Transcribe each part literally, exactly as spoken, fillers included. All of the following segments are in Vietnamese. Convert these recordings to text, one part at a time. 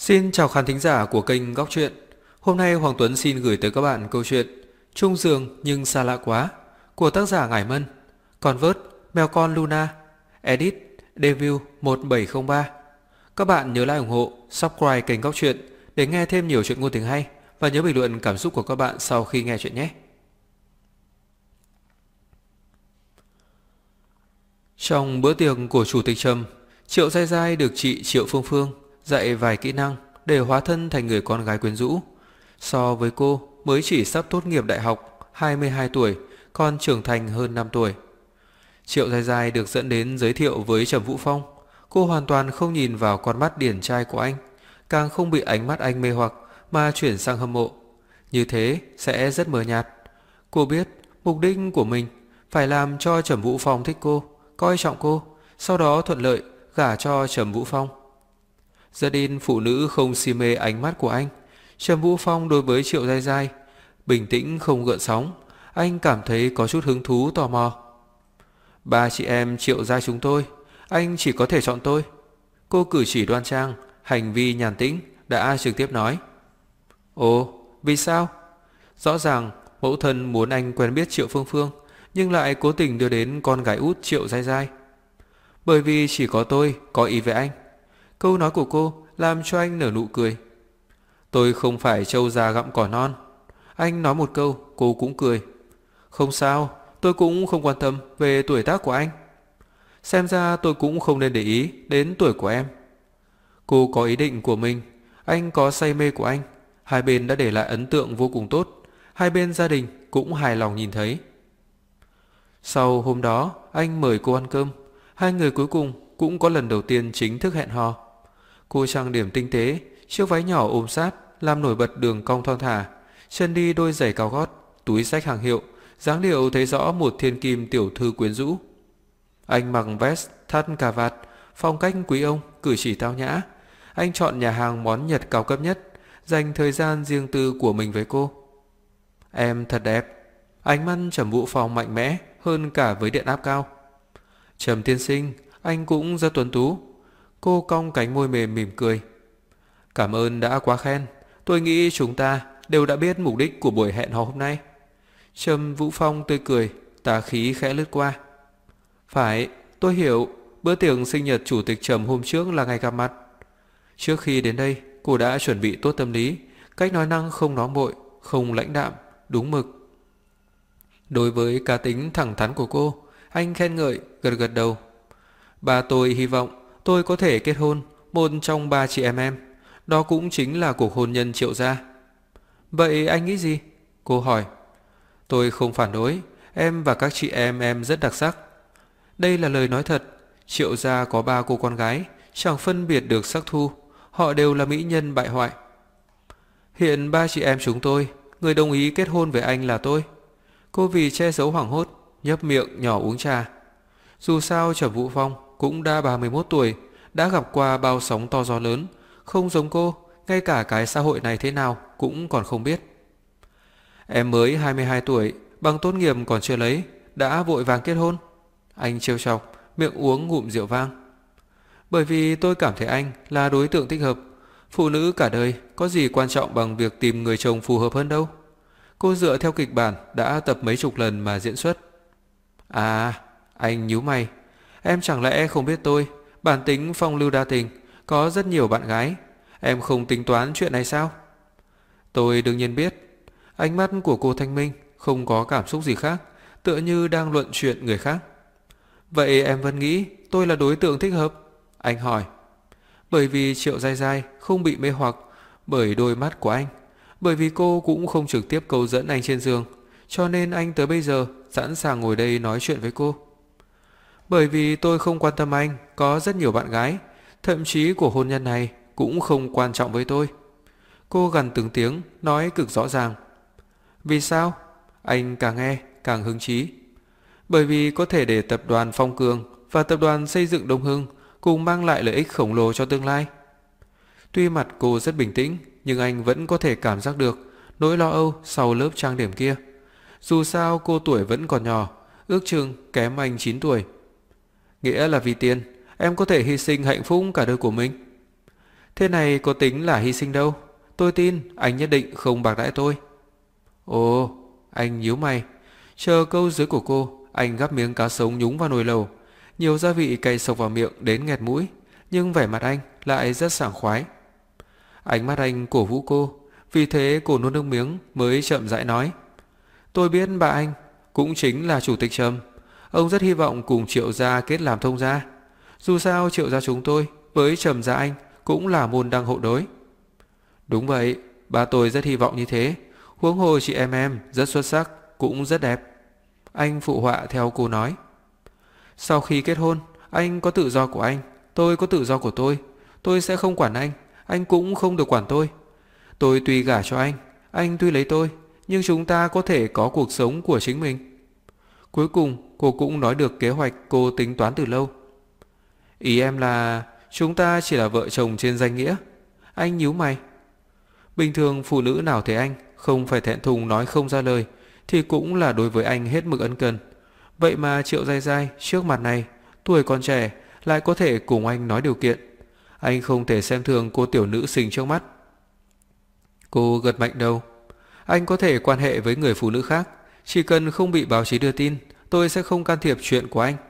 Xin chào khán thính giả của kênh Góc Truyện. Hôm nay Hoàng Tuấn xin gửi tới các bạn câu chuyện Chung giường nhưng xa lạ quá của tác giả Ngải Mân. Còn vớt Mèo con Luna, edit Devil một bảy không ba. Các bạn nhớ like ủng hộ, subscribe kênh Góc Truyện để nghe thêm nhiều chuyện ngôn tình hay và nhớ bình luận cảm xúc của các bạn sau khi nghe chuyện nhé. Trong bữa tiệc của Chủ tịch Trầm, Triệu Giai Giai được chị Triệu Phương Phương dạy vài kỹ năng để hóa thân thành người con gái quyến rũ. So với cô mới chỉ sắp tốt nghiệp đại học, hai mươi hai tuổi, còn trưởng thành hơn năm tuổi. Triệu Giai Giai được dẫn đến giới thiệu với Trầm Vũ Phong. Cô hoàn toàn không nhìn vào con mắt điển trai của anh, càng không bị ánh mắt anh mê hoặc mà chuyển sang hâm mộ. Như thế sẽ rất mờ nhạt. Cô biết mục đích của mình phải làm cho Trầm Vũ Phong thích cô, coi trọng cô, sau đó thuận lợi gả cho Trầm Vũ Phong. Rất ít phụ nữ không si mê ánh mắt của anh. Trầm Vũ Phong đối với Triệu Giai Giai bình tĩnh không gợn sóng. Anh cảm thấy có chút hứng thú tò mò. Ba chị em Triệu gia chúng tôi, anh chỉ có thể chọn tôi. Cô cử chỉ đoan trang, hành vi nhàn tĩnh đã trực tiếp nói. Ồ, vì sao? Rõ ràng mẫu thân muốn anh quen biết Triệu Phương Phương, nhưng lại cố tình đưa đến con gái út Triệu Giai Giai. Bởi vì chỉ có tôi có ý với anh. Câu nói của cô làm cho anh nở nụ cười. Tôi không phải trâu già gặm cỏ non. Anh nói một câu, cô cũng cười. Không sao, tôi cũng không quan tâm về tuổi tác của anh. Xem ra tôi cũng không nên để ý đến tuổi của em. Cô có ý định của mình, anh có say mê của anh. Hai bên đã để lại ấn tượng vô cùng tốt. Hai bên gia đình cũng hài lòng nhìn thấy. Sau hôm đó, anh mời cô ăn cơm. Hai người cuối cùng cũng có lần đầu tiên chính thức hẹn hò. Cô trang điểm tinh tế, chiếc váy nhỏ ôm sát làm nổi bật đường cong thon thả, chân đi đôi giày cao gót, túi xách hàng hiệu, dáng điệu thấy rõ một thiên kim tiểu thư quyến rũ. Anh mặc vest thắt cà vạt, phong cách quý ông, cử chỉ tao nhã. Anh chọn nhà hàng món Nhật cao cấp nhất, dành thời gian riêng tư của mình với cô. Em thật đẹp. Ánh mắt Trầm Vũ Phong mạnh mẽ hơn cả với điện áp cao. Trầm tiên sinh, anh cũng rất tuấn tú. Cô cong cánh môi mềm mỉm cười. Cảm ơn đã quá khen. Tôi nghĩ chúng ta đều đã biết mục đích của buổi hẹn hò hôm nay. Trầm Vũ Phong tươi cười, tà khí khẽ lướt qua. Phải, tôi hiểu. Bữa tiệc sinh nhật chủ tịch Trầm hôm trước là ngày gặp mặt. Trước khi đến đây, cô đã chuẩn bị tốt tâm lý, cách nói năng không nóng vội, không lãnh đạm, đúng mực. Đối với cá tính thẳng thắn của cô, anh khen ngợi, gật gật đầu. Ba tôi hy vọng tôi có thể kết hôn một trong ba chị em em. Đó cũng chính là cuộc hôn nhân Triệu gia. Vậy anh nghĩ gì? Cô hỏi. Tôi không phản đối. Em và các chị em em rất đặc sắc. Đây là lời nói thật. Triệu gia có ba cô con gái, chẳng phân biệt được sắc thu. Họ đều là mỹ nhân bại hoại. Hiện ba chị em chúng tôi, người đồng ý kết hôn với anh là tôi. Cô vì che giấu hoảng hốt, nhấp miệng nhỏ uống trà. Dù sao Trầm Vũ Phong cũng đã ba mươi mốt tuổi, đã gặp qua bao sóng to gió lớn. Không giống cô, ngay cả cái xã hội này thế nào cũng còn không biết. Em mới hai mươi hai tuổi, bằng tốt nghiệp còn chưa lấy, đã vội vàng kết hôn. Anh trêu chọc, miệng uống ngụm rượu vang. Bởi vì tôi cảm thấy anh là đối tượng thích hợp. Phụ nữ cả đời có gì quan trọng bằng việc tìm người chồng phù hợp hơn đâu. Cô dựa theo kịch bản đã tập mấy chục lần mà diễn xuất. À, anh nhíu mày. Em chẳng lẽ không biết tôi, bản tính phong lưu đa tình, có rất nhiều bạn gái. Em không tính toán chuyện này sao? Tôi đương nhiên biết. Ánh mắt của cô thanh minh, không có cảm xúc gì khác, tựa như đang luận chuyện người khác. Vậy em vẫn nghĩ tôi là đối tượng thích hợp? Anh hỏi. Bởi vì Triệu Giai Giai không bị mê hoặc bởi đôi mắt của anh. Bởi vì cô cũng không trực tiếp câu dẫn anh trên giường, cho nên anh tới bây giờ sẵn sàng ngồi đây nói chuyện với cô. Bởi vì tôi không quan tâm anh có rất nhiều bạn gái, thậm chí cuộc hôn nhân này cũng không quan trọng với tôi. Cô gần từng tiếng nói cực rõ ràng. Vì sao? Anh càng nghe càng hứng chí. Bởi vì có thể để tập đoàn Phong Cường và tập đoàn xây dựng Đông Hưng cùng mang lại lợi ích khổng lồ cho tương lai. Tuy mặt cô rất bình tĩnh, nhưng anh vẫn có thể cảm giác được nỗi lo âu sau lớp trang điểm kia. Dù sao cô tuổi vẫn còn nhỏ, ước chừng kém anh chín tuổi. Nghĩa là vì tiền, em có thể hy sinh hạnh phúc cả đời của mình. Thế này có tính là hy sinh đâu. Tôi tin anh nhất định không bạc đãi tôi. Ồ, anh nhíu mày. Chờ câu dưới của cô, anh gắp miếng cá sống nhúng vào nồi lẩu. Nhiều gia vị cay sộc vào miệng đến nghẹt mũi, nhưng vẻ mặt anh lại rất sảng khoái. Ánh mắt anh cổ vũ cô, vì thế cô nuốt nước miếng mới chậm rãi nói. Tôi biết bà anh, cũng chính là Chủ tịch Trầm. Ông rất hy vọng cùng Triệu gia kết làm thông gia. Dù sao Triệu gia chúng tôi với Trầm gia anh cũng là môn đăng hộ đối. Đúng vậy, bà tôi rất hy vọng như thế. Huống hồ chị em em rất xuất sắc, cũng rất đẹp. Anh phụ họa theo cô nói. Sau khi kết hôn, anh có tự do của anh, tôi có tự do của tôi. Tôi sẽ không quản anh, anh cũng không được quản tôi. Tôi tuy gả cho anh, anh tuy lấy tôi, nhưng chúng ta có thể có cuộc sống của chính mình. Cuối cùng cô cũng nói được kế hoạch cô tính toán từ lâu. Ý em là chúng ta chỉ là vợ chồng trên danh nghĩa. Anh nhíu mày. Bình thường phụ nữ nào thấy anh không phải thẹn thùng nói không ra lời thì cũng là đối với anh hết mực ân cần. Vậy mà Triệu Giai Giai trước mặt này, tuổi còn trẻ, lại có thể cùng anh nói điều kiện. Anh không thể xem thường cô tiểu nữ sinh trước mắt. Cô gật mạnh đầu. Anh có thể quan hệ với người phụ nữ khác, chỉ cần không bị báo chí đưa tin, tôi sẽ không can thiệp chuyện của anh.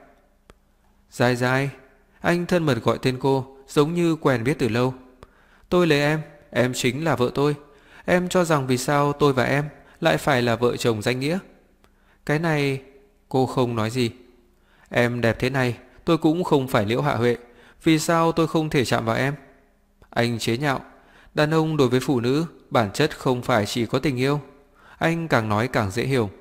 Giai Giai. Anh thân mật gọi tên cô, giống như quen biết từ lâu. Tôi lấy em, em chính là vợ tôi. Em cho rằng vì sao tôi và em lại phải là vợ chồng danh nghĩa? Cái này... Cô không nói gì. Em đẹp thế này, tôi cũng không phải Liễu Hạ Huệ. Vì sao tôi không thể chạm vào em? Anh chế nhạo. Đàn ông đối với phụ nữ bản chất không phải chỉ có tình yêu. Anh càng nói càng dễ hiểu.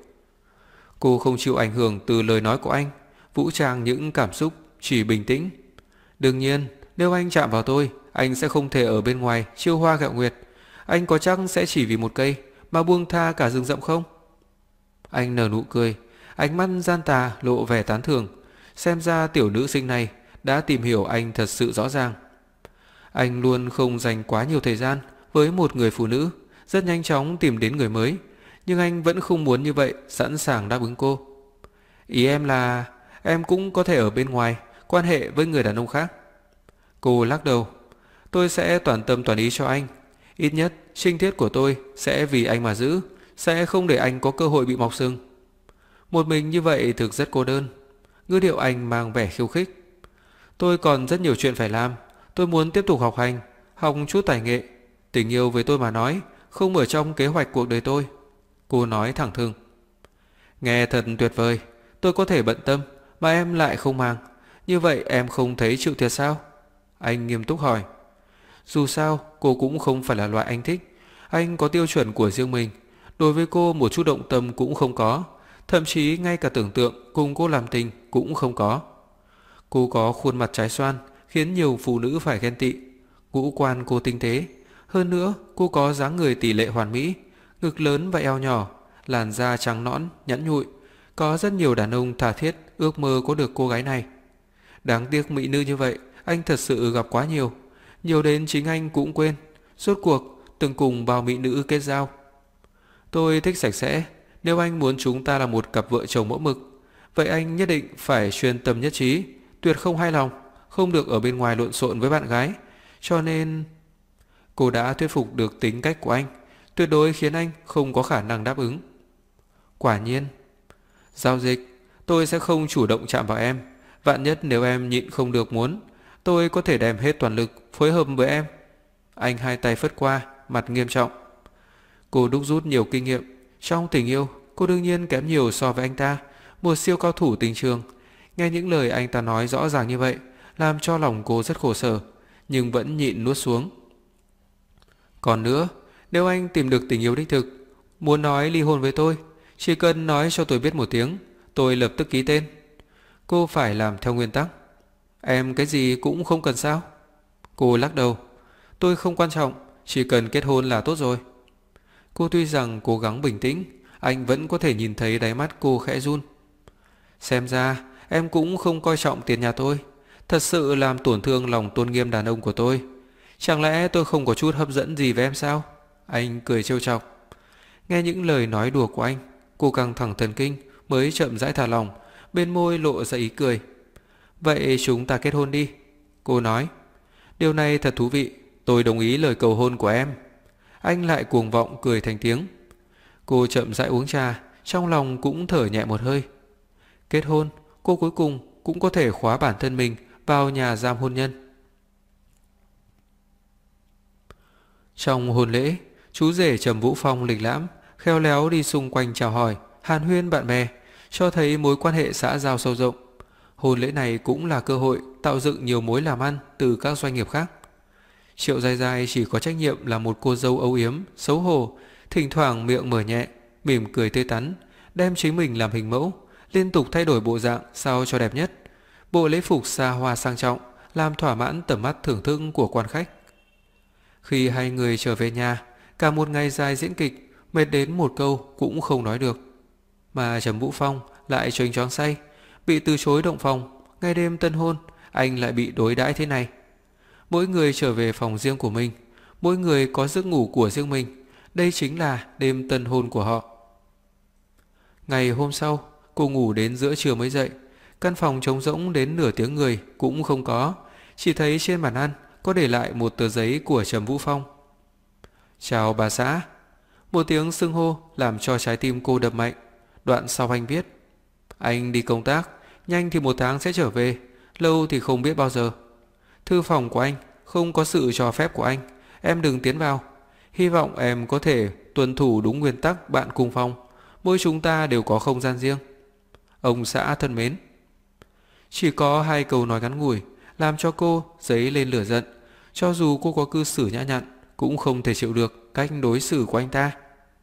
Cô không chịu ảnh hưởng từ lời nói của anh, vũ trang những cảm xúc, chỉ bình tĩnh. Đương nhiên, nếu anh chạm vào tôi, anh sẽ không thể ở bên ngoài chiêu hoa gạo nguyệt. Anh có chắc sẽ chỉ vì một cây mà buông tha cả rừng rậm không? Anh nở nụ cười, ánh mắt gian tà lộ vẻ tán thưởng. Xem ra tiểu nữ sinh này đã tìm hiểu anh thật sự rõ ràng. Anh luôn không dành quá nhiều thời gian với một người phụ nữ, rất nhanh chóng tìm đến người mới. Nhưng anh vẫn không muốn như vậy, sẵn sàng đáp ứng cô. Ý em là em cũng có thể ở bên ngoài quan hệ với người đàn ông khác. Cô lắc đầu. Tôi sẽ toàn tâm toàn ý cho anh. Ít nhất trinh tiết của tôi sẽ vì anh mà giữ, sẽ không để anh có cơ hội bị mọc sừng. Một mình như vậy thực rất cô đơn. Ngữ điệu anh mang vẻ khiêu khích. Tôi còn rất nhiều chuyện phải làm. Tôi muốn tiếp tục học hành, học chút tài nghệ. Tình yêu với tôi mà nói không ở trong kế hoạch cuộc đời tôi. Cô nói thẳng thừng. Nghe thật tuyệt vời. Tôi có thể bận tâm mà em lại không màng. Như vậy em không thấy chịu thiệt sao? Anh nghiêm túc hỏi. Dù sao cô cũng không phải là loại anh thích. Anh có tiêu chuẩn của riêng mình. Đối với cô một chút động tâm cũng không có. Thậm chí ngay cả tưởng tượng cùng cô làm tình cũng không có. Cô có khuôn mặt trái xoan, khiến nhiều phụ nữ phải ghen tị. Ngũ quan cô tinh tế. Hơn nữa cô có dáng người tỷ lệ hoàn mỹ, ngực lớn và eo nhỏ, làn da trắng nõn, nhẵn nhụi. Có rất nhiều đàn ông tha thiết ước mơ có được cô gái này. Đáng tiếc mỹ nữ như vậy anh thật sự gặp quá nhiều. Nhiều đến chính anh cũng quên. Rốt cuộc từng cùng bao mỹ nữ kết giao. Tôi thích sạch sẽ. Nếu anh muốn chúng ta là một cặp vợ chồng mẫu mực, vậy anh nhất định phải chuyên tâm nhất trí, tuyệt không hài lòng, không được ở bên ngoài lộn xộn với bạn gái. Cho nên cô đã thuyết phục được tính cách của anh, tuyệt đối khiến anh không có khả năng đáp ứng. Quả nhiên. Giao dịch. Tôi sẽ không chủ động chạm vào em. Vạn nhất nếu em nhịn không được muốn, tôi có thể đem hết toàn lực phối hợp với em. Anh hai tay phất qua, mặt nghiêm trọng. Cô đúc rút nhiều kinh nghiệm. Trong tình yêu cô đương nhiên kém nhiều so với anh ta, một siêu cao thủ tình trường. Nghe những lời anh ta nói rõ ràng như vậy làm cho lòng cô rất khổ sở, nhưng vẫn nhịn nuốt xuống. Còn nữa, nếu anh tìm được tình yêu đích thực, muốn nói ly hôn với tôi, chỉ cần nói cho tôi biết một tiếng, tôi lập tức ký tên. Cô phải làm theo nguyên tắc. Em cái gì cũng không cần sao? Cô lắc đầu. Tôi không quan trọng, chỉ cần kết hôn là tốt rồi. Cô tuy rằng cố gắng bình tĩnh, anh vẫn có thể nhìn thấy đáy mắt cô khẽ run. Xem ra em cũng không coi trọng tiền nhà tôi, thật sự làm tổn thương lòng tôn nghiêm đàn ông của tôi. Chẳng lẽ tôi không có chút hấp dẫn gì với em sao? Anh cười trêu chọc. Nghe những lời nói đùa của anh, cô căng thẳng thần kinh mới chậm rãi thả lòng, bên môi lộ ra ý cười. Vậy chúng ta kết hôn đi. Cô nói. Điều này thật thú vị. tôi đồng ý lời cầu hôn của em. Anh lại cuồng vọng cười thành tiếng. Cô chậm rãi uống trà, trong lòng cũng thở nhẹ một hơi. Kết hôn, cô cuối cùng cũng có thể khóa bản thân mình vào nhà giam hôn nhân. Trong hôn lễ, chú rể Trầm Vũ Phong lịch lãm, khéo léo đi xung quanh chào hỏi, hàn huyên bạn bè, cho thấy mối quan hệ xã giao sâu rộng. Hôn lễ này cũng là cơ hội tạo dựng nhiều mối làm ăn từ các doanh nghiệp khác. Triệu Giai Giai chỉ có trách nhiệm là một cô dâu âu yếm, xấu hổ, thỉnh thoảng miệng mở nhẹ, mỉm cười tươi tắn, đem chính mình làm hình mẫu, liên tục thay đổi bộ dạng sao cho đẹp nhất. Bộ lễ phục xa hoa sang trọng làm thỏa mãn tầm mắt thưởng thức của quan khách. Khi hai người trở về nhà, cả một ngày dài diễn kịch, mệt đến một câu cũng không nói được. Mà Trầm Vũ Phong lại choáng choáng say, bị từ chối động phòng, ngày đêm tân hôn, anh lại bị đối đãi thế này. Mỗi người trở về phòng riêng của mình, mỗi người có giấc ngủ của riêng mình, đây chính là đêm tân hôn của họ. Ngày hôm sau, cô ngủ đến giữa trưa mới dậy, căn phòng trống rỗng đến nửa tiếng người cũng không có, chỉ thấy trên bàn ăn có để lại một tờ giấy của Trầm Vũ Phong. Chào bà xã. Một tiếng xưng hô làm cho trái tim cô đập mạnh. Đoạn sau anh viết: anh đi công tác, nhanh thì một tháng sẽ trở về, lâu thì không biết bao giờ. Thư phòng của anh không có sự cho phép của anh, em đừng tiến vào. Hy vọng em có thể tuân thủ đúng nguyên tắc bạn cùng phòng, mỗi chúng ta đều có không gian riêng. Ông xã thân mến. Chỉ có hai câu nói ngắn ngủi làm cho cô dấy lên lửa giận. Cho dù cô có cư xử nhã nhặn cũng không thể chịu được cách đối xử của anh ta.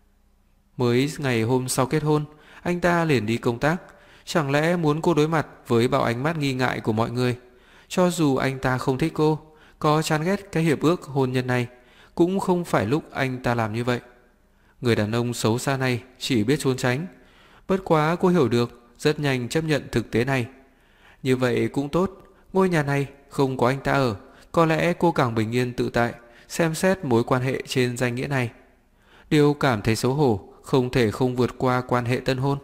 Mới ngày hôm sau kết hôn, anh ta liền đi công tác. Chẳng lẽ muốn cô đối mặt với bao ánh mắt nghi ngại của mọi người? Cho dù anh ta không thích cô, có chán ghét cái hiệp ước hôn nhân này, cũng không phải lúc anh ta làm như vậy. Người đàn ông xấu xa này chỉ biết trốn tránh. Bất quá cô hiểu được, rất nhanh chấp nhận thực tế này. Như vậy cũng tốt, ngôi nhà này không có anh ta ở, có lẽ cô càng bình yên tự tại xem xét mối quan hệ trên danh nghĩa này. Điều cảm thấy xấu hổ không thể không vượt qua quan hệ tân hôn.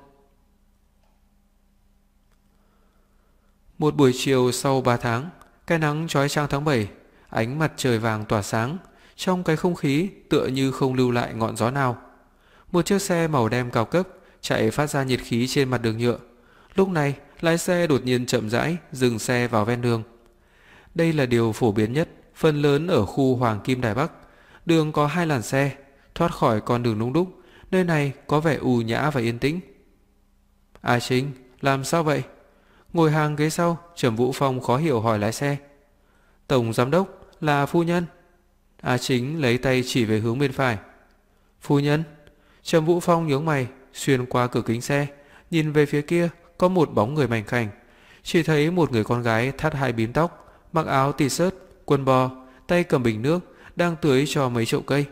Một buổi chiều sau ba tháng, cái nắng chói chang tháng bảy, ánh mặt trời vàng tỏa sáng, trong cái không khí tựa như không lưu lại ngọn gió nào. Một chiếc xe màu đen cao cấp chạy phát ra nhiệt khí trên mặt đường nhựa. Lúc này, lái xe đột nhiên chậm rãi dừng xe vào ven đường. Đây là điều phổ biến nhất, phần lớn ở khu Hoàng Kim Đài Bắc. Đường có hai làn xe, thoát khỏi con đường nung đúc, nơi này có vẻ u nhã và yên tĩnh. À Chính, làm sao vậy? Ngồi hàng ghế sau, Trầm Vũ Phong khó hiểu hỏi lái xe. Tổng giám đốc là phu nhân. A Chính lấy tay chỉ về hướng bên phải. Phu nhân? Trầm Vũ Phong nhướng mày, xuyên qua cửa kính xe, nhìn về phía kia có một bóng người mảnh khảnh. Chỉ thấy một người con gái thắt hai bím tóc, mặc áo t-shirt, quần bò, tay cầm bình nước, đang tưới cho mấy chậu cây.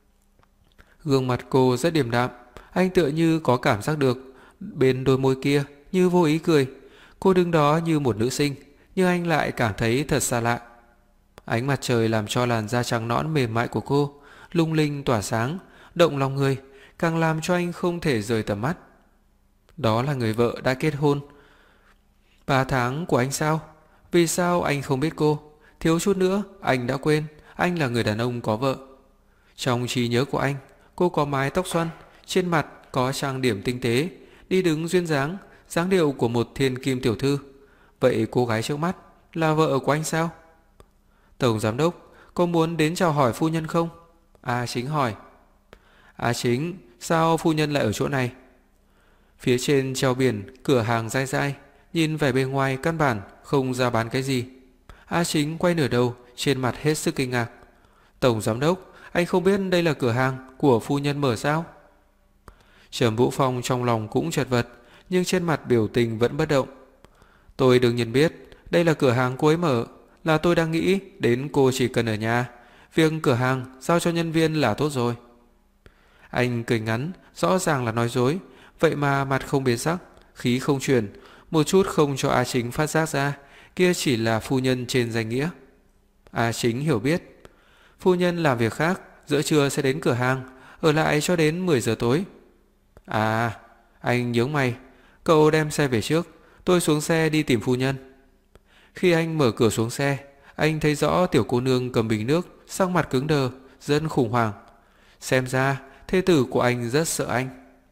Gương mặt cô rất điềm đạm, anh tựa như có cảm giác được bên đôi môi kia như vô ý cười. Cô đứng đó như một nữ sinh, nhưng anh lại cảm thấy thật xa lạ. Ánh mặt trời làm cho làn da trắng nõn mềm mại của cô lung linh tỏa sáng, động lòng người, càng làm cho anh không thể rời tầm mắt. Đó là người vợ đã kết hôn ba tháng của anh sao? Vì sao anh không biết cô? Thiếu chút nữa anh đã quên anh là người đàn ông có vợ. Trong trí nhớ của anh, cô có mái tóc xoăn, trên mặt có trang điểm tinh tế, đi đứng duyên dáng, dáng điệu của một thiên kim tiểu thư. Vậy cô gái trước mắt là vợ của anh sao? Tổng giám đốc có muốn đến chào hỏi phu nhân không? A Chính hỏi. A Chính, sao phu nhân lại ở chỗ này? Phía trên treo biển cửa hàng Giai Giai, nhìn vẻ bên ngoài căn bản không ra bán cái gì. A Chính quay nửa đầu, trên mặt hết sức kinh ngạc. Tổng giám đốc, anh không biết đây là cửa hàng của phu nhân mở sao? Trầm Vũ Phong trong lòng cũng chật vật, nhưng trên mặt biểu tình vẫn bất động. Tôi đương nhiên biết đây là cửa hàng cô ấy mở, là tôi đang nghĩ đến cô chỉ cần ở nhà, việc cửa hàng giao cho nhân viên là tốt rồi. Anh cười ngắn, rõ ràng là nói dối, vậy mà mặt không biến sắc, khí không chuyển, một chút không cho A Chính phát giác ra kia chỉ là phu nhân trên danh nghĩa. A Chính hiểu biết, phu nhân làm việc khác, giữa trưa sẽ đến cửa hàng, ở lại cho đến mười giờ tối. À, anh nhướng mày, cậu đem xe về trước, tôi xuống xe đi tìm phu nhân. Khi anh mở cửa xuống xe, Anh thấy rõ tiểu cô nương cầm bình nước, sắc mặt cứng đờ, rất khủng hoảng. Xem ra thê tử của anh rất sợ anh.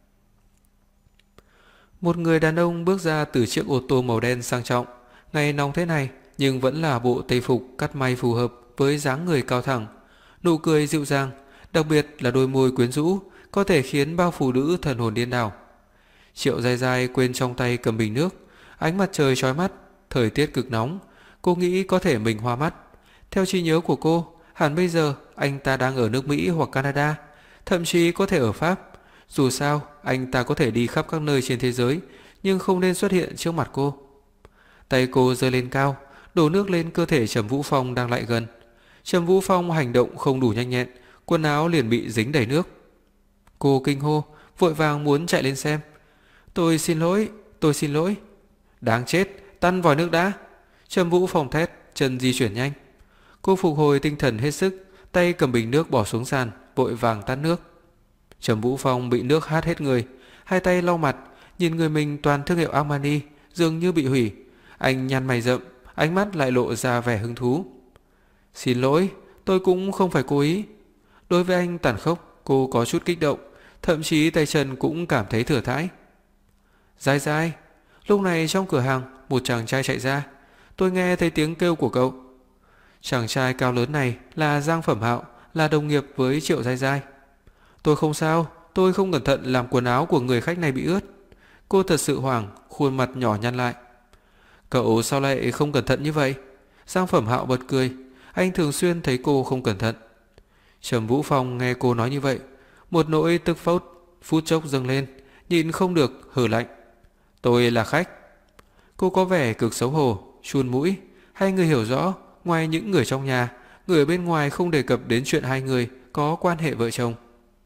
Một người đàn ông bước ra từ chiếc ô tô màu đen sang trọng. Ngày nóng thế này nhưng vẫn là bộ tây phục cắt may phù hợp với dáng người cao thẳng, nụ cười dịu dàng, đặc biệt là đôi môi quyến rũ có thể khiến bao phụ nữ thần hồn điên đảo. Triệu Giai Giai quên trong tay cầm bình nước, ánh mặt trời chói mắt, thời tiết cực nóng, cô nghĩ có thể mình hoa mắt. Theo trí nhớ của cô, hẳn bây giờ anh ta đang ở nước Mỹ hoặc Canada, thậm chí có thể ở Pháp. Dù sao, anh ta có thể đi khắp các nơi trên thế giới, nhưng không nên xuất hiện trước mặt cô. Tay cô giơ lên cao, đổ nước lên cơ thể Trầm Vũ Phong đang lại gần. Trầm Vũ Phong hành động không đủ nhanh nhẹn, quần áo liền bị dính đầy nước. Cô kinh hô, vội vàng muốn chạy lên xem. Tôi xin lỗi, tôi xin lỗi. Đáng chết, tăn vòi nước đã. Trầm Vũ Phong thét, chân di chuyển nhanh. Cô phục hồi tinh thần hết sức, tay cầm bình nước bỏ xuống sàn, vội vàng tắt nước. Trầm Vũ Phong bị nước hắt hết người, hai tay lau mặt, nhìn người mình toàn thương hiệu Armani, dường như bị hủy. Anh nhăn mày rậm, ánh mắt lại lộ ra vẻ hứng thú. Xin lỗi, tôi cũng không phải cố ý. Đối với anh tàn khốc, cô có chút kích động, thậm chí tay chân cũng cảm thấy thừa thãi. Giai Giai. Lúc này trong cửa hàng, một chàng trai chạy ra. Tôi nghe thấy tiếng kêu của cậu. Chàng trai cao lớn này là Giang Phẩm Hạo, là đồng nghiệp với Triệu Giai Giai. Tôi không sao, tôi không cẩn thận làm quần áo của người khách này bị ướt. Cô thật sự hoảng, khuôn mặt nhỏ nhăn lại. Cậu sao lại không cẩn thận như vậy? Giang Phẩm Hạo bật cười, anh thường xuyên thấy cô không cẩn thận. Trầm Vũ Phong nghe cô nói như vậy, một nỗi tức phốt phút chốc dâng lên, nhịn không được hừ lạnh. Tôi là khách. Cô có vẻ cực xấu hổ, chun mũi. Hai người hiểu rõ, ngoài những người trong nhà, người ở bên ngoài không đề cập đến chuyện hai người có quan hệ vợ chồng.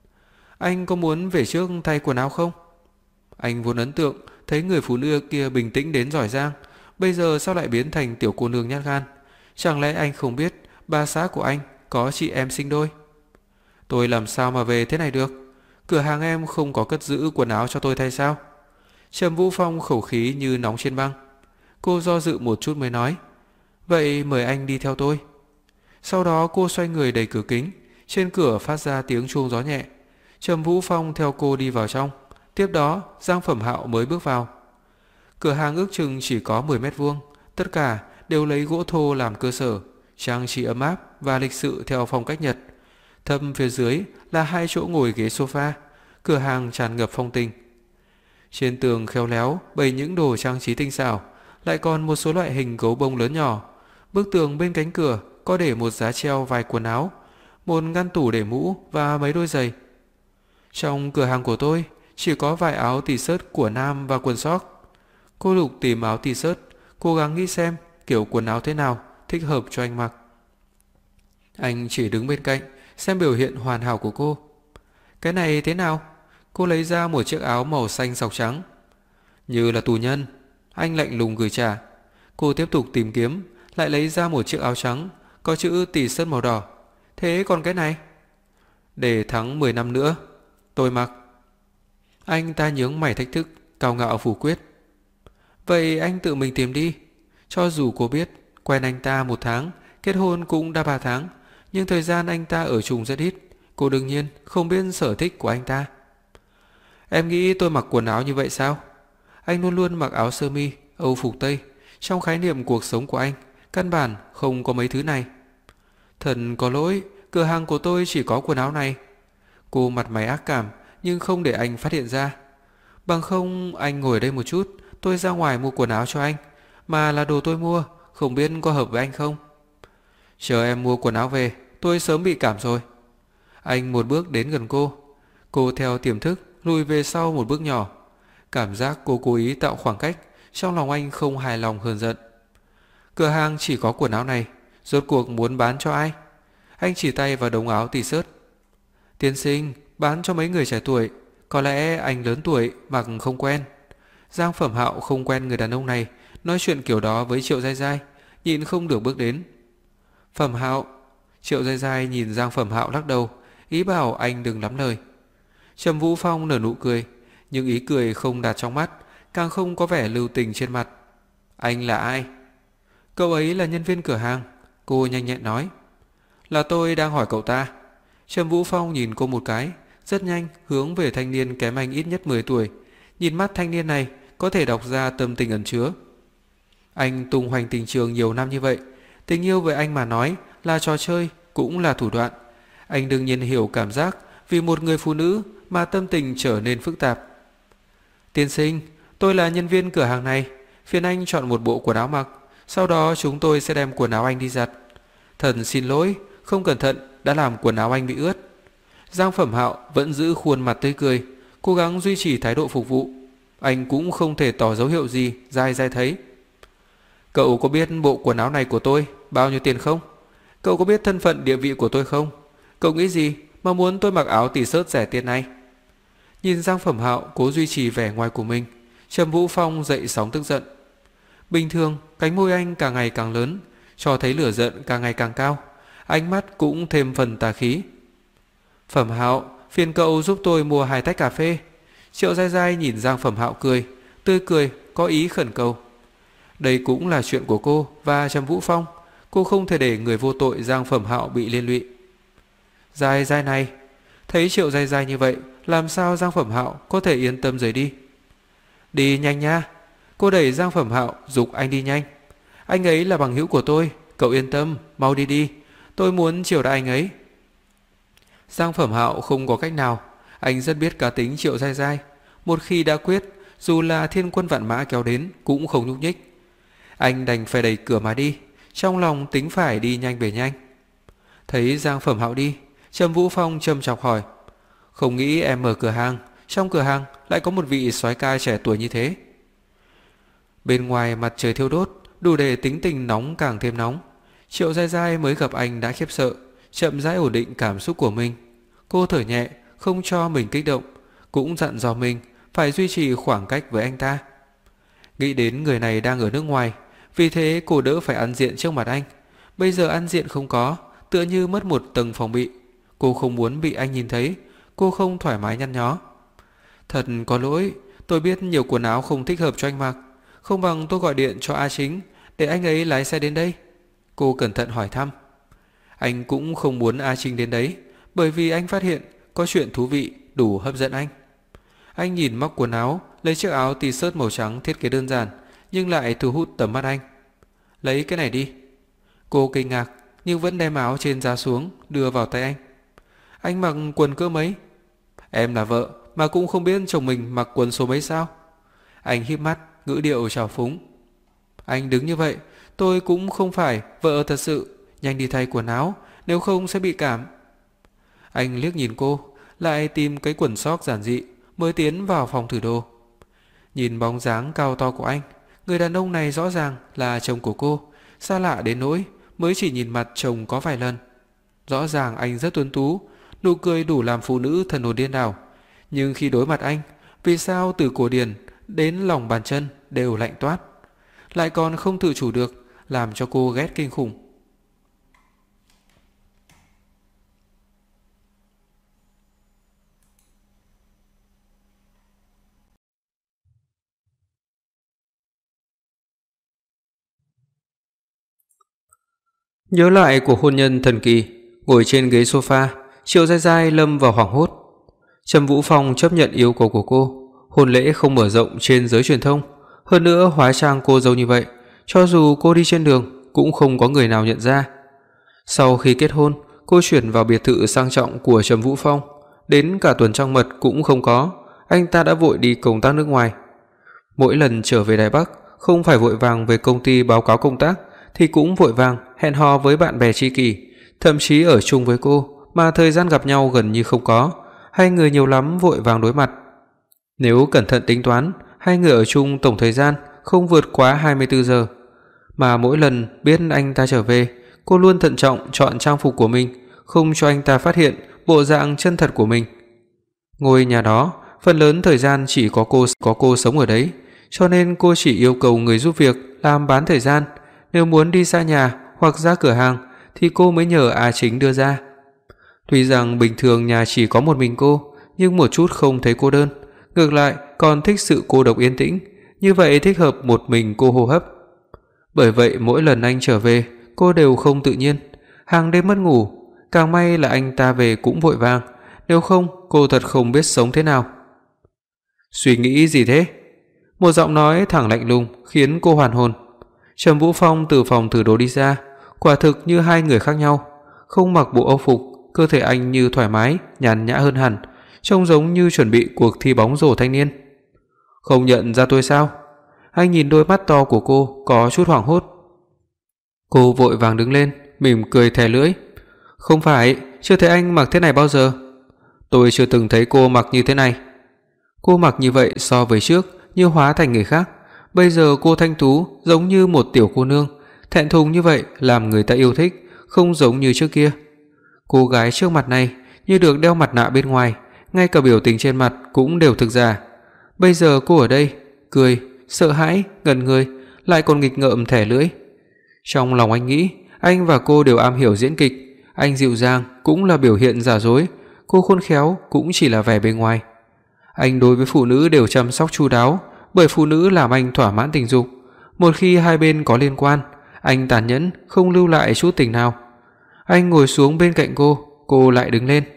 Anh có muốn về trước thay quần áo không? Anh vốn ấn tượng thấy người phụ nữ kia bình tĩnh đến giỏi giang, bây giờ sao lại biến thành tiểu cô nương nhát gan? Chẳng lẽ anh không biết bà xã của anh có chị em sinh đôi? Tôi làm sao mà về thế này được? Cửa hàng em không có cất giữ quần áo cho tôi thay sao? Trầm Vũ Phong khẩu khí như nóng trên băng. Cô do dự một chút mới nói, vậy mời anh đi theo tôi. Sau đó cô xoay người đẩy cửa kính, trên cửa phát ra tiếng chuông gió nhẹ. Trầm Vũ Phong theo cô đi vào trong. Tiếp đó Giang Phẩm Hạo mới bước vào. Cửa hàng ước chừng chỉ có mười mét vuông, tất cả đều lấy gỗ thô làm cơ sở, trang trí ấm áp và lịch sự theo phong cách Nhật. Thấp phía dưới là hai chỗ ngồi ghế sofa. Cửa hàng tràn ngập phong tình. Trên tường khéo léo bày những đồ trang trí tinh xảo, lại còn một số loại hình gấu bông lớn nhỏ. Bức tường bên cánh cửa có để một giá treo vài quần áo, một ngăn tủ để mũ và mấy đôi giày. Trong cửa hàng của tôi chỉ có vài áo t-shirt của nam và quần sóc. Cô lục tìm áo t-shirt, cố gắng nghĩ xem kiểu quần áo thế nào thích hợp cho anh mặc. Anh chỉ đứng bên cạnh xem biểu hiện hoàn hảo của cô. Cái này thế nào? Cô lấy ra một chiếc áo màu xanh sọc trắng. Như là tù nhân. Anh lạnh lùng gửi trả. Cô tiếp tục tìm kiếm, lại lấy ra một chiếc áo trắng có chữ t-shirt màu đỏ. Thế còn cái này? Để thắng mười năm nữa tôi mặc. Anh ta nhướng mày thách thức, cao ngạo phủ quyết. Vậy anh tự mình tìm đi. Cho dù cô biết quen anh ta một tháng, kết hôn cũng đã ba tháng, nhưng thời gian anh ta ở chung rất ít. Cô đương nhiên không biết sở thích của anh ta. Em nghĩ tôi mặc quần áo như vậy sao? Anh luôn luôn mặc áo sơ mi, âu phục tây. Trong khái niệm cuộc sống của anh, căn bản không có mấy thứ này. Thần có lỗi, cửa hàng của tôi chỉ có quần áo này. Cô mặt mày ác cảm, nhưng không để anh phát hiện ra. Bằng không anh ngồi đây một chút, tôi ra ngoài mua quần áo cho anh. Mà là đồ tôi mua, không biết có hợp với anh không? Chờ em mua quần áo về, tôi sớm bị cảm rồi. Anh một bước đến gần cô. Cô theo tiềm thức lùi về sau một bước nhỏ. Cảm giác cô cố ý tạo khoảng cách, trong lòng anh không hài lòng hờn giận. Cửa hàng chỉ có quần áo này, rốt cuộc muốn bán cho ai? Anh chỉ tay vào đống áo t-shirt. Tiên sinh, bán cho mấy người trẻ tuổi. Có lẽ anh lớn tuổi mặc không quen. Giang Phẩm Hạo không quen người đàn ông này nói chuyện kiểu đó với Triệu Giai Giai, nhịn không được bước đến. Phẩm Hạo. Triệu Giai Giai nhìn Giang Phẩm Hạo lắc đầu, ý bảo anh đừng lắm lời. Trầm Vũ Phong nở nụ cười, nhưng ý cười không đạt trong mắt, càng không có vẻ lưu tình trên mặt. Anh là ai? Cậu ấy là nhân viên cửa hàng. Cô nhanh nhẹn nói. Là tôi đang hỏi cậu ta. Trầm Vũ Phong nhìn cô một cái, rất nhanh hướng về thanh niên kém anh ít nhất mười tuổi. Nhìn mắt thanh niên này có thể đọc ra tâm tình ẩn chứa. Anh tung hoành tình trường nhiều năm như vậy, tình yêu với anh mà nói là trò chơi, cũng là thủ đoạn. Anh đương nhiên hiểu cảm giác vì một người phụ nữ mà tâm tình trở nên phức tạp. Tiên sinh, tôi là nhân viên cửa hàng này, phiền anh chọn một bộ quần áo mặc, sau đó chúng tôi sẽ đem quần áo anh đi giặt. Thật xin lỗi, không cẩn thận đã làm quần áo anh bị ướt. Giang Phẩm Hạo vẫn giữ khuôn mặt tươi cười, cố gắng duy trì thái độ phục vụ. Anh cũng không thể tỏ dấu hiệu gì dai dai thấy. Cậu có biết bộ quần áo này của tôi bao nhiêu tiền không? Cậu có biết thân phận địa vị của tôi không? Cậu nghĩ gì mà muốn tôi mặc áo tỉ sớt rẻ tiền này? Nhìn Giang Phẩm Hạo cố duy trì vẻ ngoài của mình, Trầm Vũ Phong dậy sóng tức giận. Bình thường cánh môi anh càng ngày càng lớn, cho thấy lửa giận càng ngày càng cao, ánh mắt cũng thêm phần tà khí. Phẩm Hạo, phiền cậu giúp tôi mua hai tách cà phê. Triệu Giai Giai nhìn Giang Phẩm Hạo cười, tươi cười có ý khẩn cầu. Đây cũng là chuyện của cô và Trầm Vũ Phong, cô không thể để người vô tội Giang Phẩm Hạo bị liên lụy. Giai Giai này, thấy Triệu Giai Giai như vậy, làm sao Giang Phẩm Hạo có thể yên tâm rời đi? Đi nhanh nha. Cô đẩy Giang Phẩm Hạo giục anh đi nhanh. Anh ấy là bằng hữu của tôi, cậu yên tâm, mau đi đi, tôi muốn chiều đãi anh ấy. Giang Phẩm Hạo không có cách nào, anh rất biết cá tính Triệu Giai Giai, một khi đã quyết, dù là thiên quân vạn mã kéo đến cũng không nhúc nhích. Anh đành phải đẩy cửa mà đi, trong lòng tính phải đi nhanh về nhanh. Thấy Giang Phẩm Hạo đi, Trầm Vũ Phong châm chọc hỏi, không nghĩ em mở cửa hàng, trong cửa hàng lại có một vị soái ca trẻ tuổi như thế. Bên ngoài mặt trời thiêu đốt, đủ để tính tình nóng càng thêm nóng. Triệu Giai Giai mới gặp anh đã khiếp sợ, chậm rãi ổn định cảm xúc của mình. Cô thở nhẹ, không cho mình kích động, cũng dặn dò mình phải duy trì khoảng cách với anh ta. Nghĩ đến người này đang ở nước ngoài, vì thế cô đỡ phải ăn diện trước mặt anh. Bây giờ ăn diện không có, tựa như mất một tầng phòng bị. Cô không muốn bị anh nhìn thấy, cô không thoải mái nhăn nhó. Thật có lỗi, tôi biết nhiều quần áo không thích hợp cho anh mặc, không bằng tôi gọi điện cho A Chính để anh ấy lái xe đến đây. Cô cẩn thận hỏi thăm. Anh cũng không muốn A Chính đến đấy, bởi vì anh phát hiện có chuyện thú vị đủ hấp dẫn anh. Anh nhìn móc quần áo, lấy chiếc áo t-shirt màu trắng thiết kế đơn giản nhưng lại thu hút tầm mắt anh. Lấy cái này đi. Cô kinh ngạc nhưng vẫn đem áo trên giá xuống đưa vào tay anh. Anh mặc quần cỡ mấy? Em là vợ mà cũng không biết chồng mình mặc quần số mấy sao? Anh híp mắt, ngữ điệu trào phúng. Anh đứng như vậy, tôi cũng không phải vợ thật sự, nhanh đi thay quần áo, nếu không sẽ bị cảm. Anh liếc nhìn cô, lại tìm cái quần sóc giản dị, mới tiến vào phòng thử đồ. Nhìn bóng dáng cao to của anh, người đàn ông này rõ ràng là chồng của cô, xa lạ đến nỗi mới chỉ nhìn mặt chồng có vài lần. Rõ ràng anh rất tuấn tú, nụ cười đủ làm phụ nữ thần hồn điên đảo, nhưng khi đối mặt anh, vì sao từ cổ điển đến lòng bàn chân đều lạnh toát, lại còn không tự chủ được, làm cho cô ghét kinh khủng. Nhớ lại cuộc hôn nhân thần kỳ, ngồi trên ghế sofa, Triệu Giai Giai lâm vào hoảng hốt. Trầm Vũ Phong chấp nhận yêu cầu của cô, hôn lễ không mở rộng trên giới truyền thông, hơn nữa hóa trang cô dâu như vậy, cho dù cô đi trên đường cũng không có người nào nhận ra. Sau khi kết hôn, cô chuyển vào biệt thự sang trọng của Trầm Vũ Phong, đến cả tuần trăng mật cũng không có, anh ta đã vội đi công tác nước ngoài. Mỗi lần trở về Đài Bắc, không phải vội vàng về công ty báo cáo công tác thì cũng vội vàng hẹn hò với bạn bè tri kỷ, thậm chí ở chung với cô mà thời gian gặp nhau gần như không có, hai người nhiều lắm vội vàng đối mặt. Nếu cẩn thận tính toán, hai người ở chung tổng thời gian không vượt quá hai mươi tư giờ. Mà mỗi lần biết anh ta trở về, cô luôn thận trọng chọn trang phục của mình, không cho anh ta phát hiện bộ dạng chân thật của mình. Ngôi nhà đó, phần lớn thời gian chỉ có cô có cô sống ở đấy, cho nên cô chỉ yêu cầu người giúp việc làm bán thời gian, nếu muốn đi xa nhà hoặc ra cửa hàng thì cô mới nhờ A Chính đưa ra. Tuy rằng bình thường nhà chỉ có một mình cô, nhưng một chút không thấy cô đơn, ngược lại còn thích sự cô độc yên tĩnh, như vậy thích hợp một mình cô hô hấp. Bởi vậy mỗi lần anh trở về, cô đều không tự nhiên, hàng đêm mất ngủ, càng may là anh ta về cũng vội vàng, nếu không cô thật không biết sống thế nào. Suy nghĩ gì thế? Một giọng nói thẳng lạnh lùng khiến cô hoàn hồn. Trầm Vũ Phong từ phòng thử đồ đi ra, quả thực như hai người khác nhau, không mặc bộ âu phục, cơ thể anh như thoải mái, nhàn nhã hơn hẳn, trông giống như chuẩn bị cuộc thi bóng rổ thanh niên. Không nhận ra tôi sao? Anh nhìn đôi mắt to của cô có chút hoảng hốt. Cô vội vàng đứng lên, mỉm cười thè lưỡi. Không phải, chưa thấy anh mặc thế này bao giờ. Tôi chưa từng thấy cô mặc như thế này. Cô mặc như vậy so với trước như hóa thành người khác, bây giờ cô thanh tú giống như một tiểu cô nương, thẹn thùng như vậy làm người ta yêu thích, không giống như trước kia. Cô gái trước mặt này như được đeo mặt nạ bên ngoài, ngay cả biểu tình trên mặt cũng đều thực giả. Bây giờ cô ở đây, cười, sợ hãi, ngẩn người, lại còn nghịch ngợm thẻ lưỡi. Trong lòng anh nghĩ, anh và cô đều am hiểu diễn kịch, anh dịu dàng cũng là biểu hiện giả dối, cô khôn khéo cũng chỉ là vẻ bề ngoài. Anh đối với phụ nữ đều chăm sóc chu đáo, bởi phụ nữ làm anh thỏa mãn tình dục. Một khi hai bên có liên quan, anh tàn nhẫn không lưu lại chút tình nào. Anh ngồi xuống bên cạnh cô, cô lại đứng lên.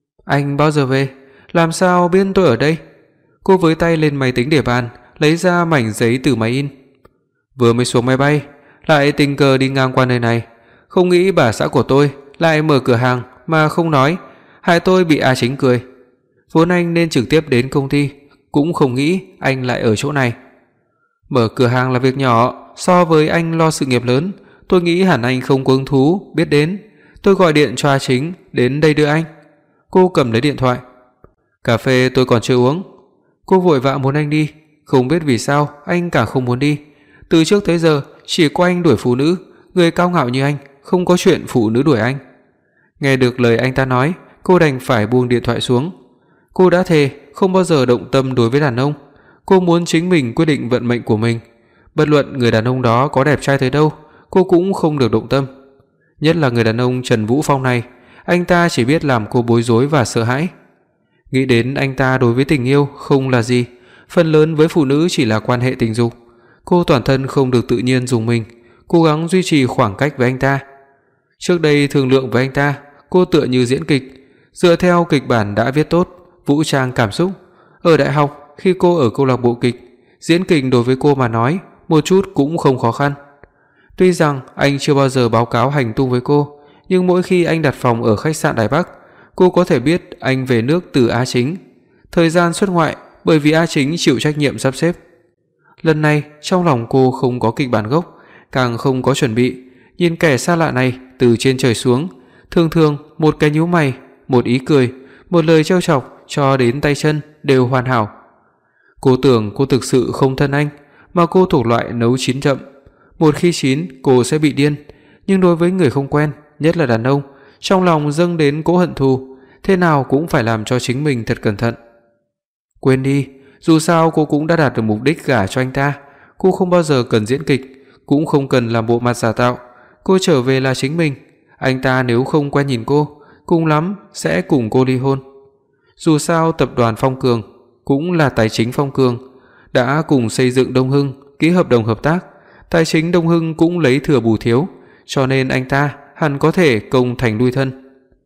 Anh bao giờ về? Làm sao biết tôi ở đây? Cô với tay lên máy tính để bàn, lấy ra mảnh giấy từ máy in. Vừa mới xuống máy bay, lại tình cờ đi ngang qua nơi này, không nghĩ bà xã của tôi lại mở cửa hàng mà không nói, hại tôi bị A Chính cười. Vốn anh nên trực tiếp đến công ty, cũng không nghĩ anh lại ở chỗ này. Mở cửa hàng là việc nhỏ, so với anh lo sự nghiệp lớn, tôi nghĩ hẳn anh không có hứng thú biết đến. Tôi gọi điện cho A Chính đến đây đưa anh. Cô cầm lấy điện thoại. Cà phê tôi còn chưa uống. Cô vội vã muốn anh đi, không biết vì sao anh càng không muốn đi. Từ trước tới giờ chỉ có anh đuổi phụ nữ, người cao ngạo như anh không có chuyện phụ nữ đuổi anh. Nghe được lời anh ta nói, cô đành phải buông điện thoại xuống. Cô đã thề không bao giờ động tâm đối với đàn ông, cô muốn chính mình quyết định vận mệnh của mình. Bất luận người đàn ông đó có đẹp trai tới đâu, cô cũng không được động tâm. Nhất là người đàn ông Trần Vũ Phong này, anh ta chỉ biết làm cô bối rối và sợ hãi. Nghĩ đến anh ta đối với tình yêu không là gì, phần lớn với phụ nữ chỉ là quan hệ tình dục. Cô toàn thân không được tự nhiên dùng mình, cố gắng duy trì khoảng cách với anh ta. Trước đây thương lượng với anh ta, cô tựa như diễn kịch, dựa theo kịch bản đã viết tốt, vũ trang cảm xúc. Ở đại học, khi cô ở câu lạc bộ kịch, diễn kịch đối với cô mà nói một chút cũng không khó khăn. Tuy rằng anh chưa bao giờ báo cáo hành tung với cô, nhưng mỗi khi anh đặt phòng ở khách sạn Đài Bắc, cô có thể biết anh về nước từ A Chính. Thời gian xuất ngoại bởi vì A Chính chịu trách nhiệm sắp xếp. Lần này trong lòng cô không có kịch bản gốc, càng không có chuẩn bị, nhìn kẻ xa lạ này từ trên trời xuống, thường thường một cái nhíu mày, một ý cười, một lời trêu chọc cho đến tay chân đều hoàn hảo. Cô tưởng cô thực sự không thân anh, mà cô thuộc loại nấu chín chậm. Một khi chín cô sẽ bị điên, nhưng đối với người không quen, nhất là đàn ông, trong lòng dâng đến cỗ hận thù, thế nào cũng phải làm cho chính mình thật cẩn thận. Quên đi, dù sao cô cũng đã đạt được mục đích gả cho anh ta, cô không bao giờ cần diễn kịch, cũng không cần làm bộ mặt giả tạo, cô trở về là chính mình. Anh ta nếu không quen nhìn cô, cùng lắm sẽ cùng cô ly hôn. Dù sao tập đoàn Phong Cường cũng là tài chính Phong Cường, đã cùng xây dựng Đông Hưng, ký hợp đồng hợp tác, tài chính Đông Hưng cũng lấy thừa bù thiếu, cho nên anh ta hẳn có thể công thành lui thân.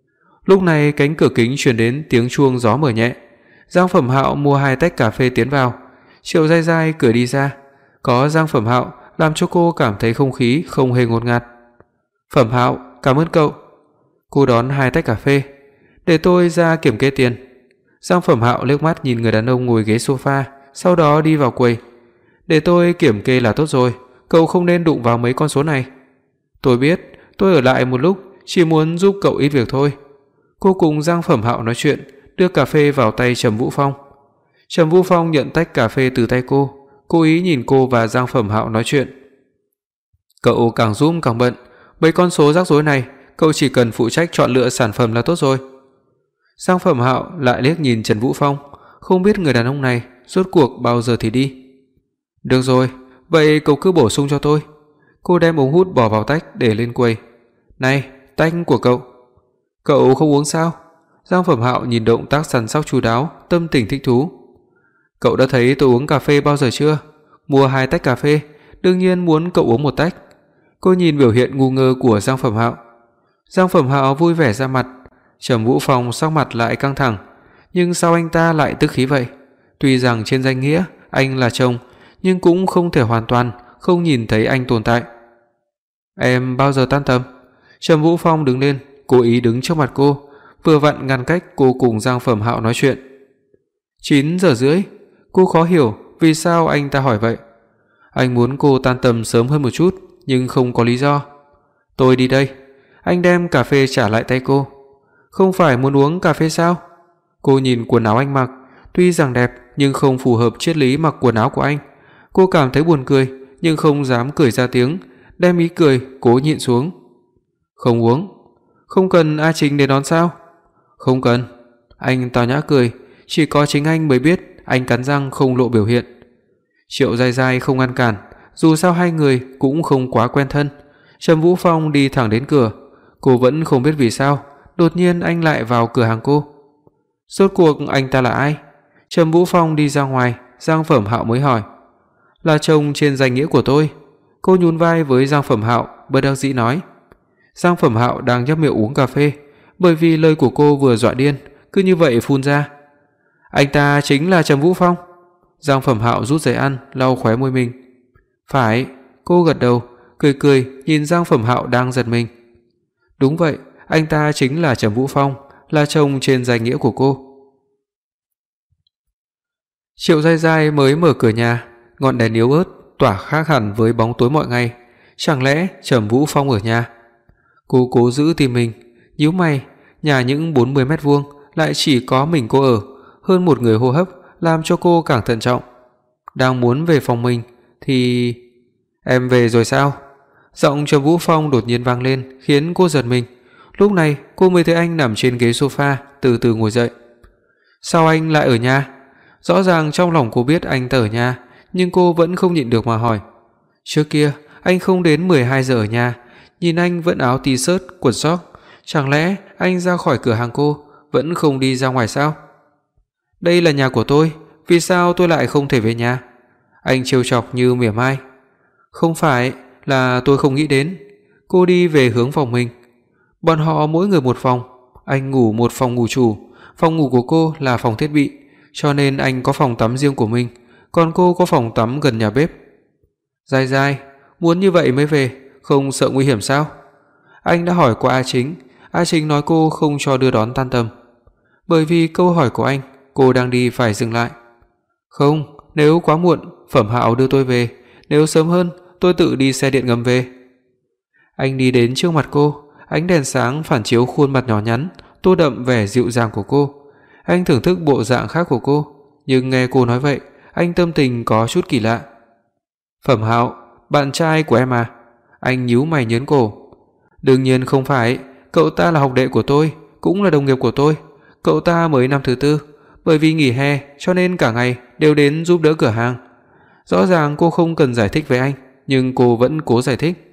Lúc này cánh cửa kính truyền đến tiếng chuông gió mở nhẹ. Giang Phẩm Hạo mua hai tách cà phê tiến vào. Triệu Giai Giai cười đi ra, có Giang Phẩm Hạo làm cho cô cảm thấy không khí không hề ngột ngạt. Phẩm Hạo, cảm ơn cậu. Cô đón hai tách cà phê. Để tôi ra kiểm kê tiền. Giang Phẩm Hạo liếc mắt nhìn người đàn ông ngồi ghế sofa, sau đó đi vào quầy. Để tôi kiểm kê là tốt rồi, cậu không nên đụng vào mấy con số này. Tôi biết, tôi ở lại một lúc, chỉ muốn giúp cậu ít việc thôi. Cô cùng Giang Phẩm Hạo nói chuyện, đưa cà phê vào tay Trầm Vũ Phong. Trầm Vũ Phong nhận tách cà phê từ tay cô, cố ý nhìn cô và Giang Phẩm Hạo nói chuyện. Cậu càng giúp càng bận, mấy con số rắc rối này, cậu chỉ cần phụ trách chọn lựa sản phẩm là tốt rồi. Giang Phẩm Hạo lại liếc nhìn Trần Vũ Phong, không biết người đàn ông này rốt cuộc bao giờ thì đi. Được rồi, vậy cậu cứ bổ sung cho tôi. Cô đem ống hút bỏ vào tách để lên quầy. Này, tách của cậu. Cậu không uống sao? Giang Phẩm Hạo nhìn động tác săn sóc chu đáo, tâm tình thích thú. Cậu đã thấy tôi uống cà phê bao giờ chưa? Mua hai tách cà phê, đương nhiên muốn cậu uống một tách. Cô nhìn biểu hiện ngu ngơ của Giang Phẩm Hạo. Giang Phẩm Hạo vui vẻ ra mặt, Trầm Vũ Phong sắc mặt lại căng thẳng, nhưng sao anh ta lại tức khí vậy? Tuy rằng trên danh nghĩa anh là chồng, nhưng cũng không thể hoàn toàn không nhìn thấy anh tồn tại. Em bao giờ tan tầm? Trầm Vũ Phong đứng lên, cố ý đứng trước mặt cô, vừa vặn ngăn cách cô cùng Giang Phẩm Hạo nói chuyện. chín giờ rưỡi. Cô khó hiểu vì sao anh ta hỏi vậy. Anh muốn cô tan tầm sớm hơn một chút, nhưng không có lý do. Tôi đi đây. Anh đem cà phê trả lại tay cô. Không phải muốn uống cà phê sao? Cô nhìn quần áo anh mặc, tuy rằng đẹp nhưng không phù hợp triết lý mặc quần áo của anh. Cô cảm thấy buồn cười nhưng không dám cười ra tiếng, đem ý cười cố nhịn xuống. Không uống. Không cần A Chính đến đón sao? Không cần. Anh tao nhã cười, chỉ có chính anh mới biết anh cắn răng không lộ biểu hiện. Triệu Giai Giai không ngăn cản, dù sao hai người cũng không quá quen thân. Trầm Vũ Phong đi thẳng đến cửa, cô vẫn không biết vì sao đột nhiên anh lại vào cửa hàng cô. Rốt cuộc anh ta là ai? Trầm Vũ Phong đi ra ngoài, Giang Phẩm Hạo mới hỏi. Là chồng trên danh nghĩa của tôi. Cô nhún vai với Giang Phẩm Hạo, bất đắc dĩ nói. Giang Phẩm Hạo đang nhấp miệng uống cà phê, bởi vì lời của cô vừa dọa điên, cứ như vậy phun ra. Anh ta chính là Trầm Vũ Phong. Giang Phẩm Hạo rút giấy ăn, lau khóe môi mình. Phải. Cô gật đầu, cười cười nhìn Giang Phẩm Hạo đang giật mình. Đúng vậy, anh ta chính là Trầm Vũ Phong, là chồng trên danh nghĩa của cô. Triệu Giai Giai mới mở cửa nhà, ngọn đèn yếu ớt tỏa khác hẳn với bóng tối mọi ngày. Chẳng lẽ Trầm Vũ Phong ở nhà? Cô cố giữ tim mình, nhíu mày, nhà những bốn mươi mét vuông lại chỉ có mình cô ở, hơn một người hô hấp làm cho cô càng thận trọng. Đang muốn về phòng mình thì em về rồi sao? Giọng Trầm Vũ Phong đột nhiên vang lên khiến cô giật mình. Lúc này cô mới thấy anh nằm trên ghế sofa từ từ ngồi dậy. Sao anh lại ở nhà? Rõ ràng trong lòng cô biết anh ta ở nhà, nhưng cô vẫn không nhịn được mà hỏi. Trước kia anh không đến mười hai giờ ở nhà, nhìn anh vẫn áo t-shirt, quần sóc, chẳng lẽ anh ra khỏi cửa hàng cô vẫn không đi ra ngoài sao? Đây là nhà của tôi, vì sao tôi lại không thể về nhà? Anh trêu chọc như mỉa mai. Không phải là tôi không nghĩ đến. Cô đi về hướng phòng mình. Bọn họ mỗi người một phòng, anh ngủ một phòng ngủ chủ, phòng ngủ của cô là phòng thiết bị, cho nên anh có phòng tắm riêng của mình, còn cô có phòng tắm gần nhà bếp. Giai Giai, muốn như vậy mới về, không sợ nguy hiểm sao? Anh đã hỏi qua A Chính, A Chính nói cô không cho đưa đón tan tầm. Bởi vì câu hỏi của anh, cô đang đi phải dừng lại. Không, nếu quá muộn, Phẩm Hạo đưa tôi về, nếu sớm hơn, tôi tự đi xe điện ngầm về. Anh đi đến trước mặt cô, ánh đèn sáng phản chiếu khuôn mặt nhỏ nhắn, tô đậm vẻ dịu dàng của cô. Anh thưởng thức bộ dạng khác của cô, nhưng nghe cô nói vậy, anh tâm tình có chút kỳ lạ. Phẩm Hạo, bạn trai của em à? Anh nhíu mày nhớn cổ. Đương nhiên không phải, cậu ta là học đệ của tôi, cũng là đồng nghiệp của tôi. Cậu ta mới năm thứ tư, bởi vì nghỉ hè cho nên cả ngày đều đến giúp đỡ cửa hàng. Rõ ràng cô không cần giải thích với anh, nhưng cô vẫn cố giải thích.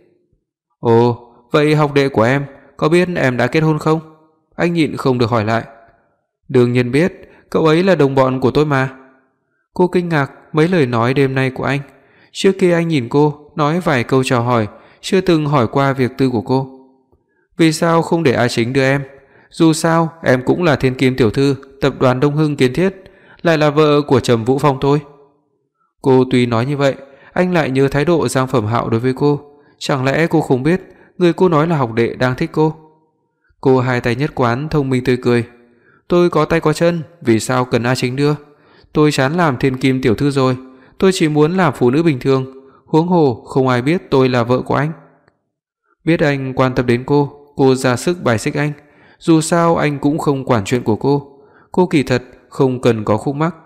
Ồ, vậy học đệ của em có biết em đã kết hôn không? Anh nhịn không được hỏi lại. Đương nhiên biết, cậu ấy là đồng bọn của tôi mà. Cô kinh ngạc mấy lời nói đêm nay của anh. Trước kia anh nhìn cô nói vài câu chào hỏi, chưa từng hỏi qua việc tư của cô. Vì sao không để A Chính đưa em? Dù sao em cũng là thiên kim tiểu thư tập đoàn Đông Hưng kiến thiết, lại là vợ của Trầm Vũ Phong tôi. Cô tuy nói như vậy, anh lại nhớ thái độ Giang Phẩm Hạo đối với cô. Chẳng lẽ cô không biết người cô nói là học đệ đang thích cô? Cô hai tay nhất quán thông minh tươi cười. Tôi có tay có chân, vì sao cần A Chính đưa? Tôi chán làm thiên kim tiểu thư rồi, tôi chỉ muốn làm phụ nữ bình thường, huống hồ không ai biết tôi là vợ của anh. Biết anh quan tâm đến cô, cô ra sức bài xích anh. Dù sao anh cũng không quản chuyện của cô, cô kỳ thật không cần có khúc mắc.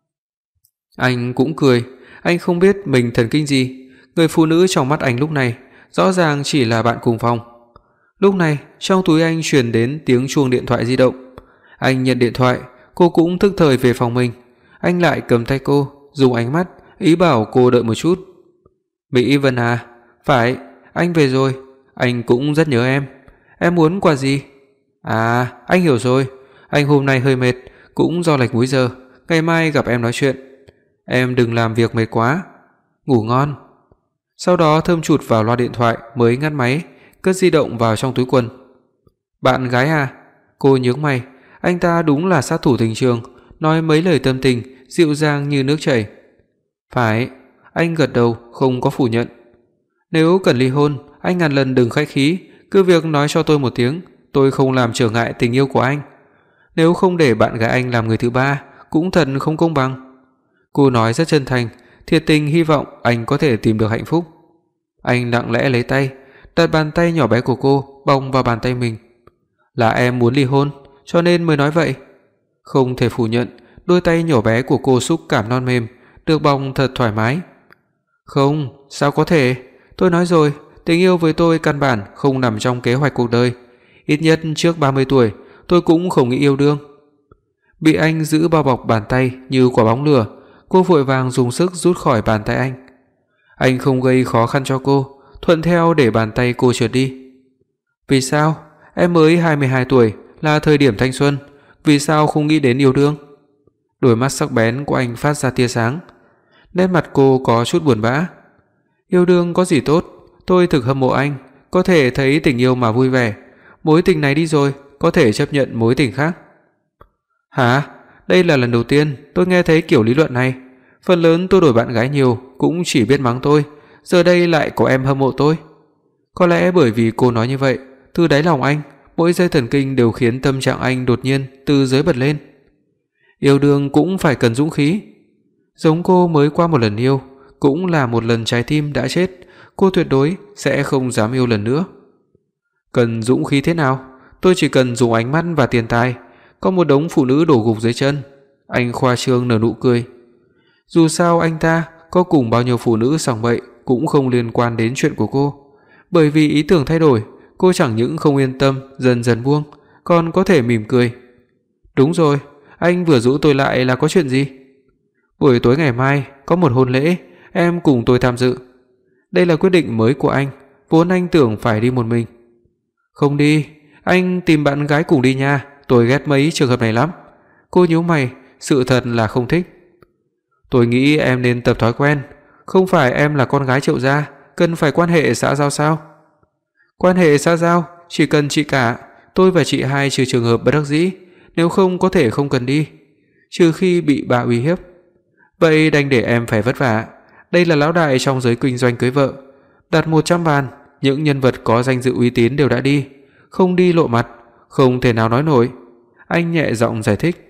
Anh cũng cười, anh không biết mình thần kinh gì. Người phụ nữ trong mắt anh lúc này rõ ràng chỉ là bạn cùng phòng. Lúc này trong túi anh truyền đến tiếng chuông điện thoại di động. Anh nhận điện thoại, cô cũng tức thời về phòng mình. Anh lại cầm tay cô, dùng ánh mắt ý bảo cô đợi một chút. Mỹ Vân à? Phải, anh về rồi. Anh cũng rất nhớ em. Em muốn quà gì? À, anh hiểu rồi. Anh hôm nay hơi mệt, cũng do lệch múi giờ. Ngày mai gặp em nói chuyện. Em đừng làm việc mệt quá. Ngủ ngon. Sau đó thơm chụt vào loa điện thoại mới ngắt máy, cất di động vào trong túi quần. "Bạn gái à?" Cô nhướng mày, anh ta đúng là sát thủ tình trường, nói mấy lời tâm tình dịu dàng như nước chảy. "Phải." Anh gật đầu không có phủ nhận. "Nếu cần ly hôn, anh ngàn lần đừng khách khí, cứ việc nói cho tôi một tiếng, tôi không làm trở ngại tình yêu của anh. Nếu không để bạn gái anh làm người thứ ba, cũng thật không công bằng." Cô nói rất chân thành, thiệt tình hy vọng anh có thể tìm được hạnh phúc. Anh lặng lẽ lấy tay, đặt bàn tay nhỏ bé của cô bồng vào bàn tay mình. "Là em muốn ly hôn, cho nên mới nói vậy." Không thể phủ nhận, đôi tay nhỏ bé của cô xúc cảm non mềm, được bồng thật thoải mái. "Không, sao có thể? Tôi nói rồi, tình yêu với tôi căn bản không nằm trong kế hoạch cuộc đời. Ít nhất trước ba mươi tuổi, tôi cũng không nghĩ yêu đương." Bị anh giữ bao bọc bàn tay như quả bóng lửa, cô vội vàng dùng sức rút khỏi bàn tay anh. Anh không gây khó khăn cho cô, thuận theo để bàn tay cô trượt đi. "Vì sao? Em mới hai mươi hai tuổi, là thời điểm thanh xuân, vì sao không nghĩ đến yêu đương?" Đôi mắt sắc bén của anh phát ra tia sáng. Nét mặt cô có chút buồn bã. "Yêu đương có gì tốt, tôi thực hâm mộ anh, có thể thấy tình yêu mà vui vẻ, mối tình này đi rồi, có thể chấp nhận mối tình khác." "Hả? Đây là lần đầu tiên tôi nghe thấy kiểu lý luận này. Phần lớn tôi đổi bạn gái nhiều cũng chỉ biết mắng tôi, giờ đây lại có em hâm mộ tôi." Có lẽ bởi vì cô nói như vậy, từ đáy lòng anh, mỗi dây thần kinh đều khiến tâm trạng anh đột nhiên từ dưới bật lên. Yêu đương cũng phải cần dũng khí. Giống cô mới qua một lần yêu, cũng là một lần trái tim đã chết, cô tuyệt đối sẽ không dám yêu lần nữa. Cần dũng khí thế nào? Tôi chỉ cần dùng ánh mắt và tiền tài, có một đống phụ nữ đổ gục dưới chân. Anh khoa trương nở nụ cười. Dù sao anh ta có cùng bao nhiêu phụ nữ sòng bậy cũng không liên quan đến chuyện của cô. Bởi vì ý tưởng thay đổi, cô chẳng những không yên tâm dần dần buông, còn có thể mỉm cười. "Đúng rồi, anh vừa rủ tôi lại là có chuyện gì?" "Buổi tối ngày mai có một hôn lễ, em cùng tôi tham dự." Đây là quyết định mới của anh, vốn anh tưởng phải đi một mình. "Không đi, anh tìm bạn gái cùng đi nha, tôi ghét mấy trường hợp này lắm." Cô nhíu mày, sự thật là không thích. "Tôi nghĩ em nên tập thói quen, không phải em là con gái Triệu gia, cần phải quan hệ xã giao sao?" "Quan hệ xã giao, chỉ cần chị cả, tôi và chị hai trừ trường hợp bất đắc dĩ, nếu không có thể không cần đi, trừ khi bị bà uy hiếp." "Vậy đành để em phải vất vả, đây là lão đại trong giới kinh doanh cưới vợ, đặt một trăm bàn, những nhân vật có danh dự uy tín đều đã đi, không đi lộ mặt, không thể nào nói nổi." Anh nhẹ giọng giải thích.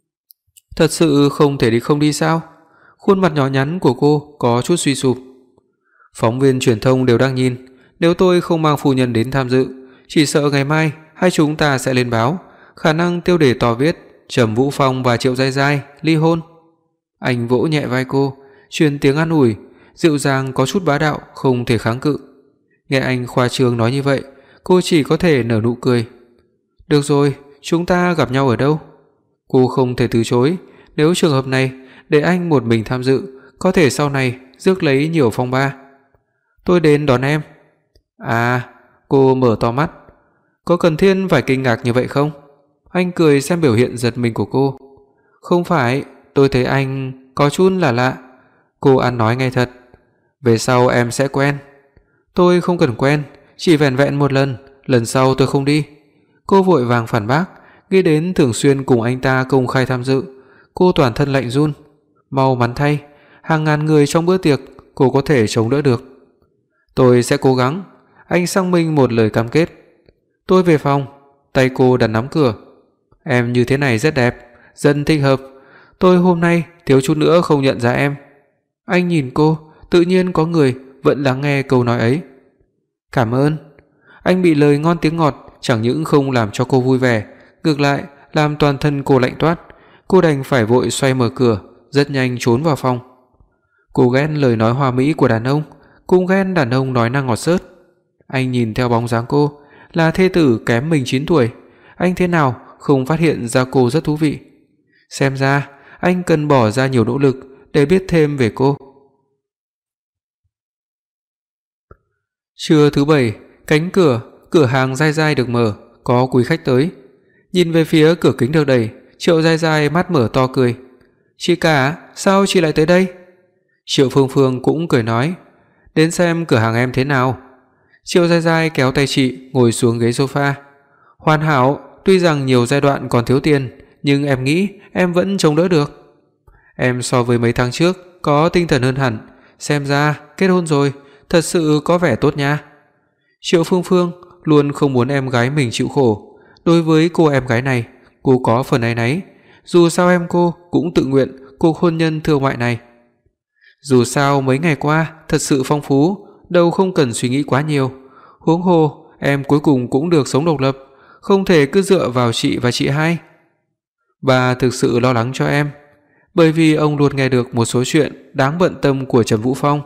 "Thật sự không thể đi không đi sao?" Khuôn mặt nhỏ nhắn của cô có chút suy sụp. "Phóng viên truyền thông đều đang nhìn, nếu tôi không mang phu nhân đến tham dự, chỉ sợ ngày mai hai chúng ta sẽ lên báo, khả năng tiêu đề to viết Trầm Vũ Phong và Triệu Giai Giai ly hôn." Anh vỗ nhẹ vai cô, truyền tiếng an ủi, dịu dàng có chút bá đạo, không thể kháng cự. Nghe anh khoa trương nói như vậy, cô chỉ có thể nở nụ cười. "Được rồi, chúng ta gặp nhau ở đâu?" Cô không thể từ chối, nếu trường hợp này để anh một mình tham dự, có thể sau này rước lấy nhiều phong ba. "Tôi đến đón em." "À." Cô mở to mắt. "Có cần thiết phải kinh ngạc như vậy không?" Anh cười xem biểu hiện giật mình của cô. "Không phải, tôi thấy anh có chút là lạ." Cô ăn nói ngay thật. "Về sau em sẽ quen." "Tôi không cần quen, chỉ vẻn vẹn một lần, lần sau tôi không đi." Cô vội vàng phản bác, nghĩ đến thường xuyên cùng anh ta công khai tham dự, cô toàn thân lạnh run. Mau mắn thay, hàng ngàn người trong bữa tiệc, cô có thể chống đỡ được. "Tôi sẽ cố gắng." Anh sang minh một lời cam kết. "Tôi về phòng." Tay cô đặt nắm cửa. "Em như thế này rất đẹp, rất thích hợp. Tôi hôm nay thiếu chút nữa không nhận ra em." Anh nhìn cô, tự nhiên có người vẫn lắng nghe câu nói ấy. "Cảm ơn." Anh bị lời ngon tiếng ngọt chẳng những không làm cho cô vui vẻ, ngược lại làm toàn thân cô lạnh toát. Cô đành phải vội xoay mở cửa, rất nhanh trốn vào phòng. Cô ghét lời nói hoa mỹ của đàn ông, cũng ghét đàn ông nói năng ngọt xớt. Anh nhìn theo bóng dáng cô, là thê tử kém mình chín tuổi, anh thế nào không phát hiện ra cô rất thú vị. Xem ra anh cần bỏ ra nhiều nỗ lực để biết thêm về cô. Trưa thứ bảy, cánh cửa cửa hàng Giai Giai được mở, có quý khách tới. Nhìn về phía cửa kính được đẩy, Triệu Giai Giai mắt mở to cười. "Chị cả, sao chị lại tới đây?" Triệu Phương Phương cũng cười nói, đến xem cửa hàng em thế nào." Triệu Giai Giai kéo tay chị ngồi xuống ghế sofa. "Hoàn hảo, tuy rằng nhiều giai đoạn còn thiếu tiền, nhưng em nghĩ em vẫn chống đỡ được. Em so với mấy tháng trước có tinh thần hơn hẳn, xem ra kết hôn rồi, thật sự có vẻ tốt nha." Triệu Phương Phương luôn không muốn em gái mình chịu khổ, đối với cô em gái này, cô có phần áy náy, dù sao em cô cũng tự nguyện cuộc hôn nhân thương mại này. Dù sao mấy ngày qua thật sự phong phú, đâu không cần suy nghĩ quá nhiều, huống hồ em cuối cùng cũng được sống độc lập, không thể cứ dựa vào chị và chị hai. Bà thực sự lo lắng cho em, bởi vì ông luôn nghe được một số chuyện đáng bận tâm của Trầm Vũ Phong.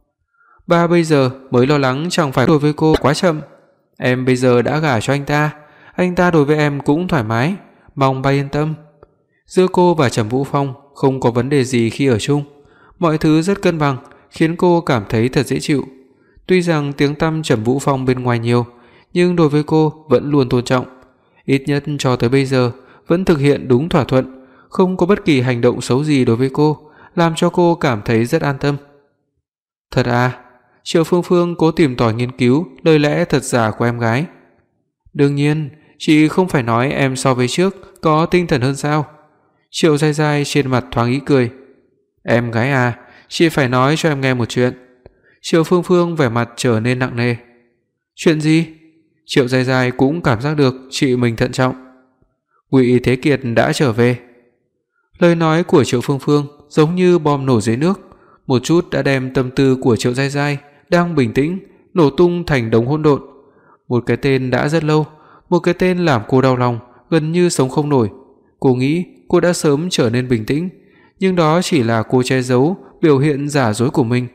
Bà bây giờ mới lo lắng chẳng phải đối với cô quá chậm. Em bây giờ đã gả cho anh ta, anh ta đối với em cũng thoải mái, mong bà yên tâm. Giữa cô và Trầm Vũ Phong không có vấn đề gì khi ở chung, mọi thứ rất cân bằng, khiến cô cảm thấy thật dễ chịu. Tuy rằng tiếng tăm Trầm Vũ Phong bên ngoài nhiều, nhưng đối với cô vẫn luôn tôn trọng, ít nhất cho tới bây giờ vẫn thực hiện đúng thỏa thuận, không có bất kỳ hành động xấu gì đối với cô, làm cho cô cảm thấy rất an tâm. Thật à? Triệu Phương Phương cố tìm tòi nghiên cứu lời lẽ thật giả của em gái. Đương nhiên, chị không phải nói em so với trước có tinh thần hơn sao? Triệu Giai Giai trên mặt thoáng ý cười. Em gái à, chị phải nói cho em nghe một chuyện. Triệu Phương Phương vẻ mặt trở nên nặng nề. Chuyện gì? Triệu Giai Giai cũng cảm giác được chị mình thận trọng. Ngụy Thế Kiệt đã trở về. Lời nói của Triệu Phương Phương giống như bom nổ dưới nước, một chút đã đem tâm tư của Triệu Giai Giai đang bình tĩnh nổ tung thành đống hỗn độn. Một cái tên đã rất lâu, một cái tên làm cô đau lòng, gần như sống không nổi. Cô nghĩ cô đã sớm trở nên bình tĩnh, nhưng đó chỉ là cô che giấu biểu hiện giả dối của mình.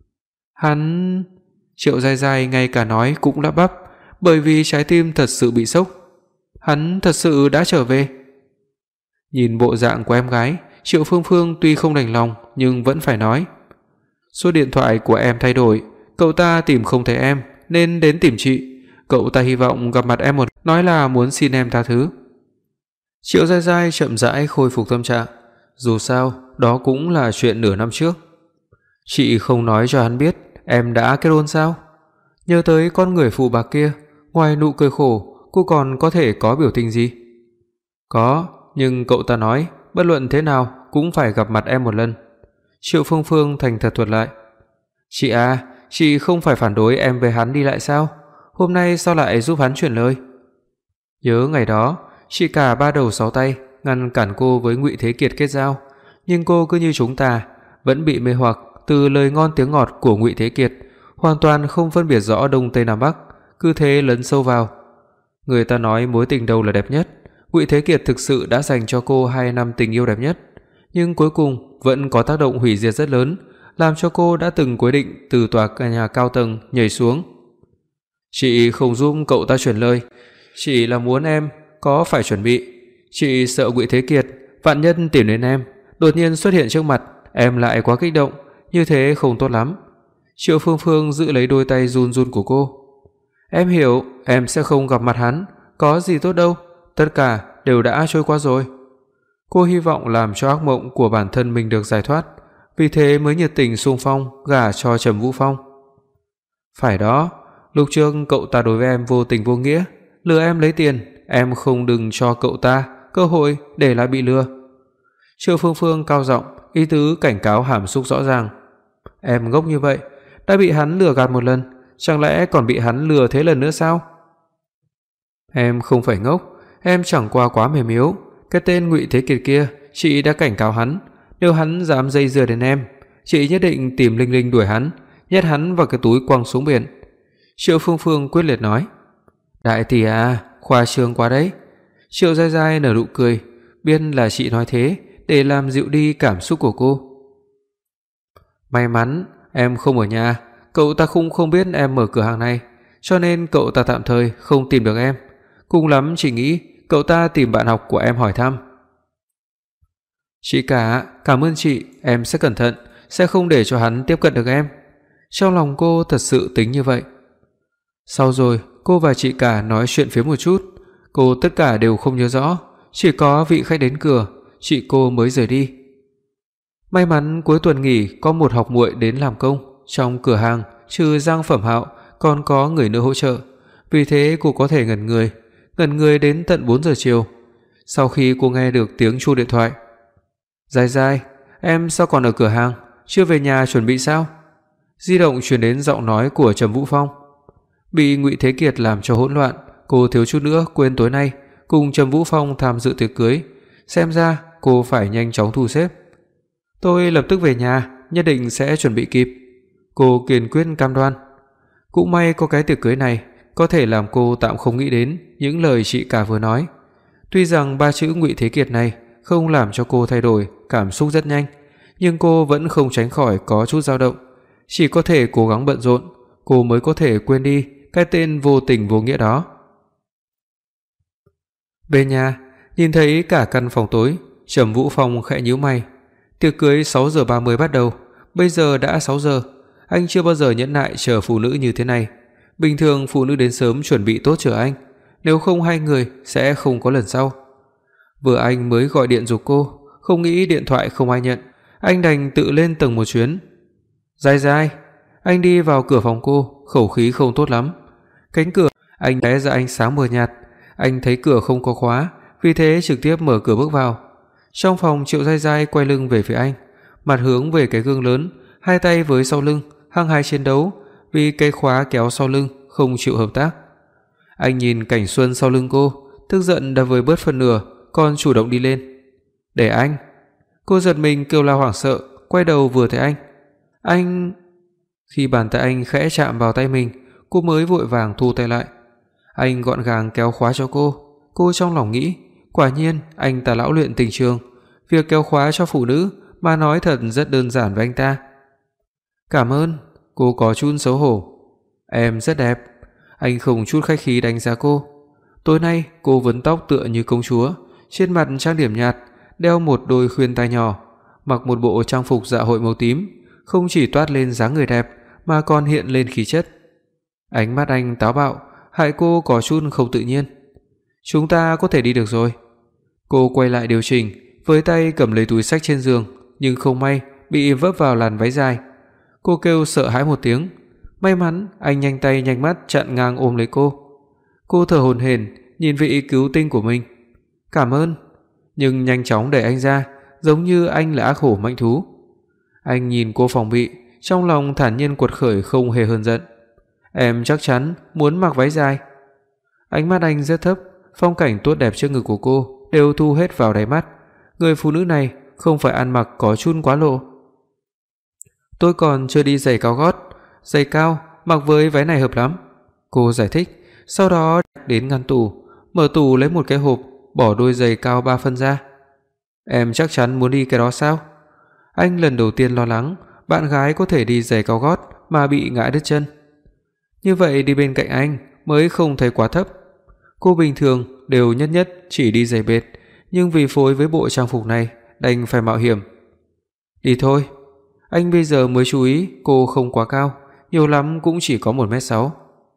Hắn... Triệu Giai Giai ngay cả nói cũng lắp bắp, bởi vì trái tim thật sự bị sốc. Hắn thật sự đã trở về. Nhìn bộ dạng của em gái, Triệu Phương Phương tuy không đành lòng nhưng vẫn phải nói. Số điện thoại của em thay đổi, cậu ta tìm không thấy em nên đến tìm chị. Cậu ta hy vọng gặp mặt em một, nói là muốn xin em tha thứ. Triệu Giai Giai chậm rãi khôi phục tâm trạng, dù sao đó cũng là chuyện nửa năm trước. Chị không nói cho hắn biết em đã kết hôn sao? Nhớ tới con người phụ bạc kia, ngoài nụ cười khổ, cô còn có thể có biểu tình gì? Có, nhưng cậu ta nói bất luận thế nào cũng phải gặp mặt em một lần. Triệu Phương Phương thành thật thuật lại. Chị à, chị không phải phản đối em với hắn đi lại sao? Hôm nay sao lại giúp hắn chuyển lời? Nhớ ngày đó, chị cả ba đầu sáu tay ngăn cản cô với Ngụy Thế Kiệt kết giao, nhưng cô cứ như chúng ta, vẫn bị mê hoặc từ lời ngon tiếng ngọt của Ngụy Thế Kiệt, hoàn toàn không phân biệt rõ đông tây nam bắc, cứ thế lấn sâu vào. Người ta nói mối tình đầu là đẹp nhất, Ngụy Thế Kiệt thực sự đã dành cho cô hai năm tình yêu đẹp nhất, nhưng cuối cùng vẫn có tác động hủy diệt rất lớn, làm cho cô đã từng quyết định từ tòa nhà cao tầng nhảy xuống. Chị không giúp cậu ta chuyển lời, chỉ là muốn em có phải chuẩn bị. Chị sợ Ngụy Thế Kiệt vạn nhân tìm đến em, đột nhiên xuất hiện trước mặt, em lại quá kích động, như thế không tốt lắm. Triệu Phương Phương giữ lấy đôi tay run run của cô. Em hiểu, em sẽ không gặp mặt hắn, có gì tốt đâu, tất cả đều đã trôi qua rồi. Cô hy vọng làm cho ác mộng của bản thân mình được giải thoát, vì thế mới nhiệt tình xung phong gả cho Trầm Vũ Phong. Phải đó, lúc trước cậu ta đối với em vô tình vô nghĩa, lừa em lấy tiền, em không đừng cho cậu ta cơ hội để lại bị lừa. Triệu Phương Phương cao giọng, ý tứ cảnh cáo hàm xúc rõ ràng. Em ngốc như vậy, đã bị hắn lừa gạt một lần, chẳng lẽ còn bị hắn lừa thế lần nữa sao? Em không phải ngốc, em chẳng qua quá mềm yếu. Cái tên Ngụy Thế Kiệt kia, chị đã cảnh cáo hắn, nếu hắn dám dây dưa đến em, chị nhất định tìm Linh Linh đuổi hắn, nhét hắn vào cái túi quăng xuống biển. Triệu Phương Phương quyết liệt nói. Đại tỷ à, khoa trương quá đấy. Triệu Giai Giai nở nụ cười, biết là chị nói thế để làm dịu đi cảm xúc của cô. May mắn em không ở nhà, cậu ta không không biết em mở cửa hàng này, cho nên cậu ta tạm thời không tìm được em. Cùng lắm chỉ nghĩ cậu ta tìm bạn học của em hỏi thăm. Chị cả, cảm ơn chị, em sẽ cẩn thận, sẽ không để cho hắn tiếp cận được em. Trong lòng cô thật sự tính như vậy. Sau rồi cô và chị cả nói chuyện phía một chút, cô tất cả đều không nhớ rõ, chỉ có vị khách đến cửa, chị cô mới rời đi. May mắn cuối tuần nghỉ có một học muội đến làm công trong cửa hàng, trừ Giang Phẩm Hạo còn có người nữa hỗ trợ. Vì thế cô có thể ngẩn người, ngẩn người đến tận bốn giờ chiều. Sau khi cô nghe được tiếng chuông điện thoại. "Dài Dài, em sao còn ở cửa hàng, chưa về nhà chuẩn bị sao?" Di động truyền đến giọng nói của Trầm Vũ Phong. Bị Ngụy Thế Kiệt làm cho hỗn loạn, cô thiếu chút nữa quên tối nay cùng Trầm Vũ Phong tham dự tiệc cưới, xem ra cô phải nhanh chóng thu xếp. "Tôi lập tức về nhà, nhất định sẽ chuẩn bị kịp." Cô kiên quyết cam đoan. Cũng may có cái tiệc cưới này, có thể làm cô tạm không nghĩ đến những lời chị cả vừa nói. Tuy rằng ba chữ Ngụy Thế Kiệt này không làm cho cô thay đổi cảm xúc rất nhanh, nhưng cô vẫn không tránh khỏi có chút dao động, chỉ có thể cố gắng bận rộn, cô mới có thể quên đi cái tên vô tình vô nghĩa đó. Về nhà, nhìn thấy cả căn phòng tối, Trầm Vũ Phong khẽ nhíu mày. Tiệc cưới sáu giờ ba mươi bắt đầu, bây giờ đã sáu giờ, anh chưa bao giờ nhẫn nại chờ phụ nữ như thế này. Bình thường phụ nữ đến sớm chuẩn bị tốt chờ anh, nếu không hai người sẽ không có lần sau. Vừa anh mới gọi điện giục cô, không nghĩ điện thoại không ai nhận, anh đành tự lên tầng một chuyến. "Dài Dài." Anh đi vào cửa phòng cô, khẩu khí không tốt lắm. Cánh cửa anh lóe ra ánh sáng mờ nhạt, anh thấy cửa không có khóa, vì thế trực tiếp mở cửa bước vào. Trong phòng, Triệu Dài Dài quay lưng về phía anh, mặt hướng về cái gương lớn, hai tay với sau lưng, hăng hái chiến đấu, vì cái khóa kéo sau lưng không chịu hợp tác. Anh nhìn cảnh xuân sau lưng cô, tức giận đã vơi bớt phần nửa, còn chủ động đi lên. "Để anh." Cô giật mình kêu la hoảng sợ, quay đầu vừa thấy anh. "Anh..." Khi bàn tay anh khẽ chạm vào tay mình, cô mới vội vàng thu tay lại. Anh gọn gàng kéo khóa cho cô. Cô trong lòng nghĩ, quả nhiên anh ta lão luyện tình trường, việc kéo khóa cho phụ nữ mà nói thật rất đơn giản với anh ta. "Cảm ơn." Cô có chút xấu hổ. "Em rất đẹp." Anh không chút khách khí đánh giá cô. Tối nay cô vấn tóc tựa như công chúa, trên mặt trang điểm nhạt, đeo một đôi khuyên tai nhỏ, mặc một bộ trang phục dạ hội màu tím, không chỉ toát lên dáng người đẹp mà còn hiện lên khí chất. Ánh mắt anh táo bạo, hại cô có chút không tự nhiên. "Chúng ta có thể đi được rồi." Cô quay lại điều chỉnh, với tay cầm lấy túi xách trên giường, nhưng không may bị vấp vào làn váy dài. Cô kêu sợ hãi một tiếng. May mắn anh nhanh tay nhanh mắt chặn ngang ôm lấy cô. Cô thở hổn hển nhìn vị cứu tinh của mình. "Cảm ơn." Nhưng nhanh chóng đẩy anh ra, giống như anh là ác hổ manh thú. Anh nhìn cô phòng bị, trong lòng thản nhiên quật khởi không hề hờn giận. "Em chắc chắn muốn mặc váy dài." Ánh mắt anh rất thấp, phong cảnh tốt đẹp trước ngực của cô đều thu hết vào đáy mắt. Người phụ nữ này không phải ăn mặc có chút quá lộ. "Tôi còn chưa đi giày cao gót, giày cao mặc với váy này hợp lắm." Cô giải thích, sau đó đến ngăn tủ, mở tủ lấy một cái hộp, bỏ đôi giày cao ba phân ra. "Em chắc chắn muốn đi cái đó sao?" Anh lần đầu tiên lo lắng bạn gái có thể đi giày cao gót mà bị ngã đứt chân. Như vậy đi bên cạnh anh mới không thấy quá thấp. Cô bình thường đều nhất nhất chỉ đi giày bệt, nhưng vì phối với bộ trang phục này đành phải mạo hiểm. "Đi thôi." Anh bây giờ mới chú ý cô không quá cao, nhiều lắm cũng chỉ có một mét sáu.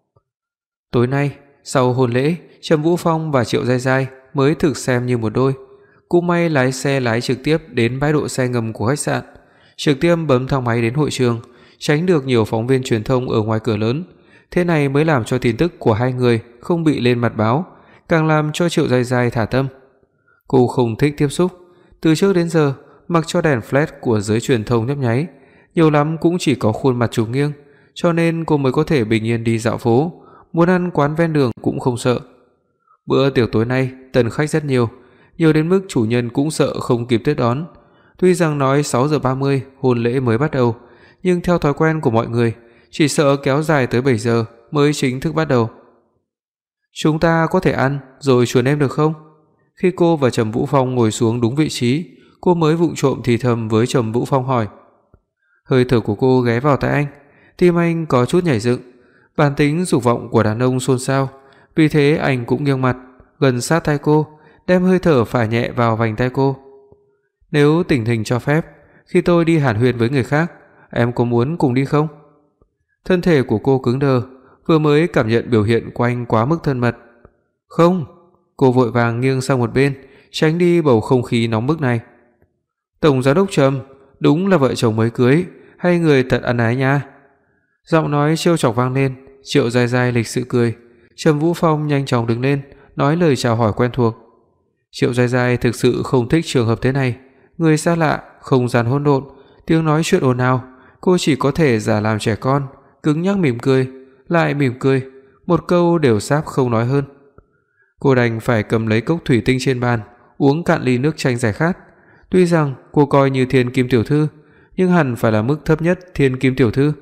Tối nay, sau hôn lễ, Trầm Vũ Phong và Triệu Giai Giai mới thực xem như một đôi. Cũng may lái xe lái trực tiếp đến bãi đỗ xe ngầm của khách sạn, trực tiếp bấm thang máy đến hội trường, tránh được nhiều phóng viên truyền thông ở ngoài cửa lớn. Thế này mới làm cho tin tức của hai người không bị lên mặt báo, càng làm cho Triệu Giai Giai thả tâm. Cô không thích tiếp xúc, từ trước đến giờ mặc cho đèn flash của giới truyền thông nhấp nháy, nhiều lắm cũng chỉ có khuôn mặt trùng nghiêng, cho nên cô mới có thể bình yên đi dạo phố, muốn ăn quán ven đường cũng không sợ. Bữa tiệc tối nay tần khách rất nhiều, nhiều đến mức chủ nhân cũng sợ không kịp tiếp đón. Tuy rằng nói sáu giờ ba mươi hôn lễ mới bắt đầu, nhưng theo thói quen của mọi người, chỉ sợ kéo dài tới bảy giờ mới chính thức bắt đầu. "Chúng ta có thể ăn rồi chuồn em được không?" Khi cô và Trầm Vũ Phong ngồi xuống đúng vị trí, cô mới vụng trộm thì thầm với Trầm Vũ Phong hỏi. Hơi thở của cô ghé vào tai anh, tim anh có chút nhảy dựng. Bản tính dục vọng của đàn ông xôn xao, vì thế anh cũng nghiêng mặt, gần sát tai cô, đem hơi thở phả nhẹ vào vành tai cô. "Nếu tình hình cho phép, khi tôi đi hàn huyên với người khác, em có muốn cùng đi không?" Thân thể của cô cứng đờ, vừa mới cảm nhận biểu hiện của anh quá mức thân mật. "Không." Cô vội vàng nghiêng sang một bên, tránh đi bầu không khí nóng bức này. "Tổng giám đốc Trầm, đúng là vợ chồng mới cưới, hai người thật ân ái nha." Giọng nói trêu chọc vang lên, Triệu Giai Giai lịch sự cười. Trầm Vũ Phong nhanh chóng đứng lên, nói lời chào hỏi quen thuộc. Triệu Giai Giai thực sự không thích trường hợp thế này, người xa lạ, không gian hỗn độn, tiếng nói chuyện ồn ào, cô chỉ có thể giả làm trẻ con, cứng nhắc mỉm cười, lại mỉm cười, một câu đều sáp không nói hơn. Cô đành phải cầm lấy cốc thủy tinh trên bàn, uống cạn ly nước chanh giải khát. Tuy rằng cô coi như thiên kim tiểu thư, nhưng hẳn phải là mức thấp nhất thiên kim tiểu thư.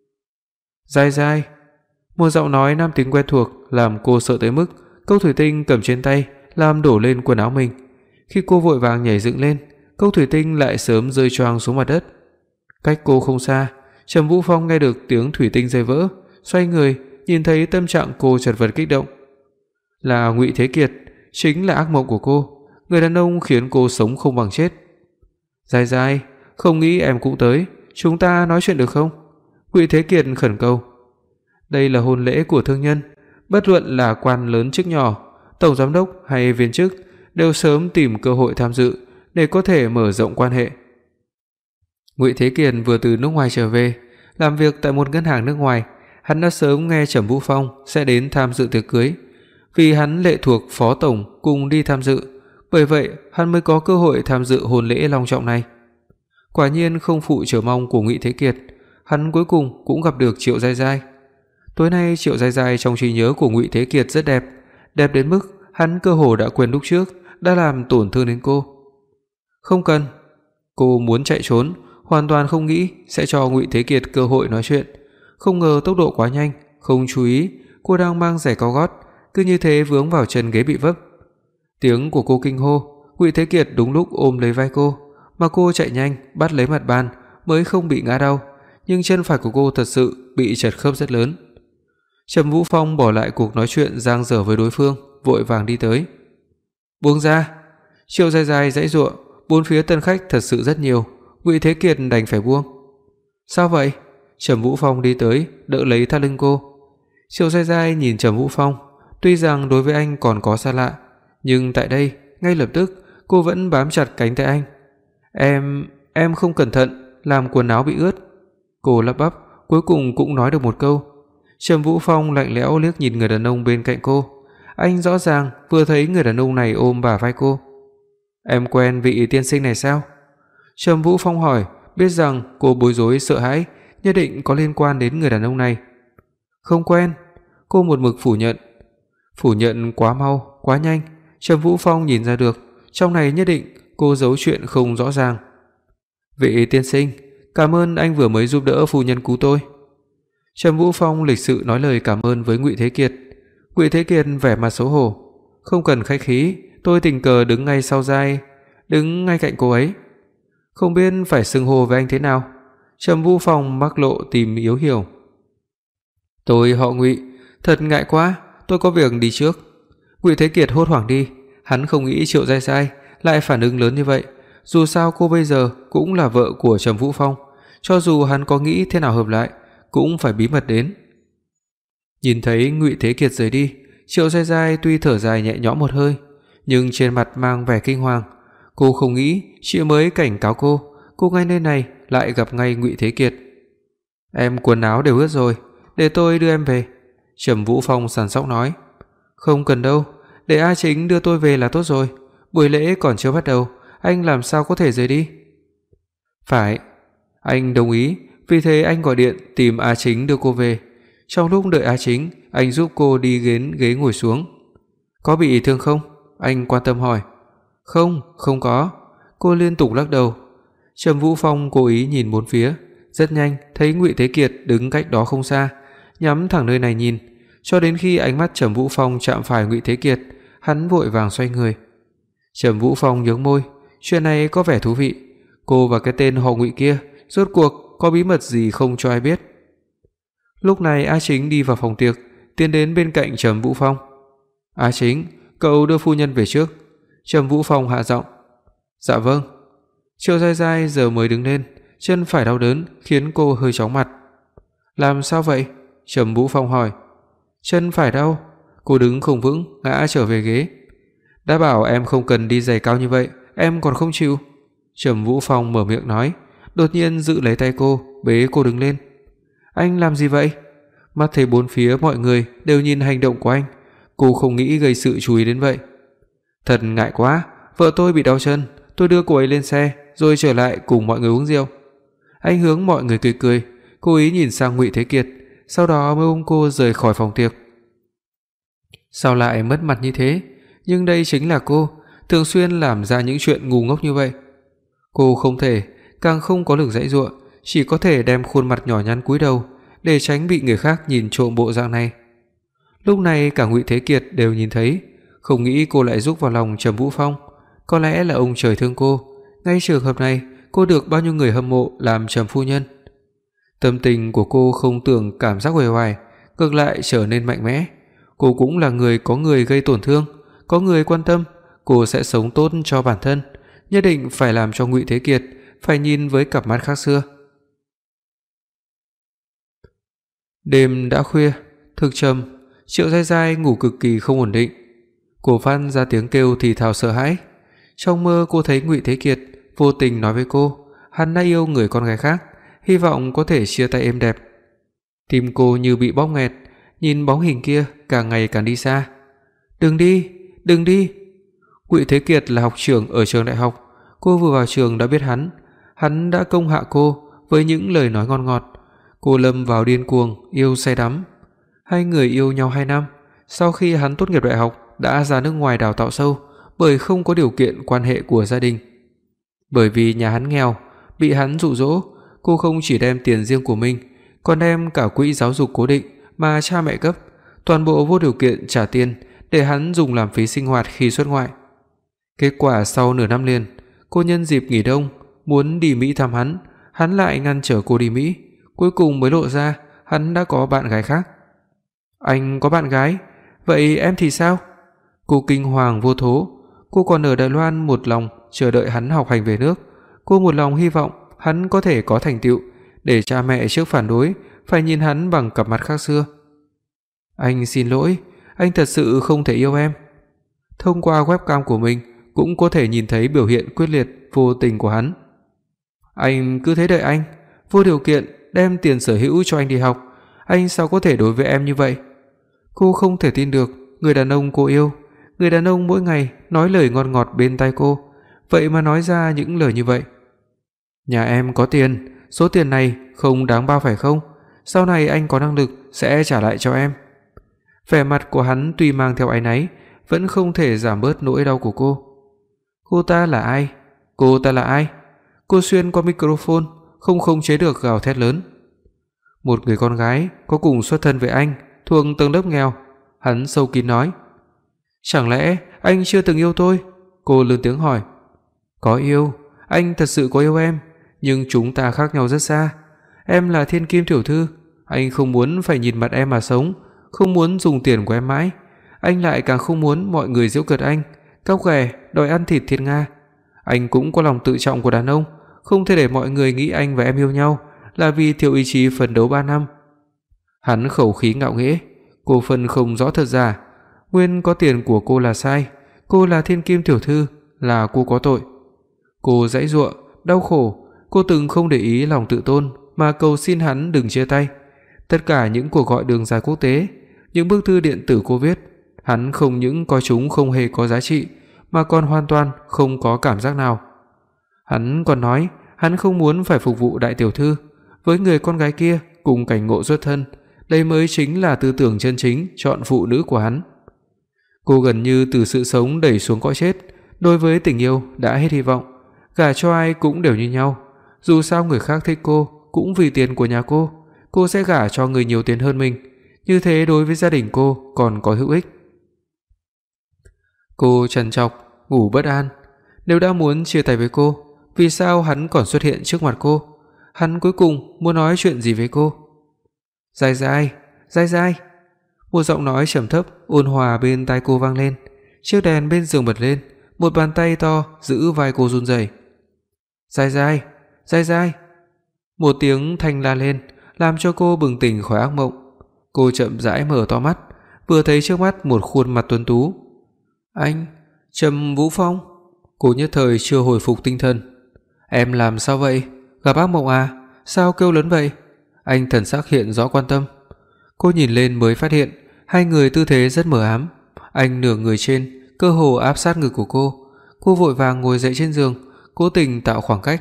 Giai Giai, một giọng nói nam tính quen thuộc làm cô sợ tới mức cốc thủy tinh cầm trên tay làm đổ lên quần áo mình. Khi cô vội vàng nhảy dựng lên, cốc thủy tinh lại sớm rơi choàng xuống mặt đất. Cách cô không xa, Trầm Vũ Phong nghe được tiếng thủy tinh rơi vỡ, xoay người, nhìn thấy tâm trạng cô chật vật kích động. Là Ngụy Thế Kiệt, chính là ác mộng của cô, người đàn ông khiến cô sống không bằng chết. Giai Giai, không nghĩ em cũng tới, chúng ta nói chuyện được không? Ngụy Thế Kiệt khẩn cầu. Đây là hôn lễ của thương nhân, bất luận là quan lớn chức nhỏ, tổng giám đốc hay viên chức đều sớm tìm cơ hội tham dự để có thể mở rộng quan hệ. Ngụy Thế Kiệt vừa từ nước ngoài trở về, làm việc tại một ngân hàng nước ngoài, hắn đã sớm nghe Trầm Vũ Phong sẽ đến tham dự tiệc cưới, vì hắn lệ thuộc phó tổng cùng đi tham dự, bởi vậy hắn mới có cơ hội tham dự hôn lễ long trọng này. Quả nhiên không phụ chờ mong của Ngụy Thế Kiệt, hắn cuối cùng cũng gặp được Triệu Giai Giai. Tối nay Triệu Giai Giai trong trí nhớ của Ngụy Thế Kiệt rất đẹp, đẹp đến mức hắn cơ hồ đã quên lúc trước đã làm tổn thương đến cô. Không cần. Cô muốn chạy trốn, hoàn toàn không nghĩ sẽ cho Ngụy Thế Kiệt cơ hội nói chuyện, không ngờ tốc độ quá nhanh, không chú ý cô đang mang giày cao gót, cứ như thế vướng vào chân ghế bị vấp. Tiếng của cô kinh hô, Ngụy Thế Kiệt đúng lúc ôm lấy vai cô, mà cô chạy nhanh bắt lấy mặt bàn mới không bị ngã đau, nhưng chân phải của cô thật sự bị trật khớp rất lớn. Trầm Vũ Phong bỏ lại cuộc nói chuyện dang dở với đối phương, vội vàng đi tới. Buông ra. Triệu Giai Giai giãy giụa, bốn phía tân khách thật sự rất nhiều, Ngụy Thế Kiệt đành phải buông. Sao vậy? Trầm Vũ Phong đi tới, đỡ lấy thắt lưng cô. Triệu Giai Giai nhìn Trầm Vũ Phong, tuy rằng đối với anh còn có xa lạ, nhưng tại đây, ngay lập tức cô vẫn bám chặt cánh tay anh. Em, em không cẩn thận làm quần áo bị ướt. Cô lắp bắp, cuối cùng cũng nói được một câu. Trầm Vũ Phong lạnh lẽo liếc nhìn người đàn ông bên cạnh cô. Anh rõ ràng vừa thấy người đàn ông này ôm bả vai cô. Em quen vị tiên sinh này sao? Trầm Vũ Phong hỏi, biết rằng cô bối rối sợ hãi, nhất định có liên quan đến người đàn ông này. Không quen. Cô một mực phủ nhận. Phủ nhận quá mau, quá nhanh. Trầm Vũ Phong nhìn ra được, trong này nhất định cô giấu chuyện không rõ ràng. Vị tiên sinh, cảm ơn anh vừa mới giúp đỡ phu nhân cứu tôi. Trầm Vũ Phong lịch sự nói lời cảm ơn với Ngụy Thế Kiệt. Ngụy Thế Kiệt vẻ mặt xấu hổ, không cần khách khí, tôi tình cờ đứng ngay sau Giai, đứng ngay cạnh cô ấy. Không biết phải xưng hô với anh thế nào. Trầm Vũ Phong mắc lộ tìm yếu hiểu. Tôi họ Ngụy, thật ngại quá, tôi có việc đi trước. Ngụy Thế Kiệt hốt hoảng đi, hắn không nghĩ Triệu Giai Giai lại phản ứng lớn như vậy, dù sao cô bây giờ cũng là vợ của Trầm Vũ Phong, cho dù hắn có nghĩ thế nào hợp lại cũng phải bí mật đến. Nhìn thấy Ngụy Thế Kiệt rời đi, Triệu Giai Giai tuy thở dài nhẹ nhõm một hơi, nhưng trên mặt mang vẻ kinh hoàng. Cô không nghĩ chị mới cảnh cáo cô, cô ngay nơi này lại gặp ngay Ngụy Thế Kiệt. Em quần áo đều ướt rồi, để tôi đưa em về. Trầm Vũ Phong sẵn sóc nói. Không cần đâu, để A Chính đưa tôi về là tốt rồi, buổi lễ còn chưa bắt đầu, anh làm sao có thể rời đi. Phải, anh đồng ý, vì thế anh gọi điện tìm A Chính đưa cô về. Trong lúc đợi A Chính, anh giúp cô đi đến ghế ngồi xuống. Có bị thương không? Anh quan tâm hỏi. Không, không có. Cô liên tục lắc đầu. Trầm Vũ Phong cố ý nhìn bốn phía, rất nhanh thấy Ngụy Thế Kiệt đứng cách đó không xa, nhắm thẳng nơi này nhìn, cho đến khi ánh mắt Trầm Vũ Phong chạm phải Ngụy Thế Kiệt, hắn vội vàng xoay người. Trầm Vũ Phong nhướng môi, chuyện này có vẻ thú vị, cô và cái tên họ Ngụy kia rốt cuộc có bí mật gì không cho ai biết. Lúc này A Chính đi vào phòng tiệc, tiến đến bên cạnh Trầm Vũ Phong. A Chính, cậu đưa phu nhân về trước. Trầm Vũ Phong hạ giọng. Dạ vâng. Triệu Giai Giai giờ mới đứng lên, chân phải đau đớn khiến cô hơi chóng mặt. Làm sao vậy? Trầm Vũ Phong hỏi. Chân phải đau. Cô đứng không vững, ngã trở về ghế. Đã bảo em không cần đi giày cao như vậy, em còn không chịu. Trầm Vũ Phong mở miệng nói, đột nhiên giữ lấy tay cô, bế cô đứng lên. Anh làm gì vậy? Mắt thấy bốn phía mọi người đều nhìn hành động của anh, cô không nghĩ gây sự chú ý đến vậy. Thật ngại quá, vợ tôi bị đau chân, tôi đưa cô ấy lên xe rồi trở lại cùng mọi người uống rượu. Anh hướng mọi người cười cười, cố ý nhìn sang Ngụy Thế Kiệt, sau đó mới ôm cô rời khỏi phòng tiệc. Sao lại mất mặt như thế? Nhưng đây chính là cô, thường xuyên làm ra những chuyện ngu ngốc như vậy. Cô không thể, càng không có lực giãy giụa, chỉ có thể đem khuôn mặt nhỏ nhắn cúi đầu để tránh bị người khác nhìn trộm bộ dạng này. Lúc này cả Ngụy Thế Kiệt đều nhìn thấy, không nghĩ cô lại rúc vào lòng Trầm Vũ Phong, có lẽ là ông trời thương cô, ngay trường hợp này cô được bao nhiêu người hâm mộ làm Trầm phu nhân. Tâm tình của cô không tưởng cảm giác uể oải, ngược lại trở nên mạnh mẽ. Cô cũng là người có người gây tổn thương, có người quan tâm, cô sẽ sống tốt cho bản thân, nhất định phải làm cho Ngụy Thế Kiệt phải nhìn với cặp mắt khác xưa. Đêm đã khuya, thực trầm, Triệu Giai Giai ngủ cực kỳ không ổn định. Cô phát ra tiếng kêu thì thào sợ hãi. Trong mơ cô thấy Ngụy Thế Kiệt vô tình nói với cô, hắn đã yêu người con gái khác, hy vọng có thể chia tay êm đẹp. Tim cô như bị bóp nghẹt, nhìn bóng hình kia càng ngày càng đi xa. "Đừng đi, đừng đi." Ngụy Thế Kiệt là học trưởng ở trường đại học, cô vừa vào trường đã biết hắn, hắn đã công hạ cô với những lời nói ngon ngọt. Cô lâm vào điên cuồng yêu say đắm. Hai người yêu nhau hai năm, sau khi hắn tốt nghiệp đại học đã ra nước ngoài đào tạo sâu, bởi không có điều kiện quan hệ của gia đình. Bởi vì nhà hắn nghèo, bị hắn dụ dỗ, cô không chỉ đem tiền riêng của mình, còn đem cả quỹ giáo dục cố định mà cha mẹ cấp, toàn bộ vô điều kiện trả tiền để hắn dùng làm phí sinh hoạt khi xuất ngoại. Kết quả sau nửa năm liền, cô nhân dịp nghỉ đông muốn đi Mỹ thăm hắn, hắn lại ngăn trở cô đi Mỹ, cuối cùng mới lộ ra hắn đã có bạn gái khác. "Anh có bạn gái? Vậy em thì sao?" Cô kinh hoàng vô thố, cô còn ở Đài Loan một lòng chờ đợi hắn học hành về nước, cô một lòng hy vọng hắn có thể có thành tựu, để cha mẹ trước phản đối phải nhìn hắn bằng cặp mắt khác xưa. "Anh xin lỗi, anh thật sự không thể yêu em." Thông qua webcam của mình cũng có thể nhìn thấy biểu hiện quyết liệt vô tình của hắn. "Anh cứ thế đợi anh, vô điều kiện đem tiền sở hữu cho anh đi học, anh sao có thể đối với em như vậy?" Cô không thể tin được, người đàn ông cô yêu, người đàn ông mỗi ngày nói lời ngon ngọt bên tai cô, vậy mà nói ra những lời như vậy. "Nhà em có tiền, số tiền này không đáng bao phải không? Sau này anh có năng lực sẽ trả lại cho em." Vẻ mặt của hắn tuy mang theo áy náy, vẫn không thể giảm bớt nỗi đau của cô. Cô ta là ai? Cô ta là ai? Cô xuyên qua microphone, không khống chế được gào thét lớn. "Một người con gái có cùng xuất thân với anh, thuộc tầng lớp nghèo." Hắn sâu kín nói. "Chẳng lẽ anh chưa từng yêu tôi?" Cô lớn tiếng hỏi. "Có yêu, anh thật sự có yêu em, nhưng chúng ta khác nhau rất xa. Em là thiên kim tiểu thư, anh không muốn phải nhìn mặt em mà sống, không muốn dùng tiền của em mãi. Anh lại càng không muốn mọi người giễu cợt anh, cóc ghẻ đòi ăn thịt thiên nga. Anh cũng có lòng tự trọng của đàn ông, không thể để mọi người nghĩ anh và em yêu nhau là vì thiếu ý chí phấn đấu ba năm." Hắn khẩu khí ngạo nghễ, cô phân không rõ thật giả. Nguyên có tiền của cô là sai, cô là thiên kim tiểu thư, là cô có tội. Cô giãy giụa, đau khổ, cô từng không để ý lòng tự tôn mà cầu xin hắn đừng chia tay. Tất cả những cuộc gọi đường dài quốc tế, những bức thư điện tử cô viết, hắn không những coi chúng không hề có giá trị mà còn hoàn toàn không có cảm giác nào. Hắn còn nói hắn không muốn phải phục vụ đại tiểu thư, với người con gái kia cùng cảnh ngộ xuất thân, đây mới chính là tư tưởng chân chính chọn phụ nữ của hắn. Cô gần như từ sự sống đẩy xuống cõi chết, đối với tình yêu đã hết hy vọng, gả cho ai cũng đều như nhau, dù sao người khác thích cô cũng vì tiền của nhà cô, cô sẽ gả cho người nhiều tiền hơn mình, như thế đối với gia đình cô còn có hữu ích. Cô trằn trọc, ngủ bất an, nếu đã muốn chia tay với cô, vì sao hắn còn xuất hiện trước mặt cô? Hắn cuối cùng muốn nói chuyện gì với cô? "Giai Giai, Giai Giai." Một giọng nói trầm thấp ôn hòa bên tai cô vang lên. Chiếc đèn bên giường bật lên, một bàn tay to giữ vai cô run rẩy. "Giai Giai, Giai Giai." Một tiếng thanh la lên, làm cho cô bừng tỉnh khỏi ác mộng. Cô chậm rãi mở to mắt, vừa thấy trước mắt một khuôn mặt tuấn tú. "Anh, Trầm Vũ Phong." Cô nhất thời chưa hồi phục tinh thần. "Em làm sao vậy? Gặp ác mộng à? Sao kêu lớn vậy?" Anh thần sắc hiện rõ quan tâm. Cô nhìn lên mới phát hiện hai người tư thế rất mờ ám. Anh nửa người trên, cơ hồ áp sát ngực của cô. Cô vội vàng ngồi dậy trên giường, cố tình tạo khoảng cách.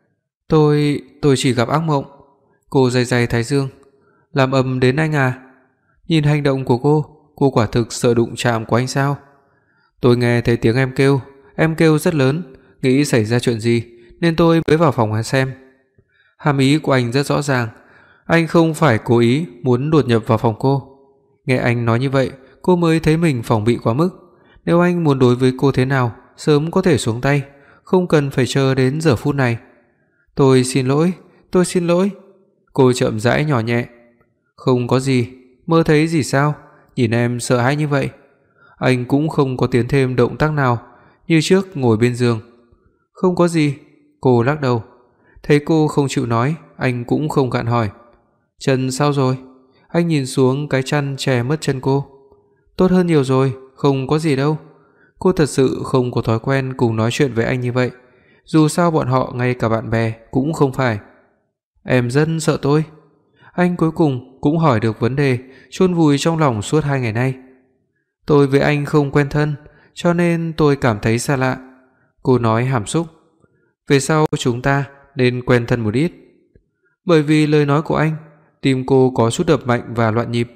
Tôi, tôi chỉ gặp ác mộng. Cô day day thái dương. Làm ầm đến anh à? Nhìn hành động của cô, cô quả thực sợ đụng chạm của anh sao? Tôi nghe thấy tiếng em kêu, em kêu rất lớn, nghĩ xảy ra chuyện gì nên tôi mới vào phòng xem. Hàm ý của anh rất rõ ràng, anh không phải cố ý muốn đột nhập vào phòng cô. Nghe anh nói như vậy, cô mới thấy mình phòng bị quá mức. Nếu anh muốn đối với cô thế nào, sớm có thể xuống tay, không cần phải chờ đến giờ phút này. Tôi xin lỗi, tôi xin lỗi. Cô chậm rãi nhỏ nhẹ. Không có gì, mơ thấy gì sao? Nhìn em sợ hãi như vậy. Anh cũng không có tiến thêm động tác nào, như trước ngồi bên giường. Không có gì. Cô lắc đầu. Thấy cô không chịu nói, anh cũng không gạn hỏi. Chân sao rồi? Anh nhìn xuống cái chăn che mất chân cô. Tốt hơn nhiều rồi, không có gì đâu. Cô thật sự không có thói quen cùng nói chuyện với anh như vậy. Dù sao bọn họ ngay cả bạn bè cũng không phải. Em rất sợ tôi. Anh cuối cùng cũng hỏi được vấn đề chôn vùi trong lòng suốt hai ngày nay. Tôi với anh không quen thân, cho nên tôi cảm thấy xa lạ. Cô nói hàm xúc. Về sau chúng ta nên quen thân một ít. Bởi vì lời nói của anh, tim cô có chút đập mạnh và loạn nhịp.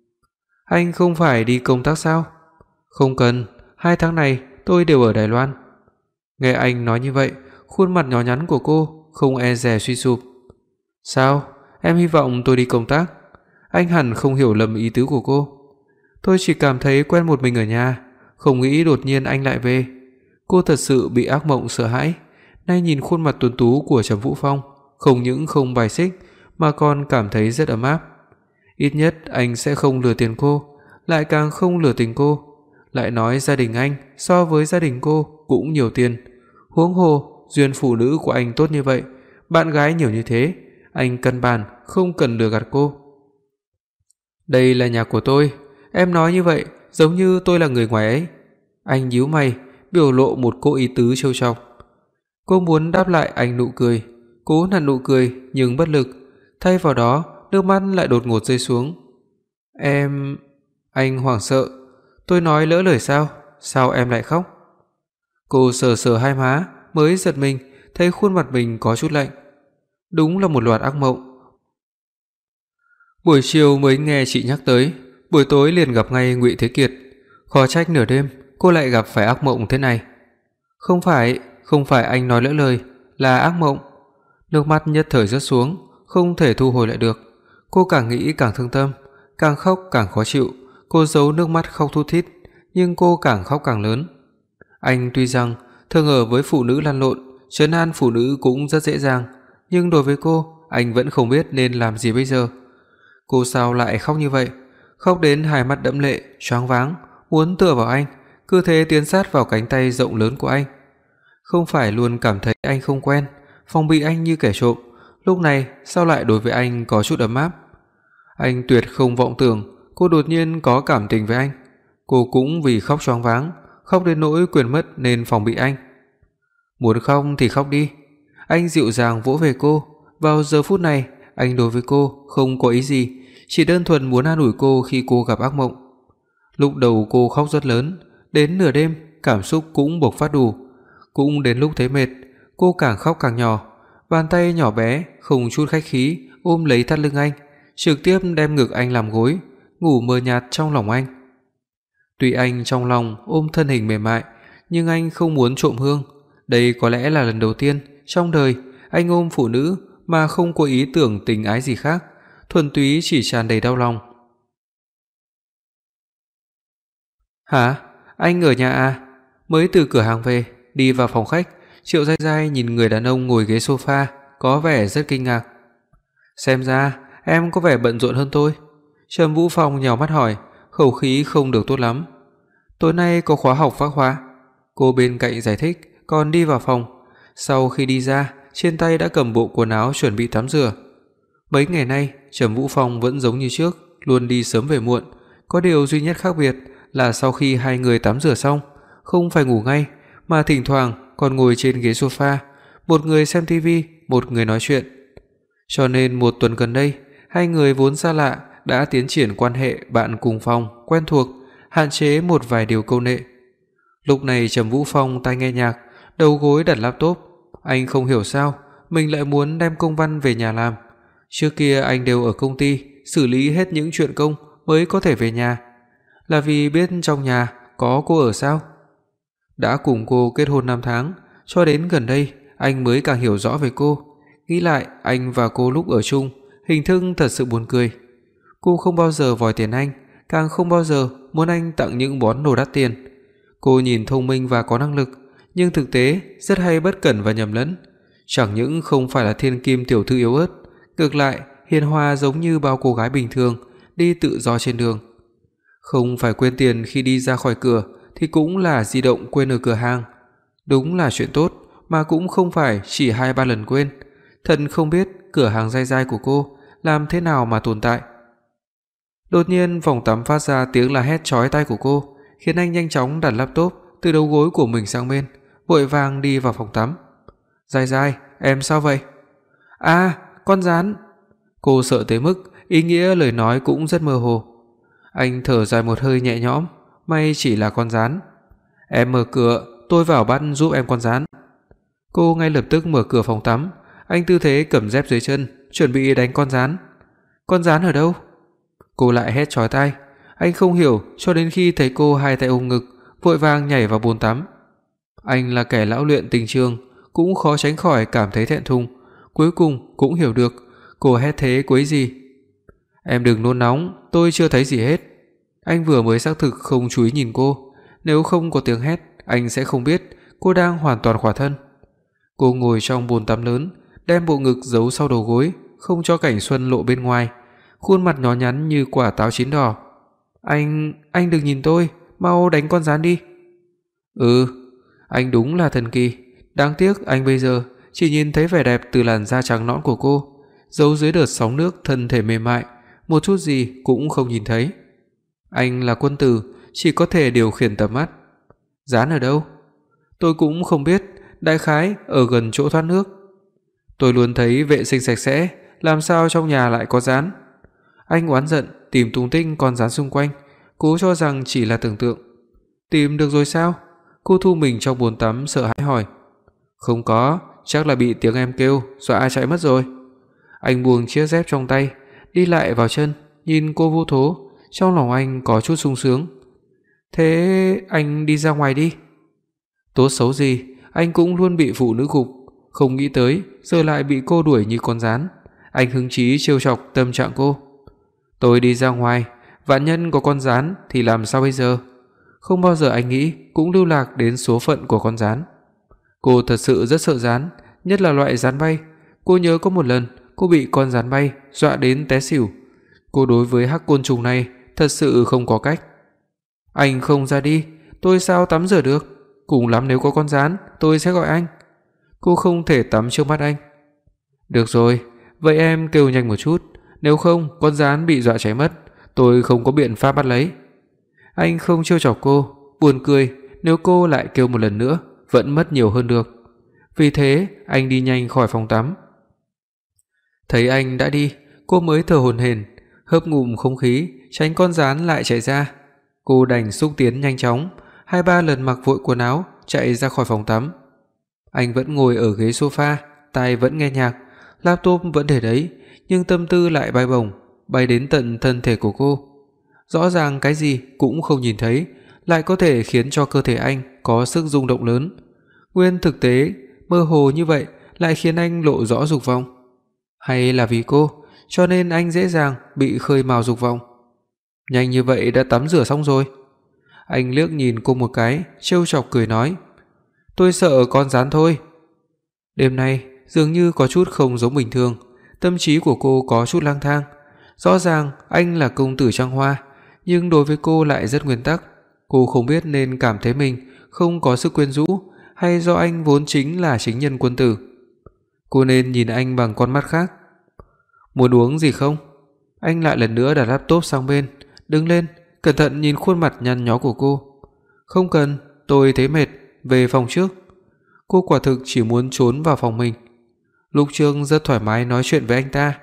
Anh không phải đi công tác sao? Không cần, hai tháng này tôi đều ở Đài Loan. Nghe anh nói như vậy, khuôn mặt nhỏ nhắn của cô không e dè suy sụp. Sao? Em hy vọng tôi đi công tác. Anh hẳn không hiểu lầm ý tứ của cô. Tôi chỉ cảm thấy quen một mình ở nhà, không nghĩ đột nhiên anh lại về. Cô thật sự bị ác mộng sợ hãi. Nay nhìn khuôn mặt tuấn tú của Trầm Vũ Phong, không những không bài xích mà còn cảm thấy rất ấm áp. Ít nhất anh sẽ không lừa tiền cô, lại càng không lừa tình cô. Lại nói gia đình anh so với gia đình cô cũng nhiều tiền. Huống hồ duyên phụ nữ của anh tốt như vậy, bạn gái nhiều như thế, anh căn bản không cần lừa gạt cô. Đây là nhà của tôi, em nói như vậy giống như tôi là người ngoài ấy. Anh nhíu mày, biểu lộ một cô ý tứ trêu chọc. Cô muốn đáp lại anh nụ cười, cố nặn nụ cười nhưng bất lực, thay vào đó nước mắt lại đột ngột rơi xuống. Em... Anh hoảng sợ. Tôi nói lỡ lời sao? Sao em lại khóc? Cô sờ sờ hai má, mới giật mình, thấy khuôn mặt mình có chút lạnh. Đúng là một loạt ác mộng. Buổi chiều mới nghe chị nhắc tới, buổi tối liền gặp ngay Ngụy Thế Kiệt. Khó trách nửa đêm cô lại gặp phải ác mộng thế này. Không phải, không phải anh nói lỡ lời, là ác mộng. Nước mắt nhất thời rớt xuống, không thể thu hồi lại được. Cô càng nghĩ càng thương tâm, càng khóc càng khó chịu. Cô giấu nước mắt khóc thút thít, nhưng cô càng khóc càng lớn. Anh tuy rằng thường ở với phụ nữ lăn lộn, trấn an phụ nữ cũng rất dễ dàng, nhưng đối với cô, anh vẫn không biết nên làm gì bây giờ. Cô sao lại khóc như vậy? Khóc đến hai mắt đẫm lệ, choáng váng, muốn tựa vào anh, cứ thế tiến sát vào cánh tay rộng lớn của anh. Không phải luôn cảm thấy anh không quen, phòng bị anh như kẻ trộm, lúc này sao lại đối với anh có chút ấm áp? Anh tuyệt không vọng tưởng cô đột nhiên có cảm tình với anh. Cô cũng vì khóc choáng váng, khóc đến nỗi quên mất nên phòng bị anh. Muốn khóc thì khóc đi. Anh dịu dàng vỗ về cô. Vào giờ phút này, anh đối với cô không có ý gì, chỉ đơn thuần muốn an ủi cô khi cô gặp ác mộng. Lúc đầu cô khóc rất lớn, đến nửa đêm cảm xúc cũng bộc phát đủ. Cũng đến lúc thấy mệt, cô càng khóc càng nhỏ, bàn tay nhỏ bé không chút khách khí ôm lấy thắt lưng anh, trực tiếp đem ngực anh làm gối, ngủ mờ nhạt trong lòng anh. Tuy anh trong lòng ôm thân hình mềm mại, nhưng anh không muốn trộm hương. Đây có lẽ là lần đầu tiên trong đời anh ôm phụ nữ mà không có ý tưởng tình ái gì khác, thuần túy chỉ tràn đầy đau lòng. Hả? Anh ở nhà à? Mới từ cửa hàng về, đi vào phòng khách, Triệu Giai Giai nhìn người đàn ông ngồi ghế sofa, có vẻ rất kinh ngạc. Xem ra em có vẻ bận rộn hơn tôi. Trầm Vũ Phong nhào mắt hỏi, khẩu khí không được tốt lắm. Tối nay có khóa học phác hóa. Cô bên cạnh giải thích, còn đi vào phòng. Sau khi đi ra, trên tay đã cầm bộ quần áo chuẩn bị tắm rửa. Mấy ngày nay, Trầm Vũ Phong vẫn giống như trước, luôn đi sớm về muộn. Có điều duy nhất khác biệt là sau khi hai người tắm rửa xong, không phải ngủ ngay, mà thỉnh thoảng còn ngồi trên ghế sofa, một người xem tivi, một người nói chuyện. Cho nên một tuần gần đây, Hai người vốn xa lạ đã tiến triển quan hệ bạn cùng phòng, quen thuộc, hạn chế một vài điều câu nệ. Lúc này Trầm Vũ Phong tai nghe nhạc, đầu gối đặt laptop, anh không hiểu sao mình lại muốn đem công văn về nhà làm. Trước kia anh đều ở công ty xử lý hết những chuyện công mới có thể về nhà. Là vì biết trong nhà có cô ở sao? Đã cùng cô kết hôn năm tháng, cho đến gần đây anh mới càng hiểu rõ về cô. Nghĩ lại anh và cô lúc ở chung, hình thức thật sự buồn cười. Cô không bao giờ vòi tiền anh, càng không bao giờ muốn anh tặng những món đồ đắt tiền. Cô nhìn thông minh và có năng lực, nhưng thực tế rất hay bất cẩn và nhầm lẫn. Chẳng những không phải là thiên kim tiểu thư yếu ớt, ngược lại hiền hòa giống như bao cô gái bình thường, đi tự do trên đường. Không phải quên tiền khi đi ra khỏi cửa thì cũng là di động quên ở cửa hàng. Đúng là chuyện tốt, mà cũng không phải chỉ hai ba lần quên. Thật không biết cửa hàng dai dai của cô làm thế nào mà tồn tại. Đột nhiên phòng tắm phát ra tiếng la hét chói tai của cô, khiến anh nhanh chóng đặt laptop từ đầu gối của mình sang bên, vội vàng đi vào phòng tắm. "Dai Dai, em sao vậy?" "À, con gián." Cô sợ tới mức ý nghĩa lời nói cũng rất mơ hồ. Anh thở dài một hơi nhẹ nhõm, may chỉ là con gián. "Em mở cửa, tôi vào bắt giúp em con gián." Cô ngay lập tức mở cửa phòng tắm, anh tư thế cầm dép dưới chân, chuẩn bị đánh con gián. "Con gián ở đâu?" Cô lại hét chói tai. Anh không hiểu cho đến khi thấy cô hai tay ôm ngực, vội vàng nhảy vào bồn tắm. Anh là kẻ lão luyện tình trường, cũng khó tránh khỏi cảm thấy thẹn thùng, cuối cùng cũng hiểu được cô hét thế quấy gì. "Em đừng nôn nóng, tôi chưa thấy gì hết." Anh vừa mới xác thực không chú ý nhìn cô, nếu không có tiếng hét, anh sẽ không biết cô đang hoàn toàn khỏa thân. Cô ngồi trong bồn tắm lớn, đem bộ ngực giấu sau đầu gối, không cho cảnh xuân lộ bên ngoài, khuôn mặt nhỏ nhắn như quả táo chín đỏ. "Anh, anh đừng nhìn tôi, mau đánh con gián đi." "Ừ, anh đúng là thần kỳ, đáng tiếc anh bây giờ chỉ nhìn thấy vẻ đẹp từ làn da trắng nõn của cô, giấu dưới đợt sóng nước thân thể mềm mại, một chút gì cũng không nhìn thấy. Anh là quân tử, chỉ có thể điều khiển tầm mắt." "Gián ở đâu?" "Tôi cũng không biết, đại khái ở gần chỗ thoát nước." "Tôi luôn thấy vệ sinh sạch sẽ, làm sao trong nhà lại có gián?" Anh oán giận tìm tung tích con gián xung quanh, cố cho rằng chỉ là tưởng tượng. "Tìm được rồi sao?" Cô thu mình trong bồn tắm sợ hãi hỏi. "Không có, chắc là bị tiếng em kêu dọa chạy mất rồi." Anh buông chiếc dép trong tay, đi lại vào chân, nhìn cô vô thố, trong lòng anh có chút sung sướng. "Thế anh đi ra ngoài đi." Tốt xấu gì, anh cũng luôn bị phụ nữ gục, không nghĩ tới giờ lại bị cô đuổi như con gián. Anh hứng chí trêu chọc tâm trạng cô. "Tôi đi ra ngoài, vạn nhân có con gián thì làm sao bây giờ?" Không bao giờ anh nghĩ cũng lưu lạc đến số phận của con gián. Cô thật sự rất sợ gián, nhất là loại gián bay. Cô nhớ có một lần cô bị con gián bay dọa đến té xỉu. Cô đối với hắc côn trùng này thật sự không có cách. "Anh không ra đi, tôi sao tắm rửa được? Cùng lắm nếu có con gián, tôi sẽ gọi anh." Cô không thể tắm trước mắt anh. "Được rồi, vậy em kêu nhanh một chút, nếu không con gián bị dọa cháy mất, tôi không có biện pháp bắt lấy." Anh không trêu chọc cô, buồn cười, nếu cô lại kêu một lần nữa, vẫn mất nhiều hơn được. Vì thế, anh đi nhanh khỏi phòng tắm. Thấy anh đã đi, cô mới thở hổn hển, hớp ngụm không khí, tránh con gián lại chạy ra. Cô đành xúc tiến nhanh chóng, hai ba lần mặc vội quần áo, chạy ra khỏi phòng tắm. Anh vẫn ngồi ở ghế sofa, tai vẫn nghe nhạc, laptop vẫn để đấy, nhưng tâm tư lại bay bổng, bay đến tận thân thể của cô. Rõ ràng cái gì cũng không nhìn thấy, lại có thể khiến cho cơ thể anh có sức rung động lớn. Nguyên thực tế, mơ hồ như vậy lại khiến anh lộ rõ dục vọng. Hay là vì cô, cho nên anh dễ dàng bị khơi mào dục vọng? Nhanh như vậy đã tắm rửa xong rồi. Anh liếc nhìn cô một cái, trêu chọc cười nói, "Tôi sợ con gián thôi." Đêm nay dường như có chút không giống bình thường, tâm trí của cô có chút lang thang. Rõ ràng anh là công tử trăng hoa, nhưng đối với cô lại rất nguyên tắc. Cô không biết nên cảm thấy mình không có sức quyến rũ, hay do anh vốn chính là chính nhân quân tử. Cô nên nhìn anh bằng con mắt khác. "Muốn uống gì không?" Anh lại lần nữa đặt laptop sang bên, đứng lên, cẩn thận nhìn khuôn mặt nhăn nhó của cô. "Không cần, tôi thấy mệt, về phòng trước." Cô quả thực chỉ muốn trốn vào phòng mình. Lúc trước rất thoải mái nói chuyện với anh ta,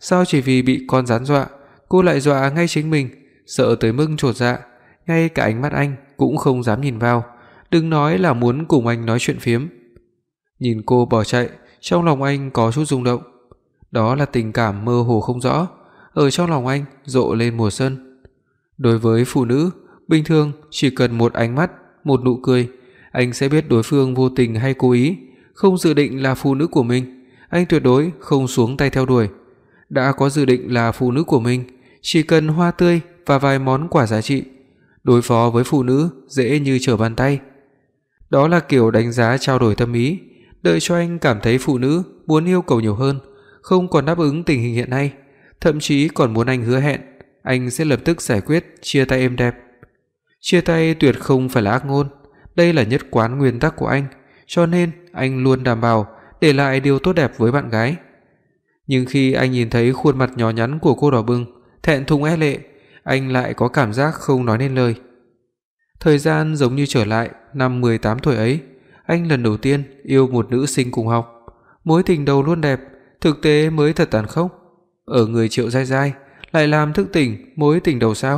Sao chỉ vì bị con rắn dọa, cô lại dọa ngay chính mình, sợ tới mức chột dạ, ngay cả ánh mắt anh cũng không dám nhìn vào, đừng nói là muốn cùng anh nói chuyện phiếm. Nhìn cô bỏ chạy, trong lòng anh có chút rung động. Đó là tình cảm mơ hồ không rõ, ở trong lòng anh rộ lên mùa xuân. Đối với phụ nữ, bình thường chỉ cần một ánh mắt, một nụ cười, anh sẽ biết đối phương vô tình hay cố ý, không dự định là phụ nữ của mình, anh tuyệt đối không xuống tay theo đuổi. Đã có dự định là phụ nữ của mình, chỉ cần hoa tươi và vài món quà giá trị, đối phó với phụ nữ dễ như trở bàn tay. Đó là kiểu đánh giá trao đổi tâm ý, đợi cho anh cảm thấy phụ nữ muốn yêu cầu nhiều hơn, không còn đáp ứng tình hình hiện nay, thậm chí còn muốn anh hứa hẹn, anh sẽ lập tức giải quyết chia tay êm đẹp. Chia tay tuyệt không phải là ác ngôn, đây là nhất quán nguyên tắc của anh, cho nên anh luôn đảm bảo để lại điều tốt đẹp với bạn gái. Nhưng khi anh nhìn thấy khuôn mặt nhỏ nhắn của cô đỏ bừng, thẹn thùng é lệ, anh lại có cảm giác không nói nên lời. Thời gian giống như trở lại năm mười tám tuổi ấy, anh lần đầu tiên yêu một nữ sinh cùng học. Mối tình đầu luôn đẹp, thực tế mới thật tàn khốc. Ở người Triệu Giai Giai lại làm thức tỉnh mối tình đầu sao?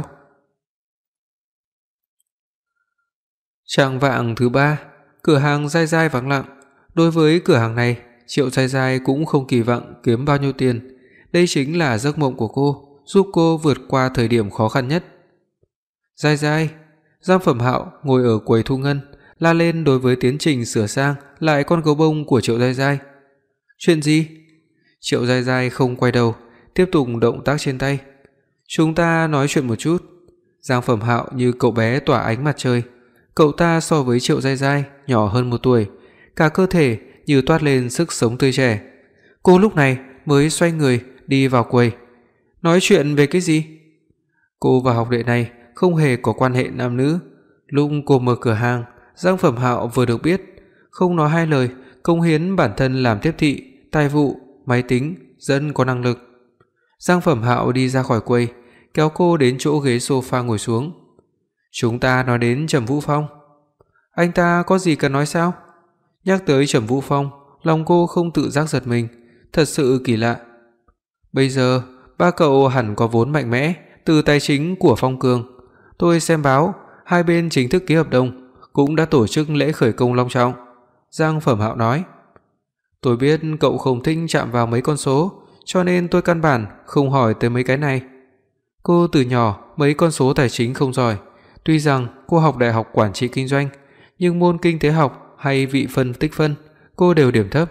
Trạng vạng thứ ba, cửa hàng Giai Giai vắng lặng. Đối với cửa hàng này, Triệu Giai Giai cũng không kỳ vọng kiếm bao nhiêu tiền. Đây chính là giấc mộng của cô, giúp cô vượt qua thời điểm khó khăn nhất. Giai Giai, Giang Phẩm Hạo ngồi ở quầy thu ngân, la lên đối với tiến trình sửa sang lại con gấu bông của Triệu Giai Giai. Chuyện gì? Triệu Giai Giai không quay đầu, tiếp tục động tác trên tay. Chúng ta nói chuyện một chút. Giang Phẩm Hạo như cậu bé tỏa ánh mặt trời. Cậu ta so với Triệu Giai Giai nhỏ hơn một tuổi, cả cơ thể như toát lên sức sống tươi trẻ. Cô lúc này mới xoay người đi vào quầy. Nói chuyện về cái gì? Cô và học đệ này không hề có quan hệ nam nữ. Lúc cô mở cửa hàng, Giang Phẩm Hạo vừa được biết, không nói hai lời, cống hiến bản thân làm tiếp thị, tài vụ, máy tính, rất có năng lực. Giang Phẩm Hạo đi ra khỏi quầy, kéo cô đến chỗ ghế sofa ngồi xuống. Chúng ta nói đến Trầm Vũ Phong. Anh ta có gì cần nói sao? Nhắc tới Trầm Vũ Phong, lòng cô không tự giác giật mình, thật sự kỳ lạ. Bây giờ, ba cậu hẳn có vốn mạnh mẽ từ tài chính của Phong Cường. Tôi xem báo, hai bên chính thức ký hợp đồng, cũng đã tổ chức lễ khởi công long trọng. Giang Phẩm Hạo nói. Tôi biết cậu không thích chạm vào mấy con số, cho nên tôi căn bản không hỏi tới mấy cái này. Cô từ nhỏ mấy con số tài chính không giỏi, tuy rằng cô học đại học quản trị kinh doanh, nhưng môn kinh tế học hay vị phân tích phân, cô đều điểm thấp.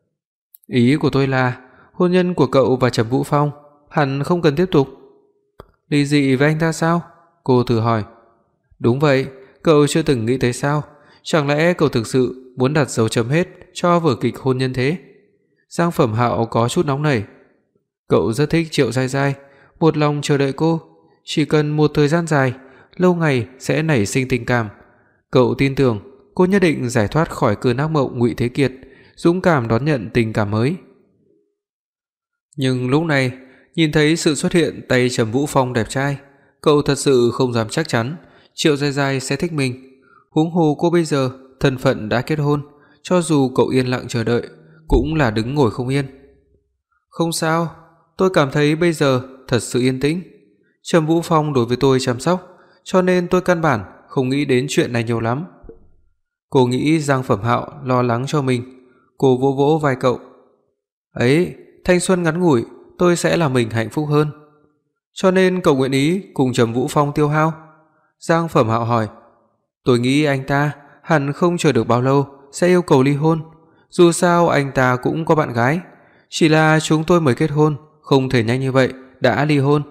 Ý của tôi là, hôn nhân của cậu và Trầm Vũ Phong hẳn không cần tiếp tục. Ly dị với anh ta sao? Cô thử hỏi. Đúng vậy, cậu chưa từng nghĩ tới sao? Chẳng lẽ cậu thực sự muốn đặt dấu chấm hết cho vở kịch hôn nhân thế? Giang Phẩm Hạo có chút nóng nảy. Cậu rất thích Triệu Giai Giai, một lòng chờ đợi cô, chỉ cần một thời gian dài, lâu ngày sẽ nảy sinh tình cảm. Cậu tin tưởng cô nhất định giải thoát khỏi cơn ác mộng Ngụy Thế Kiệt, dũng cảm đón nhận tình cảm mới. Nhưng lúc này, nhìn thấy sự xuất hiện tay Trầm Vũ Phong đẹp trai, cậu thật sự không dám chắc chắn Triệu Giai Giai sẽ thích mình. Huống hồ cô bây giờ thân phận đã kết hôn, cho dù cậu yên lặng chờ đợi cũng là đứng ngồi không yên. Không sao, tôi cảm thấy bây giờ thật sự yên tĩnh. Trầm Vũ Phong đối với tôi chăm sóc, cho nên tôi căn bản không nghĩ đến chuyện này nhiều lắm. Cô nghĩ Giang Phẩm Hạo lo lắng cho mình, cô vỗ vỗ vai cậu. Ấy, thanh xuân ngắn ngủi, tôi sẽ làm mình hạnh phúc hơn. Cho nên cậu nguyện ý cùng Trầm Vũ Phong tiêu hao? Giang Phẩm Hạo hỏi. Tôi nghĩ anh ta hẳn không chờ được bao lâu sẽ yêu cầu ly hôn, dù sao anh ta cũng có bạn gái, chỉ là chúng tôi mới kết hôn, không thể nhanh như vậy đã ly hôn.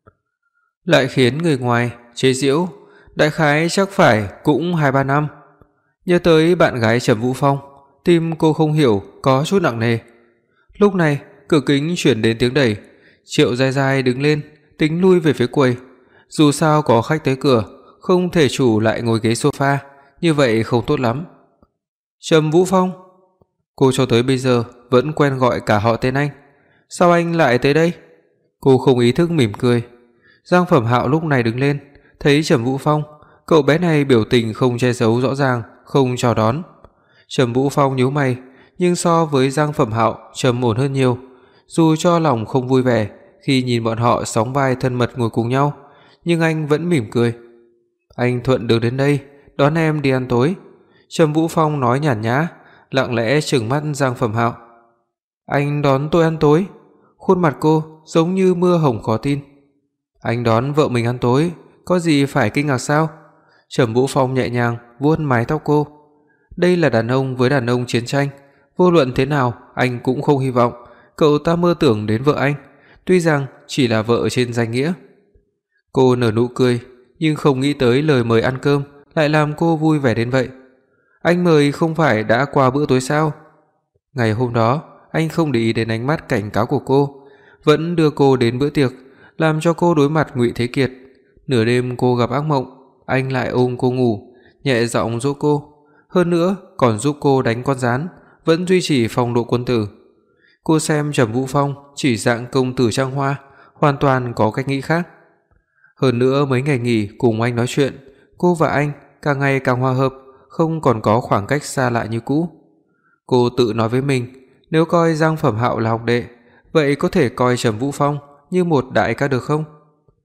Lại khiến người ngoài chế giễu, đại khái chắc phải cũng hai ba năm. Nhớ tới bạn gái Trầm Vũ Phong, tim cô không hiểu có chút nặng nề. Lúc này, cửa kính truyền đến tiếng đẩy, Triệu Giai Giai đứng lên, tính lui về phía quầy. Dù sao có khách tới cửa, không thể chủ lại ngồi ghế sofa, như vậy không tốt lắm. Trầm Vũ Phong, cô cho tới bây giờ vẫn quen gọi cả họ tên anh. Sao anh lại tới đây? Cô không ý thức mỉm cười. Giang Phẩm Hạo lúc này đứng lên, thấy Trầm Vũ Phong, cậu bé này biểu tình không che giấu rõ ràng, không chào đón. Trầm Vũ Phong nhíu mày, nhưng so với Giang Phẩm Hạo trầm ổn hơn nhiều. Dù cho lòng không vui vẻ khi nhìn bọn họ sóng vai thân mật ngồi cùng nhau, nhưng anh vẫn mỉm cười. Anh thuận được đến đây, đón em đi ăn tối. Trầm Vũ Phong nói nhàn nhã, lặng lẽ trừng mắt Giang Phẩm Hạo. Anh đón tôi ăn tối? Khuôn mặt cô giống như mưa hồng khó tin. Anh đón vợ mình ăn tối, có gì phải kinh ngạc sao? Trầm Vũ Phong nhẹ nhàng vuốt mái tóc cô. Đây là đàn ông với đàn ông chiến tranh, vô luận thế nào anh cũng không hy vọng cậu ta mơ tưởng đến vợ anh, tuy rằng chỉ là vợ trên danh nghĩa. Cô nở nụ cười, nhưng không nghĩ tới lời mời ăn cơm lại làm cô vui vẻ đến vậy. Anh mời không phải đã qua bữa tối sao? Ngày hôm đó, anh không để ý đến ánh mắt cảnh cáo của cô, vẫn đưa cô đến bữa tiệc, làm cho cô đối mặt Ngụy Thế Kiệt. Nửa đêm cô gặp ác mộng, anh lại ôm cô ngủ, nhẹ giọng dỗ cô, hơn nữa còn giúp cô đánh con gián, vẫn duy trì phong độ quân tử. Cô xem Trầm Vũ Phong chỉ dạng công tử trang hoa, hoàn toàn có cách nghĩ khác. Hơn nữa mấy ngày nghỉ cùng anh nói chuyện, cô và anh càng ngày càng hòa hợp, không còn có khoảng cách xa lạ như cũ. Cô tự nói với mình, nếu coi Giang Phẩm Hạo là học đệ, vậy có thể coi Trầm Vũ Phong như một đại ca được không?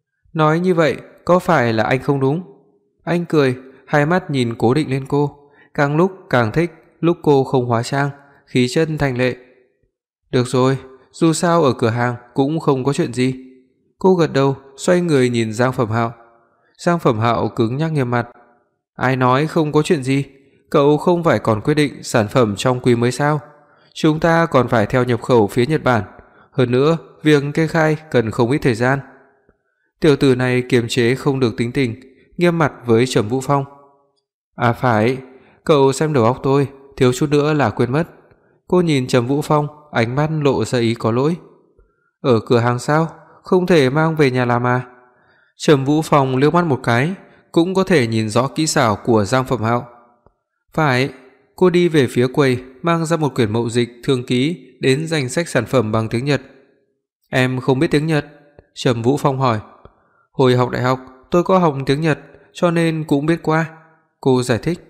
Nói như vậy có phải là anh không đúng? Anh cười, hai mắt nhìn cố định lên cô, càng lúc càng thích lúc cô không hóa trang, khí chất thanh lệ. Được rồi, dù sao ở cửa hàng cũng không có chuyện gì. Cô gật đầu, xoay người nhìn Giang Phẩm Hạo. Giang Phẩm Hạo cứng nhắc nghiêm mặt. Ai nói không có chuyện gì? Cậu không phải còn quyết định sản phẩm trong quý mới sao? Chúng ta còn phải theo nhập khẩu phía Nhật Bản, hơn nữa, việc kê khai cần không ít thời gian. Tiểu tử này kiềm chế không được tính tình, nghiêm mặt với Trầm Vũ Phong. À phải, cậu xem đầu óc tôi, thiếu chút nữa là quên mất. Cô nhìn Trầm Vũ Phong, ánh mắt lộ ra ý có lỗi. Ở cửa hàng sao? Không thể mang về nhà làm à? Trầm Vũ Phong liếc mắt một cái, cũng có thể nhìn rõ kỹ xảo của Giang Phẩm Hạo. Phải, cô đi về phía quầy, mang ra một quyển mậu dịch thương ký đến danh sách sản phẩm bằng tiếng Nhật. Em không biết tiếng Nhật? Trầm Vũ Phong hỏi. Hồi học đại học, tôi có học tiếng Nhật, cho nên cũng biết qua. Cô giải thích.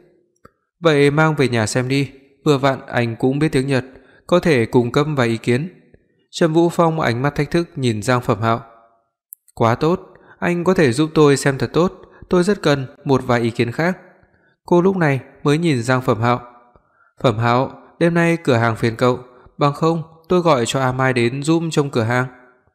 Vậy mang về nhà xem đi, vừa vặn anh cũng biết tiếng Nhật, có thể cung cấp vài ý kiến. Trầm Vũ Phong ánh mắt thách thức nhìn Giang Phẩm Hạo. Quá tốt, anh có thể giúp tôi xem thật tốt, tôi rất cần một vài ý kiến khác. Cô lúc này mới nhìn Giang Phẩm Hạo. Phẩm Hạo, đêm nay cửa hàng phiền cậu, bằng không tôi gọi cho A Mai đến giúp trông cửa hàng.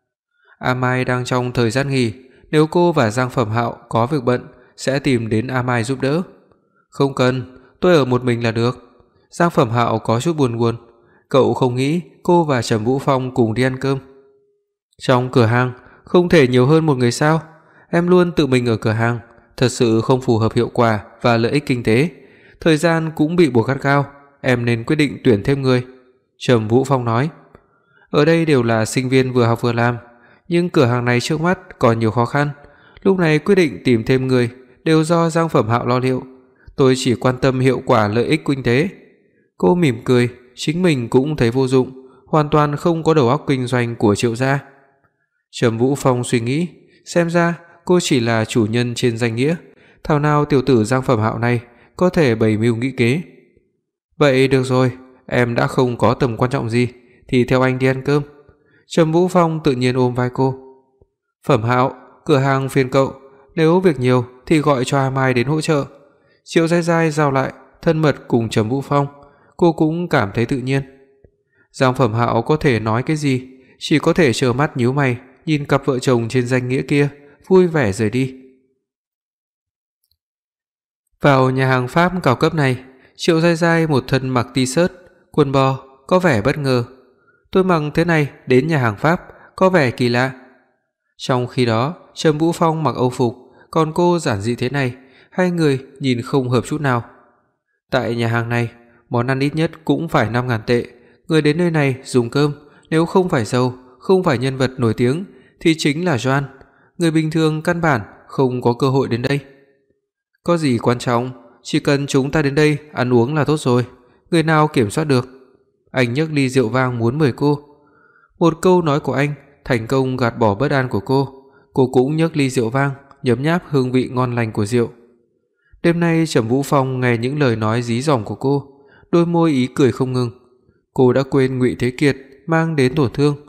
A Mai đang trong thời gian nghỉ, nếu cô và Giang Phẩm Hạo có việc bận sẽ tìm đến A Mai giúp đỡ. Không cần, tôi ở một mình là được. Giang Phẩm Hạo có chút buồn buồn, cậu không nghĩ cô và Trầm Vũ Phong cùng đi ăn cơm. Trong cửa hàng không thể nhiều hơn một người sao? Em luôn tự mình ở cửa hàng, thật sự không phù hợp hiệu quả và lợi ích kinh tế. Thời gian cũng bị buộc gắt gao, em nên quyết định tuyển thêm người. Trầm Vũ Phong nói. Ở đây đều là sinh viên vừa học vừa làm, nhưng cửa hàng này trước mắt còn nhiều khó khăn. Lúc này quyết định tìm thêm người đều do Giang Phẩm Hạo lo liệu. Tôi chỉ quan tâm hiệu quả lợi ích kinh tế. Cô mỉm cười, chính mình cũng thấy vô dụng, hoàn toàn không có đầu óc kinh doanh của Triệu gia. Trầm Vũ Phong suy nghĩ, xem ra cô chỉ là chủ nhân trên danh nghĩa, thảo nào tiểu tử Giang Phẩm Hạo này có thể bày mưu nghĩ kế. Vậy được rồi, em đã không có tầm quan trọng gì thì theo anh đi ăn cơm. Trầm Vũ Phong tự nhiên ôm vai cô. Phẩm Hạo, cửa hàng phiền cậu, nếu việc nhiều thì gọi cho A Mai đến hỗ trợ. Triệu Giai Giai giao lại, thân mật cùng Trầm Vũ Phong, cô cũng cảm thấy tự nhiên. Giang Phẩm Hạo có thể nói cái gì, chỉ có thể trơ mắt nhíu mày nhìn cặp vợ chồng trên danh nghĩa kia vui vẻ rời đi. Vào nhà hàng Pháp cao cấp này, Triệu Giai Giai một thân mặc t-shirt, quần bò, có vẻ bất ngờ. Tôi mặc thế này đến nhà hàng Pháp có vẻ kỳ lạ. Trong khi đó, Trầm Vũ Phong mặc Âu phục, còn cô giản dị thế này, hai người nhìn không hợp chút nào. Tại nhà hàng này, món ăn ít nhất cũng phải năm ngàn tệ. Người đến nơi này dùng cơm, nếu không phải giàu, không phải nhân vật nổi tiếng thì chính là Joan. Người bình thường căn bản không có cơ hội đến đây. Có gì quan trọng, chỉ cần chúng ta đến đây ăn uống là tốt rồi, người nào kiểm soát được. Anh nhấc ly rượu vang muốn mời cô. Một câu nói của anh thành công gạt bỏ bất an của cô. Cô cũng nhấc ly rượu vang, nhấm nháp hương vị ngon lành của rượu. Đêm nay Trầm Vũ Phong nghe những lời nói dí dỏm của cô, đôi môi ý cười không ngừng. Cô đã quên Ngụy Thế Kiệt mang đến tổn thương,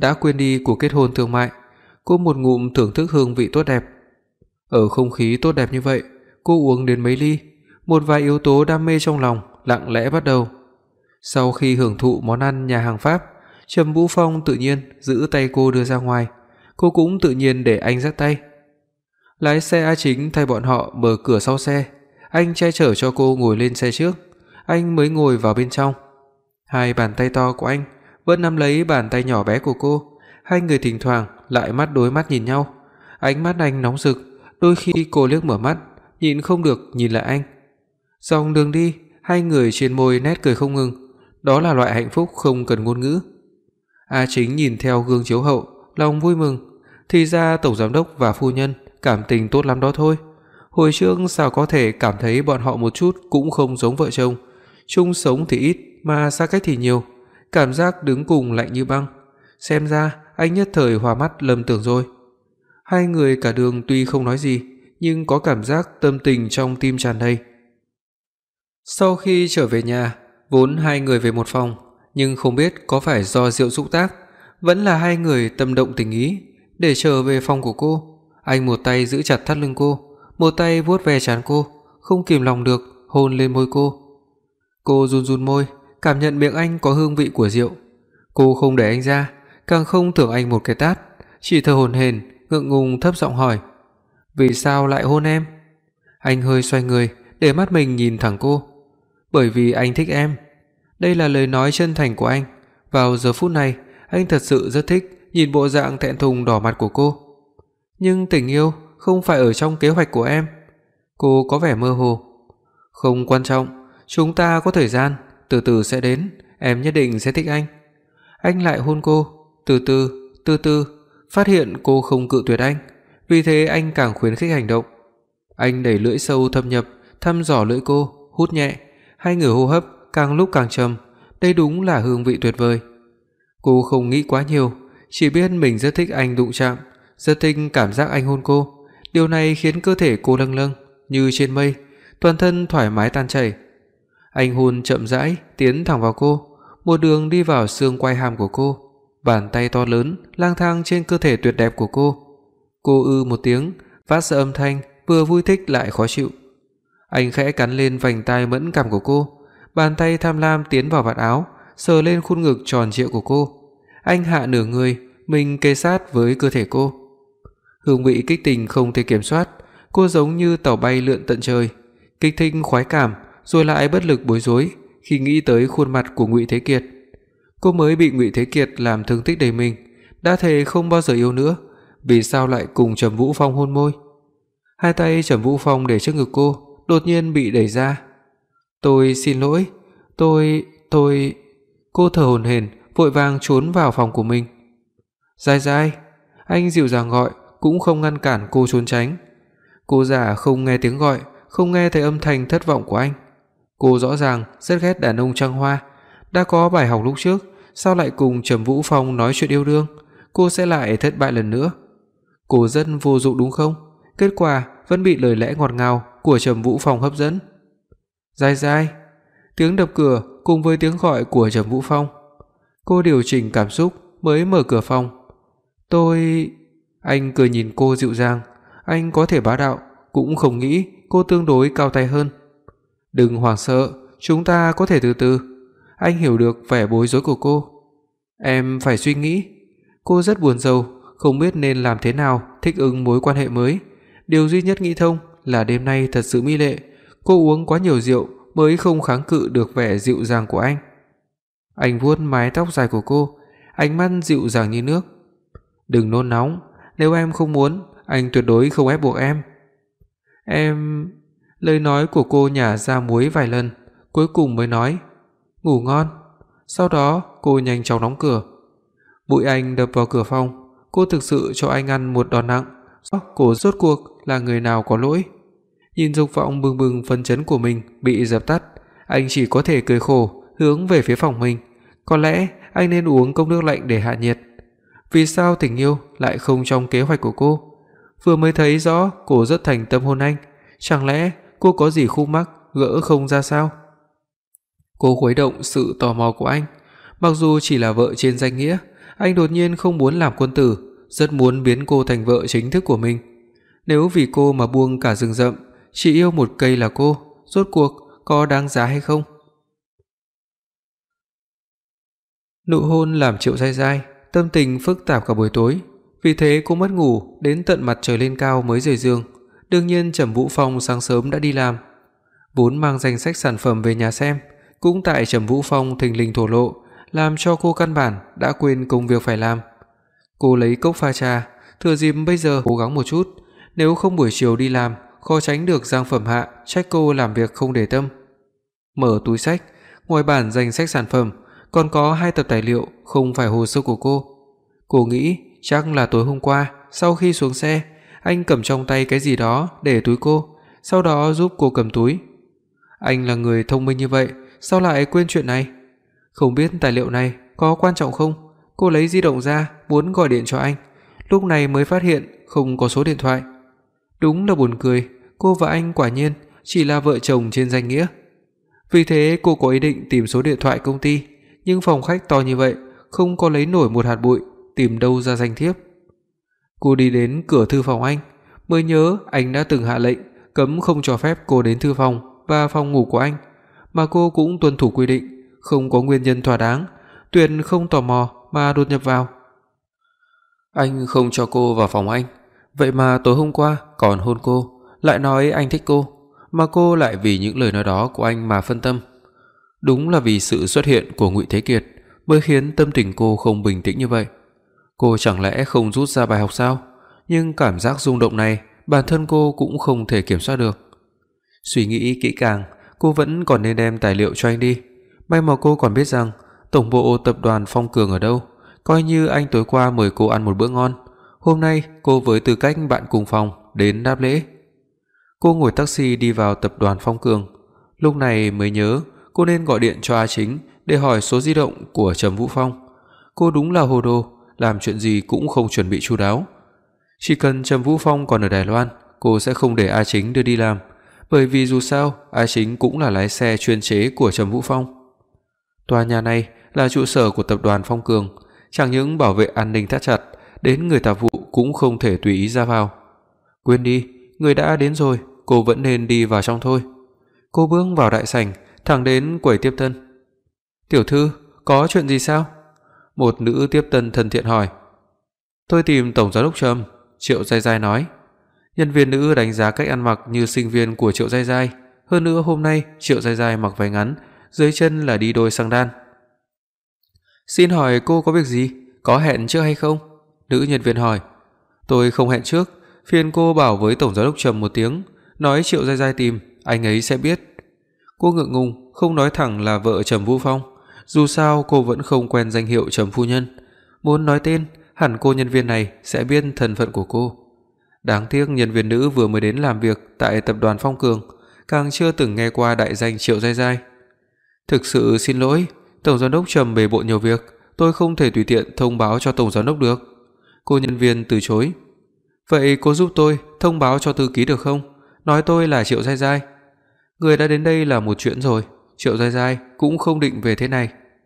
đã quên đi cuộc kết hôn thương mại. Cô một ngụm thưởng thức hương vị tốt đẹp. Ở không khí tốt đẹp như vậy, cô uống đến mấy ly, một vài yếu tố đam mê trong lòng lặng lẽ bắt đầu. Sau khi hưởng thụ món ăn nhà hàng Pháp, Trầm Vũ Phong tự nhiên giữ tay cô đưa ra ngoài, cô cũng tự nhiên để anh dắt tay. Lái xe A Chính thay bọn họ mở cửa sau xe, anh che chở cho cô ngồi lên xe trước, anh mới ngồi vào bên trong. Hai bàn tay to của anh vẫn nắm lấy bàn tay nhỏ bé của cô, hai người thỉnh thoảng lại mắt đối mắt nhìn nhau. Ánh mắt anh nóng rực, đôi khi cô liếc mở mắt, nhịn không được nhìn lại anh. Dọc đường đi, hai người trên môi nét cười không ngừng, đó là loại hạnh phúc không cần ngôn ngữ. A Chính nhìn theo gương chiếu hậu, lòng vui mừng, thì ra tổng giám đốc và phu nhân cảm tình tốt lắm đó thôi. Hồi trước sao có thể cảm thấy bọn họ một chút cũng không giống vợ chồng, chung sống thì ít mà xa cách thì nhiều, cảm giác đứng cùng lạnh như băng. Xem ra anh nhất thời hòa mắt lầm tưởng rồi. Hai người cả đường tuy không nói gì, nhưng có cảm giác tâm tình trong tim tràn đầy. Sau khi trở về nhà, vốn hai người về một phòng, nhưng không biết có phải do rượu xúc tác, vẫn là hai người tâm động tình ý. Để trở về phòng của cô, anh một tay giữ chặt thắt lưng cô, một tay vuốt ve trán cô, không kìm lòng được hôn lên môi cô. Cô run run môi, cảm nhận miệng anh có hương vị của rượu. Cô không để anh ra, càng không thưởng anh một cái tát, chỉ thở hổn hển, ngượng ngùng thấp giọng hỏi: "Vì sao lại hôn em?" Anh hơi xoay người, để mắt mình nhìn thẳng cô. "Bởi vì anh thích em." Đây là lời nói chân thành của anh. Vào giờ phút này, anh thật sự rất thích nhìn bộ dạng thẹn thùng đỏ mặt của cô. "Nhưng tình yêu không phải ở trong kế hoạch của em." Cô có vẻ mơ hồ. "Không quan trọng, chúng ta có thời gian, từ từ sẽ đến, em nhất định sẽ thích anh." Anh lại hôn cô, từ từ, từ từ, phát hiện cô không cự tuyệt anh, vì thế anh càng khuyến khích hành động. Anh đẩy lưỡi sâu thâm nhập, thăm dò lưỡi cô, hút nhẹ, hai người hô hấp càng lúc càng trầm, đây đúng là hương vị tuyệt vời. Cô không nghĩ quá nhiều, chỉ biết mình rất thích anh đụng chạm, rất thích cảm giác anh hôn cô. Điều này khiến cơ thể cô lâng lâng như trên mây, toàn thân thoải mái tan chảy. Anh hôn chậm rãi tiến thẳng vào cô, một đường đi vào xương quai hàm của cô, bàn tay to lớn lang thang trên cơ thể tuyệt đẹp của cô. Cô ư một tiếng, phát ra âm thanh vừa vui thích lại khó chịu. Anh khẽ cắn lên vành tai mẫn cảm của cô, bàn tay tham lam tiến vào vạt áo, sờ lên khuôn ngực tròn trịa của cô. Anh hạ nửa người, mình kề sát với cơ thể cô. Hương vị kích tình không thể kiểm soát, cô giống như tàu bay lượn tận trời, kích thích khoái cảm rồi lại bất lực bối rối khi nghĩ tới khuôn mặt của Ngụy Thế Kiệt. Cô mới bị Ngụy Thế Kiệt làm thương tích đầy mình, đã thề không bao giờ yêu nữa, vì sao lại cùng Trầm Vũ Phong hôn môi? Hai tay Trầm Vũ Phong để trước ngực cô, đột nhiên bị đẩy ra. "Tôi xin lỗi, tôi, tôi..." Cô thở hổn hển, vội vàng trốn vào phòng của mình. "Giai Giai." Anh dịu dàng gọi, cũng không ngăn cản cô trốn tránh. Cô giả không nghe tiếng gọi, không nghe thấy âm thanh thất vọng của anh. Cô rõ ràng rất ghét đàn ông trăng hoa, đã có bài học lúc trước, sao lại cùng Trầm Vũ Phong nói chuyện yêu đương, cô sẽ lại thất bại lần nữa. Cô rất vô dụng đúng không? Kết quả vẫn bị lời lẽ ngọt ngào của Trầm Vũ Phong hấp dẫn. "Giai Giai." Tiếng đập cửa cùng với tiếng gọi của Trầm Vũ Phong. Cô điều chỉnh cảm xúc mới mở cửa phòng. "Tôi..." Anh cười nhìn cô dịu dàng, anh có thể bá đạo, cũng không nghĩ cô tương đối cao tay hơn. "Đừng hoảng sợ, chúng ta có thể từ từ." Anh hiểu được vẻ bối rối của cô. "Em phải suy nghĩ." Cô rất buồn rầu, không biết nên làm thế nào thích ứng mối quan hệ mới. Điều duy nhất nghĩ thông là đêm nay thật sự mỹ lệ, cô uống quá nhiều rượu mới không kháng cự được vẻ dịu dàng của anh. Anh vuốt mái tóc dài của cô, ánh mắt dịu dàng như nước. "Đừng nôn nóng, nếu em không muốn, anh tuyệt đối không ép buộc em." "Em..." Lời nói của cô nhả ra muối vài lần, cuối cùng mới nói: "Ngủ ngon." Sau đó cô nhanh chóng đóng cửa. Bụi anh đập vào cửa phòng, cô thực sự cho anh ăn một đòn nặng. Cô rốt cuộc là người nào có lỗi? Nhìn dục vọng bừng bừng phấn chấn của mình bị dập tắt, anh chỉ có thể cười khổ hướng về phía phòng mình. Có lẽ anh nên uống cốc nước lạnh để hạ nhiệt. Vì sao tình yêu lại không trong kế hoạch của cô? Vừa mới thấy rõ cô rất thành tâm hôn anh, chẳng lẽ cô có gì khúc mắc gỡ không ra sao? Cô khuấy động sự tò mò của anh, mặc dù chỉ là vợ trên danh nghĩa, Anh đột nhiên không muốn làm quân tử, rất muốn biến cô thành vợ chính thức của mình. Nếu vì cô mà buông cả rừng rậm, chỉ yêu một cây là cô, rốt cuộc có đáng giá hay không? Nụ hôn làm Triệu Giai Giai tâm tình phức tạp cả buổi tối, vì thế cô mất ngủ đến tận mặt trời lên cao mới rời giường. Đương nhiên Trầm Vũ Phong sáng sớm đã đi làm, vốn mang danh sách sản phẩm về nhà xem, cũng tại Trầm Vũ Phong thình lình thổ lộ, làm cho cô căn bản đã quên công việc phải làm. Cô lấy cốc pha trà, thừa dịp bây giờ cố gắng một chút, nếu không buổi chiều đi làm, khó tránh được Giang Phẩm Hạ trách cô làm việc không để tâm. Mở túi sách, ngoài bản danh sách sản phẩm, còn có hai tập tài liệu không phải hồ sơ của cô. Cô nghĩ chắc là tối hôm qua, sau khi xuống xe, anh cầm trong tay cái gì đó để túi cô, sau đó giúp cô cầm túi. Anh là người thông minh như vậy, sao lại quên chuyện này? Không biết tài liệu này có quan trọng không? Cô lấy di động ra muốn gọi điện cho anh, lúc này mới phát hiện không có số điện thoại. Đúng là buồn cười, cô và anh quả nhiên chỉ là vợ chồng trên danh nghĩa. Vì thế cô có ý định tìm số điện thoại công ty, nhưng phòng khách to như vậy, không có lấy nổi một hạt bụi, tìm đâu ra danh thiếp. Cô đi đến cửa thư phòng anh, mới nhớ anh đã từng hạ lệnh cấm không cho phép cô đến thư phòng và phòng ngủ của anh, mà cô cũng tuân thủ quy định, không có nguyên nhân thỏa đáng, tuyệt không tò mò mà đột nhập vào. Anh không cho cô vào phòng anh, vậy mà tối hôm qua còn hôn cô, lại nói anh thích cô, mà cô lại vì những lời nói đó của anh mà phân tâm. Đúng là vì sự xuất hiện của Ngụy Thế Kiệt mới khiến tâm tình cô không bình tĩnh như vậy. Cô chẳng lẽ không rút ra bài học sao? Nhưng cảm giác rung động này, bản thân cô cũng không thể kiểm soát được. Suy nghĩ kỹ càng, cô vẫn còn nên đem tài liệu cho anh đi. May mà cô còn biết rằng tổng bộ tập đoàn Phong Cường ở đâu, coi như anh tối qua mời cô ăn một bữa ngon, hôm nay cô với tư cách bạn cùng phòng đến đáp lễ. Cô ngồi taxi đi vào tập đoàn Phong Cường, lúc này mới nhớ cô nên gọi điện cho A Chính để hỏi số di động của Trầm Vũ Phong. Cô đúng là hồ đồ, làm chuyện gì cũng không chuẩn bị chu đáo. Chỉ cần Trầm Vũ Phong còn ở Đài Loan, cô sẽ không để A Chính đưa đi làm, bởi vì dù sao A Chính cũng là lái xe chuyên chế của Trầm Vũ Phong. Tòa nhà này là trụ sở của tập đoàn Phong Cường, chẳng những bảo vệ an ninh thắt chặt, đến người tạp vụ cũng không thể tùy ý ra vào. Quên đi, người đã đến rồi, cô vẫn nên đi vào trong thôi. Cô bước vào đại sảnh, thẳng đến quầy tiếp tân. "Tiểu thư, có chuyện gì sao?" Một nữ tiếp tân thân thiện hỏi. "Tôi tìm tổng giám đốc Trầm." Triệu Giai Giai nói. Nhân viên nữ đánh giá cách ăn mặc như sinh viên của Triệu Giai Giai, hơn nữa hôm nay Triệu Giai Giai mặc váy ngắn, dưới chân là đi đôi xăng đan. "Xin hỏi cô có việc gì, có hẹn trước hay không?" Nữ nhân viên hỏi. "Tôi không hẹn trước, phiền cô bảo với tổng giám đốc Trầm một tiếng, nói Triệu Giai Giai tìm, anh ấy sẽ biết." Cô ngượng ngùng không nói thẳng là vợ Trầm Vũ Phong, dù sao cô vẫn không quen danh hiệu Trầm phu nhân, muốn nói tên, hẳn cô nhân viên này sẽ biết thân phận của cô. Đáng tiếc nhân viên nữ vừa mới đến làm việc tại tập đoàn Phong Cường, càng chưa từng nghe qua đại danh Triệu Giai Giai. "Thực sự xin lỗi, tổng giám đốc Trầm bề bộn nhiều việc, tôi không thể tùy tiện thông báo cho tổng giám đốc được." Cô nhân viên từ chối. "Vậy cô giúp tôi thông báo cho thư ký được không? Nói tôi là Triệu Giai Giai. Người đã đến đây là một chuyện rồi, Triệu Giai Giai cũng không định về thế này."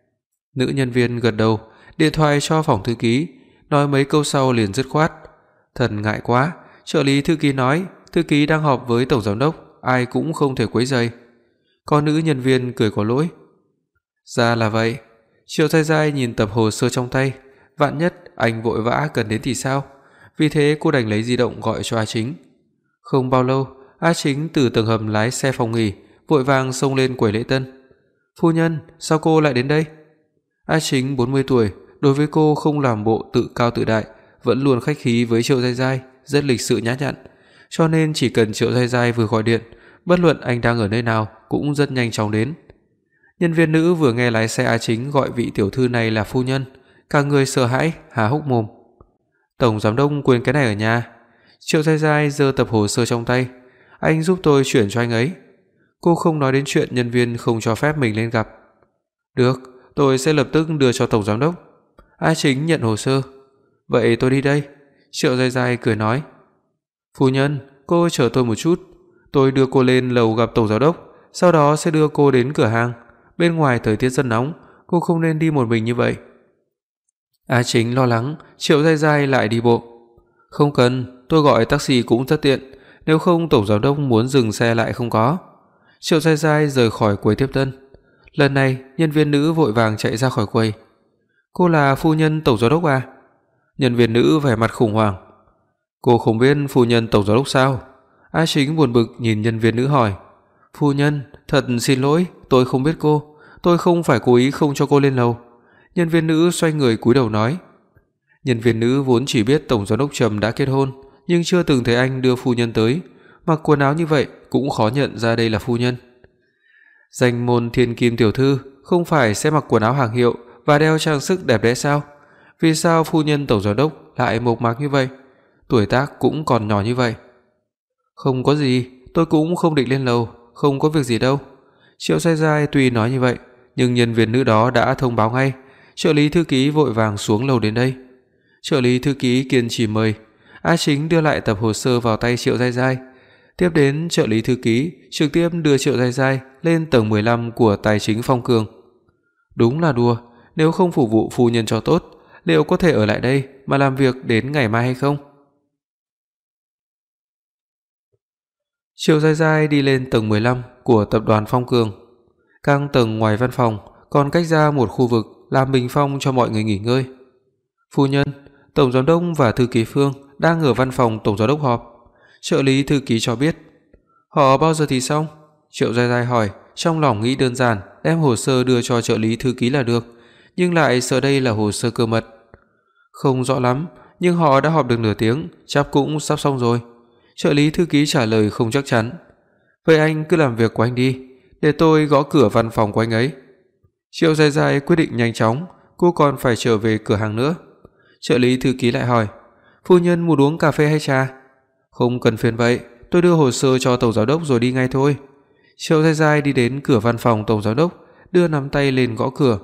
Nữ nhân viên gật đầu, điện thoại cho phòng thư ký, nói mấy câu sau liền dứt khoát. "Thật ngại quá, trợ lý thư ký nói, thư ký đang họp với tổng giám đốc, ai cũng không thể quấy rầy." Có nữ nhân viên cười có lỗi. "Ra là vậy." Triệu Giai Giai nhìn tập hồ sơ trong tay, vạn nhất anh vội vã cần đến thì sao? Vì thế cô đành lấy di động gọi cho A Chính. Không bao lâu, A Chính từ tầng hầm lái xe phòng nghỉ, vội vàng xông lên quầy lễ tân. "Phu nhân, sao cô lại đến đây?" A Chính bốn mươi tuổi, đối với cô không làm bộ tự cao tự đại, vẫn luôn khách khí với Triệu Giai Giai, rất lịch sự nhã nhặn, cho nên chỉ cần Triệu Giai Giai vừa gọi điện, bất luận anh đang ở nơi nào cũng rất nhanh chóng đến. Nhân viên nữ vừa nghe lái xe A Chính gọi vị tiểu thư này là phu nhân, cả người sợ hãi há hốc mồm. "Tổng giám đốc quên cái này ở nhà." Triệu Giai Giai giơ tập hồ sơ trong tay. "Anh giúp tôi chuyển cho anh ấy." Cô không nói đến chuyện nhân viên không cho phép mình lên gặp. "Được, tôi sẽ lập tức đưa cho tổng giám đốc." A Chính nhận hồ sơ. "Vậy tôi đi đây." Triệu Giai Giai cười nói. "Phu nhân, cô chờ tôi một chút, tôi đưa cô lên lầu gặp tổng giám đốc, sau đó sẽ đưa cô đến cửa hàng. Bên ngoài thời tiết rất nóng, cô không nên đi một mình như vậy." A Chính lo lắng, Triệu Giai Giai lại đi bộ. Không cần, tôi gọi taxi cũng rất tiện, nếu không tổng giám đốc muốn dừng xe lại không có. Triệu Giai Giai rời khỏi quầy tiếp tân. Lần này, nhân viên nữ vội vàng chạy ra khỏi quầy. Cô là phu nhân tổng giám đốc à? Nhân viên nữ vẻ mặt khủng hoảng. Cô không biết phu nhân tổng giám đốc sao? A Chính buồn bực nhìn nhân viên nữ hỏi. Phu nhân, thật xin lỗi, tôi không biết cô, tôi không phải cố ý không cho cô lên lầu. Nhân viên nữ xoay người cúi đầu nói. Nhân viên nữ vốn chỉ biết tổng giám đốc Trầm đã kết hôn, nhưng chưa từng thấy anh đưa phu nhân tới, mặc quần áo như vậy cũng khó nhận ra đây là phu nhân. Danh môn thiên kim tiểu thư không phải sẽ mặc quần áo hàng hiệu và đeo trang sức đẹp đẽ sao? Vì sao phu nhân tổng giám đốc lại mộc mạc như vậy? Tuổi tác cũng còn nhỏ như vậy. Không có gì, tôi cũng không định lên lầu, không có việc gì đâu. Triệu Giai Giai tuy nói như vậy, nhưng nhân viên nữ đó đã thông báo ngay. Trợ lý thư ký vội vàng xuống lầu đến đây. Trợ lý thư ký kiên trì mời. A Chính đưa lại tập hồ sơ vào tay Triệu Giai Giai. Tiếp đến trợ lý thư ký trực tiếp đưa Triệu Giai Giai lên tầng mười lăm của tài chính Phong Cường. Đúng là đùa, nếu không phục vụ phu nhân cho tốt, liệu có thể ở lại đây mà làm việc đến ngày mai hay không? Triệu Giai Giai đi lên tầng mười lăm của tập đoàn Phong Cường. Các tầng ngoài văn phòng còn cách ra một khu vực làm bình phong cho mọi người nghỉ ngơi. Phu nhân, tổng giám đốc và thư ký Phương đang ở văn phòng tổng giám đốc họp. Trợ lý thư ký cho biết. Họ bao giờ thì xong? Triệu Giai Giai hỏi, trong lòng nghĩ đơn giản, đem hồ sơ đưa cho trợ lý thư ký là được, nhưng lại sợ đây là hồ sơ cơ mật. Không rõ lắm, nhưng họ đã họp được nửa tiếng, chắc cũng sắp xong rồi. Trợ lý thư ký trả lời không chắc chắn. Vậy anh cứ làm việc của anh đi, để tôi gõ cửa văn phòng của anh ấy. Triệu Giai Giai quyết định nhanh chóng, cô còn phải trở về cửa hàng nữa. Trợ lý thư ký lại hỏi, phu nhân muốn uống cà phê hay trà? Không cần phiền vậy, tôi đưa hồ sơ cho tổng giám đốc rồi đi ngay thôi. Triệu Giai Giai đi đến cửa văn phòng tổng giám đốc, đưa nắm tay lên gõ cửa.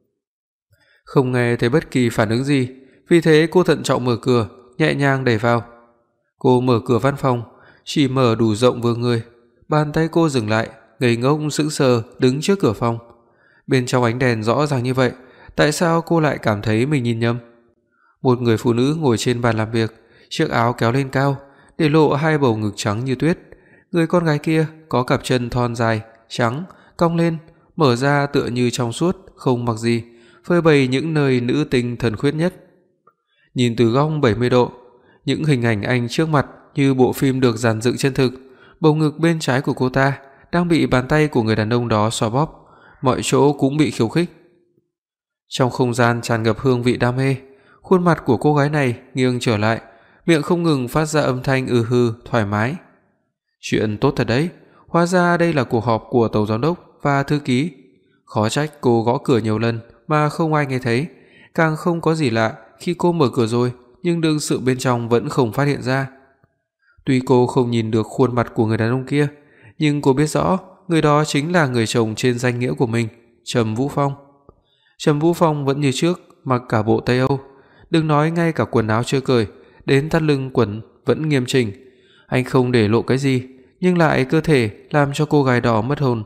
Không nghe thấy bất kỳ phản ứng gì, vì thế cô thận trọng mở cửa, nhẹ nhàng đẩy vào. Cô mở cửa văn phòng, chỉ mở đủ rộng vừa người, bàn tay cô dừng lại, ngây ngốc sững sờ đứng trước cửa phòng. Bên trong ánh đèn rõ ràng như vậy, tại sao cô lại cảm thấy mình nhìn nhầm? Một người phụ nữ ngồi trên bàn làm việc, chiếc áo kéo lên cao, để lộ hai bầu ngực trắng như tuyết. Người con gái kia có cặp chân thon dài, trắng, cong lên, mở ra tựa như trong suốt, không mặc gì, phơi bày những nơi nữ tinh thần khuyết nhất. Nhìn từ góc bảy mươi độ, những hình ảnh anh trước mặt như bộ phim được dàn dựng chân thực. Bầu ngực bên trái của cô ta đang bị bàn tay của người đàn ông đó xoa bóp, mọi chỗ cũng bị khiêu khích. Trong không gian tràn ngập hương vị đam mê, khuôn mặt của cô gái này nghiêng trở lại, miệng không ngừng phát ra âm thanh ư hư thoải mái. Chuyện tốt thật đấy, hóa ra đây là cuộc họp của tổng giám đốc và thư ký. Khó trách cô gõ cửa nhiều lần mà không ai nghe thấy, càng không có gì lạ khi cô mở cửa rồi nhưng đương sự bên trong vẫn không phát hiện ra. Tuy cô không nhìn được khuôn mặt của người đàn ông kia, nhưng cô biết rõ người đó chính là người chồng trên danh nghĩa của mình, Trầm Vũ Phong. Trầm Vũ Phong vẫn như trước, mặc cả bộ Tây Âu, đừng nói ngay cả quần áo chưa cởi, đến thắt lưng quần vẫn nghiêm chỉnh. Anh không để lộ cái gì, nhưng lại cơ thể làm cho cô gái đó mất hồn.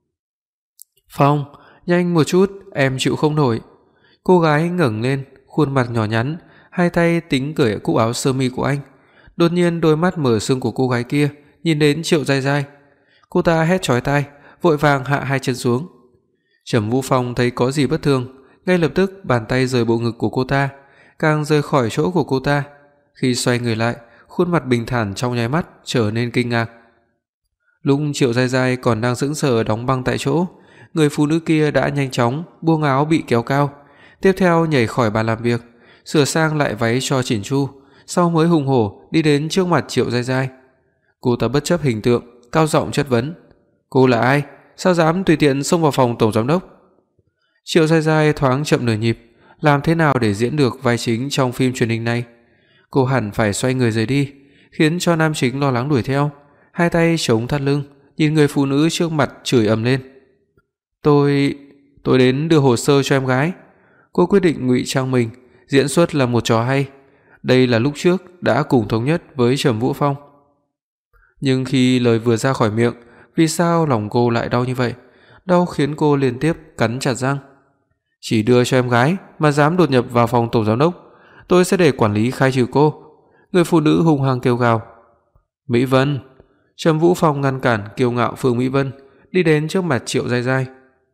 Phong, nhanh một chút, em chịu không nổi. Cô gái ngẩng lên, khuôn mặt nhỏ nhắn, hai tay tính cởi cúc áo sơ mi của anh. Đột nhiên đôi mắt mở sưng của cô gái kia nhìn đến Triệu Giai Giai. Cô ta hét chói tai, vội vàng hạ hai chân xuống. Trầm Vũ Phong thấy có gì bất thường, ngay lập tức bàn tay rời bộ ngực của cô ta, càng rời khỏi chỗ của cô ta. Khi xoay người lại, khuôn mặt bình thản trong nháy mắt trở nên kinh ngạc. Lúc Triệu Giai Giai còn đang sững sờ đóng băng tại chỗ, người phụ nữ kia đã nhanh chóng buông áo bị kéo cao, tiếp theo nhảy khỏi bàn làm việc, sửa sang lại váy cho chỉn chu, sau mới hùng hổ đi đến trước mặt Triệu Giai Giai. Cô ta bất chấp hình tượng, cao giọng chất vấn: "Cô là ai? Sao dám tùy tiện xông vào phòng tổng giám đốc?" Triệu Giai Giai thoáng chậm nửa nhịp, làm thế nào để diễn được vai chính trong phim truyền hình này? Cô hẳn phải xoay người rời đi, khiến cho nam chính lo lắng đuổi theo, hai tay chống thắt lưng, nhìn người phụ nữ trước mặt chửi ầm lên: "Tôi, tôi đến đưa hồ sơ cho em gái." Cô quyết định ngụy trang mình, diễn xuất là một trò hay. Đây là lúc trước đã cùng thống nhất với Trầm Vũ Phong. Nhưng khi lời vừa ra khỏi miệng, vì sao lòng cô lại đau như vậy? Đau khiến cô liên tiếp cắn chặt răng. Chỉ đưa cho em gái mà dám đột nhập vào phòng tổng giám đốc, tôi sẽ để quản lý khai trừ cô." Người phụ nữ hung hăng kêu gào. "Mỹ Vân!" Trầm Vũ Phong ngăn cản kiêu ngạo Phương Mỹ Vân, đi đến trước mặt Triệu Giai Giai.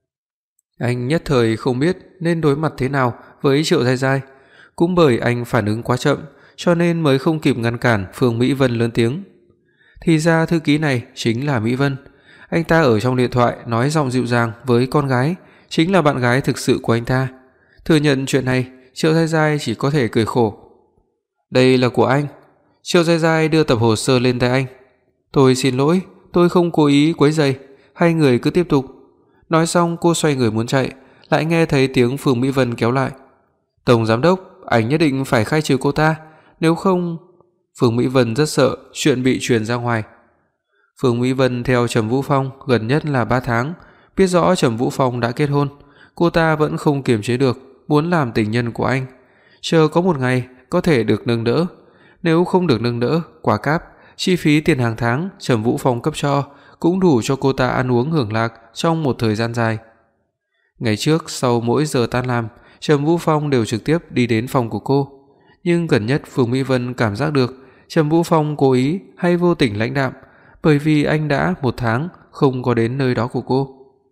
Anh nhất thời không biết nên đối mặt thế nào với Triệu Giai Giai, cũng bởi anh phản ứng quá chậm, cho nên mới không kịp ngăn cản Phương Mỹ Vân lớn tiếng. Thì ra thư ký này chính là Mỹ Vân. Anh ta ở trong điện thoại nói giọng dịu dàng với con gái, chính là bạn gái thực sự của anh ta. Thừa nhận chuyện này, Triệu Giai Giai chỉ có thể cười khổ. "Đây là của anh." Triệu Giai Giai đưa tập hồ sơ lên tay anh. "Tôi xin lỗi, tôi không cố ý quấy rầy, hai người cứ tiếp tục." Nói xong cô xoay người muốn chạy, lại nghe thấy tiếng Phương Mỹ Vân kéo lại. "Tổng giám đốc, anh nhất định phải khai trừ cô ta, nếu không..." Phương Mỹ Vân rất sợ chuyện bị truyền ra ngoài. Phương Mỹ Vân theo Trầm Vũ Phong gần nhất là ba tháng, biết rõ Trầm Vũ Phong đã kết hôn, cô ta vẫn không kiềm chế được, muốn làm tình nhân của anh, chờ có một ngày có thể được nâng đỡ. Nếu không được nâng đỡ, quả cáp, chi phí tiền hàng tháng Trầm Vũ Phong cấp cho cũng đủ cho cô ta ăn uống hưởng lạc trong một thời gian dài. Ngày trước sau mỗi giờ tan làm, Trầm Vũ Phong đều trực tiếp đi đến phòng của cô, nhưng gần nhất Phương Mỹ Vân cảm giác được Trầm Vũ Phong cố ý hay vô tình lãnh đạm, bởi vì anh đã một tháng không có đến nơi đó của cô.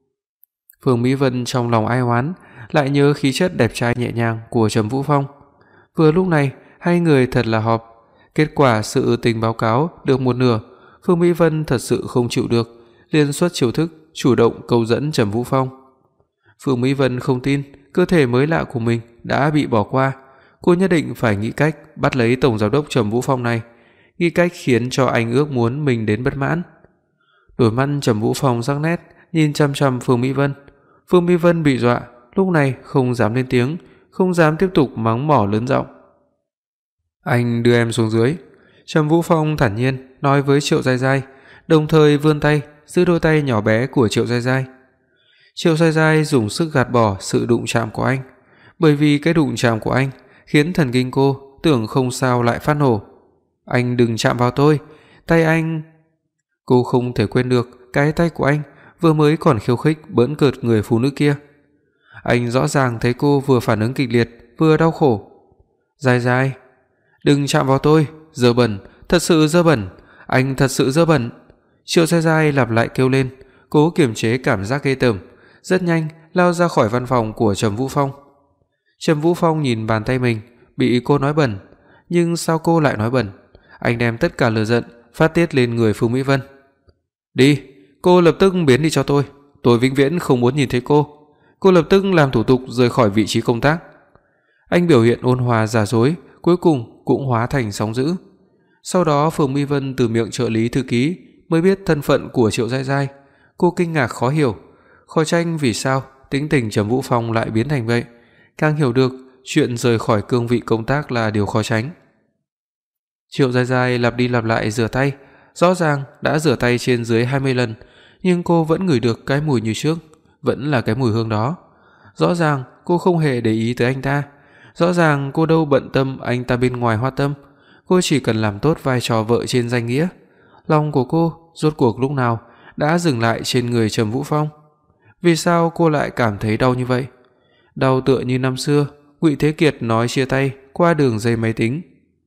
Phương Mỹ Vân trong lòng ai oán, lại nhớ khí chất đẹp trai nhẹ nhàng của Trầm Vũ Phong. Vừa lúc này, hai người thật là hợp. Kết quả sự tình báo cáo được một nửa, Phương Mỹ Vân thật sự không chịu được, liền xuất chiêu thức chủ động câu dẫn Trầm Vũ Phong. Phương Mỹ Vân không tin cơ thể mới lạ của mình đã bị bỏ qua, cô nhất định phải nghĩ cách bắt lấy tổng giám đốc Trầm Vũ Phong này, nghĩ cách khiến cho anh ước muốn mình đến bất mãn. Đôi mắt Trầm Vũ Phong sắc nét nhìn chăm chăm Phương Mỹ Vân. Phương Mỹ Vân bị dọa, lúc này không dám lên tiếng, không dám tiếp tục mắng mỏ lớn giọng. "Anh đưa em xuống dưới." Trầm Vũ Phong thản nhiên nói với Triệu Giai Giai, đồng thời vươn tay giữ đôi tay nhỏ bé của Triệu Giai Giai. Triệu Giai Giai dùng sức gạt bỏ sự đụng chạm của anh, bởi vì cái đụng chạm của anh khiến thần kinh cô tưởng không sao lại phát nổ. "Anh đừng chạm vào tôi, tay anh..." Cô không thể quên được cái tay của anh vừa mới còn khiêu khích bỡn cợt người phụ nữ kia. Anh rõ ràng thấy cô vừa phản ứng kịch liệt vừa đau khổ. "Giai Giai, đừng chạm vào tôi, dơ bẩn, thật sự dơ bẩn, anh thật sự dơ bẩn." Triệu Giai Giai lặp lại kêu lên, cố kiềm chế cảm giác ghê tởm, rất nhanh lao ra khỏi văn phòng của Trầm Vũ Phong. Trầm Vũ Phong nhìn bàn tay mình, bị cô nói bẩn, nhưng sao cô lại nói bẩn? Anh đem tất cả lửa giận phát tiết lên người Phương Mỹ Vân. "Đi, cô lập tức biến đi cho tôi, tôi vĩnh viễn không muốn nhìn thấy cô. Cô lập tức làm thủ tục rời khỏi vị trí công tác." Anh biểu hiện ôn hòa giả dối, cuối cùng cũng hóa thành sóng dữ. Sau đó Phương Mỹ Vân từ miệng trợ lý thư ký mới biết thân phận của Triệu Giai Giai. Cô kinh ngạc khó hiểu, khó trách vì sao tính tình Trầm Vũ Phong lại biến thành vậy, càng hiểu được chuyện rời khỏi cương vị công tác là điều khó tránh. Triệu Giai Giai lặp đi lặp lại rửa tay, rõ ràng đã rửa tay trên dưới hai mươi lần, nhưng cô vẫn ngửi được cái mùi như trước, vẫn là cái mùi hương đó. Rõ ràng cô không hề để ý tới anh ta, rõ ràng cô đâu bận tâm anh ta bên ngoài hoa tâm, cô chỉ cần làm tốt vai trò vợ trên danh nghĩa. Lòng của cô rốt cuộc lúc nào đã dừng lại trên người Trầm Vũ Phong. Vì sao cô lại cảm thấy đau như vậy? Đau tựa như năm xưa Ngụy Thế Kiệt nói chia tay qua đường dây máy tính.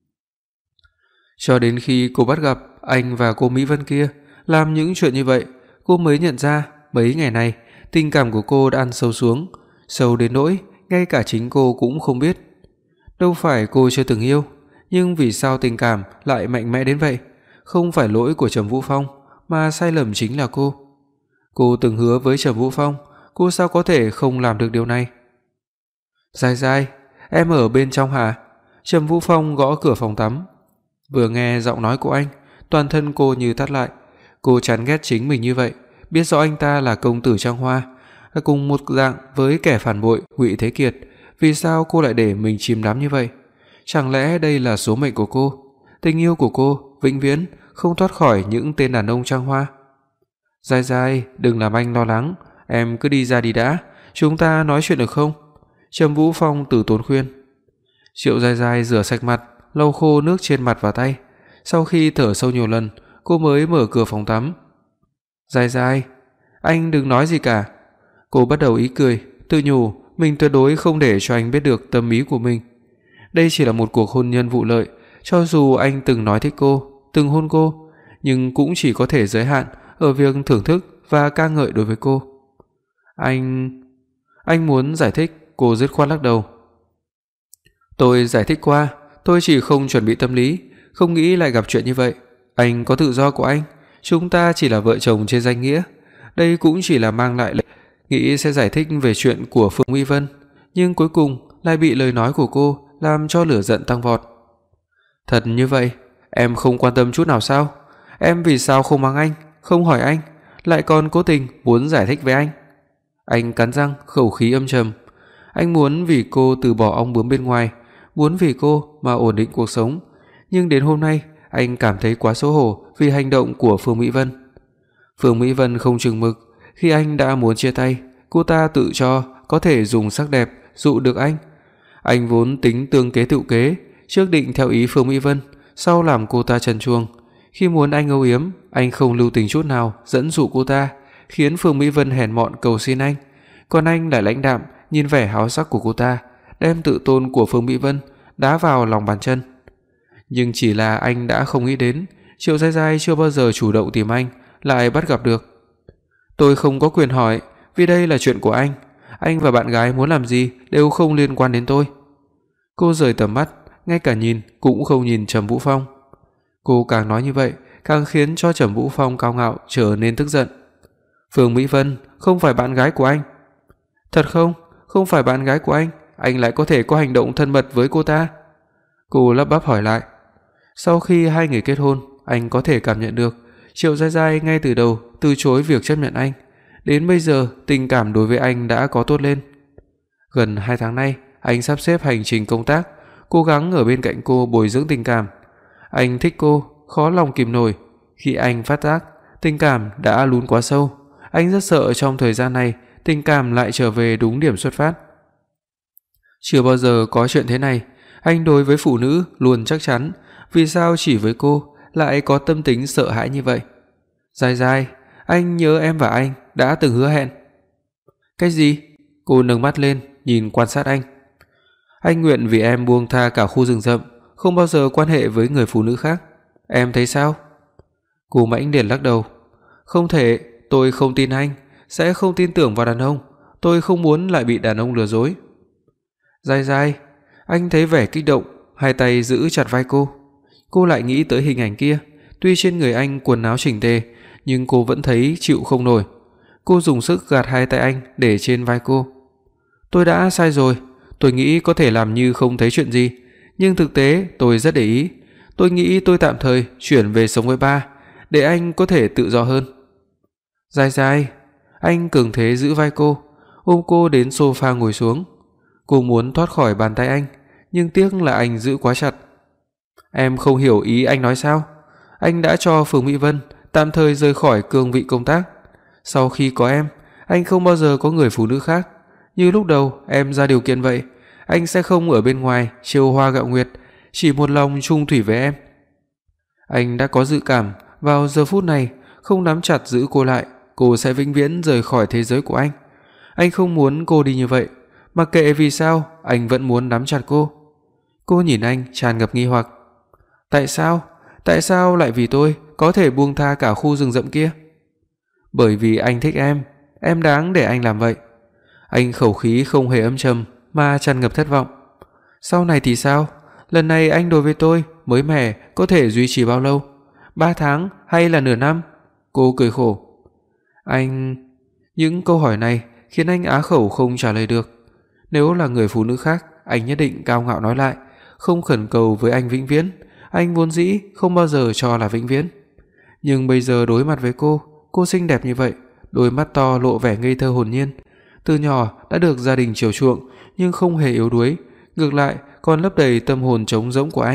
Cho đến khi cô bắt gặp anh và cô Mỹ Vân kia làm những chuyện như vậy, cô mới nhận ra mấy ngày này tình cảm của cô đã ăn sâu xuống, sâu đến nỗi ngay cả chính cô cũng không biết. Đâu phải cô chưa từng yêu, nhưng vì sao tình cảm lại mạnh mẽ đến vậy? Không phải lỗi của Trầm Vũ Phong, mà sai lầm chính là cô. Cô từng hứa với Trầm Vũ Phong, cô sao có thể không làm được điều này? "Giai Giai, em ở bên trong hả?" Trầm Vũ Phong gõ cửa phòng tắm. Vừa nghe giọng nói của anh, toàn thân cô như thắt lại. Cô chán ghét chính mình như vậy, biết rõ anh ta là công tử Trang Hoa, là cùng một dạng với kẻ phản bội Ngụy Thế Kiệt, vì sao cô lại để mình chìm đắm như vậy? Chẳng lẽ đây là số mệnh của cô? Tình yêu của cô vĩnh viễn không thoát khỏi những tên đàn ông Trang Hoa. "Giai Giai, đừng làm anh lo lắng, em cứ đi ra đi đã, chúng ta nói chuyện được không?" Trầm Vũ Phong từ tốn khuyên. Triệu Giai Giai rửa sạch mặt, lau khô nước trên mặt và tay. Sau khi thở sâu nhiều lần, cô mới mở cửa phòng tắm. "Giai Giai, anh đừng nói gì cả." Cô bắt đầu ý cười, tự nhủ mình tuyệt đối không để cho anh biết được tâm ý của mình. Đây chỉ là một cuộc hôn nhân vụ lợi, cho dù anh từng nói thích cô, từng hôn cô, nhưng cũng chỉ có thể giới hạn ở việc thưởng thức và ca ngợi đối với cô. Anh... Anh muốn giải thích, cô dứt khoát lắc đầu. Tôi giải thích qua, tôi chỉ không chuẩn bị tâm lý, không nghĩ lại gặp chuyện như vậy. Anh có tự do của anh, chúng ta chỉ là vợ chồng trên danh nghĩa. Đây cũng chỉ là mang lại lệ... Nghĩ sẽ giải thích về chuyện của Phương Mỹ Vân, nhưng cuối cùng lại bị lời nói của cô làm cho lửa giận tăng vọt. Thật như vậy, em không quan tâm chút nào sao? Em vì sao không mắng anh, không hỏi anh, lại còn cố tình muốn giải thích với anh? Anh cắn răng, khẩu khí âm trầm. Anh muốn vì cô từ bỏ ong bướm bên ngoài, muốn vì cô mà ổn định cuộc sống, nhưng đến hôm nay anh cảm thấy quá xấu hổ vì hành động của Phương Mỹ Vân. Phương Mỹ Vân không chừng mực, khi anh đã muốn chia tay, cô ta tự cho có thể dùng sắc đẹp dụ được anh. Anh vốn tính tương kế tự kế, trước định theo ý Phương Mỹ Vân, sau làm cô ta trần truồng. Khi muốn anh âu yếm, anh không lưu tình chút nào dẫn dụ cô ta, khiến Phương Mỹ Vân hèn mọn cầu xin anh, còn anh lại lãnh đạm nhìn vẻ háo sắc của cô ta, đem tự tôn của Phương Mỹ Vân đá vào lòng bàn chân. Nhưng chỉ là anh đã không nghĩ đến, Triệu Giai Giai chưa bao giờ chủ động tìm anh, lại bắt gặp được. Tôi không có quyền hỏi, vì đây là chuyện của anh, anh và bạn gái muốn làm gì đều không liên quan đến tôi. Cô rời tầm mắt, ngay cả nhìn cũng không nhìn Trầm Vũ Phong. Cô càng nói như vậy, càng khiến cho Trầm Vũ Phong cao ngạo trở nên tức giận. Phương Mỹ Vân không phải bạn gái của anh. Thật không? Không phải bạn gái của anh, anh lại có thể có hành động thân mật với cô ta? Cô lắp bắp hỏi lại. Sau khi hai người kết hôn, anh có thể cảm nhận được Triệu Giai Giai ngay từ đầu từ chối việc chấp nhận anh, đến bây giờ tình cảm đối với anh đã có tốt lên. Gần hai tháng nay, anh sắp xếp hành trình công tác, cố gắng ở bên cạnh cô bồi dưỡng tình cảm. Anh thích cô, khó lòng kìm nổi. Khi anh phát giác tình cảm đã lún quá sâu, anh rất sợ trong thời gian này tình cảm lại trở về đúng điểm xuất phát. Chưa bao giờ có chuyện thế này, anh đối với phụ nữ luôn chắc chắn, vì sao chỉ với cô lại có tâm tính sợ hãi như vậy? Giai Giai, anh nhớ em và anh đã từng hứa hẹn. Cái gì? Cô nâng mắt lên, nhìn quan sát anh. Anh nguyện vì em buông tha cả khu rừng rậm, không bao giờ quan hệ với người phụ nữ khác. Em thấy sao? Cô mãnh liệt lắc đầu. Không thể, tôi không tin anh, sẽ không tin tưởng vào đàn ông, tôi không muốn lại bị đàn ông lừa dối. Giai Giai, anh thấy vẻ kích động, hai tay giữ chặt vai cô. Cô lại nghĩ tới hình ảnh kia, tuy trên người anh quần áo chỉnh tề, nhưng cô vẫn thấy chịu không nổi. Cô dùng sức gạt hai tay anh để trên vai cô. Tôi đã sai rồi, tôi nghĩ có thể làm như không thấy chuyện gì, nhưng thực tế tôi rất để ý. Tôi nghĩ tôi tạm thời chuyển về sống với ba, để anh có thể tự do hơn. Giai Giai, anh cường thế giữ vai cô, ôm cô đến sofa ngồi xuống. Cô muốn thoát khỏi bàn tay anh, nhưng tiếc là anh giữ quá chặt. Em không hiểu ý anh nói sao? Anh đã cho Phương Mỹ Vân tạm thời rời khỏi cương vị công tác. Sau khi có em, anh không bao giờ có người phụ nữ khác. Như lúc đầu em ra điều kiện vậy, anh sẽ không ở bên ngoài chiêu hoa gạo nguyệt, chỉ một lòng chung thủy với em. Anh đã có dự cảm vào giờ phút này không nắm chặt giữ cô lại, cô sẽ vĩnh viễn rời khỏi thế giới của anh. Anh không muốn cô đi như vậy, mặc kệ vì sao, anh vẫn muốn nắm chặt cô. Cô nhìn anh tràn ngập nghi hoặc. Tại sao? Tại sao lại vì tôi có thể buông tha cả khu rừng rậm kia? Bởi vì anh thích em, em đáng để anh làm vậy. Anh khẩu khí không hề âm trầm mà tràn ngập thất vọng. Sau này thì sao? Lần này anh đối với tôi mới mẻ có thể duy trì bao lâu? Ba tháng hay là nửa năm? Cô cười khổ. Anh... Những câu hỏi này khiến anh á khẩu không trả lời được. Nếu là người phụ nữ khác, anh nhất định cao ngạo nói lại, không khẩn cầu với anh vĩnh viễn. Anh vốn dĩ không bao giờ cho là vĩnh viễn. Nhưng bây giờ đối mặt với cô, cô xinh đẹp như vậy, đôi mắt to lộ vẻ ngây thơ hồn nhiên. Từ nhỏ đã được gia đình chiều chuộng, nhưng không hề yếu đuối, ngược lại còn lấp đầy tâm hồn trống rỗng của anh.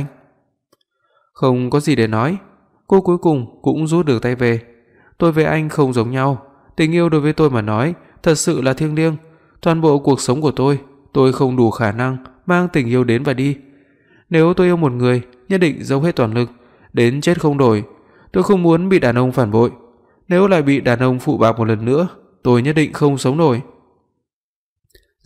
Không có gì để nói, cô cuối cùng cũng rút được tay về. Tôi với anh không giống nhau, tình yêu đối với tôi mà nói thật sự là thiêng liêng. Toàn bộ cuộc sống của tôi, tôi không đủ khả năng mang tình yêu đến và đi. Nếu tôi yêu một người, nhất định dốc hết toàn lực, đến chết không đổi. Tôi không muốn bị đàn ông phản bội. Nếu lại bị đàn ông phụ bạc một lần nữa, tôi nhất định không sống nổi.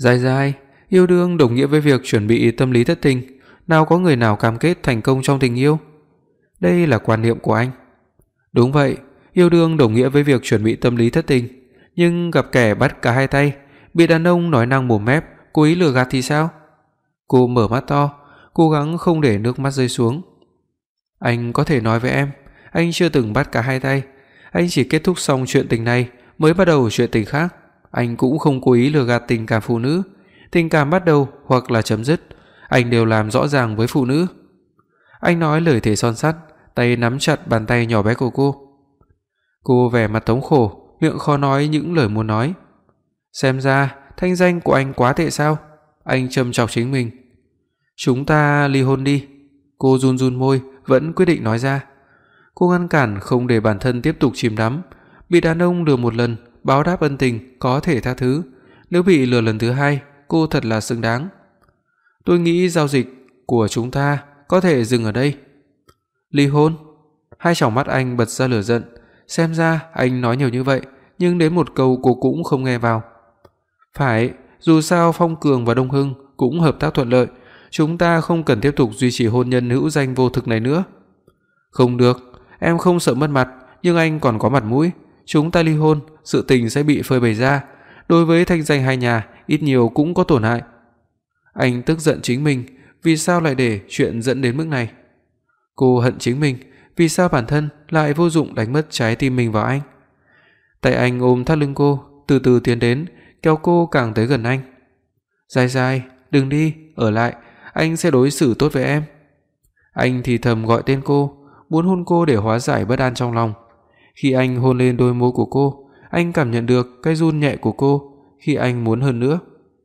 Dài dài, yêu đương đồng nghĩa với việc chuẩn bị tâm lý thất tình, nào có người nào cam kết thành công trong tình yêu. Đây là quan niệm của anh. Đúng vậy, yêu đương đồng nghĩa với việc chuẩn bị tâm lý thất tình, nhưng gặp kẻ bắt cả hai tay, bị đàn ông nói năng mồm mép, cố ý lừa gạt thì sao? Cô mở mắt to, cố gắng không để nước mắt rơi xuống. Anh có thể nói với em, anh chưa từng bắt cả hai tay, anh chỉ kết thúc xong chuyện tình này mới bắt đầu chuyện tình khác. Anh cũng không cố ý lừa gạt tình cảm phụ nữ. Tình cảm bắt đầu hoặc là chấm dứt, anh đều làm rõ ràng với phụ nữ. Anh nói lời thề son sắt, tay nắm chặt bàn tay nhỏ bé của cô. Cô vẻ mặt thống khổ, miệng khó nói những lời muốn nói. Xem ra thanh danh của anh quá tệ sao? Anh châm chọc chính mình. Chúng ta ly hôn đi. Cô run run môi, vẫn quyết định nói ra. Cô ngăn cản không để bản thân tiếp tục chìm đắm. Bị đàn ông lừa một lần, báo đáp ân tình có thể tha thứ. Nếu bị lừa lần thứ hai, cô thật là xứng đáng. Tôi nghĩ giao dịch của chúng ta có thể dừng ở đây. Ly hôn? Hai tròng mắt anh bật ra lửa giận. Xem ra anh nói nhiều như vậy, nhưng đến một câu cô cũng không nghe vào. Phải, dù sao Phong Cường và Đông Hưng cũng hợp tác thuận lợi, chúng ta không cần tiếp tục duy trì hôn nhân hữu danh vô thực này nữa. Không được, em không sợ mất mặt, nhưng anh còn có mặt mũi. Chúng ta ly hôn, sự tình sẽ bị phơi bày ra, đối với thanh danh hai nhà ít nhiều cũng có tổn hại. Anh tức giận chính mình, vì sao lại để chuyện dẫn đến mức này? Cô hận chính mình, vì sao bản thân lại vô dụng đánh mất trái tim mình vào anh? Tay anh ôm thắt lưng cô, từ từ tiến đến, kéo cô càng tới gần anh. Dài dài, đừng đi, ở lại, anh sẽ đối xử tốt với em. Anh thì thầm gọi tên cô, muốn hôn cô để hóa giải bất an trong lòng. Khi anh hôn lên đôi môi của cô, anh cảm nhận được cái run nhẹ của cô khi anh muốn hơn nữa.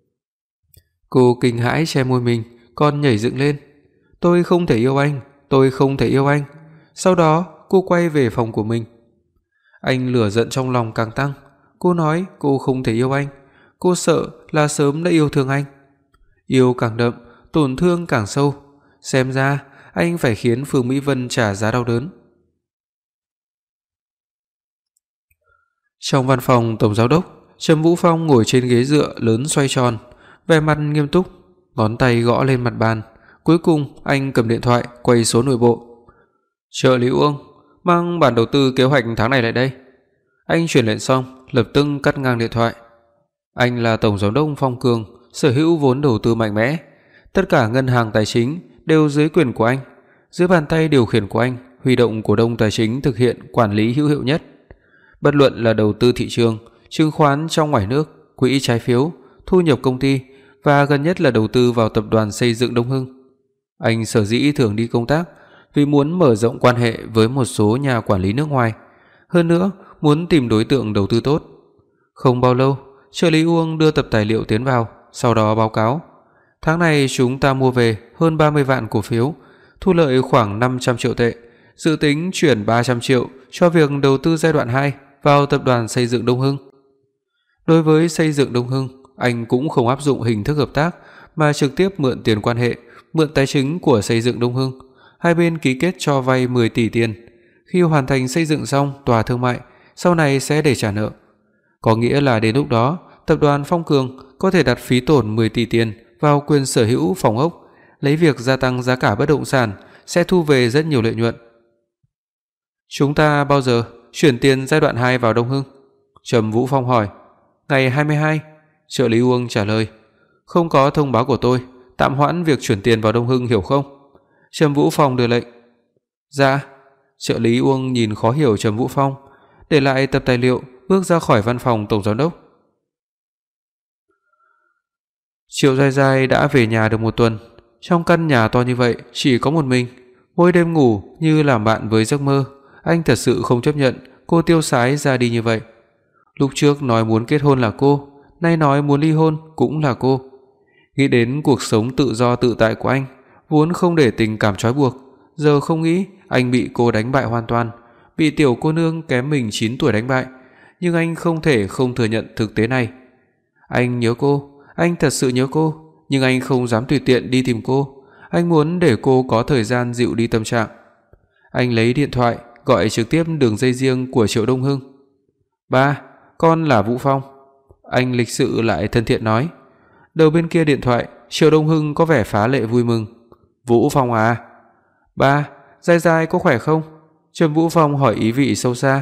Cô kinh hãi che môi mình, còn nhảy dựng lên. Tôi không thể yêu anh, tôi không thể yêu anh. Sau đó cô quay về phòng của mình. Anh lửa giận trong lòng càng tăng. Cô nói cô không thể yêu anh. Cô sợ là sớm đã yêu thương anh. Yêu càng đậm, tổn thương càng sâu. Xem ra anh phải khiến Phương Mỹ Vân trả giá đau đớn. Trong văn phòng tổng giám đốc, Trầm Vũ Phong ngồi trên ghế dựa lớn xoay tròn, vẻ mặt nghiêm túc, ngón tay gõ lên mặt bàn. Cuối cùng anh cầm điện thoại quay số nội bộ. Trợ lý Uông, mang bản đầu tư kế hoạch tháng này lại đây. Anh truyền lệnh xong, lập tức cắt ngang điện thoại. Anh là tổng giám đốc Phong Cường, sở hữu vốn đầu tư mạnh mẽ. Tất cả ngân hàng tài chính đều dưới quyền của anh. Dưới bàn tay điều khiển của anh, huy động cổ đông tài chính thực hiện quản lý hữu hiệu nhất. Bất luận là đầu tư thị trường, chứng khoán trong ngoài nước, quỹ trái phiếu, thu nhập công ty và gần nhất là đầu tư vào tập đoàn xây dựng Đông Hưng. Anh sở dĩ thường đi công tác vì muốn mở rộng quan hệ với một số nhà quản lý nước ngoài, hơn nữa muốn tìm đối tượng đầu tư tốt. Không bao lâu, trợ lý Uông đưa tập tài liệu tiến vào, sau đó báo cáo. Tháng này chúng ta mua về hơn ba mươi vạn cổ phiếu, thu lợi khoảng năm trăm triệu tệ, dự tính chuyển ba trăm triệu cho việc đầu tư giai đoạn hai vào tập đoàn xây dựng Đông Hưng. Đối với xây dựng Đông Hưng, anh cũng không áp dụng hình thức hợp tác mà trực tiếp mượn tiền quan hệ, mượn tài chính của xây dựng Đông Hưng. Hai bên ký kết cho vay mười tỷ tiền. Khi hoàn thành xây dựng xong tòa thương mại, sau này sẽ để trả nợ. Có nghĩa là đến lúc đó, tập đoàn Phong Cường có thể đặt phí tổn mười tỷ tiền vào quyền sở hữu phòng ốc, lấy việc gia tăng giá cả bất động sản sẽ thu về rất nhiều lợi nhuận. Chúng ta bao giờ chuyển tiền giai đoạn hai vào Đông Hưng? Trầm Vũ Phong hỏi. Ngày hai mươi hai, trợ lý Uông trả lời. Không có thông báo của tôi, tạm hoãn việc chuyển tiền vào Đông Hưng hiểu không? Trầm Vũ Phong đưa lệnh. Dạ. Trợ lý Uông nhìn khó hiểu Trầm Vũ Phong, để lại tập tài liệu, bước ra khỏi văn phòng tổng giám đốc. Triệu Giai Giai đã về nhà được một tuần. Trong căn nhà to như vậy chỉ có một mình, mỗi đêm ngủ như làm bạn với giấc mơ. Anh thật sự không chấp nhận cô tiêu sái ra đi như vậy. Lúc trước nói muốn kết hôn là cô, nay nói muốn ly hôn cũng là cô. Nghĩ đến cuộc sống tự do tự tại của anh, vốn không để tình cảm trói buộc, giờ không nghĩ anh bị cô đánh bại hoàn toàn, bị tiểu cô nương kém mình chín tuổi đánh bại, nhưng anh không thể không thừa nhận thực tế này. Anh nhớ cô, anh thật sự nhớ cô, nhưng anh không dám tùy tiện đi tìm cô. Anh muốn để cô có thời gian dịu đi tâm trạng. Anh lấy điện thoại gọi trực tiếp đường dây riêng của Triệu Đông Hưng. Ba, con là Vũ Phong. Anh lịch sự lại thân thiện nói. Đầu bên kia điện thoại, Triệu Đông Hưng có vẻ phá lệ vui mừng. Vũ Phong à? Ba, Giai Giai có khỏe không? Trầm Vũ Phong hỏi ý vị sâu xa.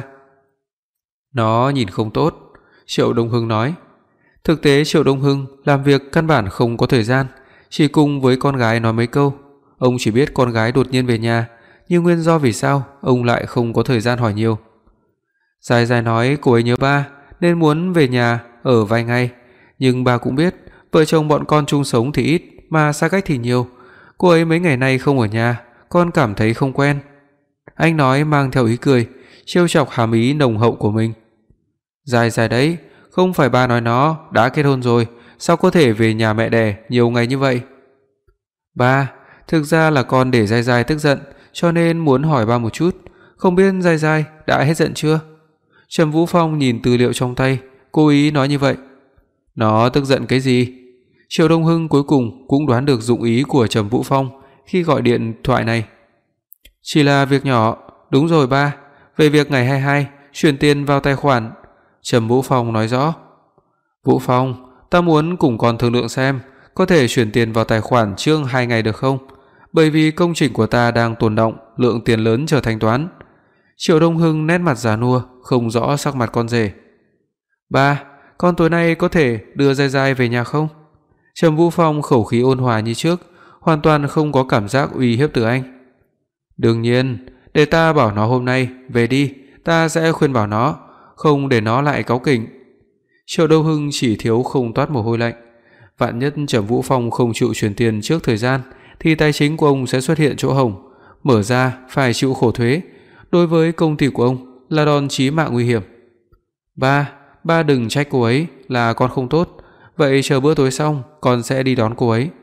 Nó nhìn không tốt, Triệu Đông Hưng nói. Thực tế Triệu Đông Hưng làm việc căn bản không có thời gian, chỉ cùng với con gái nói mấy câu. Ông chỉ biết con gái đột nhiên về nhà, nhưng nguyên do vì sao ông lại không có thời gian hỏi nhiều. Giai Giai nói cô ấy nhớ ba nên muốn về nhà ở vài ngày, nhưng ba cũng biết vợ chồng bọn con chung sống thì ít mà xa cách thì nhiều. Cô ấy mấy ngày nay không ở nhà, con cảm thấy không quen. Anh nói mang theo ý cười, trêu chọc hàm ý nồng hậu của mình. Giai Giai đấy, không phải ba nói nó đã kết hôn rồi, sao có thể về nhà mẹ đẻ nhiều ngày như vậy? Ba, thực ra là con để Giai Giai tức giận, cho nên muốn hỏi ba một chút, không biết Giai Giai đã hết giận chưa? Trầm Vũ Phong nhìn tư liệu trong tay, cố ý nói như vậy. Nó tức giận cái gì? Triệu Đông Hưng cuối cùng cũng đoán được dụng ý của Trầm Vũ Phong khi gọi điện thoại này. Chỉ là việc nhỏ, đúng rồi ba, về việc ngày hai mươi hai chuyển tiền vào tài khoản. Trầm Vũ Phong nói rõ. Vũ Phong, ta muốn cùng con thương lượng xem có thể chuyển tiền vào tài khoản trước hai ngày được không? Bởi vì công trình của ta đang tồn đọng, lượng tiền lớn chờ thanh toán. Triệu Đông Hưng nét mặt già nua, không rõ sắc mặt con rể. Ba, con tối nay có thể đưa Giai Giai về nhà không? Trầm Vũ Phong khẩu khí ôn hòa như trước, hoàn toàn không có cảm giác uy hiếp từ anh. Đương nhiên, để ta bảo nó hôm nay về đi, ta sẽ khuyên bảo nó, không để nó lại cáu kỉnh. Triệu Đông Hưng chỉ thiếu không toát mồ hôi lạnh. Vạn nhất Trầm Vũ Phong không chịu chuyển tiền trước thời gian thì tài chính của ông sẽ xuất hiện chỗ hổng, mở ra phải chịu khổ thuế. Đối với công ty của ông là đòn chí mạng nguy hiểm. Ba, ba đừng trách cô ấy là con không tốt, vậy chờ bữa tối xong con sẽ đi đón cô ấy.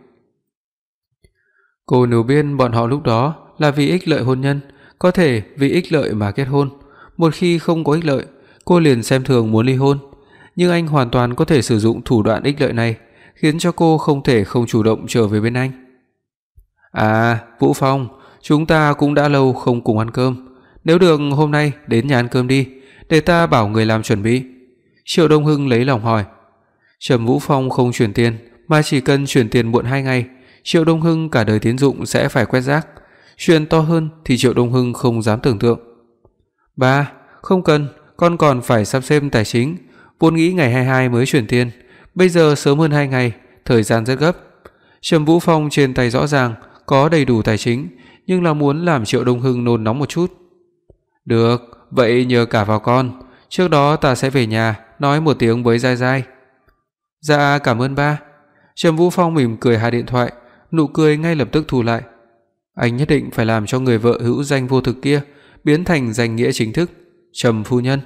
Cô nếu biết bọn họ lúc đó là vì ích lợi hôn nhân, có thể vì ích lợi mà kết hôn, một khi không có ích lợi, cô liền xem thường muốn ly hôn, nhưng anh hoàn toàn có thể sử dụng thủ đoạn ích lợi này, khiến cho cô không thể không chủ động trở về bên anh. À, Vũ Phong, chúng ta cũng đã lâu không cùng ăn cơm, nếu được hôm nay đến nhà ăn cơm đi, để ta bảo người làm chuẩn bị. Triệu Đông Hưng lấy lòng hỏi. Trầm Vũ Phong không chuyển tiền, mà chỉ cần chuyển tiền muộn hai ngày, Triệu Đông Hưng cả đời tín dụng sẽ phải quét rác. Chuyện to hơn thì Triệu Đông Hưng không dám tưởng tượng. Ba, không cần, con còn phải sắp xếp tài chính, vốn nghĩ ngày hai mươi hai mới chuyển tiền, bây giờ sớm hơn hai ngày, thời gian rất gấp. Trầm Vũ Phong trên tay rõ ràng có đầy đủ tài chính, nhưng là muốn làm Triệu Đông Hưng nôn nóng một chút. Được, vậy nhờ cả vào con, trước đó ta sẽ về nhà nói một tiếng với Giai Giai. Dạ cảm ơn ba. Trầm Vũ Phong mỉm cười hai điện thoại, nụ cười ngay lập tức thu lại. Anh nhất định phải làm cho người vợ hữu danh vô thực kia biến thành danh nghĩa chính thức, Trầm phu nhân.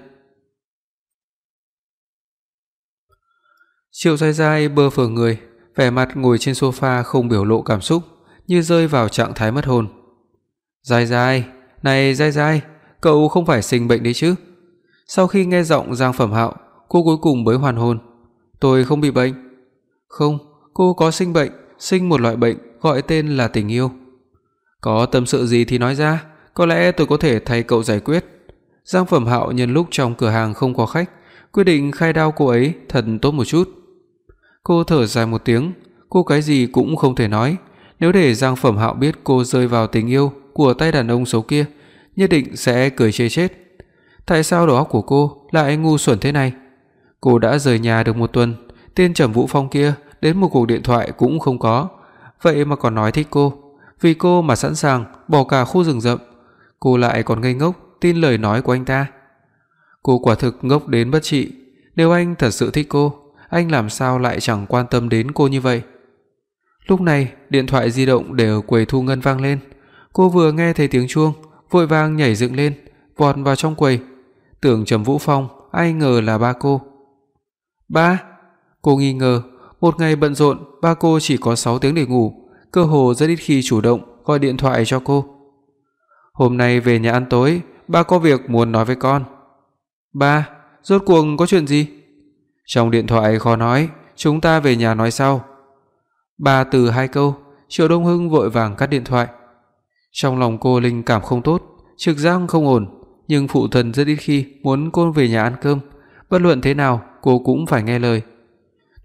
Triệu Giai Giai bơ phờ người, vẻ mặt ngồi trên sofa không biểu lộ cảm xúc, như rơi vào trạng thái mất hồn. Giai Giai, này Giai Giai, cậu không phải sinh bệnh đấy chứ? Sau khi nghe giọng Giang Phẩm Hạo, cô cuối cùng mới hoàn hồn. Tôi không bị bệnh. Không, cô có sinh bệnh, sinh một loại bệnh gọi tên là tình yêu. Có tâm sự gì thì nói ra, có lẽ tôi có thể thay cậu giải quyết. Giang Phẩm Hạo nhân lúc trong cửa hàng không có khách, quyết định khai đao cô ấy thật tốt một chút. Cô thở dài một tiếng, cô cái gì cũng không thể nói, nếu để Giang Phẩm Hạo biết cô rơi vào tình yêu của tay đàn ông xấu kia, nhất định sẽ cười chê chết. Tại sao đầu óc của cô lại ngu xuẩn thế này? Cô đã rời nhà được một tuần, tên Trầm Vũ Phong kia đến một cuộc điện thoại cũng không có, vậy mà còn nói thích cô, vì cô mà sẵn sàng bỏ cả khu rừng rậm. Cô lại còn ngây ngốc tin lời nói của anh ta. Cô quả thực ngốc đến bất trị. Nếu anh thật sự thích cô, anh làm sao lại chẳng quan tâm đến cô như vậy? Lúc này điện thoại di động để ở quầy thu ngân vang lên. Cô vừa nghe thấy tiếng chuông, vội vàng nhảy dựng lên, vọt vào trong quầy. Tưởng Trầm Vũ Phong, ai ngờ là ba cô. Ba? Cô nghi ngờ, một ngày bận rộn, ba cô chỉ có sáu tiếng để ngủ, cơ hồ rất ít khi chủ động gọi điện thoại cho cô. Hôm nay về nhà ăn tối, ba có việc muốn nói với con. Ba, rốt cuộc có chuyện gì? Trong điện thoại khó nói, chúng ta về nhà nói sau. Ba từ hai câu, Triệu Đông Hưng vội vàng cắt điện thoại. Trong lòng cô linh cảm không tốt, trực giác không ổn, nhưng phụ thân rất ít khi muốn cô về nhà ăn cơm, bất luận thế nào cô cũng phải nghe lời.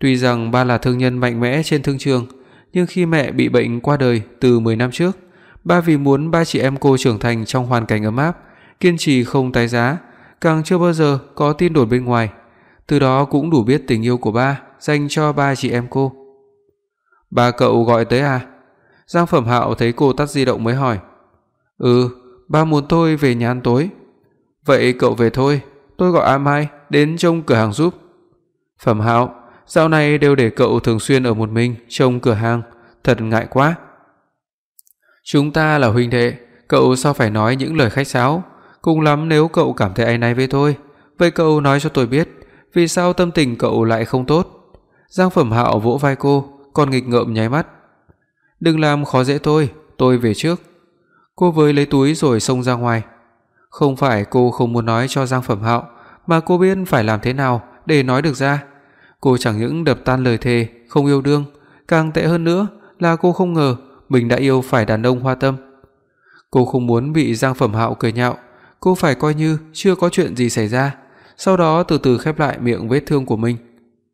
Tuy rằng ba là thương nhân mạnh mẽ trên thương trường, nhưng khi mẹ bị bệnh qua đời từ mười năm trước, ba vì muốn ba chị em cô trưởng thành trong hoàn cảnh ấm áp, kiên trì không tái giá, càng chưa bao giờ có tin đồn bên ngoài. Từ đó cũng đủ biết tình yêu của ba dành cho ba chị em cô. Ba cậu gọi tới à? Giang Phẩm Hạo thấy cô tắt di động mới hỏi. Ừ, ba muốn tôi về nhà ăn tối. Vậy cậu về thôi, tôi gọi A Mai đến trông cửa hàng giúp. Phẩm Hạo, dạo này đều để cậu thường xuyên ở một mình trông cửa hàng, thật ngại quá. Chúng ta là huynh đệ, cậu sao phải nói những lời khách sáo? Cùng lắm nếu cậu cảm thấy áy náy với tôi, vậy cậu nói cho tôi biết vì sao tâm tình cậu lại không tốt. Giang Phẩm Hạo vỗ vai cô, còn nghịch ngợm nháy mắt. Đừng làm khó dễ tôi, tôi về trước. Cô với lấy túi rồi xông ra ngoài. Không phải cô không muốn nói cho Giang Phẩm Hạo, mà cô biết phải làm thế nào để nói được ra. Cô chẳng những đập tan lời thề không yêu đương, càng tệ hơn nữa là cô không ngờ mình đã yêu phải đàn ông hoa tâm. Cô không muốn bị Giang Phẩm Hạo cười nhạo, cô phải coi như chưa có chuyện gì xảy ra, sau đó từ từ khép lại miệng vết thương của mình.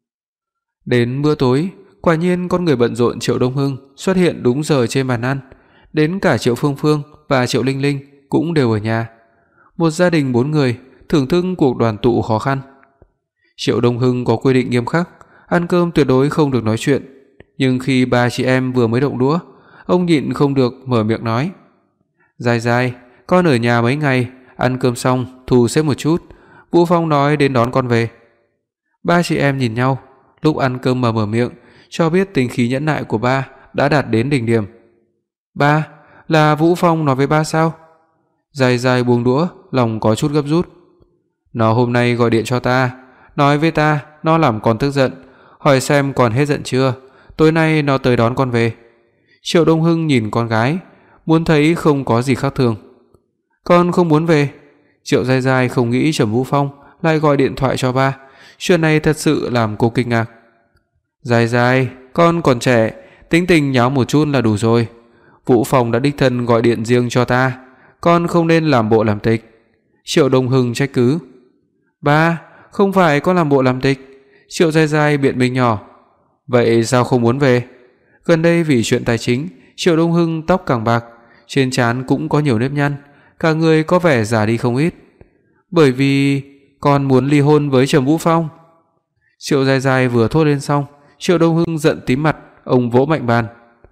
Đến bữa tối, quả nhiên con người bận rộn Triệu Đông Hưng xuất hiện đúng giờ trên bàn ăn, đến cả Triệu Phương Phương và Triệu Linh Linh cũng đều ở nhà. Một gia đình bốn người thưởng thức cuộc đoàn tụ khó khăn. Triệu Đông Hưng có quy định nghiêm khắc, ăn cơm tuyệt đối không được nói chuyện, nhưng khi ba chị em vừa mới động đũa, ông nhịn không được mở miệng nói: "Dài dài, con ở nhà mấy ngày, ăn cơm xong thu xếp một chút, Vũ Phong nói đến đón con về." Ba chị em nhìn nhau, lúc ăn cơm mà mở miệng, cho biết tính khí nhẫn nại của ba đã đạt đến đỉnh điểm. "Ba, là Vũ Phong nói với ba sao?" Dài dài buông đũa, lòng có chút gấp rút. "Nó hôm nay gọi điện cho ta, nói với ta nó làm con tức giận, hỏi xem con hết giận chưa, tối nay nó tới đón con về." Triệu Đông Hưng nhìn con gái, muốn thấy không có gì khác thường. "Con không muốn về." Triệu Dài Dài không nghĩ Trầm Vũ Phong lại gọi điện thoại cho ba, chuyện này thật sự làm cô kinh ngạc. "Dài Dài, con còn trẻ, tính tình nháo một chút là đủ rồi. Vũ Phong đã đích thân gọi điện riêng cho ta, con không nên làm bộ làm tịch." Triệu Đông Hưng trách cứ. "Ba, không phải con làm bộ làm tịch." Triệu Dài Dài biện minh nhỏ. "Vậy sao không muốn về?" Gần đây vì chuyện tài chính, Triệu Đông Hưng tóc càng bạc, trên trán cũng có nhiều nếp nhăn, cả người có vẻ già đi không ít. "Bởi vì con muốn ly hôn với Trầm Vũ Phong." Triệu Dài Dài vừa thốt lên xong, Triệu Đông Hưng giận tím mặt, ông vỗ mạnh bàn.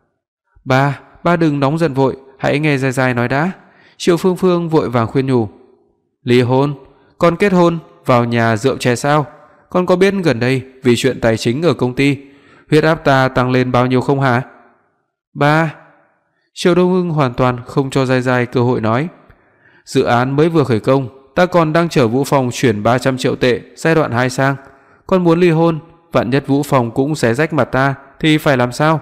"Ba, ba đừng nóng giận vội, hãy nghe Dài Dài nói đã." Triệu Phương Phương vội vàng khuyên nhủ. "Ly hôn? Con kết hôn vào nhà rượu chè sao? Con có biết gần đây vì chuyện tài chính ở công ty, huyết áp ta tăng lên bao nhiêu không hả?" "Ba." Triệu Đông Hưng hoàn toàn không cho Dài Dài cơ hội nói. "Dự án mới vừa khởi công, ta còn đang chờ Vũ Phong chuyển ba trăm triệu tệ giai đoạn hai sang. Con muốn ly hôn, vạn nhất Vũ Phong cũng xé rách mặt ta thì phải làm sao?"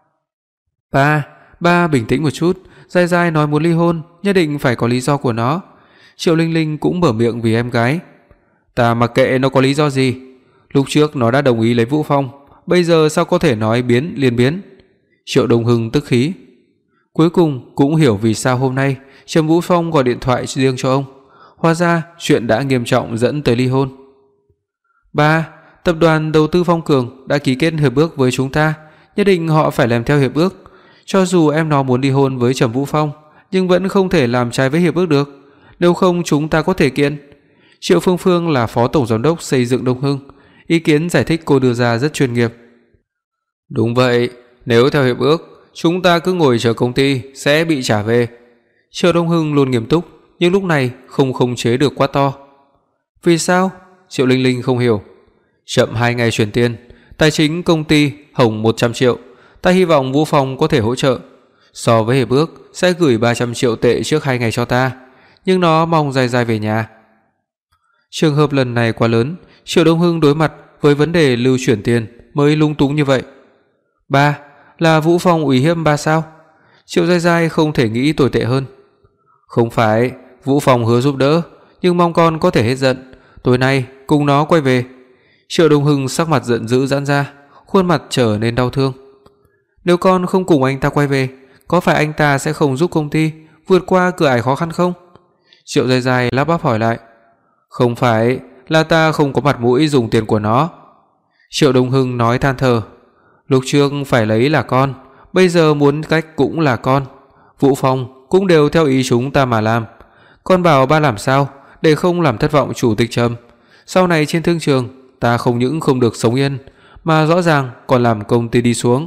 "Ba, ba bình tĩnh một chút, Dài Dài nói muốn ly hôn, nhất định phải có lý do của nó." Triệu Linh Linh cũng mở miệng vì em gái. "Ta mặc kệ nó có lý do gì, lúc trước nó đã đồng ý lấy Vũ Phong, bây giờ sao có thể nói biến liền biến?" Triệu Đông Hưng tức khí. Cuối cùng cũng hiểu vì sao hôm nay Trầm Vũ Phong gọi điện thoại riêng cho ông. Hóa ra chuyện đã nghiêm trọng dẫn tới ly hôn. "Ba, tập đoàn đầu tư Phong Cường đã ký kết hiệp ước với chúng ta, nhất định họ phải làm theo hiệp ước. Cho dù em nó muốn ly hôn với Trầm Vũ Phong, nhưng vẫn không thể làm trái với hiệp ước được, nếu không chúng ta có thể kiện." Triệu Phương Phương là phó tổng giám đốc xây dựng Đông Hưng, ý kiến giải thích cô đưa ra rất chuyên nghiệp. "Đúng vậy, nếu theo hiệp ước, chúng ta cứ ngồi chờ công ty sẽ bị trả về." Triệu Đông Hưng luôn nghiêm túc, nhưng lúc này không khống chế được quá to. "Vì sao?" Triệu Linh Linh không hiểu. "Chậm hai ngày chuyển tiền, tài chính công ty hỏng một trăm triệu, ta hy vọng Vũ Phong có thể hỗ trợ. So với hiệp ước sẽ gửi ba trăm triệu tệ trước hai ngày cho ta, nhưng nó mong Dài Dài về nhà." Trường hợp lần này quá lớn, Triệu Đông Hưng đối mặt với vấn đề lưu chuyển tiền mới lung túng như vậy. "Ba, là Vũ Phong uy hiếp ba sao?" Triệu Dài Dài không thể nghĩ tồi tệ hơn. "Không phải, Vũ Phong hứa giúp đỡ, nhưng mong con có thể hết giận, tối nay cùng nó quay về." Triệu Đông Hưng sắc mặt giận dữ giãn ra, khuôn mặt trở nên đau thương. "Nếu con không cùng anh ta quay về, có phải anh ta sẽ không giúp công ty vượt qua cửa ải khó khăn không?" Triệu Dài Dài lắp bắp hỏi lại. "Không phải, là ta không có mặt mũi dùng tiền của nó." Triệu Đông Hưng nói than thở, lúc trước phải lấy là con, bây giờ muốn cách cũng là con. Vũ Phong cũng đều theo ý chúng ta mà làm. Con bảo ba làm sao để không làm thất vọng chủ tịch Trầm. Sau này trên thương trường ta không những không được sống yên, mà rõ ràng còn làm công ty đi xuống.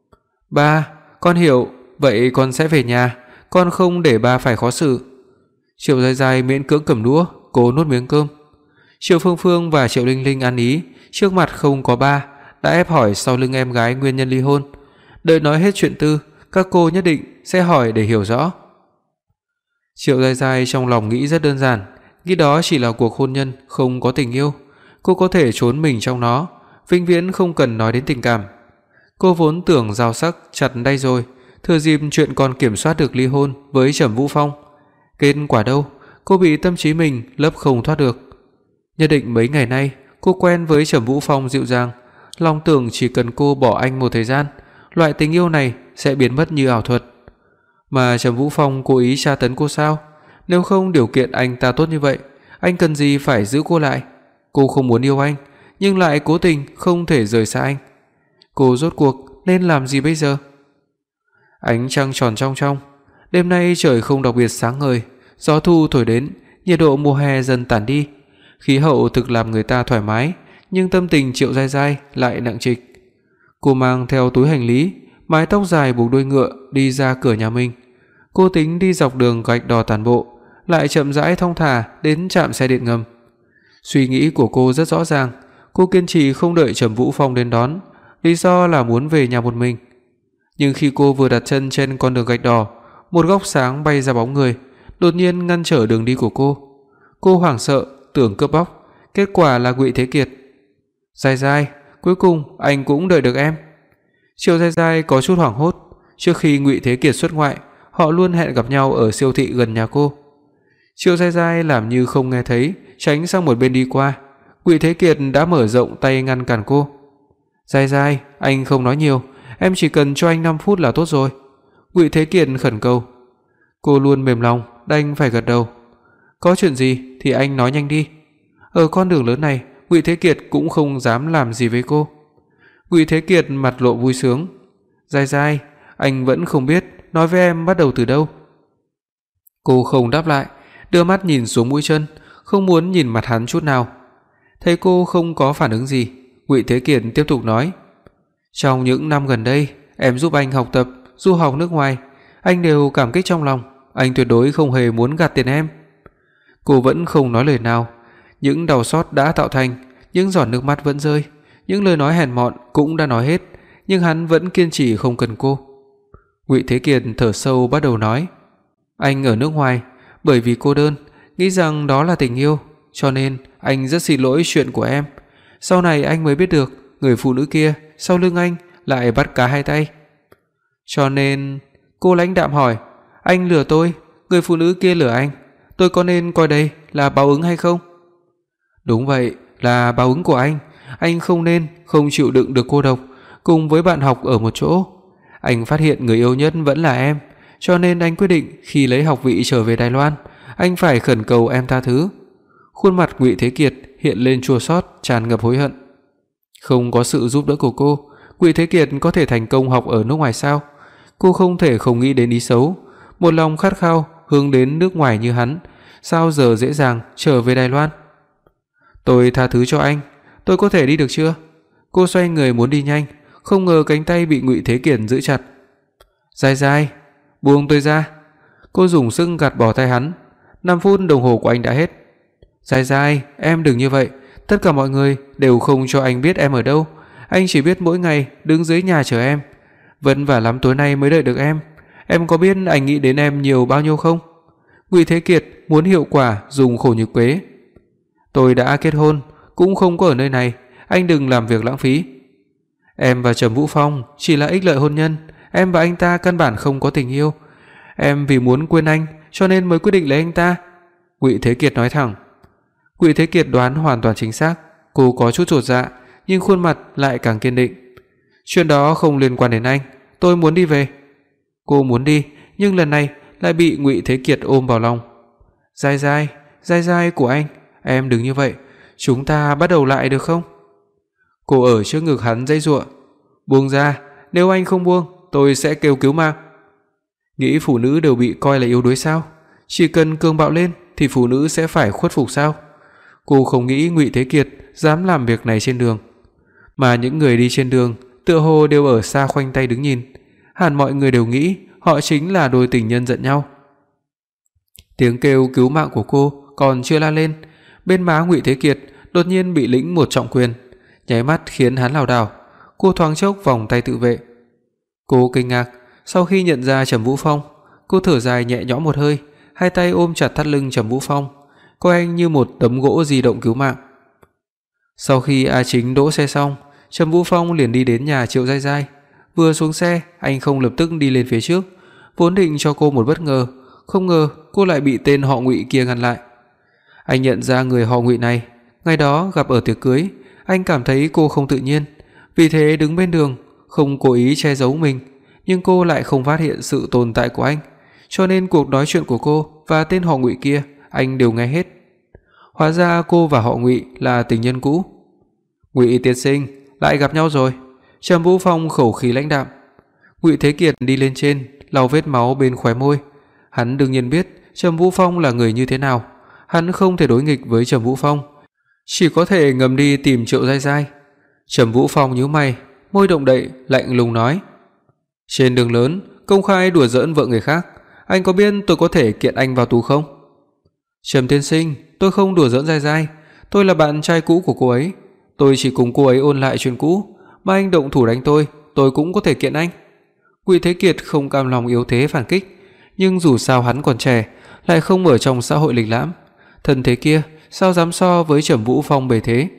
Ba, con hiểu, vậy con sẽ về nhà, con không để ba phải khó xử. Triệu Dài Dài miễn cưỡng cầm đũa, cố nuốt miếng cơm. Triệu Phương Phương và Triệu Linh Linh ăn ý, trước mặt không có ba, đã ép hỏi sau lưng em gái nguyên nhân ly hôn. Đợi nói hết chuyện tư, các cô nhất định sẽ hỏi để hiểu rõ. Triệu Dài Dài trong lòng nghĩ rất đơn giản, nghĩ đó chỉ là cuộc hôn nhân không có tình yêu, cô có thể trốn mình trong nó, vĩnh viễn không cần nói đến tình cảm. Cô vốn tưởng rào sắc chặt đây rồi, thừa dịp chuyện còn kiểm soát được ly hôn với Trầm Vũ Phong. Kết quả đâu, cô bị tâm trí mình lấp không thoát được. Nhất định mấy ngày nay cô quen với Trầm Vũ Phong dịu dàng, lòng tưởng chỉ cần cô bỏ anh một thời gian, loại tình yêu này sẽ biến mất như ảo thuật. Mà Trầm Vũ Phong cố ý tra tấn cô sao? Nếu không điều kiện anh ta tốt như vậy, anh cần gì phải giữ cô lại? Cô không muốn yêu anh, nhưng lại cố tình không thể rời xa anh. Cô rốt cuộc nên làm gì bây giờ? Ánh trăng tròn trong trong, đêm nay trời không đặc biệt sáng ngời, gió thu thổi đến, nhiệt độ mùa hè dần tản đi. Khí hậu thực làm người ta thoải mái, nhưng tâm tình Triệu Dài Dài lại nặng trịch. Cô mang theo túi hành lý, mái tóc dài buộc đuôi ngựa đi ra cửa nhà mình. Cô tính đi dọc đường gạch đỏ tàn bộ, lại chậm rãi thong thả đến trạm xe điện ngầm. Suy nghĩ của cô rất rõ ràng, cô kiên trì không đợi Trầm Vũ Phong đến đón, lý do là muốn về nhà một mình. Nhưng khi cô vừa đặt chân trên con đường gạch đỏ, một góc sáng bay ra bóng người, đột nhiên ngăn trở đường đi của cô. Cô hoảng sợ, tưởng cướp bóc, kết quả là Ngụy Thế Kiệt. Dài Dài, cuối cùng anh cũng đợi được em. Triệu Dài Dài có chút hoảng hốt, trước khi Ngụy Thế Kiệt xuất ngoại, họ luôn hẹn gặp nhau ở siêu thị gần nhà cô. Triệu Dài Dài làm như không nghe thấy, tránh sang một bên đi qua. Ngụy Thế Kiệt đã mở rộng tay ngăn cản cô. Dài Dài, anh không nói nhiều, em chỉ cần cho anh năm phút là tốt rồi. Ngụy Thế Kiệt khẩn cầu. Cô luôn mềm lòng, đành phải gật đầu. Có chuyện gì thì anh nói nhanh đi. Ở con đường lớn này, Ngụy Thế Kiệt cũng không dám làm gì với cô. Ngụy Thế Kiệt mặt lộ vui sướng. Dài Dài, anh vẫn không biết nói với em bắt đầu từ đâu. Cô không đáp lại, đưa mắt nhìn xuống mũi chân, không muốn nhìn mặt hắn chút nào. Thấy cô không có phản ứng gì, Ngụy Thế Kiệt tiếp tục nói. Trong những năm gần đây, em giúp anh học tập, du học nước ngoài, anh đều cảm kích trong lòng, anh tuyệt đối không hề muốn gạt tiền em. Cô vẫn không nói lời nào, những đau xót đã tạo thành, những giọt nước mắt vẫn rơi, những lời nói hèn mọn cũng đã nói hết, nhưng hắn vẫn kiên trì không cần cô. Ngụy Thế Kiệt thở sâu bắt đầu nói, anh ở nước ngoài bởi vì cô đơn, nghĩ rằng đó là tình yêu, cho nên anh rất xin lỗi chuyện của em. Sau này anh mới biết được người phụ nữ kia sau lưng anh lại bắt cá hai tay. Cho nên cô lãnh đạm hỏi, anh lừa tôi, người phụ nữ kia lừa anh, tôi có nên coi đây là báo ứng hay không? Đúng vậy, là báo ứng của anh. Anh không nên không chịu đựng được cô độc, cùng với bạn học ở một chỗ. Anh phát hiện người yêu nhất vẫn là em, cho nên anh quyết định khi lấy học vị trở về Đài Loan, anh phải khẩn cầu em tha thứ. Khuôn mặt Ngụy Thế Kiệt hiện lên chua xót, tràn ngập hối hận. Không có sự giúp đỡ của cô, Ngụy Thế Kiệt có thể thành công học ở nước ngoài sao? Cô không thể không nghĩ đến ý xấu, một lòng khát khao hướng đến nước ngoài như hắn, sao giờ dễ dàng trở về Đài Loan? Tôi tha thứ cho anh, tôi có thể đi được chưa? Cô xoay người muốn đi nhanh, không ngờ cánh tay bị Ngụy Thế Kiệt giữ chặt. Dài Dài, buông tôi ra. Cô dùng sức gạt bỏ tay hắn. năm phút đồng hồ của anh đã hết. Dài Dài, em đừng như vậy, tất cả mọi người đều không cho anh biết em ở đâu, anh chỉ biết mỗi ngày đứng dưới nhà chờ em. Vất vả lắm tối nay mới đợi được em. Em có biết anh nghĩ đến em nhiều bao nhiêu không? Ngụy Thế Kiệt muốn hiệu quả dùng khổ nhục kế. Tôi đã kết hôn, cũng không có ở nơi này, anh đừng làm việc lãng phí. Em và Trầm Vũ Phong chỉ là ích lợi hôn nhân, em và anh ta căn bản không có tình yêu. Em vì muốn quên anh cho nên mới quyết định lấy anh ta. Ngụy Thế Kiệt nói thẳng. Ngụy Thế Kiệt đoán hoàn toàn chính xác, cô có chút chột dạ, nhưng khuôn mặt lại càng kiên định. Chuyện đó không liên quan đến anh, tôi muốn đi về. Cô muốn đi, nhưng lần này lại bị Ngụy Thế Kiệt ôm vào lòng. Dài Dài, Dài Dài của anh, em đừng như vậy, chúng ta bắt đầu lại được không? Cô ở trước ngực hắn giãy giụa. Buông ra, nếu anh không buông, tôi sẽ kêu cứu mạng. Nghĩ phụ nữ đều bị coi là yếu đuối sao? Chỉ cần cường bạo lên thì phụ nữ sẽ phải khuất phục sao? Cô không nghĩ Ngụy Thế Kiệt dám làm việc này trên đường, mà những người đi trên đường tựa hồ đều ở xa khoanh tay đứng nhìn, hẳn mọi người đều nghĩ họ chính là đôi tình nhân giận nhau. Tiếng kêu cứu mạng của cô còn chưa la lên, bên má Ngụy Thế Kiệt đột nhiên bị lĩnh một trọng quyền, nháy mắt khiến hắn lảo đảo. Cô thoáng chốc vòng tay tự vệ. Cô kinh ngạc, sau khi nhận ra Trầm Vũ Phong, cô thở dài nhẹ nhõm một hơi, hai tay ôm chặt thắt lưng Trầm Vũ Phong, coi anh như một tấm gỗ di động cứu mạng. Sau khi A Chính đỗ xe xong, Trầm Vũ Phong liền đi đến nhà Triệu Giai Giai. Vừa xuống xe, anh không lập tức đi lên phía trước, vốn định cho cô một bất ngờ, không ngờ cô lại bị tên họ Ngụy kia ngăn lại. Anh nhận ra người họ Ngụy này, ngày đó gặp ở tiệc cưới, anh cảm thấy cô không tự nhiên, vì thế đứng bên đường, không cố ý che giấu mình, nhưng cô lại không phát hiện sự tồn tại của anh, cho nên cuộc nói chuyện của cô và tên họ Ngụy kia anh đều nghe hết. Hóa ra cô và họ Ngụy là tình nhân cũ. Ngụy tiên sinh, lại gặp nhau rồi. Trầm Vũ Phong khẩu khí lãnh đạm. Ngụy Thế Kiệt đi lên trên, lau vết máu bên khóe môi. Hắn đương nhiên biết Trầm Vũ Phong là người như thế nào, hắn không thể đối nghịch với Trầm Vũ Phong, chỉ có thể ngầm đi tìm Triệu Giai Giai. Trầm Vũ Phong nhíu mày, môi động đậy, lạnh lùng nói: "Trên đường lớn công khai đùa giỡn vợ người khác, anh có biết tôi có thể kiện anh vào tù không?" "Trầm tiên sinh, tôi không đùa giỡn Giai Giai, tôi là bạn trai cũ của cô ấy, tôi chỉ cùng cô ấy ôn lại chuyện cũ, mà anh động thủ đánh tôi, tôi cũng có thể kiện anh." Ngụy Thế Kiệt không cam lòng yếu thế phản kích, nhưng dù sao hắn còn trẻ, lại không ở trong xã hội lịch lãm, thân thế kia sao dám so với Trầm Vũ Phong bề thế.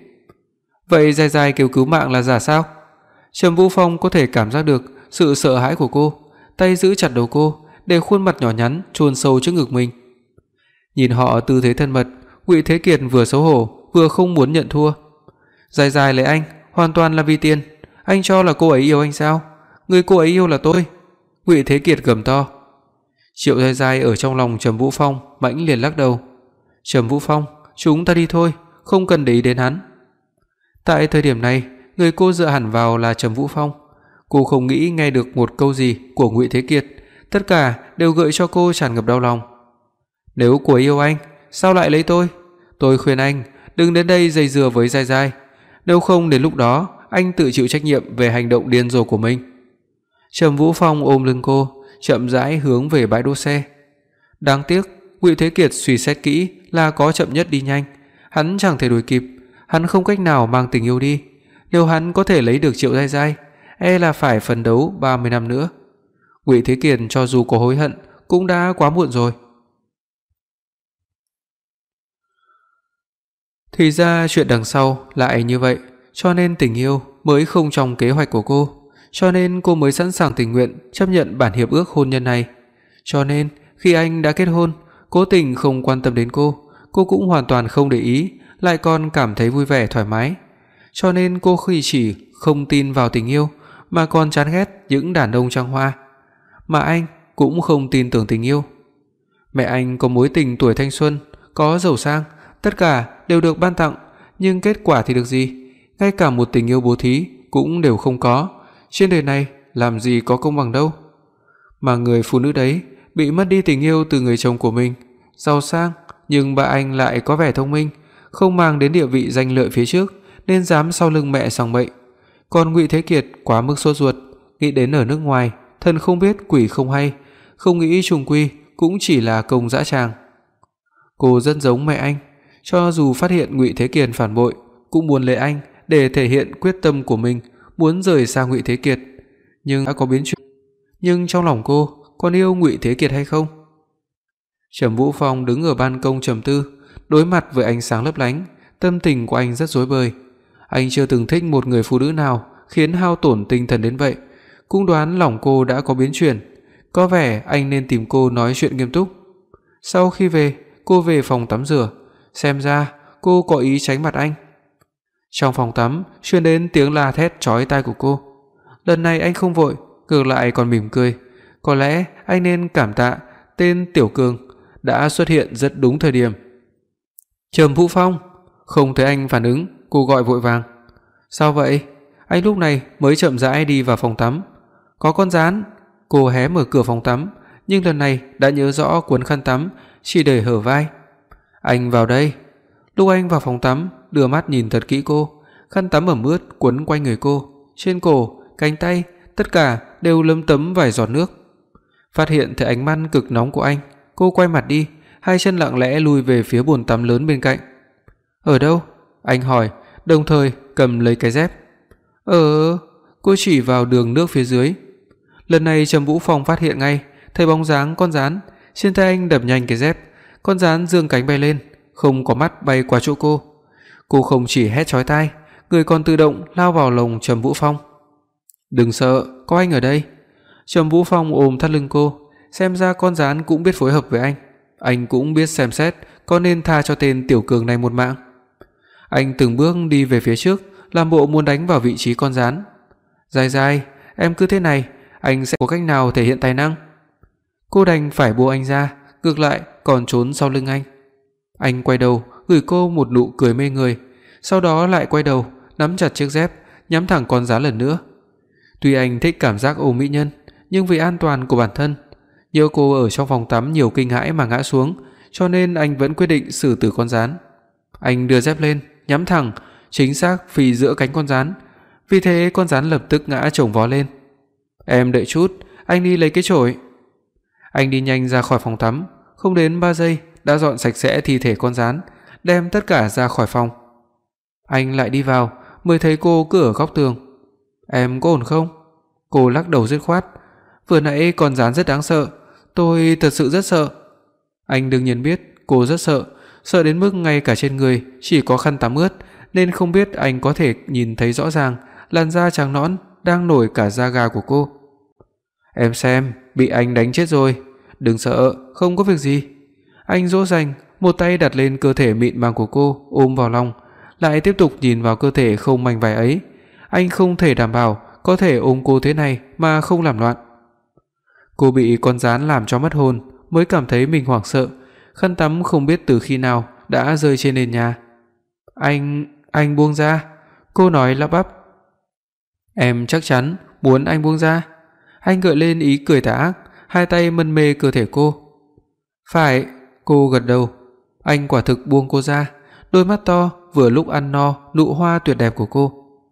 Vậy Giai Giai kêu cứu mạng là giả sao? Trầm Vũ Phong có thể cảm giác được sự sợ hãi của cô, tay giữ chặt đầu cô, để khuôn mặt nhỏ nhắn chôn sâu trước ngực mình. Nhìn họ tư thế thân mật, Ngụy Thế Kiệt vừa xấu hổ vừa không muốn nhận thua. Giai Giai lấy anh hoàn toàn là vì tiền, anh cho là cô ấy yêu anh sao? Người cô ấy yêu là tôi. Ngụy Thế Kiệt gầm to. Triệu Giai Giai ở trong lòng Trầm Vũ Phong mãnh liệt lắc đầu. "Trầm Vũ Phong, chúng ta đi thôi, không cần để ý đến hắn." Tại thời điểm này, người cô dựa hẳn vào là Trầm Vũ Phong. Cô không nghĩ nghe được một câu gì của Ngụy Thế Kiệt, tất cả đều gợi cho cô tràn ngập đau lòng. Nếu cô ấy yêu anh, sao lại lấy tôi? Tôi khuyên anh đừng đến đây dây dưa với Giai Giai, nếu không đến lúc đó anh tự chịu trách nhiệm về hành động điên rồ của mình. Trầm Vũ Phong ôm lưng cô, chậm rãi hướng về bãi đỗ xe. Đáng tiếc, Ngụy Thế Kiệt suy xét kỹ là có chậm nhất đi nhanh, hắn chẳng thể đuổi kịp, hắn không cách nào mang tình yêu đi. Nếu hắn có thể lấy được Triệu Giai Giai, e là phải phấn đấu ba mươi năm nữa. Ngụy Thế Kiệt cho dù có hối hận cũng đã quá muộn rồi. Thì ra chuyện đằng sau lại như vậy, cho nên tình yêu mới không trong kế hoạch của cô, cho nên cô mới sẵn sàng tình nguyện chấp nhận bản hiệp ước hôn nhân này. Cho nên khi anh đã kết hôn, cố tình không quan tâm đến cô, cô cũng hoàn toàn không để ý, lại còn cảm thấy vui vẻ thoải mái. Cho nên cô khi chỉ không tin vào tình yêu, mà còn chán ghét những đàn ông trăng hoa. Mà anh cũng không tin tưởng tình yêu. Mẹ anh có mối tình tuổi thanh xuân, có giàu sang, tất cả đều được ban tặng, nhưng kết quả thì được gì? Ngay cả một tình yêu bố thí cũng đều không có. Trên đời này làm gì có công bằng đâu. Mà người phụ nữ đấy bị mất đi tình yêu từ người chồng của mình, giàu sang, nhưng bà anh lại có vẻ thông minh, không mang đến địa vị danh lợi phía trước, nên dám sau lưng mẹ sằng bậy. Còn Ngụy Thế Kiệt quá mức sốt ruột, nghĩ đến ở nước ngoài, thần không biết quỷ không hay, không nghĩ trùng quy cũng chỉ là công dã tràng. Cô rất giống mẹ anh, cho dù phát hiện Ngụy Thế Kiệt phản bội, cũng muốn lấy anh để thể hiện quyết tâm của mình, muốn rời xa Ngụy Thế Kiệt. Nhưng đã có biến chuyển. Nhưng trong lòng cô còn yêu Ngụy Thế Kiệt hay không? Trầm Vũ Phong đứng ở ban công trầm tư, đối mặt với ánh sáng lấp lánh, tâm tình của anh rất rối bời. Anh chưa từng thích một người phụ nữ nào khiến hao tổn tinh thần đến vậy, cũng đoán lòng cô đã có biến chuyển, có vẻ anh nên tìm cô nói chuyện nghiêm túc. Sau khi về, cô về phòng tắm rửa, xem ra cô có ý tránh mặt anh. Trong phòng tắm truyền đến tiếng la thét chói tai của cô. Lần này anh không vội, ngược lại còn mỉm cười. Có lẽ anh nên cảm tạ tên Tiểu Cường đã xuất hiện rất đúng thời điểm. Trầm Vũ Phong, không thấy anh phản ứng, cô gọi vội vàng. Sao vậy? Anh lúc này mới chậm rãi đi vào phòng tắm. Có con gián. Cô hé mở cửa phòng tắm, nhưng lần này đã nhớ rõ cuốn khăn tắm chỉ để hở vai. Anh vào đây. Lúc anh vào phòng tắm, đưa mắt nhìn thật kỹ cô, khăn tắm ẩm ướt quấn quanh người cô, trên cổ, cánh tay, tất cả đều lấm tấm vài giọt nước. Phát hiện thấy ánh mắt cực nóng của anh, cô quay mặt đi, hai chân lặng lẽ lùi về phía bồn tắm lớn bên cạnh. "Ở đâu?" anh hỏi, đồng thời cầm lấy cái dép. "Ờ." Cô chỉ vào đường nước phía dưới. Lần này Trầm Vũ Phong phát hiện ngay, thấy bóng dáng con gián, trên tay anh đập nhanh cái dép, con gián giương cánh bay lên, không có mắt bay qua chỗ cô. Cô không chỉ hét chói tai, người còn tự động lao vào lồng Trầm Vũ Phong. "Đừng sợ, có anh ở đây." Trầm Vũ Phong ôm thắt lưng cô, xem ra con gián cũng biết phối hợp với anh, anh cũng biết xem xét có nên tha cho tên tiểu cường này một mạng. Anh từng bước đi về phía trước, làm bộ muốn đánh vào vị trí con gián. "Dài dài, em cứ thế này, anh sẽ có cách nào thể hiện tài năng?" Cô đành phải buông anh ra, ngược lại còn trốn sau lưng anh. Anh quay đầu, gửi cô một nụ cười mê người, sau đó lại quay đầu, nắm chặt chiếc dép, nhắm thẳng con gián lần nữa. Tuy anh thích cảm giác ôm mỹ nhân, nhưng vì an toàn của bản thân, nhớ cô ở trong phòng tắm nhiều kinh hãi mà ngã xuống, cho nên anh vẫn quyết định xử tử con gián. Anh đưa dép lên, nhắm thẳng, chính xác phi giữa cánh con gián. Vì thế con gián lập tức ngã chồng vó lên. "Em đợi chút, anh đi lấy cái chổi." Anh đi nhanh ra khỏi phòng tắm, không đến ba giây đã dọn sạch sẽ thi thể con gián, đem tất cả ra khỏi phòng. Anh lại đi vào, mới thấy cô cứ ở góc tường. "Em có ổn không?" Cô lắc đầu dứt khoát. "Vừa nãy con gián rất đáng sợ, tôi thật sự rất sợ." Anh đương nhiên biết cô rất sợ, sợ đến mức ngay cả trên người chỉ có khăn tắm ướt, nên không biết anh có thể nhìn thấy rõ ràng làn da trắng nõn đang nổi cả da gà của cô. "Em xem, bị anh đánh chết rồi, đừng sợ, không có việc gì." Anh dỗ dành, một tay đặt lên cơ thể mịn màng của cô, ôm vào lòng, lại tiếp tục nhìn vào cơ thể không mảnh vải ấy. Anh không thể đảm bảo có thể ôm cô thế này mà không làm loạn. Cô bị con gián làm cho mất hồn, mới cảm thấy mình hoảng sợ, khăn tắm không biết từ khi nào đã rơi trên nền nhà. "Anh, anh buông ra." Cô nói lắp bắp. "Em chắc chắn muốn anh buông ra?" Anh gợi lên ý cười tà ác, hai tay mân mê cơ thể cô. "Phải." Cô gật đầu. Anh quả thực buông cô ra, đôi mắt to vừa lúc ăn no nụ hoa tuyệt đẹp của cô.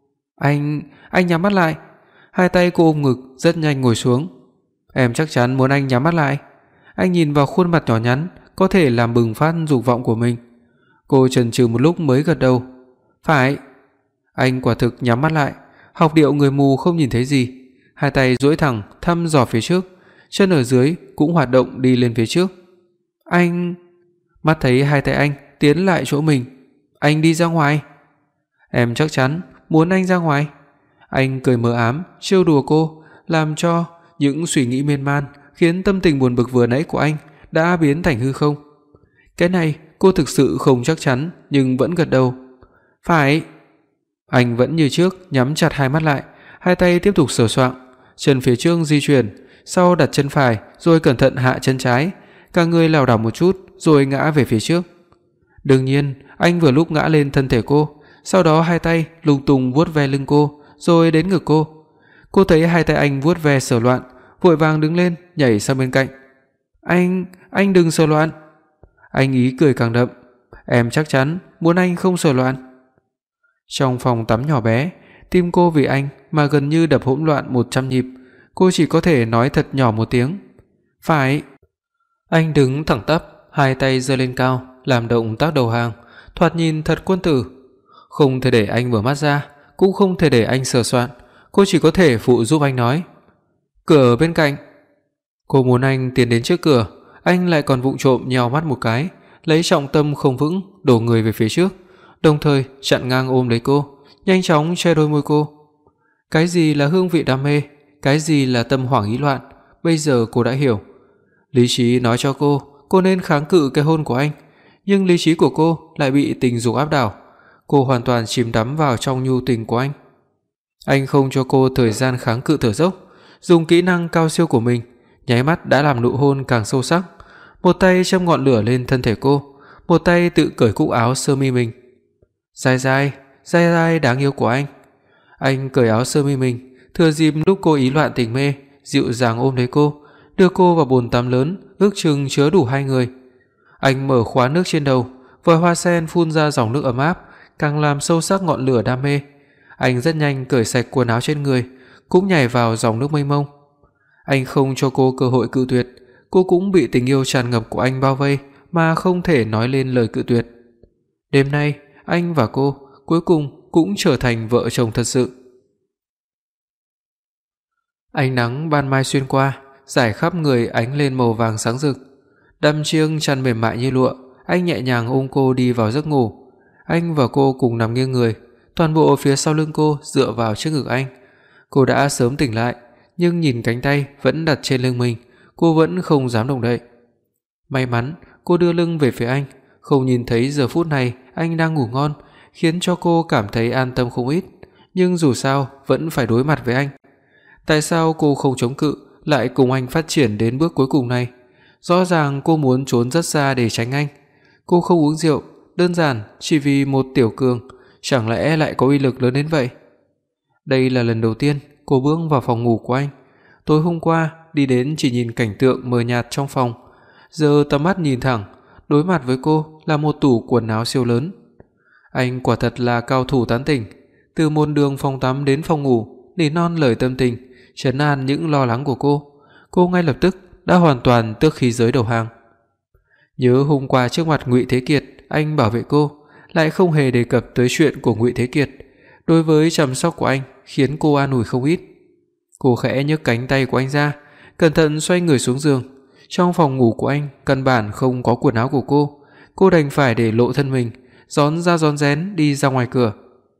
Anh, anh nhắm mắt lại." Hai tay cô ôm ngực, rất nhanh ngồi xuống. "Em chắc chắn muốn anh nhắm mắt lại?" Anh nhìn vào khuôn mặt nhỏ nhắn, có thể làm bừng phát dục vọng của mình. Cô chần chừ một lúc mới gật đầu. "Phải." Anh quả thực nhắm mắt lại, học điệu người mù không nhìn thấy gì, hai tay duỗi thẳng thăm dò phía trước, chân ở dưới cũng hoạt động đi lên phía trước. "Anh..." Mắt thấy hai tay anh tiến lại chỗ mình. "Anh đi ra ngoài." "Em chắc chắn muốn anh ra ngoài?" Anh cười mờ ám, trêu đùa cô, làm cho những suy nghĩ miên man khiến tâm tình buồn bực vừa nãy của anh đã biến thành hư không. Cái này cô thực sự không chắc chắn, nhưng vẫn gật đầu. "Phải." Anh vẫn như trước nhắm chặt hai mắt lại, hai tay tiếp tục sờ soạng, chân phía trước di chuyển, sau đặt chân phải rồi cẩn thận hạ chân trái, cả người lảo đảo một chút rồi ngã về phía trước. Đương nhiên, anh vừa lúc ngã lên thân thể cô, sau đó hai tay lung tung vuốt ve lưng cô, rồi đến ngực cô. Cô thấy hai tay anh vuốt ve sờ loạn, vội vàng đứng lên, nhảy sang bên cạnh. "Anh, anh đừng sờ loạn." Anh ý cười càng đậm. "Em chắc chắn muốn anh không sờ loạn." Trong phòng tắm nhỏ bé, tim cô vì anh mà gần như đập hỗn loạn một trăm nhịp, cô chỉ có thể nói thật nhỏ một tiếng. "Phải." Anh đứng thẳng tắp, hai tay giơ lên cao, làm động tác đầu hàng, thoạt nhìn thật quân tử. Không thể để anh mở mắt ra, cũng không thể để anh sờ soạn, cô chỉ có thể phụ giúp anh nói. "Cửa ở bên cạnh." Cô muốn anh tiến đến trước cửa, anh lại còn vụng trộm nhào mắt một cái, lấy trọng tâm không vững đổ người về phía trước, đồng thời chặn ngang ôm lấy cô, nhanh chóng che đôi môi cô. Cái gì là hương vị đam mê, cái gì là tâm hoảng ý loạn, bây giờ cô đã hiểu. Lý trí nói cho cô, cô nên kháng cự cái hôn của anh, nhưng lý trí của cô lại bị tình dục áp đảo. Cô hoàn toàn chìm đắm vào trong nhu tình của anh. Anh không cho cô thời gian kháng cự thở dốc, dùng kỹ năng cao siêu của mình, nháy mắt đã làm nụ hôn càng sâu sắc. Một tay châm ngọn lửa lên thân thể cô, một tay tự cởi cúc áo sơ mi mình. "Dài dài, dài dài đáng yêu của anh." Anh cởi áo sơ mi mình, thừa dịp lúc cô ý loạn tỉnh mê, dịu dàng ôm lấy cô, đưa cô vào bồn tắm lớn, ước chừng chứa đủ hai người. Anh mở khóa nước trên đầu, vòi hoa sen phun ra dòng nước ấm áp, càng làm sâu sắc ngọn lửa đam mê. Anh rất nhanh cởi sạch quần áo trên người, cũng nhảy vào dòng nước mênh mông. Anh không cho cô cơ hội cự tuyệt, cô cũng bị tình yêu tràn ngập của anh bao vây mà không thể nói lên lời cự tuyệt. Đêm nay, anh và cô cuối cùng cũng trở thành vợ chồng thật sự. Ánh nắng ban mai xuyên qua, rải khắp người ánh lên màu vàng sáng rực. Đâm chiêng chăn mềm mại như lụa, anh nhẹ nhàng ôm cô đi vào giấc ngủ. Anh và cô cùng nằm nghiêng người, toàn bộ phía sau lưng cô dựa vào trước ngực anh. Cô đã sớm tỉnh lại, nhưng nhìn cánh tay vẫn đặt trên lưng mình, cô vẫn không dám động đậy. May mắn, cô đưa lưng về phía anh, không nhìn thấy giờ phút này anh đang ngủ ngon, khiến cho cô cảm thấy an tâm không ít, nhưng dù sao vẫn phải đối mặt với anh. Tại sao cô không chống cự, lại cùng anh phát triển đến bước cuối cùng này? Rõ ràng cô muốn trốn rất xa để tránh anh. Cô không uống rượu, đơn giản chỉ vì một tiểu cường, chẳng lẽ lại có uy lực lớn đến vậy? Đây là lần đầu tiên cô bước vào phòng ngủ của anh. Tối hôm qua đi đến chỉ nhìn cảnh tượng mờ nhạt trong phòng, giờ tầm mắt nhìn thẳng, đối mặt với cô là một tủ quần áo siêu lớn. Anh quả thật là cao thủ tán tỉnh, từ một đường phòng tắm đến phòng ngủ, nỉ non lời tâm tình, trấn an những lo lắng của cô. Cô ngay lập tức đã hoàn toàn tước khí giới đầu hàng. Nhớ hôm qua trước mặt Ngụy Thế Kiệt, anh bảo vệ cô, lại không hề đề cập tới chuyện của Ngụy Thế Kiệt. Đối với chăm sóc của anh khiến cô an ủi không ít. Cô khẽ nhấc cánh tay của anh ra, cẩn thận xoay người xuống giường. Trong phòng ngủ của anh căn bản không có quần áo của cô, cô đành phải để lộ thân mình, rón ra rón rén đi ra ngoài cửa.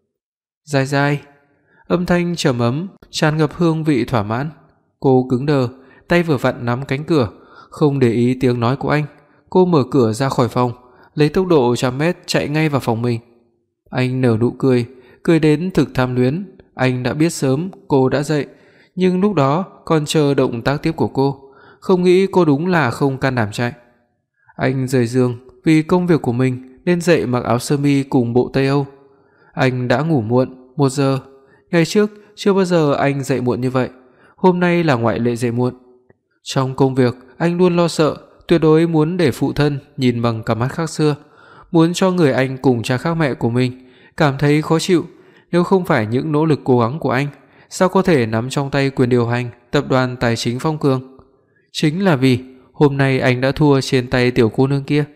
Dai dai, âm thanh trầm ấm tràn ngập hương vị thỏa mãn. Cô cứng đờ, tay vừa vặn nắm cánh cửa, không để ý tiếng nói của anh. Cô mở cửa ra khỏi phòng, lấy tốc độ trăm mét chạy ngay vào phòng mình. Anh nở nụ cười, cười đến thực tham luyến. Anh đã biết sớm cô đã dậy, nhưng lúc đó còn chờ động tác tiếp của cô, không nghĩ cô đúng là không can đảm chạy. Anh rời giường vì công việc của mình nên dậy mặc áo sơ mi cùng bộ Tây Âu. Anh đã ngủ muộn một giờ. Ngày trước chưa bao giờ anh dậy muộn như vậy, hôm nay là ngoại lệ dậy muộn. Trong công việc, anh luôn lo sợ, tuyệt đối muốn để phụ thân nhìn bằng cặp mắt khác xưa, muốn cho người anh cùng cha khác mẹ của mình cảm thấy khó chịu. Nếu không phải những nỗ lực cố gắng của anh, sao có thể nắm trong tay quyền điều hành tập đoàn tài chính Phong Cường? Chính là vì hôm nay anh đã thua trên tay tiểu cô nương kia.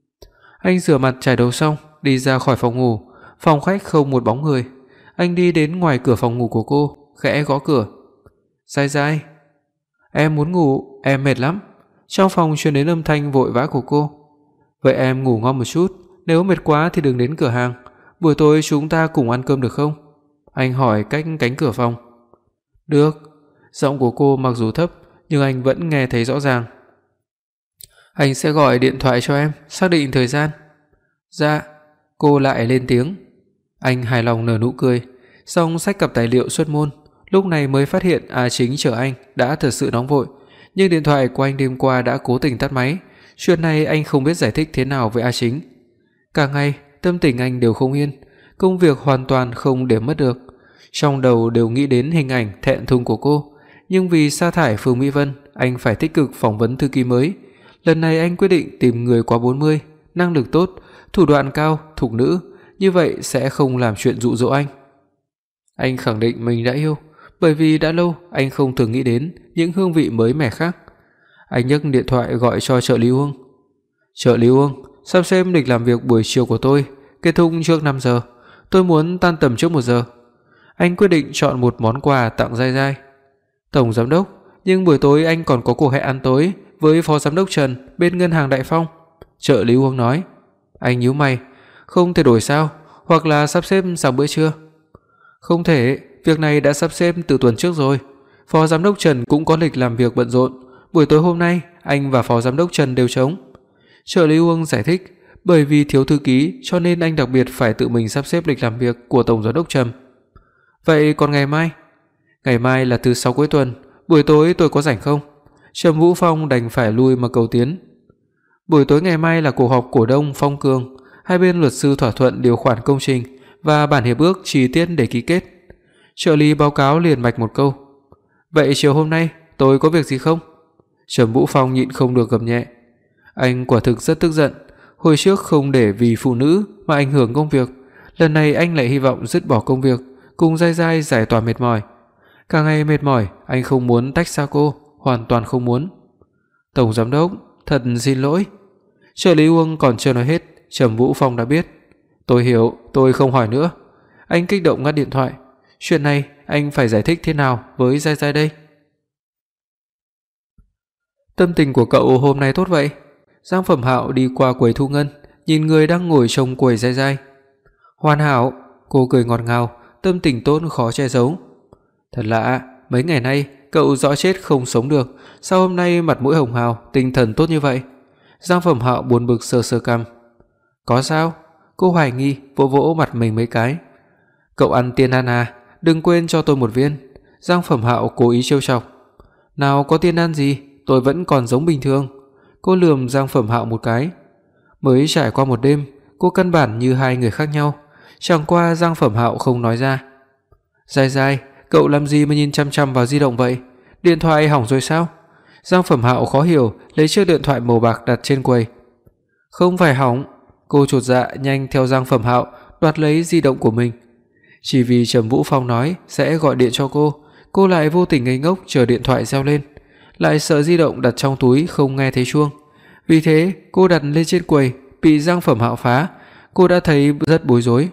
Anh rửa mặt chải đầu xong, đi ra khỏi phòng ngủ. Phòng khách không một bóng người. Anh đi đến ngoài cửa phòng ngủ của cô, khẽ gõ cửa. "Dai Dai, em muốn ngủ, em mệt lắm." Trong phòng truyền đến âm thanh vội vã của cô. "Vậy em ngủ ngon một chút, nếu mệt quá thì đừng đến cửa hàng, buổi tối chúng ta cùng ăn cơm được không?" Anh hỏi cách cánh cửa phòng. "Được." Giọng của cô mặc dù thấp nhưng anh vẫn nghe thấy rõ ràng. "Anh sẽ gọi điện thoại cho em, xác định thời gian." "Dạ." Cô lại lên tiếng. Anh hài lòng nở nụ cười, xong xách cặp tài liệu xuất môn. Lúc này mới phát hiện A Chính chờ anh đã thật sự nóng vội, nhưng điện thoại của anh đêm qua đã cố tình tắt máy. Chuyện này anh không biết giải thích thế nào với A Chính. Cả ngày tâm tình anh đều không yên, công việc hoàn toàn không để mất được. Trong đầu đều nghĩ đến hình ảnh thẹn thùng của cô, nhưng vì sa thải Phương Mỹ Vân, anh phải tích cực phỏng vấn thư ký mới. Lần này anh quyết định tìm người quá bốn mươi, năng lực tốt, thủ đoạn cao, thục nữ, như vậy sẽ không làm chuyện dụ dỗ anh. Anh khẳng định mình đã yêu, bởi vì đã lâu anh không thường nghĩ đến những hương vị mới mẻ khác. Anh nhấc điện thoại gọi cho trợ lý Uông. "Trợ lý Uông, sắp xếp lịch làm việc buổi chiều của tôi, kết thúc trước năm giờ. Tôi muốn tan tầm trước một giờ." Anh quyết định chọn một món quà tặng Dai Dai. "Tổng giám đốc, nhưng buổi tối anh còn có cuộc hẹn ăn tối với phó giám đốc Trần bên ngân hàng Đại Phong." Trợ lý Uông nói. Anh nhíu mày, "Không thể đổi sao, hoặc là sắp xếp sang bữa trưa?" "Không thể, việc này đã sắp xếp từ tuần trước rồi. Phó giám đốc Trần cũng có lịch làm việc bận rộn, buổi tối hôm nay anh và phó giám đốc Trần đều trống." Trợ lý Uông giải thích, bởi vì thiếu thư ký cho nên anh đặc biệt phải tự mình sắp xếp lịch làm việc của tổng giám đốc Trầm. "Vậy còn ngày mai?" "Ngày mai là thứ sáu cuối tuần, buổi tối tôi có rảnh không?" Trầm Vũ Phong đành phải lui mà cầu tiến. "Buổi tối ngày mai là cuộc họp cổ đông Phong Cường, hai bên luật sư thỏa thuận điều khoản công trình và bản hiệp ước chi tiết để ký kết." Trợ lý báo cáo liền mạch một câu: "Vậy chiều hôm nay tôi có việc gì không?" Trầm Vũ Phong nhịn không được gầm nhẹ. Anh quả thực rất tức giận, hồi trước không để vì phụ nữ mà ảnh hưởng công việc, lần này anh lại hy vọng dứt bỏ công việc, cùng Giai Giai giải tỏa mệt mỏi. Cả ngày mệt mỏi, anh không muốn tách xa cô, hoàn toàn không muốn. "Tổng giám đốc, thật xin lỗi." Trợ lý Uông còn chưa nói hết, Trầm Vũ Phong đã biết. "Tôi hiểu, tôi không hỏi nữa." Anh kích động ngắt điện thoại. "Chuyện này anh phải giải thích thế nào với Giai Giai đây?" "Tâm tình của cậu hôm nay tốt vậy?" Giang Phẩm Hạo đi qua quầy thu ngân, nhìn người đang ngồi trong quầy Giai Giai. "Hoàn hảo." Cô cười ngọt ngào, tâm tình tốt khó che giấu. "Thật lạ, mấy ngày nay cậu rõ chết không sống được, sao hôm nay mặt mũi hồng hào, tinh thần tốt như vậy?" Giang Phẩm Hạo buồn bực sờ sờ cằm. "Có sao?" Cô hoài nghi vỗ vỗ mặt mình mấy cái. "Cậu ăn tiên đan à, đừng quên cho tôi một viên." Giang Phẩm Hạo cố ý trêu chọc. "Nào có tiên đan gì, tôi vẫn còn giống bình thường." Cô lườm Giang Phẩm Hạo một cái. Mới trải qua một đêm, cô căn bản như hai người khác nhau, chẳng qua Giang Phẩm Hạo không nói ra. "Giai Giai, cậu làm gì mà nhìn chăm chăm vào di động vậy? Điện thoại hỏng rồi sao?" Giang Phẩm Hạo khó hiểu lấy chiếc điện thoại màu bạc đặt trên quầy. "Không phải hỏng." Cô chột dạ nhanh theo Giang Phẩm Hạo đoạt lấy di động của mình. Chỉ vì Trầm Vũ Phong nói sẽ gọi điện cho cô, cô lại vô tình ngây ngốc chờ điện thoại reo lên, lại sợ di động đặt trong túi không nghe thấy chuông. Vì thế, cô đặt lên trên quầy, bị Giang Phẩm Hạo phá, cô đã thấy rất bối rối.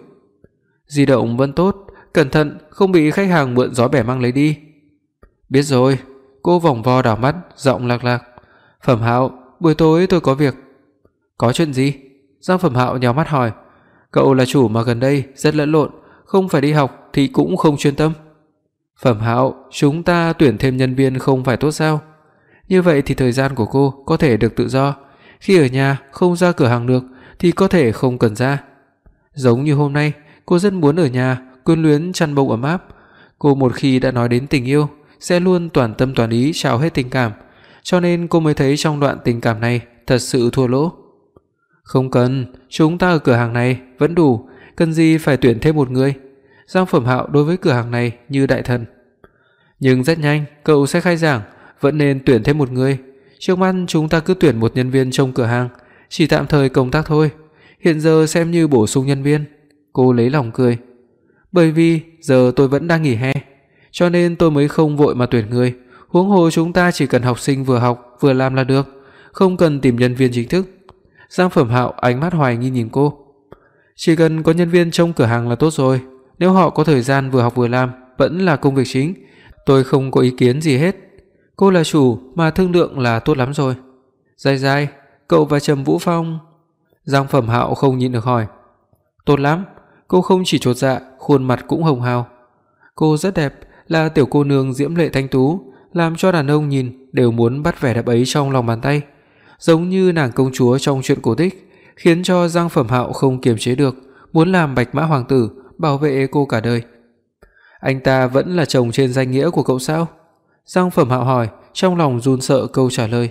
Di động vẫn tốt, cẩn thận không bị khách hàng mượn gió bẻ măng lấy đi. "Biết rồi." Cô vòng vo đảo mắt, giọng lạc lạc. "Phẩm Hạo, buổi tối tôi có việc." "Có chuyện gì?" Giang Phẩm Hạo nhíu mắt hỏi. "Cậu là chủ mà gần đây rất lẫn lộn, không phải đi học thì cũng không chuyên tâm." "Phẩm Hạo, chúng ta tuyển thêm nhân viên không phải tốt sao?" Như vậy thì thời gian của cô có thể được tự do, khi ở nhà không ra cửa hàng được thì có thể không cần ra. Giống như hôm nay, cô rất muốn ở nhà quyến luyến chăn bông ấm áp. Cô một khi đã nói đến tình yêu sẽ luôn toàn tâm toàn ý trao hết tình cảm, cho nên cô mới thấy trong đoạn tình cảm này thật sự thua lỗ. "Không cần, chúng ta ở cửa hàng này vẫn đủ, cần gì phải tuyển thêm một người." Giang Phẩm Hạo đối với cửa hàng này như đại thần. "Nhưng rất nhanh cậu sẽ khai giảng, vẫn nên tuyển thêm một người. Trước mắt chúng ta cứ tuyển một nhân viên trông cửa hàng, chỉ tạm thời công tác thôi, hiện giờ xem như bổ sung nhân viên." Cô lấy lòng cười. "Bởi vì giờ tôi vẫn đang nghỉ hè, cho nên tôi mới không vội mà tuyển người, huống hồ chúng ta chỉ cần học sinh vừa học vừa làm là được, không cần tìm nhân viên chính thức." Giang Phẩm Hạo ánh mắt hoài nghi nhìn cô. "Chỉ cần có nhân viên trông cửa hàng là tốt rồi, nếu họ có thời gian vừa học vừa làm vẫn là công việc chính, tôi không có ý kiến gì hết. Cô là chủ mà thương lượng là tốt lắm rồi." "Giai Giai, cậu và Trầm Vũ Phong..." Giang Phẩm Hạo không nhịn được hỏi. "Tốt lắm." Cô không chỉ chột dạ, khuôn mặt cũng hồng hào. Cô rất đẹp, là tiểu cô nương diễm lệ thanh tú, làm cho đàn ông nhìn đều muốn bắt vẻ đẹp ấy trong lòng bàn tay, giống như nàng công chúa trong truyện cổ tích, khiến cho Giang Phẩm Hạo không kiềm chế được, muốn làm bạch mã hoàng tử, bảo vệ cô cả đời. "Anh ta vẫn là chồng trên danh nghĩa của cậu sao?" Giang Phẩm Hạo hỏi, trong lòng run sợ câu trả lời.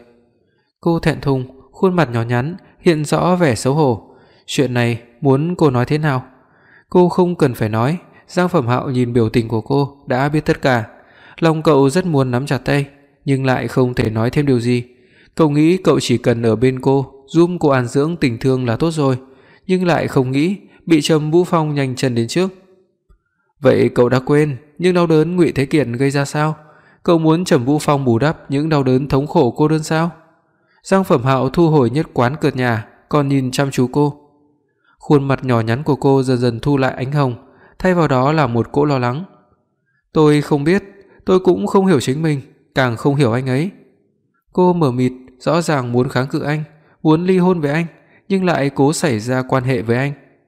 Cô thẹn thùng, khuôn mặt nhỏ nhắn hiện rõ vẻ xấu hổ. Chuyện này muốn cô nói thế nào? Cô không cần phải nói, Giang Phẩm Hạo nhìn biểu tình của cô đã biết tất cả. Lòng cậu rất muốn nắm chặt tay, nhưng lại không thể nói thêm điều gì. Cậu nghĩ cậu chỉ cần ở bên cô, giúp cô an dưỡng tình thương là tốt rồi, nhưng lại không nghĩ bị Trầm Vũ Phong nhanh chân đến trước. "Vậy cậu đã quên những đau đớn Ngụy Thế Kiệt gây ra sao? Cậu muốn Trầm Vũ Phong bù đắp những đau đớn thống khổ cô đơn sao?" Giang Phẩm Hạo thu hồi nhất quán cợt nhả, còn nhìn chăm chú cô. Khuôn mặt nhỏ nhắn của cô dần dần thu lại ánh hồng, thay vào đó là một cỗ lo lắng. "Tôi không biết, tôi cũng không hiểu chính mình, càng không hiểu anh ấy." Cô mờ mịt, rõ ràng muốn kháng cự anh, muốn ly hôn với anh, nhưng lại cố xảy ra quan hệ với anh.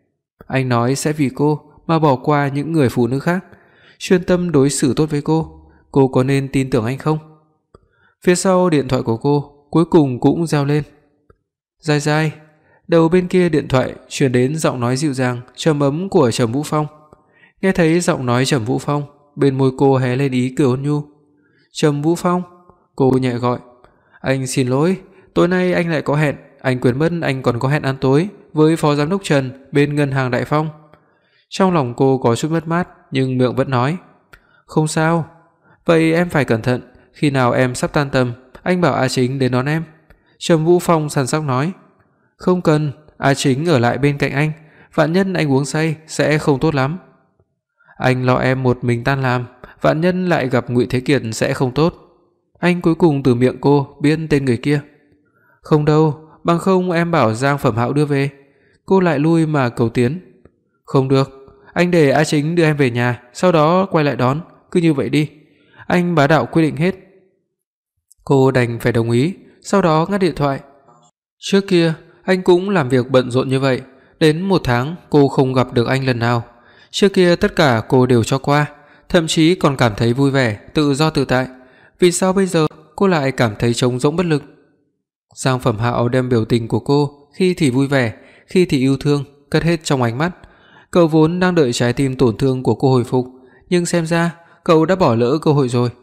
Anh nói sẽ vì cô mà bỏ qua những người phụ nữ khác, chuyên tâm đối xử tốt với cô, cô có nên tin tưởng anh không? Phía sau điện thoại của cô cuối cùng cũng reo lên. "Giai Giai." Đầu bên kia điện thoại truyền đến giọng nói dịu dàng, trầm ấm của Trầm Vũ Phong. Nghe thấy giọng nói Trầm Vũ Phong, bên môi cô hé lên ý cười ôn nhu. "Trầm Vũ Phong." Cô nhẹ gọi. "Anh xin lỗi, tối nay anh lại có hẹn, anh quên mất anh còn có hẹn ăn tối với phó giám đốc Trần bên ngân hàng Đại Phong." Trong lòng cô có chút mất mát, nhưng miệng vẫn nói, Không sao. Vậy em phải cẩn thận, khi nào em sắp tan tầm, anh bảo A Chính đến đón em." Trầm Vũ Phong săn sóc nói. "Không cần, A Chính ở lại bên cạnh anh, vạn nhất anh uống say sẽ không tốt lắm. Anh lo em một mình tan làm, vạn nhân lại gặp Ngụy Thế Kiệt sẽ không tốt." Anh cuối cùng từ miệng cô biết tên người kia. "Không đâu, bằng không em bảo Giang Phẩm Hạo đưa về." Cô lại lui mà cầu tiến. "Không được, anh để A Chính đưa em về nhà, sau đó quay lại đón, cứ như vậy đi. Anh bá đạo quyết định hết." Cô đành phải đồng ý, sau đó ngắt điện thoại. Trước kia, anh cũng làm việc bận rộn như vậy, đến một tháng cô không gặp được anh lần nào. Trước kia tất cả cô đều cho qua, thậm chí còn cảm thấy vui vẻ, tự do tự tại. Vì sao bây giờ cô lại cảm thấy trống rỗng bất lực? Giang Phẩm Hạo đem biểu tình của cô khi thì vui vẻ, khi thì yêu thương cất hết trong ánh mắt. Cậu vốn đang đợi trái tim tổn thương của cô hồi phục, nhưng xem ra cậu đã bỏ lỡ cơ hội rồi.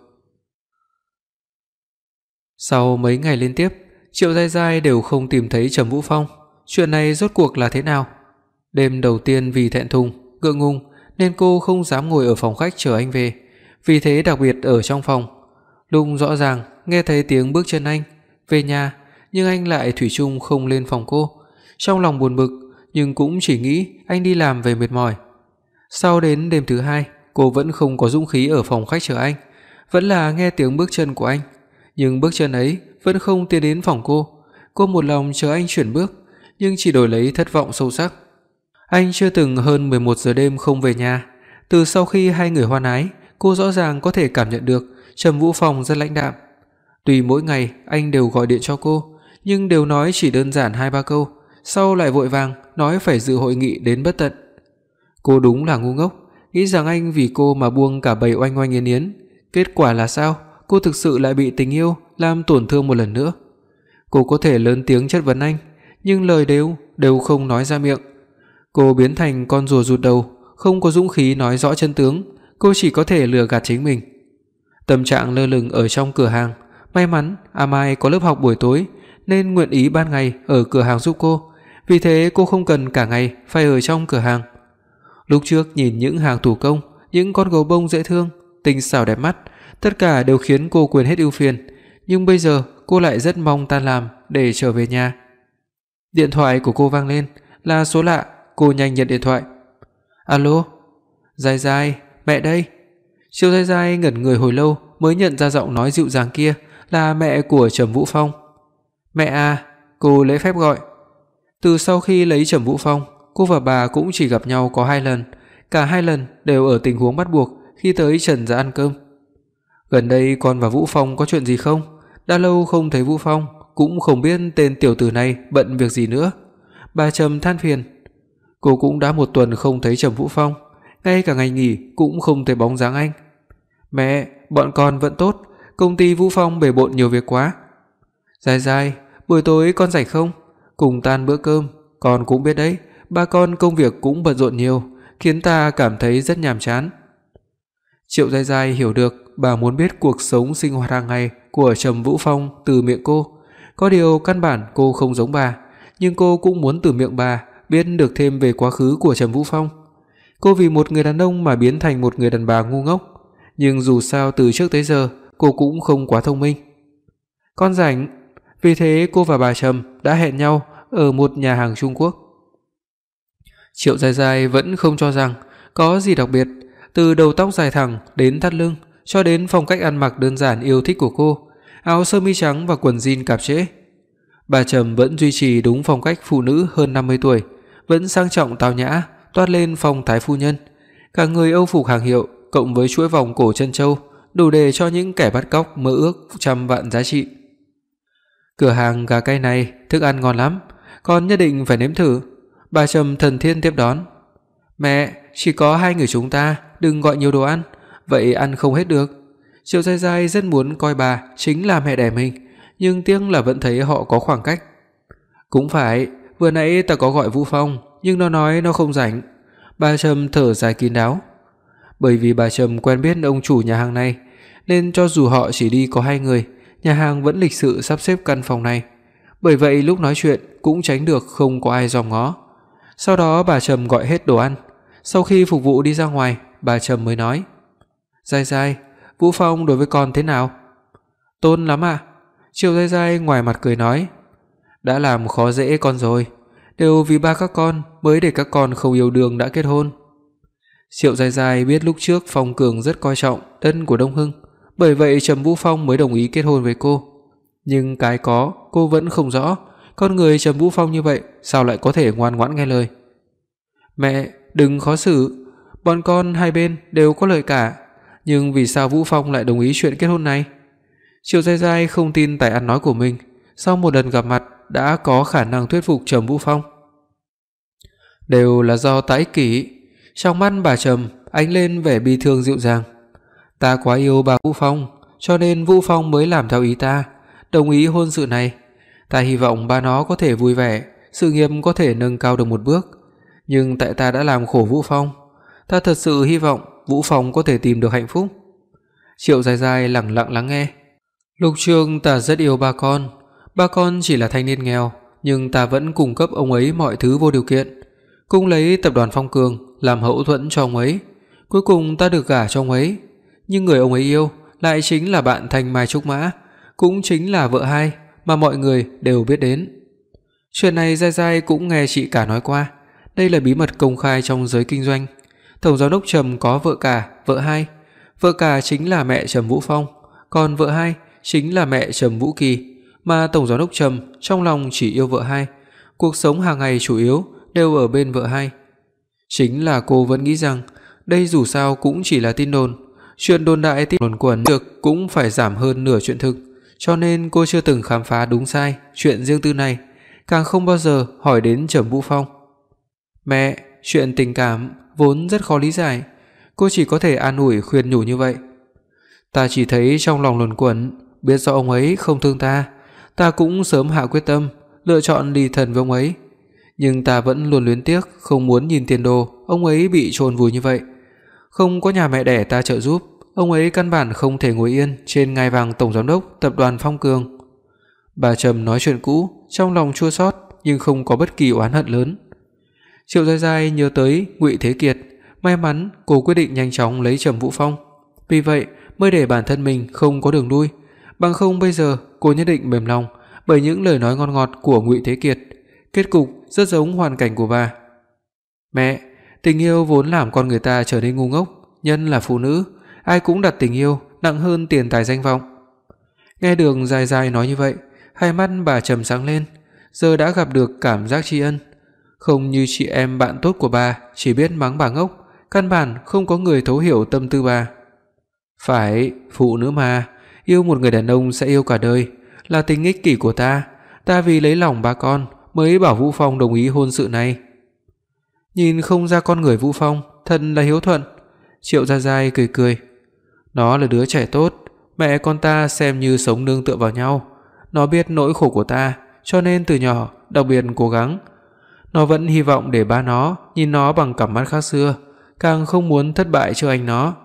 Sau mấy ngày liên tiếp, Triệu Giai Giai đều không tìm thấy Trầm Vũ Phong. Chuyện này rốt cuộc là thế nào? Đêm đầu tiên vì thẹn thùng, ngượng ngùng nên cô không dám ngồi ở phòng khách chờ anh về, vì thế đặc biệt ở trong phòng. Lúc rõ ràng nghe thấy tiếng bước chân anh về nhà, nhưng anh lại thủy chung không lên phòng cô. Trong lòng buồn bực, nhưng cũng chỉ nghĩ anh đi làm về mệt mỏi. Sau đến đêm thứ hai, cô vẫn không có dũng khí ở phòng khách chờ anh, vẫn là nghe tiếng bước chân của anh, nhưng bước chân ấy vẫn không tiến đến phòng cô. Cô một lòng chờ anh chuyển bước, nhưng chỉ đổi lấy thất vọng sâu sắc. Anh chưa từng hơn mười một giờ đêm không về nhà. Từ sau khi hai người hoan ái, cô rõ ràng có thể cảm nhận được Trầm Vũ Phong rất lãnh đạm. Tuy mỗi ngày anh đều gọi điện cho cô, nhưng đều nói chỉ đơn giản hai ba câu, sau lại vội vàng nói phải dự hội nghị đến bất tận. Cô đúng là ngu ngốc, nghĩ rằng anh vì cô mà buông cả bầy oanh oanh yến yến. Kết quả là sao? Cô thực sự lại bị tình yêu làm tổn thương một lần nữa. Cô có thể lớn tiếng chất vấn anh, nhưng lời đều đều không nói ra miệng. Cô biến thành con rùa rụt đầu, không có dũng khí nói rõ chân tướng, cô chỉ có thể lừa gạt chính mình. Tâm trạng lơ lửng ở trong cửa hàng, may mắn A Mai có lớp học buổi tối nên nguyện ý ban ngày ở cửa hàng giúp cô, vì thế cô không cần cả ngày phải ở trong cửa hàng. Lúc trước nhìn những hàng thủ công, những con gấu bông dễ thương, tinh xảo đẹp mắt, tất cả đều khiến cô quên hết ưu phiền, nhưng bây giờ cô lại rất mong tan làm để trở về nhà. Điện thoại của cô vang lên, là số lạ, cô nhanh nhận điện thoại. "Alo, Giai Giai, mẹ đây." Triệu Giai Giai ngẩn người hồi lâu mới nhận ra giọng nói dịu dàng kia là mẹ của Trầm Vũ Phong. "Mẹ à." Cô lễ phép gọi. Từ sau khi lấy Trầm Vũ Phong, cô và bà cũng chỉ gặp nhau có hai lần, cả hai lần đều ở tình huống bắt buộc khi tới Trần gia ăn cơm. "Gần đây con và Vũ Phong có chuyện gì không? Đã lâu không thấy Vũ Phong, cũng không biết tên tiểu tử này bận việc gì nữa." Bà Trầm than phiền. Cô cũng đã một tuần không thấy Trầm Vũ Phong, ngay cả ngày nghỉ cũng không thấy bóng dáng anh. "Mẹ, bọn con vẫn tốt, công ty Vũ Phong bể bộn nhiều việc quá." "Giai Giai, buổi tối con rảnh không? Cùng tan bữa cơm, con cũng biết đấy, ba con công việc cũng bận rộn nhiều, khiến ta cảm thấy rất nhàm chán." Triệu Giai Giai hiểu được bà muốn biết cuộc sống sinh hoạt hàng ngày của Trầm Vũ Phong từ miệng cô. Có điều căn bản cô không giống bà, nhưng cô cũng muốn từ miệng bà biết được thêm về quá khứ của Trầm Vũ Phong. Cô vì một người đàn ông mà biến thành một người đàn bà ngu ngốc, nhưng dù sao từ trước tới giờ cô cũng không quá thông minh. "Con rảnh." Vì thế cô và bà Trầm đã hẹn nhau ở một nhà hàng Trung Quốc. Triệu Giai Giai vẫn không cho rằng có gì đặc biệt, từ đầu tóc dài thẳng đến thắt lưng cho đến phong cách ăn mặc đơn giản yêu thích của cô, áo sơ mi trắng và quần jean cạp trễ. Bà Trầm vẫn duy trì đúng phong cách phụ nữ hơn năm mươi tuổi, vẫn sang trọng tao nhã, toát lên phong thái phu nhân. Cả người Âu phục hàng hiệu cộng với chuỗi vòng cổ trân châu, đủ để cho những kẻ bắt cóc mơ ước trăm vạn giá trị. "Cửa hàng gà cay này thức ăn ngon lắm, con nhất định phải nếm thử." Bà Trầm thần thiên tiếp đón. "Mẹ, chỉ có hai người chúng ta, đừng gọi nhiều đồ ăn, vậy ăn không hết được." Triệu Giai Giai rất muốn coi bà chính là mẹ đẻ mình, nhưng tiếc là vẫn thấy họ có khoảng cách. "Cũng phải, vừa nãy ta có gọi Vũ Phong, nhưng nó nói nó không rảnh." Bà Trầm thở dài kín đáo. Bởi vì bà Trầm quen biết ông chủ nhà hàng này, nên cho dù họ chỉ đi có hai người, nhà hàng vẫn lịch sự sắp xếp căn phòng này. Bởi vậy lúc nói chuyện cũng tránh được không có ai dòm ngó. Sau đó bà Trầm gọi hết đồ ăn. Sau khi phục vụ đi ra ngoài, bà Trầm mới nói: Giai Giai, Vũ Phong đối với con thế nào? Tốt lắm ạ. Triệu Giai Giai ngoài mặt cười nói, đã làm khó dễ con rồi, đều vì ba các con mới để các con không yêu đương đã kết hôn. Triệu Giai Giai biết lúc trước Phong Cường rất coi trọng ân của Đông Hưng, bởi vậy Trầm Vũ Phong mới đồng ý kết hôn với cô. Nhưng cái có, cô vẫn không rõ, con người Trầm Vũ Phong như vậy sao lại có thể ngoan ngoãn nghe lời. Mẹ, đừng khó xử, bọn con hai bên đều có lợi cả, nhưng vì sao Vũ Phong lại đồng ý chuyện kết hôn này? Triệu Giai Giai không tin tài ăn nói của mình, sau một lần gặp mặt đã có khả năng thuyết phục Trầm Vũ Phong. Đều là do ta ích kỷ. Trong mắt bà Trầm ánh lên vẻ bi thương dịu dàng. Ta quá yêu bà Vũ Phong, cho nên Vũ Phong mới làm theo ý ta, đồng ý hôn sự này. Ta hy vọng ba nó có thể vui vẻ, sự nghiệp có thể nâng cao được một bước. Nhưng tại ta đã làm khổ Vũ Phong, ta thật sự hy vọng Vũ Phong có thể tìm được hạnh phúc. Triệu Giai Giai lặng lặng lắng nghe. Lúc trước ta rất yêu ba con, ba con chỉ là thanh niên nghèo, nhưng ta vẫn cung cấp ông ấy mọi thứ vô điều kiện, cũng lấy tập đoàn Phong Cường làm hậu thuẫn cho ông ấy. Cuối cùng ta được gả cho ông ấy, nhưng người ông ấy yêu lại chính là bạn Thanh Mai Trúc Mã, cũng chính là vợ hai mà mọi người đều biết đến. Chuyện này Giai Giai cũng nghe chị cả nói qua, đây là bí mật công khai trong giới kinh doanh. Tổng giám đốc Trầm có vợ cả, vợ hai. Vợ cả chính là mẹ Trầm Vũ Phong, còn vợ hai chính là mẹ Trầm Vũ Kỳ, mà tổng giám đốc Trầm trong lòng chỉ yêu vợ hai, cuộc sống hàng ngày chủ yếu đều ở bên vợ hai. Chính là cô vẫn nghĩ rằng đây dù sao cũng chỉ là tin đồn, chuyện đồn đại tin đồn quẩn được cũng phải giảm hơn nửa chuyện thực, cho nên cô chưa từng khám phá đúng sai chuyện riêng tư này, càng không bao giờ hỏi đến Trầm Vũ Phong. Mẹ, chuyện tình cảm vốn rất khó lý giải, cô chỉ có thể an ủi khuyên nhủ như vậy. Ta chỉ thấy trong lòng luẩn quẩn, biết rõ ông ấy không thương ta, ta cũng sớm hạ quyết tâm lựa chọn ly thân với ông ấy, nhưng ta vẫn luôn luyến tiếc, không muốn nhìn tiền đồ ông ấy bị chôn vùi như vậy. Không có nhà mẹ đẻ ta trợ giúp, ông ấy căn bản không thể ngồi yên trên ngai vàng tổng giám đốc tập đoàn Phong Cường. Bà Trầm nói chuyện cũ, trong lòng chua xót nhưng không có bất kỳ oán hận lớn. Triệu Giai Giai nhớ tới Ngụy Thế Kiệt, may mắn cô quyết định nhanh chóng lấy Trầm Vũ Phong, vì vậy mới để bản thân mình không có đường lui, bằng không bây giờ cô nhất định mềm lòng bởi những lời nói ngon ngọt của Ngụy Thế Kiệt. Kết cục rất giống hoàn cảnh của bà. Mẹ, tình yêu vốn làm con người ta trở nên ngu ngốc, nhân là phụ nữ, ai cũng đặt tình yêu nặng hơn tiền tài danh vọng. Nghe được Giai Giai nói như vậy, hai mắt bà trầm sáng lên, giờ đã gặp được cảm giác tri ân. Không như chị em bạn tốt của bà chỉ biết mắng bà ngốc, căn bản không có người thấu hiểu tâm tư bà. Phải, phụ nữ mà, yêu một người đàn ông sẽ yêu cả đời, là tình ích kỷ của ta, ta vì lấy lòng ba con mới bảo Vũ Phong đồng ý hôn sự này. Nhìn không ra con người Vũ Phong thật là hiếu thuận. Triệu Giai Giai cười cười. Nó là đứa trẻ tốt, mẹ con ta xem như sống nương tựa vào nhau. Nó biết nỗi khổ của ta, cho nên từ nhỏ đặc biệt cố gắng. Nó vẫn hy vọng để ba nó nhìn nó bằng cặp mắt khác xưa, càng không muốn thất bại trước anh nó.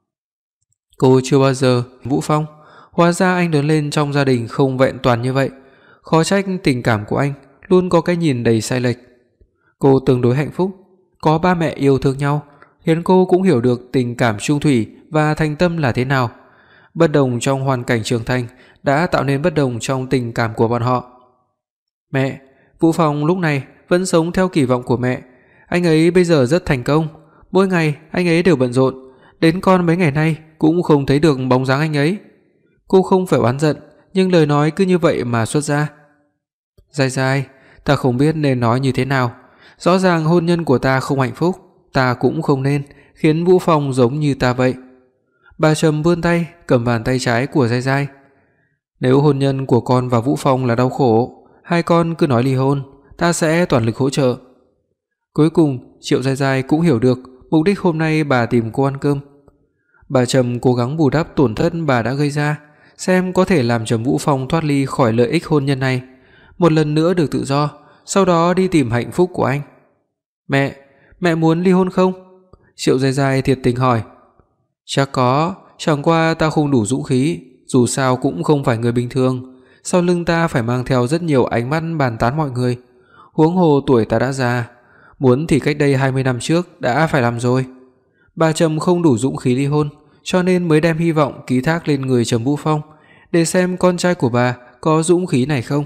Cô chưa bao giờ Vũ Phong, hóa ra anh lớn lên trong gia đình không vẹn toàn như vậy. Khó trách tình cảm của anh luôn có cái nhìn đầy sai lệch. Cô tương đối hạnh phúc, có ba mẹ yêu thương nhau, khiến cô cũng hiểu được tình cảm trung thủy và thành tâm là thế nào. Bất đồng trong hoàn cảnh trưởng thành đã tạo nên bất đồng trong tình cảm của bọn họ. Mẹ, Vũ Phong lúc này vẫn sống theo kỳ vọng của mẹ. Anh ấy bây giờ rất thành công, mỗi ngày anh ấy đều bận rộn, đến con mấy ngày nay cũng không thấy được bóng dáng anh ấy. Cô không phải oán giận, nhưng lời nói cứ như vậy mà xuất ra. Giai Giai, ta không biết nên nói như thế nào. Rõ ràng hôn nhân của ta không hạnh phúc, ta cũng không nên khiến Vũ Phong giống như ta vậy. Bà Trầm vươn tay cầm bàn tay trái của Giai Giai. Nếu hôn nhân của con và Vũ Phong là đau khổ, hai con cứ nói ly hôn, ta sẽ toàn lực hỗ trợ. Cuối cùng Triệu Giai Giai cũng hiểu được mục đích hôm nay bà tìm cô ăn cơm. Bà Trầm cố gắng bù đắp tổn thất bà đã gây ra, xem có thể làm Trầm Vũ Phong thoát ly khỏi lợi ích hôn nhân này, một lần nữa được tự do, sau đó đi tìm hạnh phúc của anh. Mẹ, mẹ muốn ly hôn không? Triệu Giai Giai thiệt tình hỏi. Chắc có, chẳng qua ta không đủ dũng khí, dù sao cũng không phải người bình thường, sau lưng ta phải mang theo rất nhiều ánh mắt bàn tán mọi người. Huống hồ tuổi ta đã già, muốn thì cách đây hai mươi năm trước đã phải làm rồi. Bà Trầm không đủ dũng khí ly hôn, cho nên mới đem hy vọng ký thác lên người Trầm Vũ Phong, để xem con trai của bà có dũng khí này không.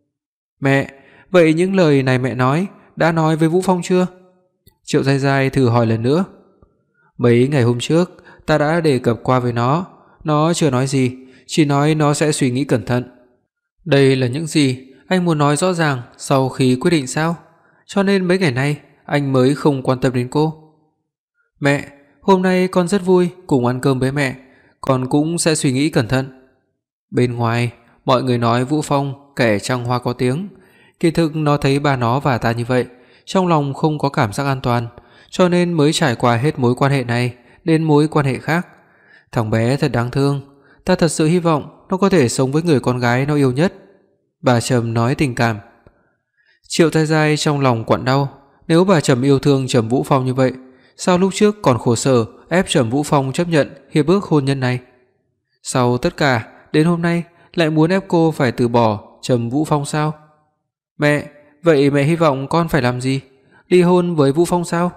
Mẹ, vậy những lời này mẹ nói đã nói với Vũ Phong chưa? Triệu Giai Giai thử hỏi lần nữa. Mấy ngày hôm trước ta đã đề cập qua với nó, nó chưa nói gì, chỉ nói nó sẽ suy nghĩ cẩn thận. Đây là những gì anh muốn nói rõ ràng sau khi quyết định sao? Cho nên mấy ngày nay anh mới không quan tâm đến cô. Mẹ, hôm nay con rất vui cùng ăn cơm với mẹ, con cũng sẽ suy nghĩ cẩn thận. Bên ngoài, mọi người nói Vũ Phong kẻ trăng hoa có tiếng, kỳ thực nó thấy bà nó và ta như vậy, trong lòng không có cảm giác an toàn, cho nên mới trải qua hết mối quan hệ này đến mối quan hệ khác. Thằng bé thật đáng thương, ta thật sự hy vọng nó có thể sống với người con gái nó yêu nhất. Bà Trầm nói tình cảm. Triệu Giai Giai trong lòng quặn đau, nếu bà Trầm yêu thương Trầm Vũ Phong như vậy, sao lúc trước còn khổ sở ép Trầm Vũ Phong chấp nhận hiệp ước hôn nhân này? Sau tất cả, đến hôm nay lại muốn ép cô phải từ bỏ Trầm Vũ Phong sao? Mẹ, vậy mẹ hy vọng con phải làm gì? Ly hôn với Vũ Phong sao?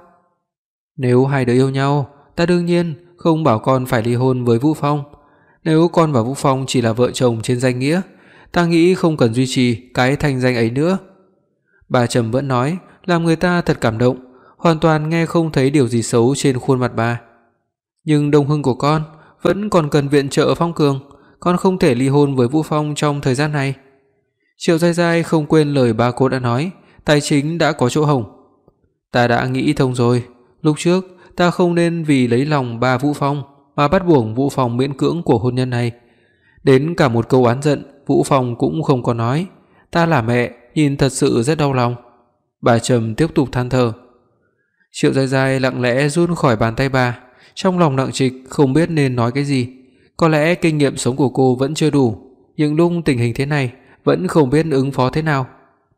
Nếu hai đứa yêu nhau, ta đương nhiên không bảo con phải ly hôn với Vũ Phong. Nếu con và Vũ Phong chỉ là vợ chồng trên danh nghĩa, ta nghĩ không cần duy trì cái thành danh ấy nữa. Bà Trầm vẫn nói, làm người ta thật cảm động, hoàn toàn nghe không thấy điều gì xấu trên khuôn mặt bà. Nhưng đồng hưng của con vẫn còn cần viện trợ Phong Cường, con không thể ly hôn với Vũ Phong trong thời gian này. Triệu Giai Giai không quên lời ba cô đã nói, tài chính đã có chỗ hổng. Ta đã nghĩ thông rồi, lúc trước ta không nên vì lấy lòng ba Vũ Phong mà bắt buộc Vũ Phong miễn cưỡng cuộc hôn nhân này. Đến cả một câu oán giận Vũ Phong cũng không có nói, ta là mẹ nhìn thật sự rất đau lòng. Bà Trầm tiếp tục than thở. Triệu Giai Giai lặng lẽ rút khỏi bàn tay bà, trong lòng nặng trịch không biết nên nói cái gì. Có lẽ kinh nghiệm sống của cô vẫn chưa đủ, nhưng lúc tình hình thế này vẫn không biết ứng phó thế nào.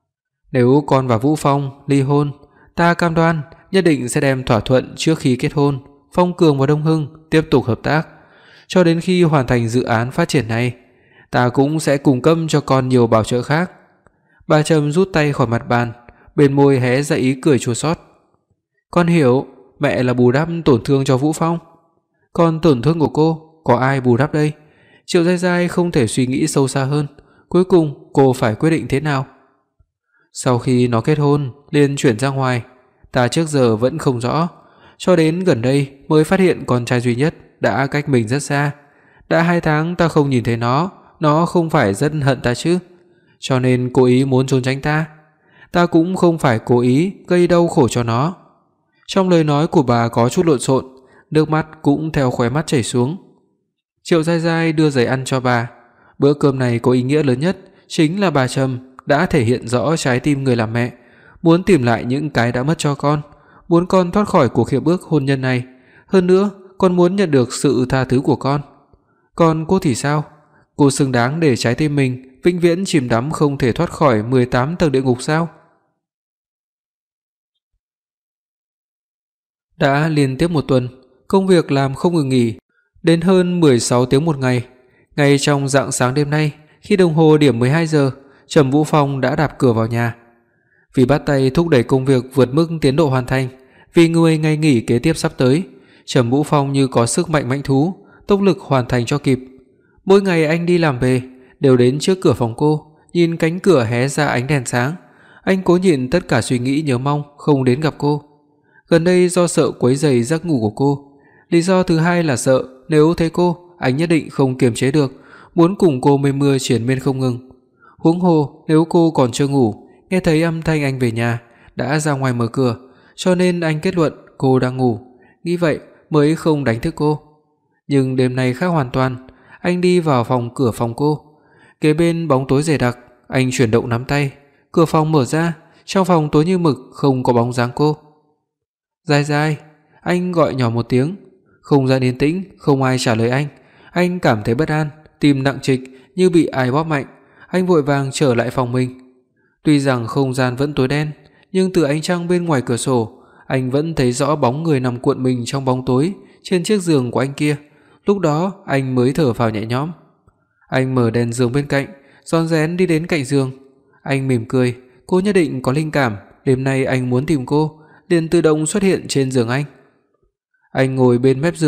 Nếu con và Vũ Phong ly hôn, ta cam đoan nhất định sẽ đem thỏa thuận trước khi kết hôn, Phong Cường và Đông Hưng tiếp tục hợp tác, cho đến khi hoàn thành dự án phát triển này, ta cũng sẽ cung cấp cho con nhiều bảo trợ khác. Bà Trầm rút tay khỏi mặt bàn, bên môi hé ra ý cười chua xót. Con hiểu, mẹ là bù đắp tổn thương cho Vũ Phong. Còn tổn thương của cô, có ai bù đắp đây? Triệu Giai Giai không thể suy nghĩ sâu xa hơn, cuối cùng cô phải quyết định thế nào. Sau khi nó kết hôn, liền chuyển ra ngoài, ta trước giờ vẫn không rõ, cho đến gần đây mới phát hiện con trai duy nhất đã cách mình rất xa. Đã hai tháng ta không nhìn thấy nó, nó không phải rất hận ta chứ? Cho nên cố ý muốn trốn tránh ta. Ta cũng không phải cố ý gây đau khổ cho nó. Trong lời nói của bà có chút lộn xộn, nước mắt cũng theo khóe mắt chảy xuống. Triệu Giai Giai đưa giấy ăn cho bà. Bữa cơm này có ý nghĩa lớn nhất chính là bà Trầm đã thể hiện rõ trái tim người làm mẹ, muốn tìm lại những cái đã mất cho con, muốn con thoát khỏi cuộc hiệp ước hôn nhân này, hơn nữa còn muốn nhận được sự tha thứ của con. Còn cô thì sao? Cô xứng đáng để trái tim mình vĩnh viễn chìm đắm không thể thoát khỏi mười tám tầng địa ngục sao? Đã liên tiếp một tuần, công việc làm không ngừng nghỉ, đến hơn mười sáu tiếng một ngày. Ngay trong rạng sáng đêm nay, khi đồng hồ điểm mười hai giờ, Trầm Vũ Phong đã đạp cửa vào nhà. Vì bắt tay thúc đẩy công việc vượt mức tiến độ hoàn thành, vì người ngày nghỉ kế tiếp sắp tới, Trầm Vũ Phong như có sức mạnh mãnh thú, tốc lực hoàn thành cho kịp. Mỗi ngày anh đi làm về đều đến trước cửa phòng cô, nhìn cánh cửa hé ra ánh đèn sáng, anh cố nhịn tất cả suy nghĩ nhớ mong không đến gặp cô. Gần đây do sợ quấy rầy giấc ngủ của cô, lý do thứ hai là sợ nếu thấy cô, anh nhất định không kiềm chế được, muốn cùng cô mây mưa triền miên không ngừng. Huống hồ nếu cô còn chưa ngủ, nghe thấy âm thanh anh về nhà, đã ra ngoài mở cửa, cho nên anh kết luận cô đang ngủ, nghĩ vậy mới không đánh thức cô. Nhưng đêm nay khác hoàn toàn, anh đi vào phòng cửa phòng cô, kế bên bóng tối dày đặc, anh chuyển động nắm tay, cửa phòng mở ra, trong phòng tối như mực không có bóng dáng cô. Giai Giai, anh gọi nhỏ một tiếng, không gian yên tĩnh, không ai trả lời anh. Anh cảm thấy bất an, tim nặng trịch như bị ai bóp mạnh, anh vội vàng trở lại phòng mình. Tuy rằng không gian vẫn tối đen, nhưng từ ánh trăng bên ngoài cửa sổ, anh vẫn thấy rõ bóng người nằm cuộn mình trong bóng tối trên chiếc giường của anh kia. Lúc đó anh mới thở phào nhẹ nhõm. Anh mở đèn giường bên cạnh, rón rén đi đến cạnh giường. Anh mỉm cười, cô nhất định có linh cảm, đêm nay anh muốn tìm cô, liền tự động xuất hiện trên giường anh. Anh ngồi bên mép giường,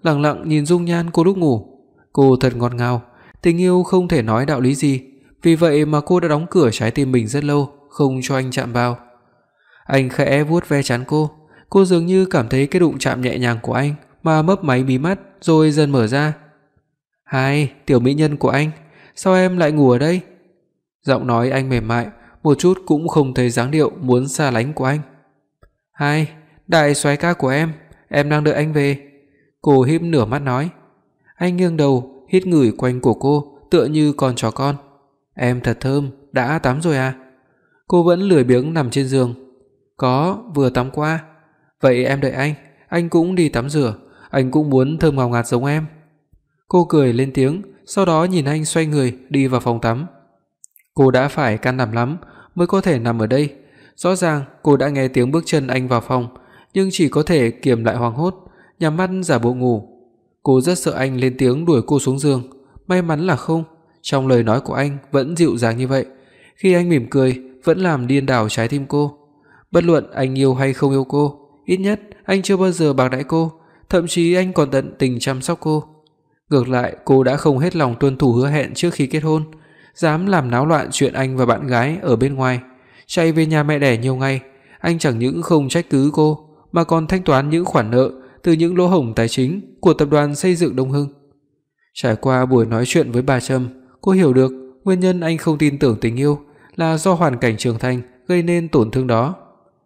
lặng lặng nhìn dung nhan cô lúc ngủ. Cô thật ngọt ngào, tình yêu không thể nói đạo lý gì, vì vậy mà cô đã đóng cửa trái tim mình rất lâu, không cho anh chạm vào. Anh khẽ vuốt ve trán cô, cô dường như cảm thấy cái đụng chạm nhẹ nhàng của anh mà mấp máy mí mắt rồi dần mở ra. "Hai, tiểu mỹ nhân của anh, sao em lại ngủ ở đây?" Giọng nói anh mềm mại, một chút cũng không thấy dáng điệu muốn xa lánh của anh. "Hai, đại soái ca của em, em đang đợi anh về." Cô híp nửa mắt nói. Anh nghiêng đầu, hít ngửi quanh cổ cô, tựa như con chó con. "Em thật thơm, đã tắm rồi à?" Cô vẫn lười biếng nằm trên giường. "Có, vừa tắm qua." "Vậy em đợi anh, anh cũng đi tắm rửa, anh cũng muốn thơm ngào ngạt giống em." Cô cười lên tiếng, sau đó nhìn anh xoay người đi vào phòng tắm. Cô đã phải can đảm lắm mới có thể nằm ở đây. Rõ ràng cô đã nghe tiếng bước chân anh vào phòng, nhưng chỉ có thể kiềm lại hoảng hốt, nhắm mắt giả bộ ngủ. Cô rất sợ anh lên tiếng đuổi cô xuống giường, may mắn là không, trong lời nói của anh vẫn dịu dàng như vậy. Khi anh mỉm cười, vẫn làm điên đảo trái tim cô. Bất luận anh yêu hay không yêu cô, ít nhất anh chưa bao giờ bạc đãi cô, thậm chí anh còn tận tình chăm sóc cô. Ngược lại, cô đã không hết lòng tuân thủ hứa hẹn trước khi kết hôn, dám làm náo loạn chuyện anh và bạn gái ở bên ngoài, chạy về nhà mẹ đẻ nhiều ngày. Anh chẳng những không trách cứ cô, mà còn thanh toán những khoản nợ từ những lỗ hổng tài chính của tập đoàn xây dựng Đông Hưng. Trải qua buổi nói chuyện với bà Trâm, cô hiểu được nguyên nhân anh không tin tưởng tình yêu là do hoàn cảnh trưởng thành gây nên tổn thương đó.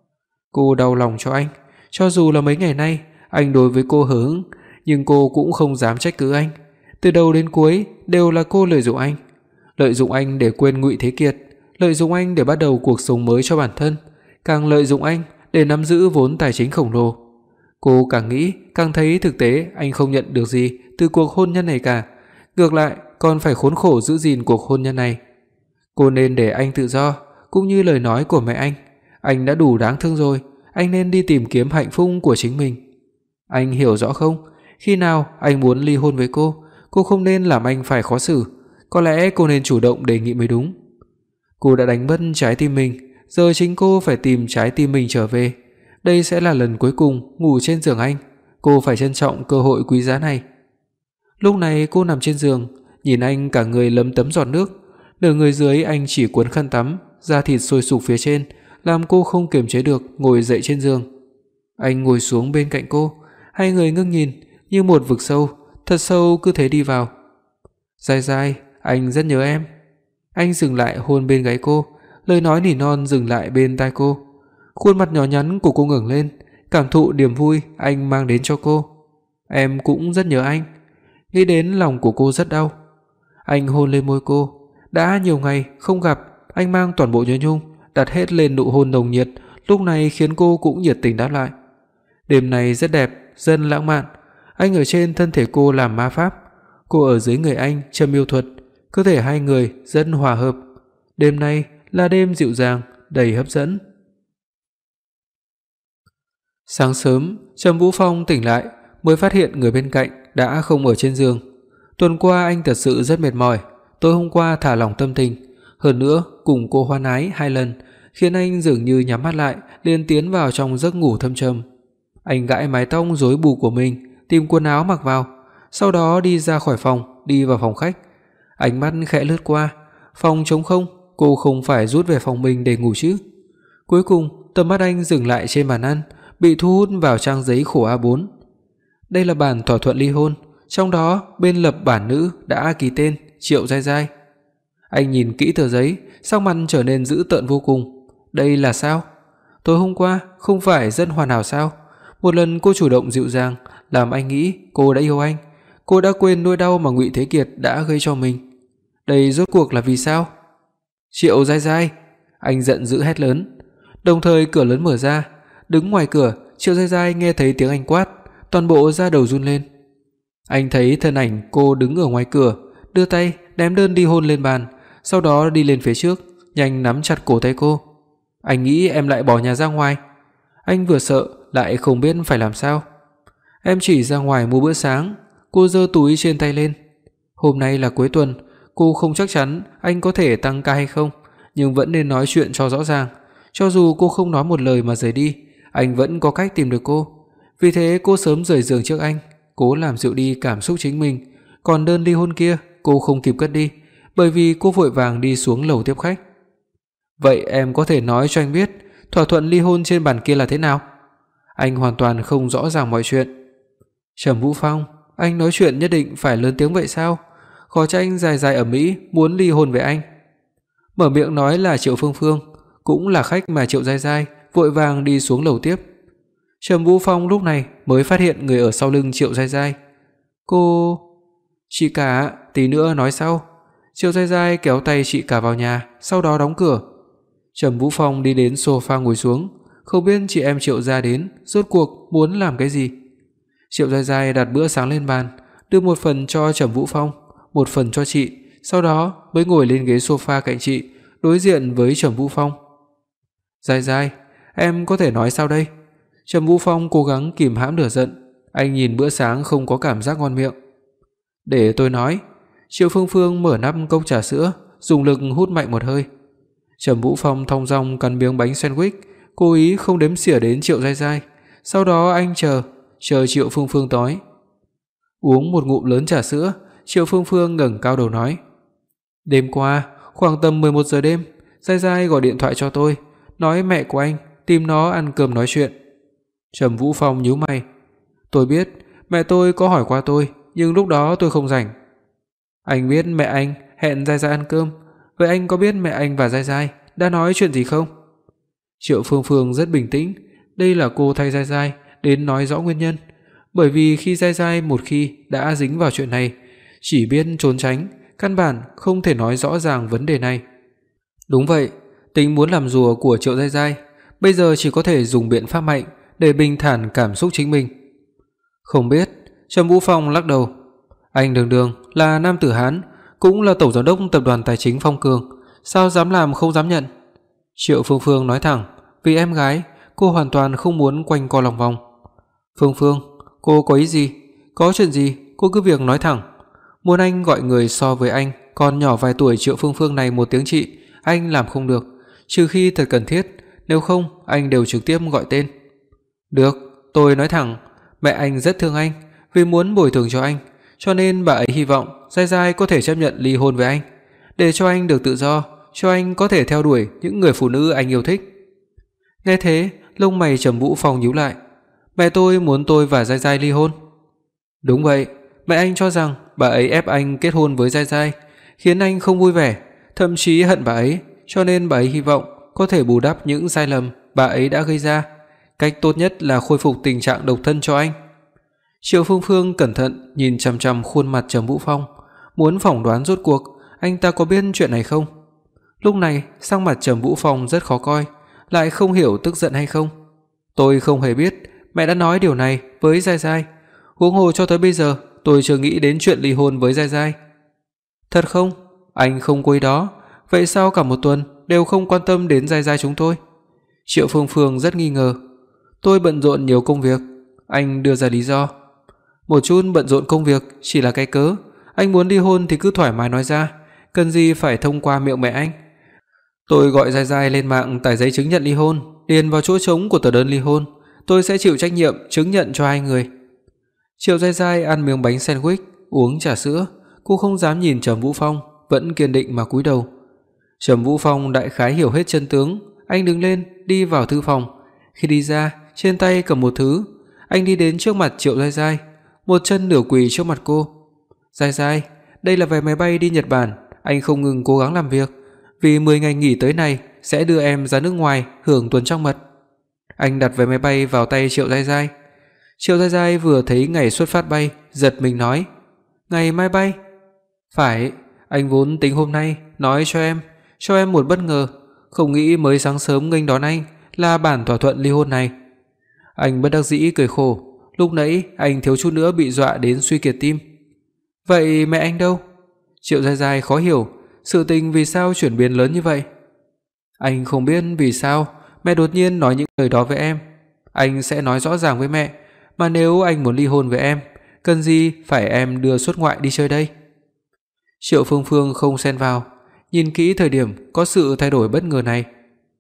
Cô đau lòng cho anh, cho dù là mấy ngày nay anh đối với cô hờ hững, nhưng cô cũng không dám trách cứ anh. Từ đầu đến cuối đều là cô lợi dụng anh, lợi dụng anh để quên Ngụy Thế Kiệt, lợi dụng anh để bắt đầu cuộc sống mới cho bản thân, càng lợi dụng anh để nắm giữ vốn tài chính khổng lồ. Cô càng nghĩ càng thấy thực tế anh không nhận được gì từ cuộc hôn nhân này cả, ngược lại còn phải khốn khổ giữ gìn cuộc hôn nhân này. Cô nên để anh tự do, cũng như lời nói của mẹ anh, anh đã đủ đáng thương rồi, anh nên đi tìm kiếm hạnh phúc của chính mình. Anh hiểu rõ không, khi nào anh muốn ly hôn với cô, cô không nên làm anh phải khó xử, có lẽ cô nên chủ động đề nghị mới đúng. Cô đã đánh mất trái tim mình, giờ chính cô phải tìm trái tim mình trở về. Đây sẽ là lần cuối cùng ngủ trên giường anh, cô phải trân trọng cơ hội quý giá này. Lúc này cô nằm trên giường, nhìn anh cả người lấm tấm giọt nước, nửa người dưới anh chỉ cuốn khăn tắm, da thịt sôi sục phía trên, làm cô không kiềm chế được ngồi dậy trên giường. Anh ngồi xuống bên cạnh cô, hai người ngước nhìn như một vực sâu, thật sâu cứ thế đi vào. "Dai Dai, anh rất nhớ em." Anh dừng lại hôn bên gáy cô, lời nói nỉ non dừng lại bên tai cô. Khuôn mặt nhỏ nhắn của cô ngẩng lên, cảm thụ niềm vui anh mang đến cho cô. "Em cũng rất nhớ anh." Nghĩ đến lòng của cô rất đau. Anh hôn lên môi cô, đã nhiều ngày không gặp, anh mang toàn bộ nhớ nhung đặt hết lên nụ hôn nồng nhiệt, lúc này khiến cô cũng nhiệt tình đáp lại. Đêm này rất đẹp, rất lãng mạn. Anh ở trên thân thể cô làm ma pháp, cô ở dưới người anh châm yêu thuật, cơ thể hai người rất hòa hợp. Đêm nay là đêm dịu dàng, đầy hấp dẫn. Sáng sớm, Trầm Vũ Phong tỉnh lại mới phát hiện người bên cạnh đã không ở trên giường. Tuần qua anh thật sự rất mệt mỏi, tối hôm qua thả lỏng tâm tình, hơn nữa cùng cô hoan ái hai lần, khiến anh dường như nhắm mắt lại liền tiến vào trong giấc ngủ thâm trầm. Anh gãi mái tóc rối bù của mình, tìm quần áo mặc vào, sau đó đi ra khỏi phòng, đi vào phòng khách. Ánh mắt khẽ lướt qua, phòng trống không, cô không phải rút về phòng mình để ngủ chứ? Cuối cùng, tầm mắt anh dừng lại trên bàn ăn, bị thu hút vào trang giấy khổ A bốn. Đây là bản thỏa thuận ly hôn, trong đó bên lập bản nữ đã ký tên Triệu Dai Dai. Anh nhìn kỹ tờ giấy, sắc mặt trở nên dữ tợn vô cùng. Đây là sao? Tối hôm qua không phải rất hoàn hảo sao? Một lần cô chủ động dịu dàng, làm anh nghĩ cô đã yêu anh, cô đã quên nỗi đau mà Ngụy Thế Kiệt đã gây cho mình. Đây rốt cuộc là vì sao? "Triệu Dai Dai!" Anh giận dữ hét lớn. Đồng thời cửa lớn mở ra, đứng ngoài cửa, Triệu Dai Dai nghe thấy tiếng anh quát, toàn bộ da đầu run lên. Anh thấy thân ảnh cô đứng ở ngoài cửa, đưa tay ném đơn ly hôn lên bàn, sau đó đi lên phía trước, nhanh nắm chặt cổ tay cô. Anh nghĩ em lại bỏ nhà ra ngoài. Anh vừa sợ lại không biết phải làm sao. Em chỉ ra ngoài mua bữa sáng. Cô giơ túi trên tay lên. Hôm nay là cuối tuần, cô không chắc chắn anh có thể tăng ca hay không, nhưng vẫn nên nói chuyện cho rõ ràng. Cho dù cô không nói một lời mà rời đi, anh vẫn có cách tìm được cô. Vì thế cô sớm rời giường trước anh, cố làm dịu đi cảm xúc chính mình, còn đơn ly hôn kia cô không kịp cất đi, bởi vì cô vội vàng đi xuống lầu tiếp khách. "Vậy em có thể nói cho anh biết, thỏa thuận ly hôn trên bàn kia là thế nào?" Anh hoàn toàn không rõ ràng mọi chuyện. "Trầm Vũ Phong, anh nói chuyện nhất định phải lớn tiếng vậy sao? Khó trách anh dài dài ở Mỹ muốn ly hôn với anh." Mở miệng nói là Triệu Phương Phương, cũng là khách mà Triệu Giai Giai vội vàng đi xuống lầu tiếp. Trầm Vũ Phong lúc này mới phát hiện người ở sau lưng Triệu Giai Giai. "Cô..." "Chị cả, tí nữa nói sau." Triệu Giai Giai kéo tay chị cả vào nhà, sau đó đóng cửa. Trầm Vũ Phong đi đến sofa ngồi xuống, không biết chị em Triệu gia đến rốt cuộc muốn làm cái gì. Triệu Giai Giai đặt bữa sáng lên bàn, đưa một phần cho Trầm Vũ Phong, một phần cho chị, sau đó mới ngồi lên ghế sofa cạnh chị, đối diện với Trầm Vũ Phong. "Giai Giai, em có thể nói sao đây?" Trầm Vũ Phong cố gắng kìm hãm lửa giận, anh nhìn bữa sáng không có cảm giác ngon miệng. "Để tôi nói." Triệu Phương Phương mở nắp cốc trà sữa, dùng lực hút mạnh một hơi. Trầm Vũ Phong thong dong cắn miếng bánh sandwich, cố ý không đếm xỉa đến Triệu Giai Giai, sau đó anh chờ, chờ Triệu Phương Phương nói. Uống một ngụm lớn trà sữa, Triệu Phương Phương ngẩng cao đầu nói: "Đêm qua, khoảng tầm mười một giờ đêm, Giai Giai gọi điện thoại cho tôi, nói mẹ của anh tìm nó ăn cơm nói chuyện." Trầm Vũ Phong nhíu mày: "Tôi biết, mẹ tôi có hỏi qua tôi, nhưng lúc đó tôi không rảnh." "Anh biết mẹ anh hẹn Giai Giai ăn cơm, vậy anh có biết mẹ anh và Giai Giai đã nói chuyện gì không?" Triệu Phương Phương rất bình tĩnh, đây là cô thay Giai Giai đến nói rõ nguyên nhân, bởi vì khi Giai Giai một khi đã dính vào chuyện này, chỉ biết trốn tránh, căn bản không thể nói rõ ràng vấn đề này. Đúng vậy, tính muốn làm rùa của Triệu Giai Giai, bây giờ chỉ có thể dùng biện pháp mạnh để bình thản cảm xúc chính mình. Không biết, Trầm Vũ Phong lắc đầu. Anh đường đường là nam tử Hán, cũng là tổng giám đốc tập đoàn tài chính Phong Cường, sao dám làm không dám nhận. Triệu Phương Phương nói thẳng, vì em gái, cô hoàn toàn không muốn quanh co lòng vòng. Phương Phương, cô có ý gì? Có chuyện gì, cô cứ việc nói thẳng. Muốn anh gọi người so với anh còn nhỏ vài tuổi Triệu Phương Phương này một tiếng chị, anh làm không được, trừ khi thật cần thiết, nếu không anh đều trực tiếp gọi tên. Được, tôi nói thẳng, mẹ anh rất thương anh, vì muốn bồi thường cho anh, cho nên bà ấy hy vọng Giai Giai có thể chấp nhận ly hôn với anh, để cho anh được tự do, cho anh có thể theo đuổi những người phụ nữ anh yêu thích. Nghe thế, lông mày Trầm Vũ Phong nhíu lại. Mẹ tôi muốn tôi và Giai Giai ly hôn. Đúng vậy, mẹ anh cho rằng bà ấy ép anh kết hôn với Giai Giai, khiến anh không vui vẻ, thậm chí hận bà ấy, cho nên bà ấy hy vọng có thể bù đắp những sai lầm bà ấy đã gây ra. Cách tốt nhất là khôi phục tình trạng độc thân cho anh. Triệu Phương Phương cẩn thận nhìn chằm chằm khuôn mặt Trầm Vũ Phong, muốn phỏng đoán rốt cuộc anh ta có biết chuyện này không. Lúc này, sắc mặt Trầm Vũ Phong rất khó coi, lại không hiểu tức giận hay không. Tôi không hề biết mẹ đã nói điều này với Giai Giai, huống hồ cho tới bây giờ tôi chưa nghĩ đến chuyện ly hôn với Giai Giai. Thật không? Anh không có ý đó, vậy sao cả một tuần đều không quan tâm đến Giai Giai chúng tôi? Triệu Phương Phương rất nghi ngờ. Tôi bận rộn nhiều công việc, anh đưa ra lý do. Một chút bận rộn công việc chỉ là cái cớ, anh muốn ly hôn thì cứ thoải mái nói ra, cần gì phải thông qua miệng mẹ anh. Tôi gọi Giai Giai lên mạng tải giấy chứng nhận ly hôn, điền vào chỗ trống của tờ đơn ly hôn, tôi sẽ chịu trách nhiệm chứng nhận cho hai người. Triệu Giai Giai ăn miếng bánh sandwich, uống trà sữa, cô không dám nhìn Trầm Vũ Phong, vẫn kiên định mà cúi đầu. Trầm Vũ Phong đại khái hiểu hết chân tướng, anh đứng lên đi vào thư phòng. Khi đi ra, trên tay cầm một thứ, anh đi đến trước mặt Triệu Giai Giai, một chân nửa quỳ trước mặt cô. Giai Giai, đây là vé máy bay đi Nhật Bản, anh không ngừng cố gắng làm việc, vì mười ngày nghỉ tới này sẽ đưa em ra nước ngoài hưởng tuần trăng mật. Anh đặt vé máy bay vào tay Triệu Giai Giai. Triệu Giai Giai vừa thấy ngày xuất phát bay, giật mình nói: "Ngày mai bay?" "Phải, anh vốn tính hôm nay nói cho em, cho em một bất ngờ, không nghĩ mới sáng sớm nghênh đón anh là bản thỏa thuận ly hôn này." Anh bất đắc dĩ cười khổ, lúc nãy anh thiếu chút nữa bị dọa đến suy kiệt tim. "Vậy mẹ anh đâu?" Triệu Giai Giai khó hiểu, sự tình vì sao chuyển biến lớn như vậy. Anh không biết vì sao mẹ đột nhiên nói những lời đó với em. Anh sẽ nói rõ ràng với mẹ, mà nếu anh muốn ly hôn với em, cần gì phải em đưa xuất ngoại đi chơi đây. Triệu Phương Phương không xen vào, nhìn kỹ thời điểm có sự thay đổi bất ngờ này.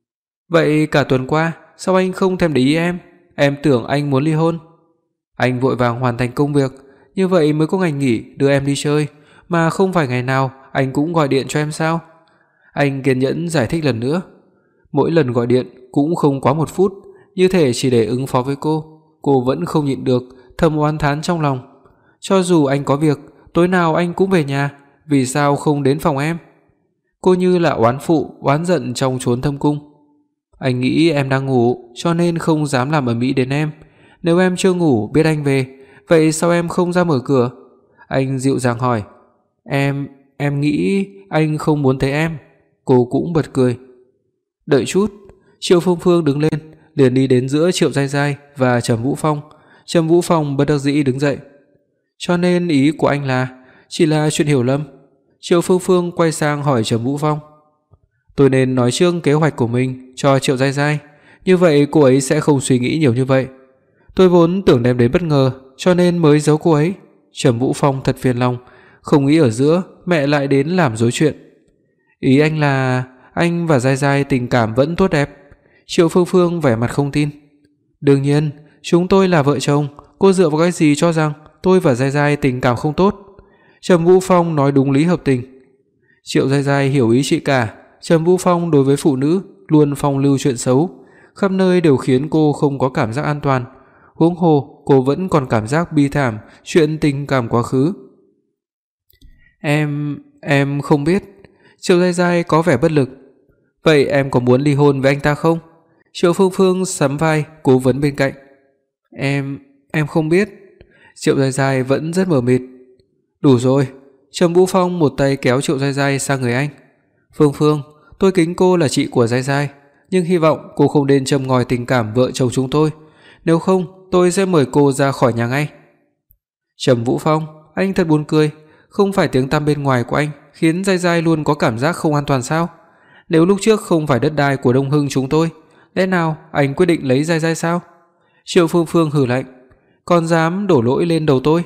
Vậy cả tuần qua sao anh không thèm để ý em? Em tưởng anh muốn ly hôn. Anh vội vàng hoàn thành công việc, như vậy mới có ngày nghỉ đưa em đi chơi, mà không phải ngày nào anh cũng gọi điện cho em sao? Anh kiên nhẫn giải thích lần nữa. Mỗi lần gọi điện cũng không quá một phút, như thể chỉ để ứng phó với cô. Cô vẫn không nhịn được thầm oán thán trong lòng. Cho dù anh có việc, tối nào anh cũng về nhà, vì sao không đến phòng em? Cô như là oán phụ, oán giận trong chốn thâm cung. Anh nghĩ em đang ngủ, cho nên không dám làm ầm ĩ đến em. Nếu em chưa ngủ biết anh về, vậy sao em không ra mở cửa? Anh dịu dàng hỏi. Em, em nghĩ anh không muốn thấy em. Cô cũng bật cười. Đợi chút. Triệu Phương Phương đứng lên, liền đi đến giữa Triệu Giai Giai và Trầm Vũ Phong. Trầm Vũ Phong bất đắc dĩ đứng dậy. Cho nên ý của anh là chỉ là chuyện hiểu lầm. Triệu Phương Phương quay sang hỏi Trầm Vũ Phong. Tôi nên nói trước kế hoạch của mình cho Triệu Giai Giai, như vậy cô ấy sẽ không suy nghĩ nhiều như vậy. Tôi vốn tưởng đem đến bất ngờ, cho nên mới giấu cô ấy. Trầm Vũ Phong thật phiền lòng, không nghĩ ở giữa mẹ lại đến làm rối chuyện. Ý anh là anh và Giai Giai tình cảm vẫn tốt đẹp? Triệu Phương Phương vẻ mặt không tin. Đương nhiên, chúng tôi là vợ chồng, cô dựa vào cái gì cho rằng tôi và Giai Giai tình cảm không tốt? Trầm Vũ Phong nói đúng lý hợp tình. Triệu Giai Giai hiểu ý chị cả. Trầm Vũ Phong đối với phụ nữ luôn phong lưu chuyện xấu, khắp nơi đều khiến cô không có cảm giác an toàn. Huống hồ cô vẫn còn cảm giác bi thảm chuyện tình cảm quá khứ. Em, em không biết. Triệu Giai Giai có vẻ bất lực. Vậy em có muốn ly hôn với anh ta không? Triệu Phương Phương sắm vai cố vấn bên cạnh. Em, em không biết. Triệu Giai Giai vẫn rất mờ mịt. Đủ rồi. Trầm Vũ Phong một tay kéo Triệu Giai Giai sang người anh. Phương Phương, tôi kính cô là chị của Giai Giai, nhưng hy vọng cô không nên châm ngòi tình cảm vợ chồng chúng tôi, nếu không tôi sẽ mời cô ra khỏi nhà ngay. Trầm Vũ Phong, anh thật buồn cười, không phải tiếng tăm bên ngoài của anh khiến Giai Giai luôn có cảm giác không an toàn sao? Nếu lúc trước không phải đất đai của Đông Hưng chúng tôi, lẽ nào anh quyết định lấy Giai Giai sao? Triệu Phương Phương hừ lạnh, còn dám đổ lỗi lên đầu tôi?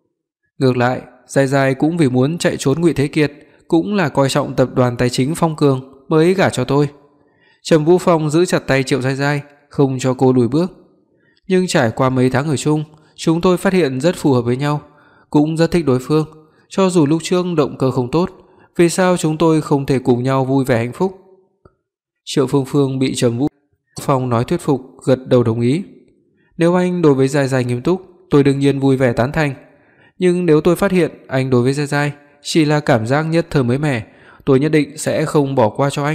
Ngược lại, Giai Giai cũng vì muốn chạy trốn Ngụy Thế Kiệt, cũng là coi trọng tập đoàn tài chính Phong Cường mới gả cho tôi. Trầm Vũ Phong giữ chặt tay Triệu Giai Giai, không cho cô lùi bước. Nhưng trải qua mấy tháng ở chung, chúng tôi phát hiện rất phù hợp với nhau, cũng rất thích đối phương, cho dù lúc trước động cơ không tốt, vì sao chúng tôi không thể cùng nhau vui vẻ hạnh phúc? Triệu Phương Phương bị Trầm Vũ Phong nói thuyết phục, gật đầu đồng ý. Nếu anh đối với Giai Giai nghiêm túc, tôi đương nhiên vui vẻ tán thành. Nhưng nếu tôi phát hiện anh đối với Giai Giai chỉ là cảm giác nhất thời mới mẻ, tôi nhất định sẽ không bỏ qua cho anh.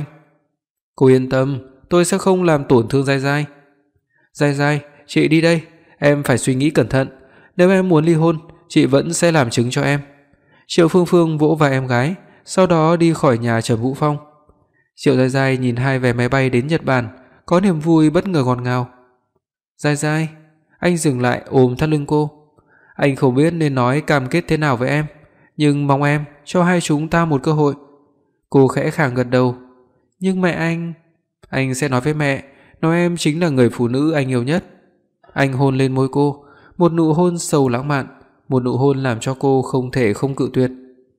Cô yên tâm, tôi sẽ không làm tổn thương Giai Giai. Giai Giai, chị đi đây, em phải suy nghĩ cẩn thận. Nếu em muốn ly hôn, chị vẫn sẽ làm chứng cho em. Triệu Phương Phương vỗ vai em gái, sau đó đi khỏi nhà Trầm Vũ Phong. Triệu Giai Giai nhìn hai vé máy bay đến Nhật Bản, có niềm vui bất ngờ ngọt ngào. Giai Giai, anh dừng lại ôm thắt lưng cô. Anh không biết nên nói cam kết thế nào với em, nhưng mong em cho hai chúng ta một cơ hội. Cô khẽ khàng gật đầu. Nhưng mẹ anh, anh sẽ nói với mẹ, nói em chính là người phụ nữ anh yêu nhất. Anh hôn lên môi cô, một nụ hôn sâu lãng mạn, một nụ hôn làm cho cô không thể không cự tuyệt.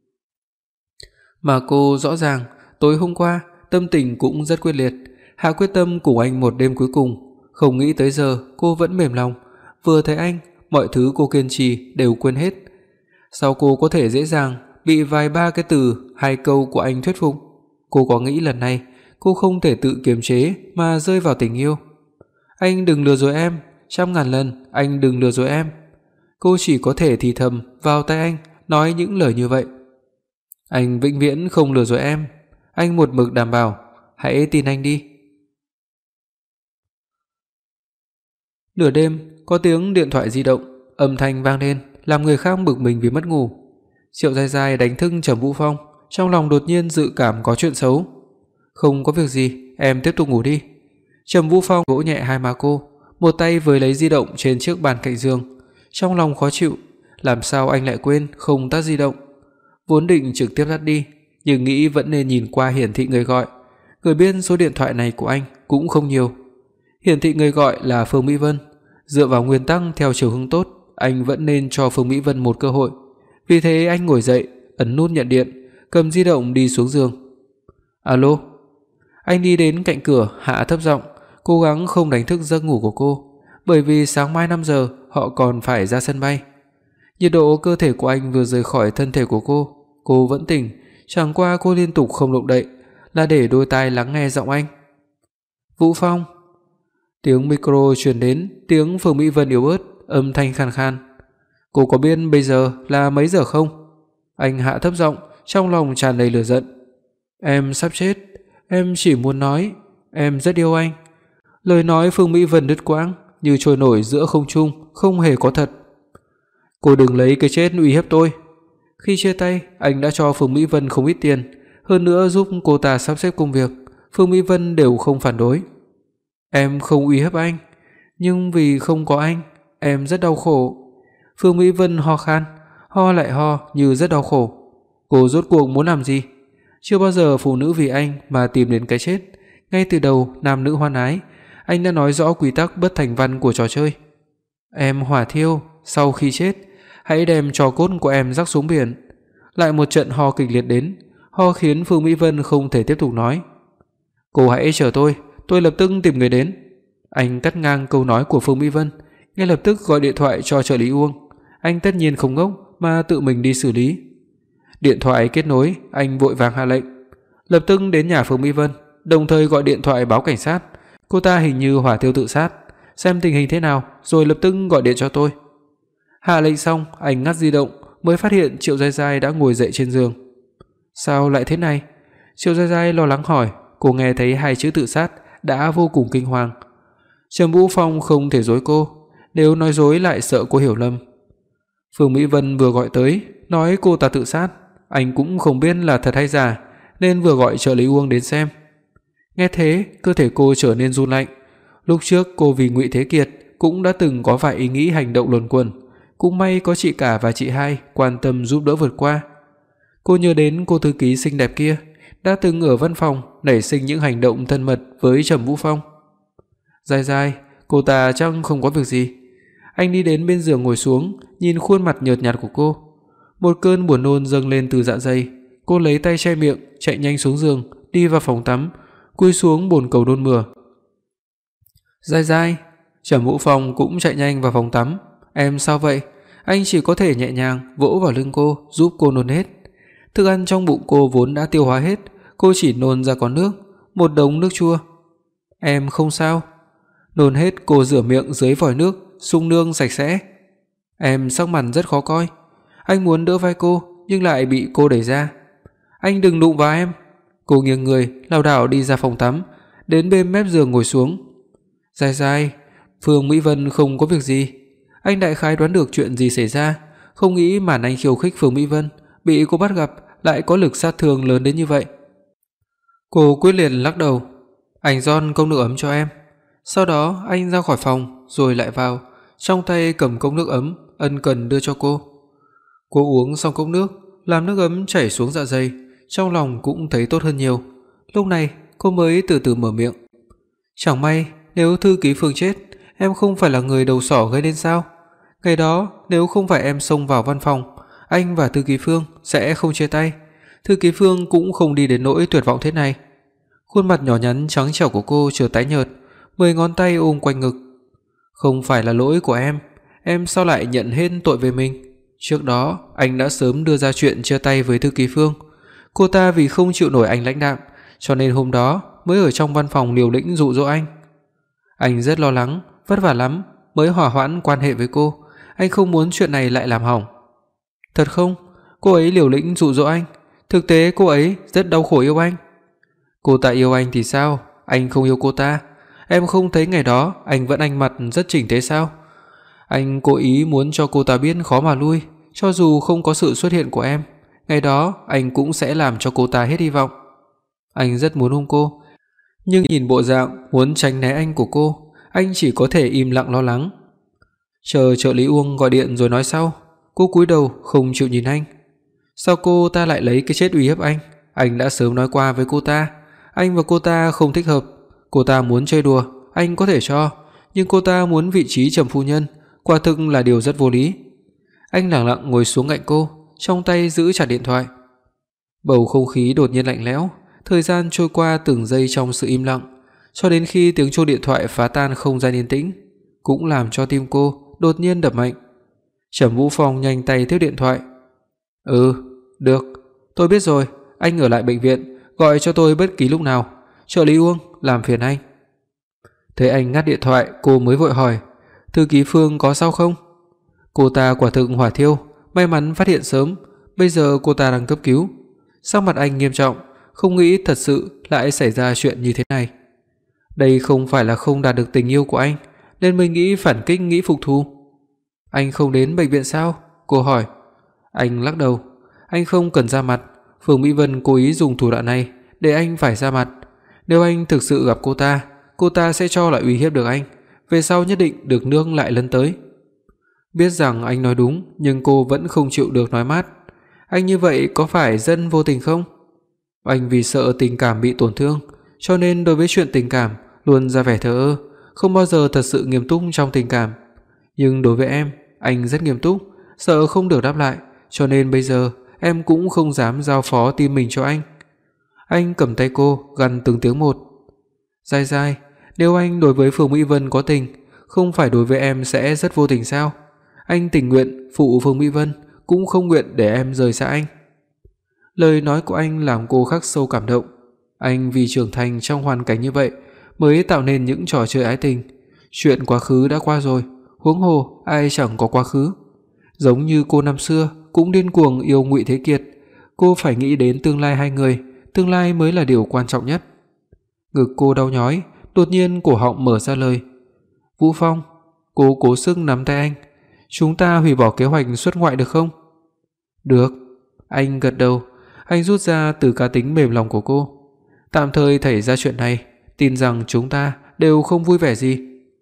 Mà cô rõ ràng tối hôm qua tâm tình cũng rất quyết liệt, hạ quyết tâm cùng anh một đêm cuối cùng, không nghĩ tới giờ cô vẫn mềm lòng, vừa thấy anh, mọi thứ cô kiên trì đều quên hết. Sao cô có thể dễ dàng bị vài ba cái từ, hai câu của anh thuyết phục? Cô có nghĩ lần này cô không thể tự kiềm chế mà rơi vào tình yêu. Anh đừng lừa dối em, trăm ngàn lần anh đừng lừa dối em. Cô chỉ có thể thì thầm vào tai anh nói những lời như vậy. Anh vĩnh viễn không lừa dối em, anh một mực đảm bảo, hãy tin anh đi. Nửa đêm có tiếng điện thoại di động, âm thanh vang lên làm người khác bực mình vì mất ngủ. Triệu Giai Giai đánh thức Trầm Vũ Phong, trong lòng đột nhiên dự cảm có chuyện xấu. Không có việc gì, em tiếp tục ngủ đi. Trầm Vũ Phong vỗ nhẹ hai má cô, một tay với lấy di động trên chiếc bàn cạnh giường. Trong lòng khó chịu, làm sao anh lại quên không tắt di động. Vốn định trực tiếp tắt đi, nhưng nghĩ vẫn nên nhìn qua hiển thị người gọi. Người biết số điện thoại này của anh cũng không nhiều. Hiển thị người gọi là Phương Mỹ Vân. Dựa vào nguyên tắc theo chiều hướng tốt, anh vẫn nên cho Phương Mỹ Vân một cơ hội. Vì thế anh ngồi dậy, ấn nút nhận điện, cầm di động đi xuống giường. Alo. Anh đi đến cạnh cửa, hạ thấp giọng, cố gắng không đánh thức giấc ngủ của cô, bởi vì sáng mai năm giờ họ còn phải ra sân bay. Nhiệt độ cơ thể của anh vừa rời khỏi thân thể của cô, cô vẫn tỉnh, chẳng qua cô liên tục không động đậy, là để đôi tai lắng nghe giọng anh. "Vũ Phong." Tiếng micro truyền đến, tiếng Phương Mỹ Vân yếu ớt, âm thanh khàn khàn. "Cô có biết bây giờ là mấy giờ không?" Anh hạ thấp giọng, trong lòng tràn đầy lửa giận. "Em sắp chết, em chỉ muốn nói, em rất yêu anh." Lời nói Phương Mỹ Vân đứt quãng, như trôi nổi giữa không trung, không hề có thật. "Cô đừng lấy cái chết uy hiếp tôi." Khi chia tay, anh đã cho Phương Mỹ Vân không ít tiền, hơn nữa giúp cô ta sắp xếp công việc, Phương Mỹ Vân đều không phản đối. "Em không uy hiếp anh, nhưng vì không có anh, em rất đau khổ." Phương Mỹ Vân ho khan, ho lại ho như rất đau khổ. Cô rốt cuộc muốn làm gì? Chưa bao giờ phụ nữ vì anh mà tìm đến cái chết. Ngay từ đầu nam nữ hoan ái, anh đã nói rõ quy tắc bất thành văn của trò chơi. "Em hỏa thiêu, sau khi chết, hãy đem tro cốt của em rắc xuống biển." Lại một trận ho kịch liệt đến, ho khiến Phương Mỹ Vân không thể tiếp tục nói. "Cô hãy chờ tôi, tôi lập tức tìm người đến." Anh cắt ngang câu nói của Phương Mỹ Vân, ngay lập tức gọi điện thoại cho trợ lý Uông. Anh tất nhiên không ngốc mà tự mình đi xử lý. Điện thoại kết nối, anh vội vàng hạ lệnh, lập tức đến nhà Phương Mỹ Vân, đồng thời gọi điện thoại báo cảnh sát. Cô ta hình như hỏa thiêu tự sát, xem tình hình thế nào rồi lập tức gọi điện cho tôi. Hạ lệnh xong, anh ngắt di động, mới phát hiện Triệu Giai Giai đã ngồi dậy trên giường. "Sao lại thế này?" Triệu Giai Giai lo lắng hỏi. Cô nghe thấy hai chữ tự sát đã vô cùng kinh hoàng. Trầm Vũ Phong không thể dối cô, nếu nói dối lại sợ cô hiểu lầm. Phương Mỹ Vân vừa gọi tới, nói cô ta tự sát, anh cũng không biết là thật hay giả, nên vừa gọi trợ lý Uông đến xem. Nghe thế, cơ thể cô trở nên run lạnh. Lúc trước cô vì Ngụy Thế Kiệt cũng đã từng có vài ý nghĩ hành động luẩn quẩn, cũng may có chị cả và chị hai quan tâm giúp đỡ vượt qua. Cô nhớ đến cô thư ký xinh đẹp kia, đã từng ở văn phòng nảy sinh những hành động thân mật với Trầm Vũ Phong. Giai Giai, cô ta chắc không có việc gì. Anh đi đến bên giường ngồi xuống, nhìn khuôn mặt nhợt nhạt của cô. Một cơn buồn nôn dâng lên từ dạ dày, cô lấy tay che miệng, chạy nhanh xuống giường, đi vào phòng tắm, cúi xuống bồn cầu nôn mửa. Giai Giai, Trầm Vũ Phong cũng chạy nhanh vào phòng tắm. "Em sao vậy?" Anh chỉ có thể nhẹ nhàng vỗ vào lưng cô, giúp cô nôn hết. Thức ăn trong bụng cô vốn đã tiêu hóa hết, cô chỉ nôn ra có nước, một đống nước chua. "Em không sao." Nôn hết, cô rửa miệng dưới vòi nước, sung nương sạch sẽ. "Em sắc mặt rất khó coi." Anh muốn đỡ vai cô, nhưng lại bị cô đẩy ra. "Anh đừng đụng vào em." Cô nghiêng người, lảo đảo đi ra phòng tắm, đến bên mép giường ngồi xuống. "Giai Giai, Phương Mỹ Vân không có việc gì." Anh đại khái đoán được chuyện gì xảy ra, không nghĩ màn anh khiêu khích Phương Mỹ Vân bị cô bắt gặp lại có lực sát thương lớn đến như vậy. Cô quyết liệt lắc đầu. "Anh rót cốc nước ấm cho em." Sau đó anh ra khỏi phòng rồi lại vào, trong tay cầm cốc nước ấm, ân cần đưa cho cô. Cô uống xong cốc nước, làm nước ấm chảy xuống dạ dày, trong lòng cũng thấy tốt hơn nhiều. Lúc này cô mới từ từ mở miệng. "Chẳng may nếu thư ký Phương chết, em không phải là người đầu sỏ gây nên sao? Ngày đó nếu không phải em xông vào văn phòng, anh và thư ký Phương sẽ không chia tay, thư ký Phương cũng không đi đến nỗi tuyệt vọng thế này." Khuôn mặt nhỏ nhắn trắng trẻo của cô trở tái nhợt, mười ngón tay ôm quanh ngực. "Không phải là lỗi của em, em sao lại nhận hết tội về mình? Trước đó anh đã sớm đưa ra chuyện chia tay với thư ký Phương. Cô ta vì không chịu nổi anh lãnh đạm, cho nên hôm đó mới ở trong văn phòng liều lĩnh dụ dỗ anh. Anh rất lo lắng, vất vả lắm mới hòa hoãn quan hệ với cô, anh không muốn chuyện này lại làm hỏng." "Thật không? Cô ấy liều lĩnh dụ dỗ anh, thực tế cô ấy rất đau khổ yêu anh." "Cô ta yêu anh thì sao? Anh không yêu cô ta. Em không thấy ngày đó anh vẫn ăn mặc rất chỉnh tề sao? Anh cố ý muốn cho cô ta biết khó mà lui, cho dù không có sự xuất hiện của em, ngày đó anh cũng sẽ làm cho cô ta hết hy vọng. Anh rất muốn ôm cô, nhưng nhìn bộ dạng muốn tránh né anh của cô, anh chỉ có thể im lặng lo lắng." Chờ trợ lý Uông gọi điện rồi nói sau, cô cúi đầu không chịu nhìn anh. Sao cô ta lại lấy cái chết uy hiếp anh? Anh đã sớm nói qua với cô ta, anh và cô ta không thích hợp. Cô ta muốn chơi đùa, anh có thể cho, nhưng cô ta muốn vị trí Trầm phu nhân, quả thực là điều rất vô lý. Anh lặng lặng ngồi xuống cạnh cô, trong tay giữ chặt điện thoại. Bầu không khí đột nhiên lạnh lẽo, thời gian trôi qua từng giây trong sự im lặng, cho đến khi tiếng chuông điện thoại phá tan không gian yên tĩnh, cũng làm cho tim cô đột nhiên đập mạnh. Trầm Vũ Phong nhanh tay tiếp điện thoại. Ừ, được, tôi biết rồi, anh ở lại bệnh viện, gọi cho tôi bất kỳ lúc nào. Trợ lý Uông, làm phiền anh. Thấy anh ngắt điện thoại, cô mới vội hỏi, thư ký Phương có sao không? Cô ta quả thực hỏa thiêu, may mắn phát hiện sớm, bây giờ cô ta đang cấp cứu. Sắc mặt anh nghiêm trọng, không nghĩ thật sự lại xảy ra chuyện như thế này. Đây không phải là không đạt được tình yêu của anh, nên mới nghĩ phản kích, nghĩ phục thù. Anh không đến bệnh viện sao? Cô hỏi. Anh lắc đầu, anh không cần ra mặt, Phương Mỹ Vân cố ý dùng thủ đoạn này để anh phải ra mặt. Nếu anh thực sự gặp cô ta, cô ta sẽ cho lại uy hiếp được anh, về sau nhất định được nương lại lấn tới. Biết rằng anh nói đúng, nhưng cô vẫn không chịu được nói mát. Anh như vậy có phải dân vô tình không? Anh vì sợ tình cảm bị tổn thương, cho nên đối với chuyện tình cảm luôn ra vẻ thờ ơ, không bao giờ thật sự nghiêm túc trong tình cảm. Nhưng đối với em, anh rất nghiêm túc, sợ không được đáp lại, cho nên bây giờ em cũng không dám giao phó tim mình cho anh. Anh cầm tay cô, gằn từng tiếng một. Giai Giai, nếu anh đối với Phương Mỹ Vân có tình, không phải đối với em sẽ rất vô tình sao? Anh tình nguyện phụ Phương Mỹ Vân, cũng không nguyện để em rời xa anh. Lời nói của anh làm cô khắc sâu cảm động. Anh vì trưởng thành trong hoàn cảnh như vậy mới tạo nên những trò chơi ái tình. Chuyện quá khứ đã qua rồi, huống hồ ai chẳng có quá khứ. Giống như cô năm xưa cũng điên cuồng yêu Ngụy Thế Kiệt, cô phải nghĩ đến tương lai hai người, tương lai mới là điều quan trọng nhất. Ngực cô đau nhói, đột nhiên cổ họng mở ra lời. Vũ Phong, cô cố sức nắm tay anh. Chúng ta hủy bỏ kế hoạch xuất ngoại được không? Được. Anh gật đầu. Anh rút ra từ cá tính mềm lòng của cô. Tạm thời thảy ra chuyện này, tin rằng chúng ta đều không vui vẻ gì.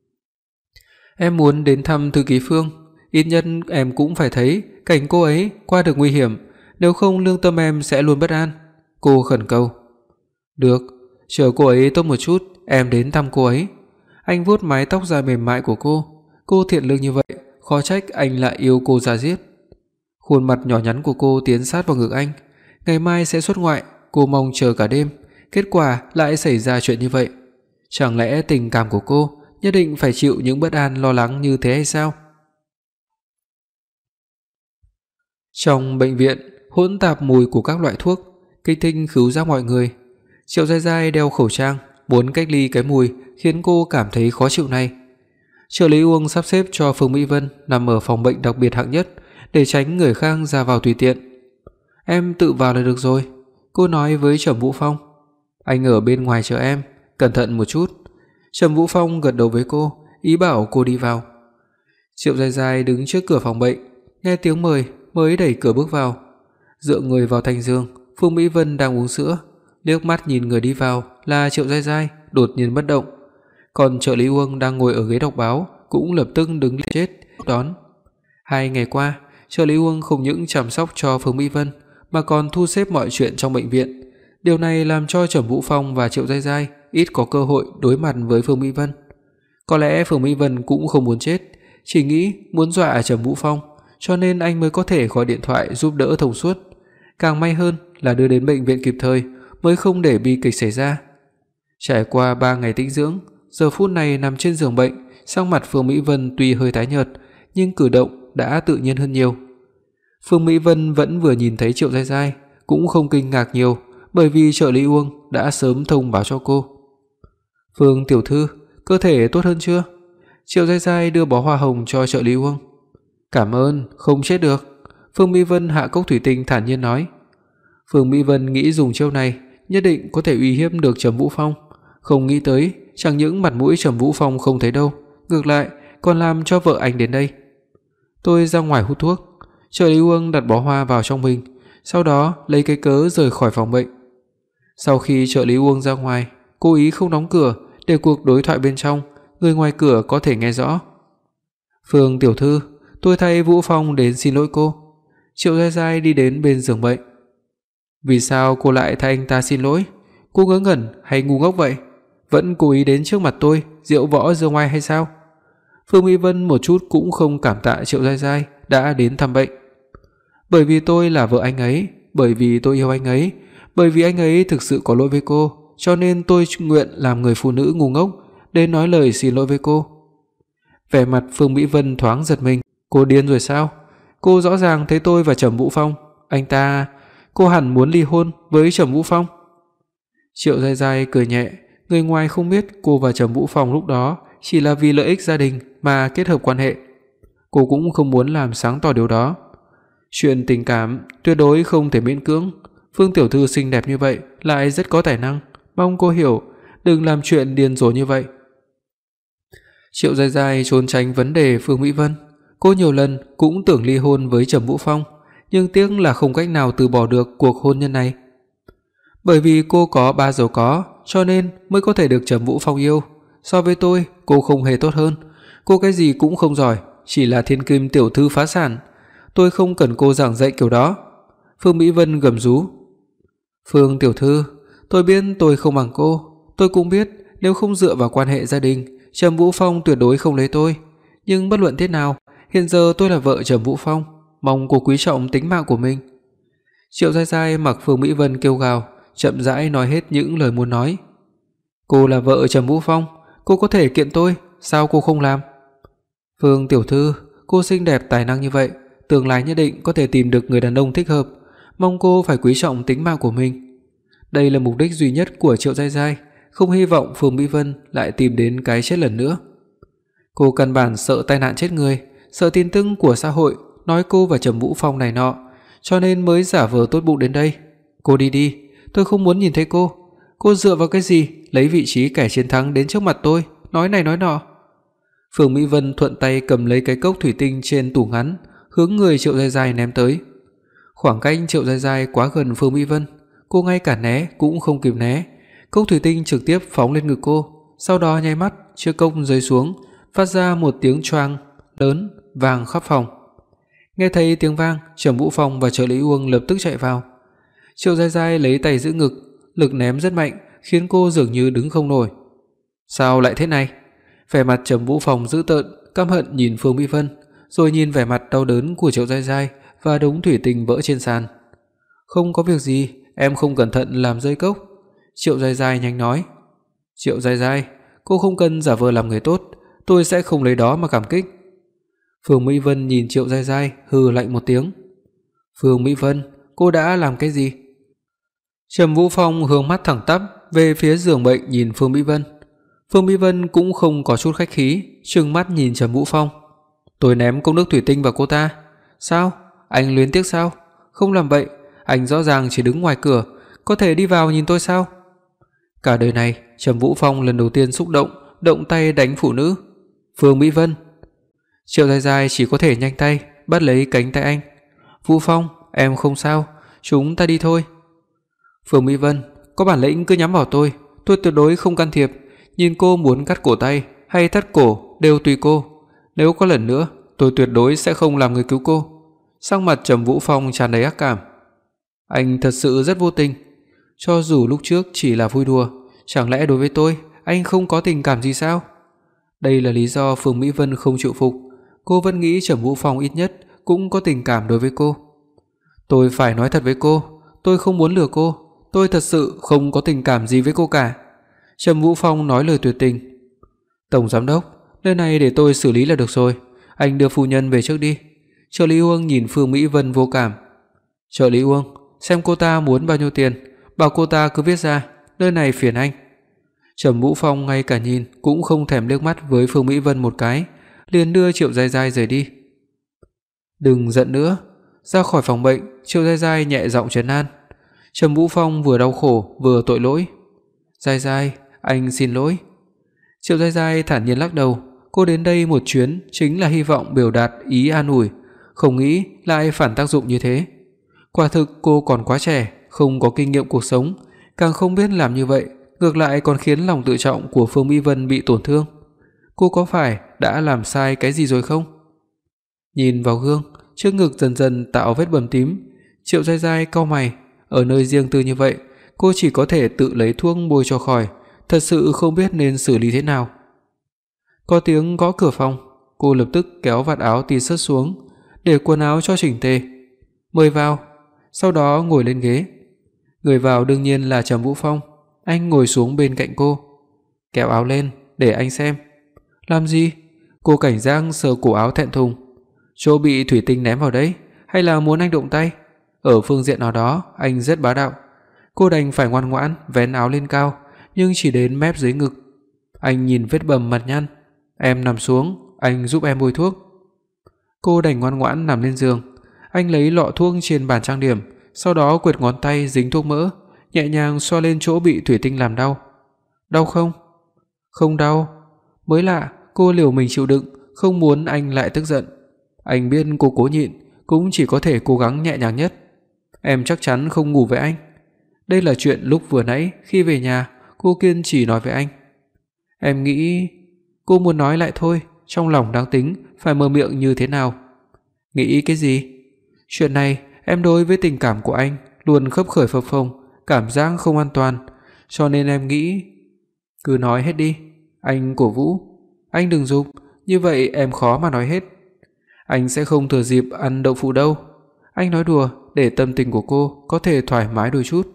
Em muốn đến thăm thư ký Phương, ít nhất em cũng phải thấy cảnh cô ấy qua được nguy hiểm, nếu không lương tâm em sẽ luôn bất an. Cô khẩn cầu. Được, chờ cô ấy tốt một chút, em đến thăm cô ấy. Anh vuốt mái tóc dài mềm mại của cô. Cô thiện lương như vậy, khó trách anh lại yêu cô ra giết. Khuôn mặt nhỏ nhắn của cô tiến sát vào ngực anh. Ngày mai sẽ xuất ngoại, cô mong chờ cả đêm, kết quả lại xảy ra chuyện như vậy. Chẳng lẽ tình cảm của cô nhất định phải chịu những bất an lo lắng như thế hay sao? Trong bệnh viện, hỗn tạp mùi của các loại thuốc kích thích khứu giác mọi người. Triệu Giai Giai đeo khẩu trang, muốn cách ly cái mùi khiến cô cảm thấy khó chịu này. Trợ lý Uông sắp xếp cho Phương Mỹ Vân nằm ở phòng bệnh đặc biệt hạng nhất để tránh người khác ra vào tùy tiện. Em tự vào là được rồi, cô nói với Trầm Vũ Phong. Anh ở bên ngoài chờ em, cẩn thận một chút. Trầm Vũ Phong gật đầu với cô, ý bảo cô đi vào. Triệu Giai Giai đứng trước cửa phòng bệnh, nghe tiếng mời mới đẩy cửa bước vào. Dựa người vào thành giường, Phương Mỹ Vân đang uống sữa, liếc mắt nhìn người đi vào là Triệu Giai Giai, đột nhiên bất động. Còn trợ lý Uông đang ngồi ở ghế đọc báo cũng lập tức đứng lên chết đón. Hai ngày qua, trợ lý Uông không những chăm sóc cho Phương Mỹ Vân mà còn thu xếp mọi chuyện trong bệnh viện. Điều này làm cho Trầm Vũ Phong và Triệu Giai Giai ít có cơ hội đối mặt với Phương Mỹ Vân. Có lẽ Phương Mỹ Vân cũng không muốn chết, chỉ nghĩ muốn dọa Trầm Vũ Phong, cho nên anh mới có thể gọi điện thoại giúp đỡ thông suốt. Càng may hơn là đưa đến bệnh viện kịp thời, mới không để bi kịch xảy ra. Trải qua ba ngày tĩnh dưỡng, giờ phút này nằm trên giường bệnh, sắc mặt Phương Mỹ Vân tuy hơi tái nhợt, nhưng cử động đã tự nhiên hơn nhiều. Phương Mỹ Vân vẫn vừa nhìn thấy Triệu Giai Giai, cũng không kinh ngạc nhiều, bởi vì trợ lý Uông đã sớm thông báo cho cô. Phương tiểu thư, cơ thể tốt hơn chưa? Triệu Giai Giai đưa bó hoa hồng cho trợ lý Uông. Cảm ơn, không chết được. Phương Mỹ Vân hạ cốc thủy tinh thản nhiên nói. Phương Mỹ Vân nghĩ dùng chiêu này nhất định có thể uy hiếp được Trầm Vũ Phong, không nghĩ tới chẳng những mặt mũi Trầm Vũ Phong không thấy đâu, ngược lại còn làm cho vợ anh đến đây. Tôi ra ngoài hút thuốc. Trợ lý Uông đặt bó hoa vào trong mình, sau đó lấy cái cớ rời khỏi phòng bệnh. Sau khi trợ lý Uông ra ngoài, cố ý không đóng cửa để cuộc đối thoại bên trong người ngoài cửa có thể nghe rõ. Phương tiểu thư, tôi thay Vũ Phong đến xin lỗi cô. Triệu Giai Giai đi đến bên giường bệnh. Vì sao cô lại thay anh ta xin lỗi? Cô ngớ ngẩn hay ngu ngốc vậy? Vẫn cố ý đến trước mặt tôi diệu võ dương oai hay sao? Phương Mỹ Vân một chút cũng không cảm tạ Triệu Giai Giai đã đến thăm bệnh. Bởi vì tôi là vợ anh ấy, bởi vì tôi yêu anh ấy, bởi vì anh ấy thực sự có lỗi với cô, cho nên tôi nguyện làm người phụ nữ ngu ngốc để nói lời xin lỗi với cô. Vẻ mặt Phương Mỹ Vân thoáng giật mình, cô điên rồi sao? Cô rõ ràng thấy tôi và Trầm Vũ Phong, anh ta, cô hẳn muốn ly hôn với Trầm Vũ Phong." Triệu Giai Giai cười nhẹ, người ngoài không biết cô và Trầm Vũ Phong lúc đó chỉ là vì lợi ích gia đình mà kết hợp quan hệ. Cô cũng không muốn làm sáng tỏ điều đó. Chuyện tình cảm tuyệt đối không thể miễn cưỡng, Phương tiểu thư xinh đẹp như vậy lại rất có tài năng, mong cô hiểu, đừng làm chuyện điên rồ như vậy. Triệu Giai Giai trốn tránh vấn đề Phương Mỹ Vân, cô nhiều lần cũng tưởng ly hôn với Trầm Vũ Phong, nhưng tiếc là không cách nào từ bỏ được cuộc hôn nhân này. Bởi vì cô có ba giàu có, cho nên mới có thể được Trầm Vũ Phong yêu. So với tôi, cô không hề tốt hơn, cô cái gì cũng không giỏi, chỉ là thiên kim tiểu thư phá sản. Tôi không cần cô giảng dạy kiểu đó." Phương Mỹ Vân gầm rú. "Phương tiểu thư, tôi biết tôi không bằng cô, tôi cũng biết nếu không dựa vào quan hệ gia đình, Trầm Vũ Phong tuyệt đối không lấy tôi, nhưng bất luận thế nào, hiện giờ tôi là vợ Trầm Vũ Phong, mong cô quý trọng tính mạng của mình." Triệu Giai Giai mặc Phương Mỹ Vân kêu gào, chậm rãi nói hết những lời muốn nói. "Cô là vợ Trầm Vũ Phong, cô có thể kiện tôi, sao cô không làm?" "Phương tiểu thư, cô xinh đẹp tài năng như vậy, tương lai nhất định có thể tìm được người đàn ông thích hợp, mong cô phải quý trọng tính mạng của mình." Đây là mục đích duy nhất của Triệu Giai Giai, không hy vọng Phương Mỹ Vân lại tìm đến cái chết lần nữa. Cô căn bản sợ tai nạn chết người, sợ tin tức của xã hội nói cô và Trầm Vũ Phong này nọ, cho nên mới giả vờ tốt bụng đến đây. "Cô đi đi, tôi không muốn nhìn thấy cô. Cô dựa vào cái gì lấy vị trí kẻ chiến thắng đến trước mặt tôi, nói này nói nọ." Phương Mỹ Vân thuận tay cầm lấy cái cốc thủy tinh trên tủ ngắn, hướng người Triệu Giai Giai ném tới. Khoảng cách Triệu Giai Giai quá gần Phương Mỹ Vân, cô ngay cả né cũng không kịp né, cốc thủy tinh trực tiếp phóng lên ngực cô, sau đó nháy mắt chiếc cốc rơi xuống, phát ra một tiếng choang lớn vang khắp phòng. Nghe thấy tiếng vang, Trầm Vũ Phong và Trợ lý Uông lập tức chạy vào. Triệu Giai Giai lấy tay giữ ngực, lực ném rất mạnh, khiến cô dường như đứng không nổi. "Sao lại thế này?" Vẻ mặt Trầm Vũ Phong dữ tợn, căm hận nhìn Phương Mỹ Vân, rồi nhìn vẻ mặt đau đớn của Triệu Giai Giai và đống thủy tinh vỡ trên sàn. "Không có việc gì, em không cẩn thận làm rơi cốc." Triệu Giai Giai nhanh nói. "Triệu Giai Giai, cô không cần giả vờ làm người tốt, tôi sẽ không lấy đó mà cảm kích." Phương Mỹ Vân nhìn Triệu Giai Giai hừ lạnh một tiếng. "Phương Mỹ Vân, cô đã làm cái gì?" Trầm Vũ Phong hướng mắt thẳng tắp về phía giường bệnh nhìn Phương Mỹ Vân. Phương Mỹ Vân cũng không có chút khách khí, trừng mắt nhìn Trầm Vũ Phong. "Tôi ném cốc nước thủy tinh vào cô ta. Sao? Anh luyến tiếc sao? Không làm vậy, anh rõ ràng chỉ đứng ngoài cửa, có thể đi vào nhìn tôi sao?" Cả đời này, Trầm Vũ Phong lần đầu tiên xúc động, động tay đánh phụ nữ. "Phương Mỹ Vân." Triệu Giai Giai chỉ có thể nhanh tay bắt lấy cánh tay anh. "Vũ Phong, em không sao, chúng ta đi thôi." "Phương Mỹ Vân, có bản lĩnh cứ nhắm vào tôi, tôi tuyệt đối không can thiệp, nhìn cô muốn cắt cổ tay hay thắt cổ đều tùy cô. Nếu có lần nữa, tôi tuyệt đối sẽ không làm người cứu cô." Sắc mặt Trầm Vũ Phong tràn đầy ác cảm. "Anh thật sự rất vô tình. Cho dù lúc trước chỉ là vui đùa, chẳng lẽ đối với tôi anh không có tình cảm gì sao?" Đây là lý do Phương Mỹ Vân không chịu phục, cô vẫn nghĩ Trầm Vũ Phong ít nhất cũng có tình cảm đối với cô. "Tôi phải nói thật với cô, tôi không muốn lừa cô, tôi thật sự không có tình cảm gì với cô cả." Trầm Vũ Phong nói lời tuyệt tình. "Tổng giám đốc, nơi này để tôi xử lý là được rồi, anh đưa phu nhân về trước đi." Trợ lý Uông nhìn Phương Mỹ Vân vô cảm. "Trợ lý Uông, xem cô ta muốn bao nhiêu tiền, bảo cô ta cứ viết ra, nơi này phiền anh." Trầm Vũ Phong ngay cả nhìn cũng không thèm liếc mắt với Phương Mỹ Vân một cái, liền đưa Triệu Giai Giai rời đi. "Đừng giận nữa." Ra khỏi phòng bệnh, Triệu Giai Giai nhẹ giọng trấn an. Trầm Vũ Phong vừa đau khổ vừa tội lỗi. "Giai Giai, anh xin lỗi." Triệu Giai Giai thản nhiên lắc đầu, cô đến đây một chuyến chính là hy vọng biểu đạt ý an ủi, không nghĩ lại phản tác dụng như thế. Quả thực cô còn quá trẻ, không có kinh nghiệm cuộc sống, càng không biết làm như vậy ngược lại còn khiến lòng tự trọng của Phương Mỹ Vân bị tổn thương. Cô có phải đã làm sai cái gì rồi không? Nhìn vào gương, trước ngực dần dần tạo vết bầm tím, Triệu Giai Giai cau mày, ở nơi riêng tư như vậy, cô chỉ có thể tự lấy thuốc bôi cho khỏi, thật sự không biết nên xử lý thế nào. Có tiếng gõ cửa phòng, cô lập tức kéo vạt áo tì sớt xuống, để quần áo cho chỉnh tề. "Mời vào." Sau đó ngồi lên ghế. Người vào đương nhiên là Trầm Vũ Phong, anh ngồi xuống bên cạnh cô. "Kéo áo lên để anh xem." "Làm gì?" Cô cảnh giác sờ cổ áo thẹn thùng. Chỗ bị thủy tinh ném vào đấy, hay là muốn anh động tay? Ở phương diện nào đó, anh rất bá đạo. Cô đành phải ngoan ngoãn vén áo lên cao, nhưng chỉ đến mép dưới ngực. Anh nhìn vết bầm mặt nhăn. Em nằm xuống, anh giúp em bôi thuốc. Cô đành ngoan ngoãn nằm lên giường. Anh lấy lọ thuốc trên bàn trang điểm, sau đó quệt ngón tay dính thuốc mỡ, nhẹ nhàng xoa lên chỗ bị thủy tinh làm đau. Đau không? Không đau. Mới lạ, cô liều mình chịu đựng, không muốn anh lại tức giận. Anh biết cô cố nhịn, cũng chỉ có thể cố gắng nhẹ nhàng nhất. Em chắc chắn không ngủ với anh. Đây là chuyện lúc vừa nãy khi về nhà, cô kiên trì nói với anh. Em nghĩ... Cô muốn nói lại thôi, trong lòng đang tính phải mở miệng như thế nào. Nghĩ cái gì? Chuyện này, em đối với tình cảm của anh luôn khấp khởi phập phồng, cảm giác không an toàn, cho nên em nghĩ... Cứ nói hết đi. Anh cổ vũ. Anh đừng dục, như vậy em khó mà nói hết. Anh sẽ không thừa dịp ăn đậu phụ đâu. Anh nói đùa để tâm tình của cô có thể thoải mái đôi chút.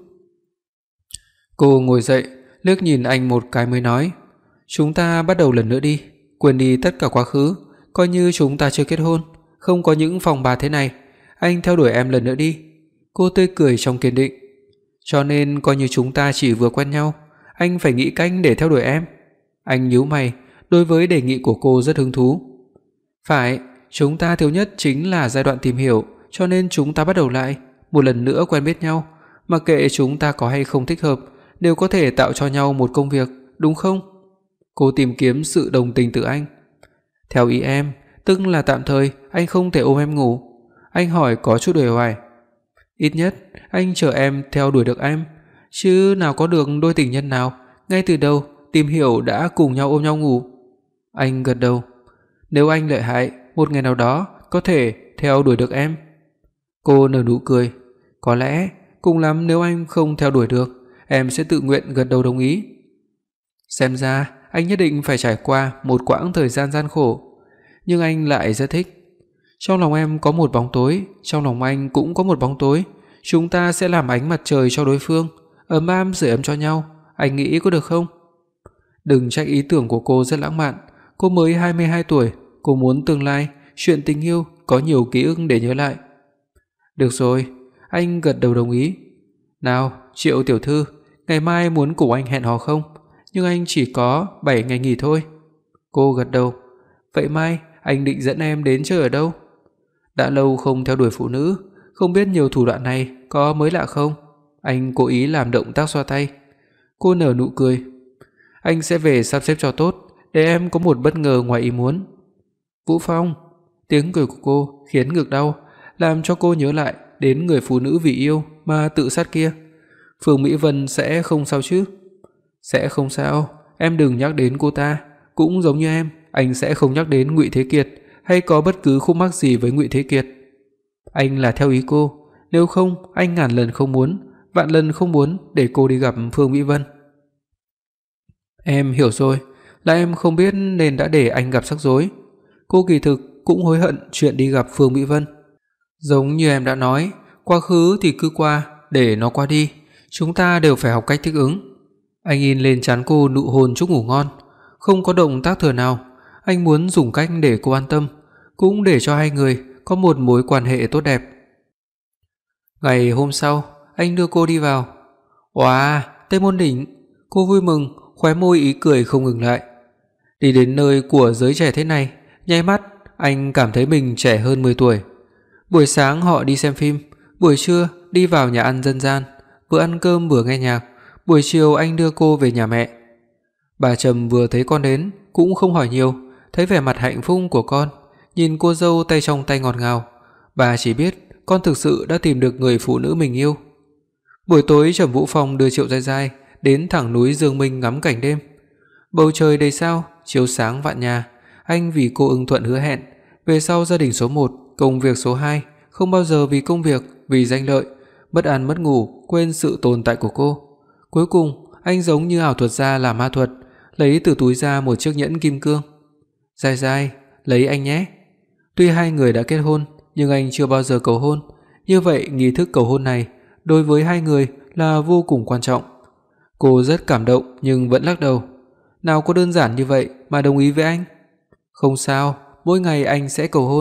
Cô ngồi dậy, liếc nhìn anh một cái mới nói, chúng ta bắt đầu lần nữa đi, quên đi tất cả quá khứ, coi như chúng ta chưa kết hôn, không có những phòng bà thế này, anh theo đuổi em lần nữa đi. Cô tươi cười trong kiên định. Cho nên coi như chúng ta chỉ vừa quen nhau, anh phải nghĩ cách để theo đuổi em. Anh nhíu mày, đối với đề nghị của cô rất hứng thú. Phải, chúng ta thiếu nhất chính là giai đoạn tìm hiểu, cho nên chúng ta bắt đầu lại, một lần nữa quen biết nhau, mặc kệ chúng ta có hay không thích hợp, đều có thể tạo cho nhau một công việc, đúng không? Cô tìm kiếm sự đồng tình từ anh. Theo ý em, tức là tạm thời anh không thể ôm em ngủ. Anh hỏi có chút uể oải. Ít nhất anh chờ em theo đuổi được em, chứ nào có được đôi tình nhân nào ngay từ đầu tìm hiểu đã cùng nhau ôm nhau ngủ. Anh gật đầu. Nếu anh lợi hại, một ngày nào đó có thể theo đuổi được em. Cô nở nụ cười. Có lẽ, cùng lắm nếu anh không theo đuổi được, em sẽ tự nguyện gật đầu đồng ý. Xem ra anh nhất định phải trải qua một quãng thời gian gian khổ, nhưng anh lại rất thích. Trong lòng em có một bóng tối, trong lòng anh cũng có một bóng tối, chúng ta sẽ làm ánh mặt trời cho đối phương, ấm áp sưởi ấm cho nhau, anh nghĩ có được không? Đừng trách ý tưởng của cô rất lãng mạn, cô mới hai mươi hai tuổi, cô muốn tương lai, chuyện tình yêu có nhiều ký ức để nhớ lại. Được rồi, anh gật đầu đồng ý. Nào, Triệu tiểu thư, ngày mai muốn cùng anh hẹn hò không? Nhưng anh chỉ có bảy ngày nghỉ thôi. Cô gật đầu. Vậy mai anh định dẫn em đến chơi ở đâu? Đã lâu không theo đuổi phụ nữ, không biết nhiều thủ đoạn này có mới lạ không? Anh cố ý làm động tác xoa tay. Cô nở nụ cười. Anh sẽ về sắp xếp cho tốt, để em có một bất ngờ ngoài ý muốn. Vũ Phong. Tiếng cười của cô khiến ngực đau, làm cho cô nhớ lại đến người phụ nữ vì yêu mà tự sát kia. Phương Mỹ Vân sẽ không sao chứ? Sẽ không sao, em đừng nhắc đến cô ta, cũng giống như em, anh sẽ không nhắc đến Ngụy Thế Kiệt hay có bất cứ khúc mắc gì với Ngụy Thế Kiệt. Anh là theo ý cô, nếu không anh ngàn lần không muốn, vạn lần không muốn để cô đi gặp Phương Mỹ Vân. Em hiểu rồi, là em không biết nên đã để anh gặp rắc rối. Cô kỳ thực cũng hối hận chuyện đi gặp Phương Mỹ Vân. Giống như em đã nói, quá khứ thì cứ qua, để nó qua đi, chúng ta đều phải học cách thích ứng. Anh in lên trán cô nụ hôn chúc ngủ ngon, không có động tác thừa nào. Anh muốn dùng cách để cô an tâm, cũng để cho hai người có một mối quan hệ tốt đẹp. Ngày hôm sau, anh đưa cô đi vào. Wow, Tây Môn Đỉnh. Cô vui mừng, khóe môi ý cười không ngừng lại. Đi đến nơi của giới trẻ thế này, nháy mắt anh cảm thấy mình trẻ hơn mười tuổi. Buổi sáng họ đi xem phim, buổi trưa đi vào nhà ăn dân gian, vừa ăn cơm vừa nghe nhạc. Buổi chiều anh đưa cô về nhà mẹ. Bà Trầm vừa thấy con đến cũng không hỏi nhiều, thấy vẻ mặt hạnh phúc của con, nhìn cô dâu tay trong tay ngọt ngào, bà chỉ biết con thực sự đã tìm được người phụ nữ mình yêu. Buổi tối Trầm Vũ Phong đưa Triệu Giai Giai đến thẳng núi Dương Minh ngắm cảnh đêm. Bầu trời đầy sao, chiếu sáng vạn nhà. Anh vì cô ưng thuận hứa hẹn, về sau gia đình số một, công việc số hai, không bao giờ vì công việc, vì danh lợi, bất ăn mất ngủ, quên sự tồn tại của cô. Cuối cùng, anh giống như ảo thuật gia làm ma thuật, lấy từ túi ra một chiếc nhẫn kim cương. Giai Giai, lấy anh nhé. Tuy hai người đã kết hôn, nhưng anh chưa bao giờ cầu hôn. Như vậy, nghi thức cầu hôn này đối với hai người là vô cùng quan trọng. Cô rất cảm động nhưng vẫn lắc đầu. Nào có đơn giản như vậy mà đồng ý với anh. Không sao, mỗi ngày anh sẽ cầu hôn.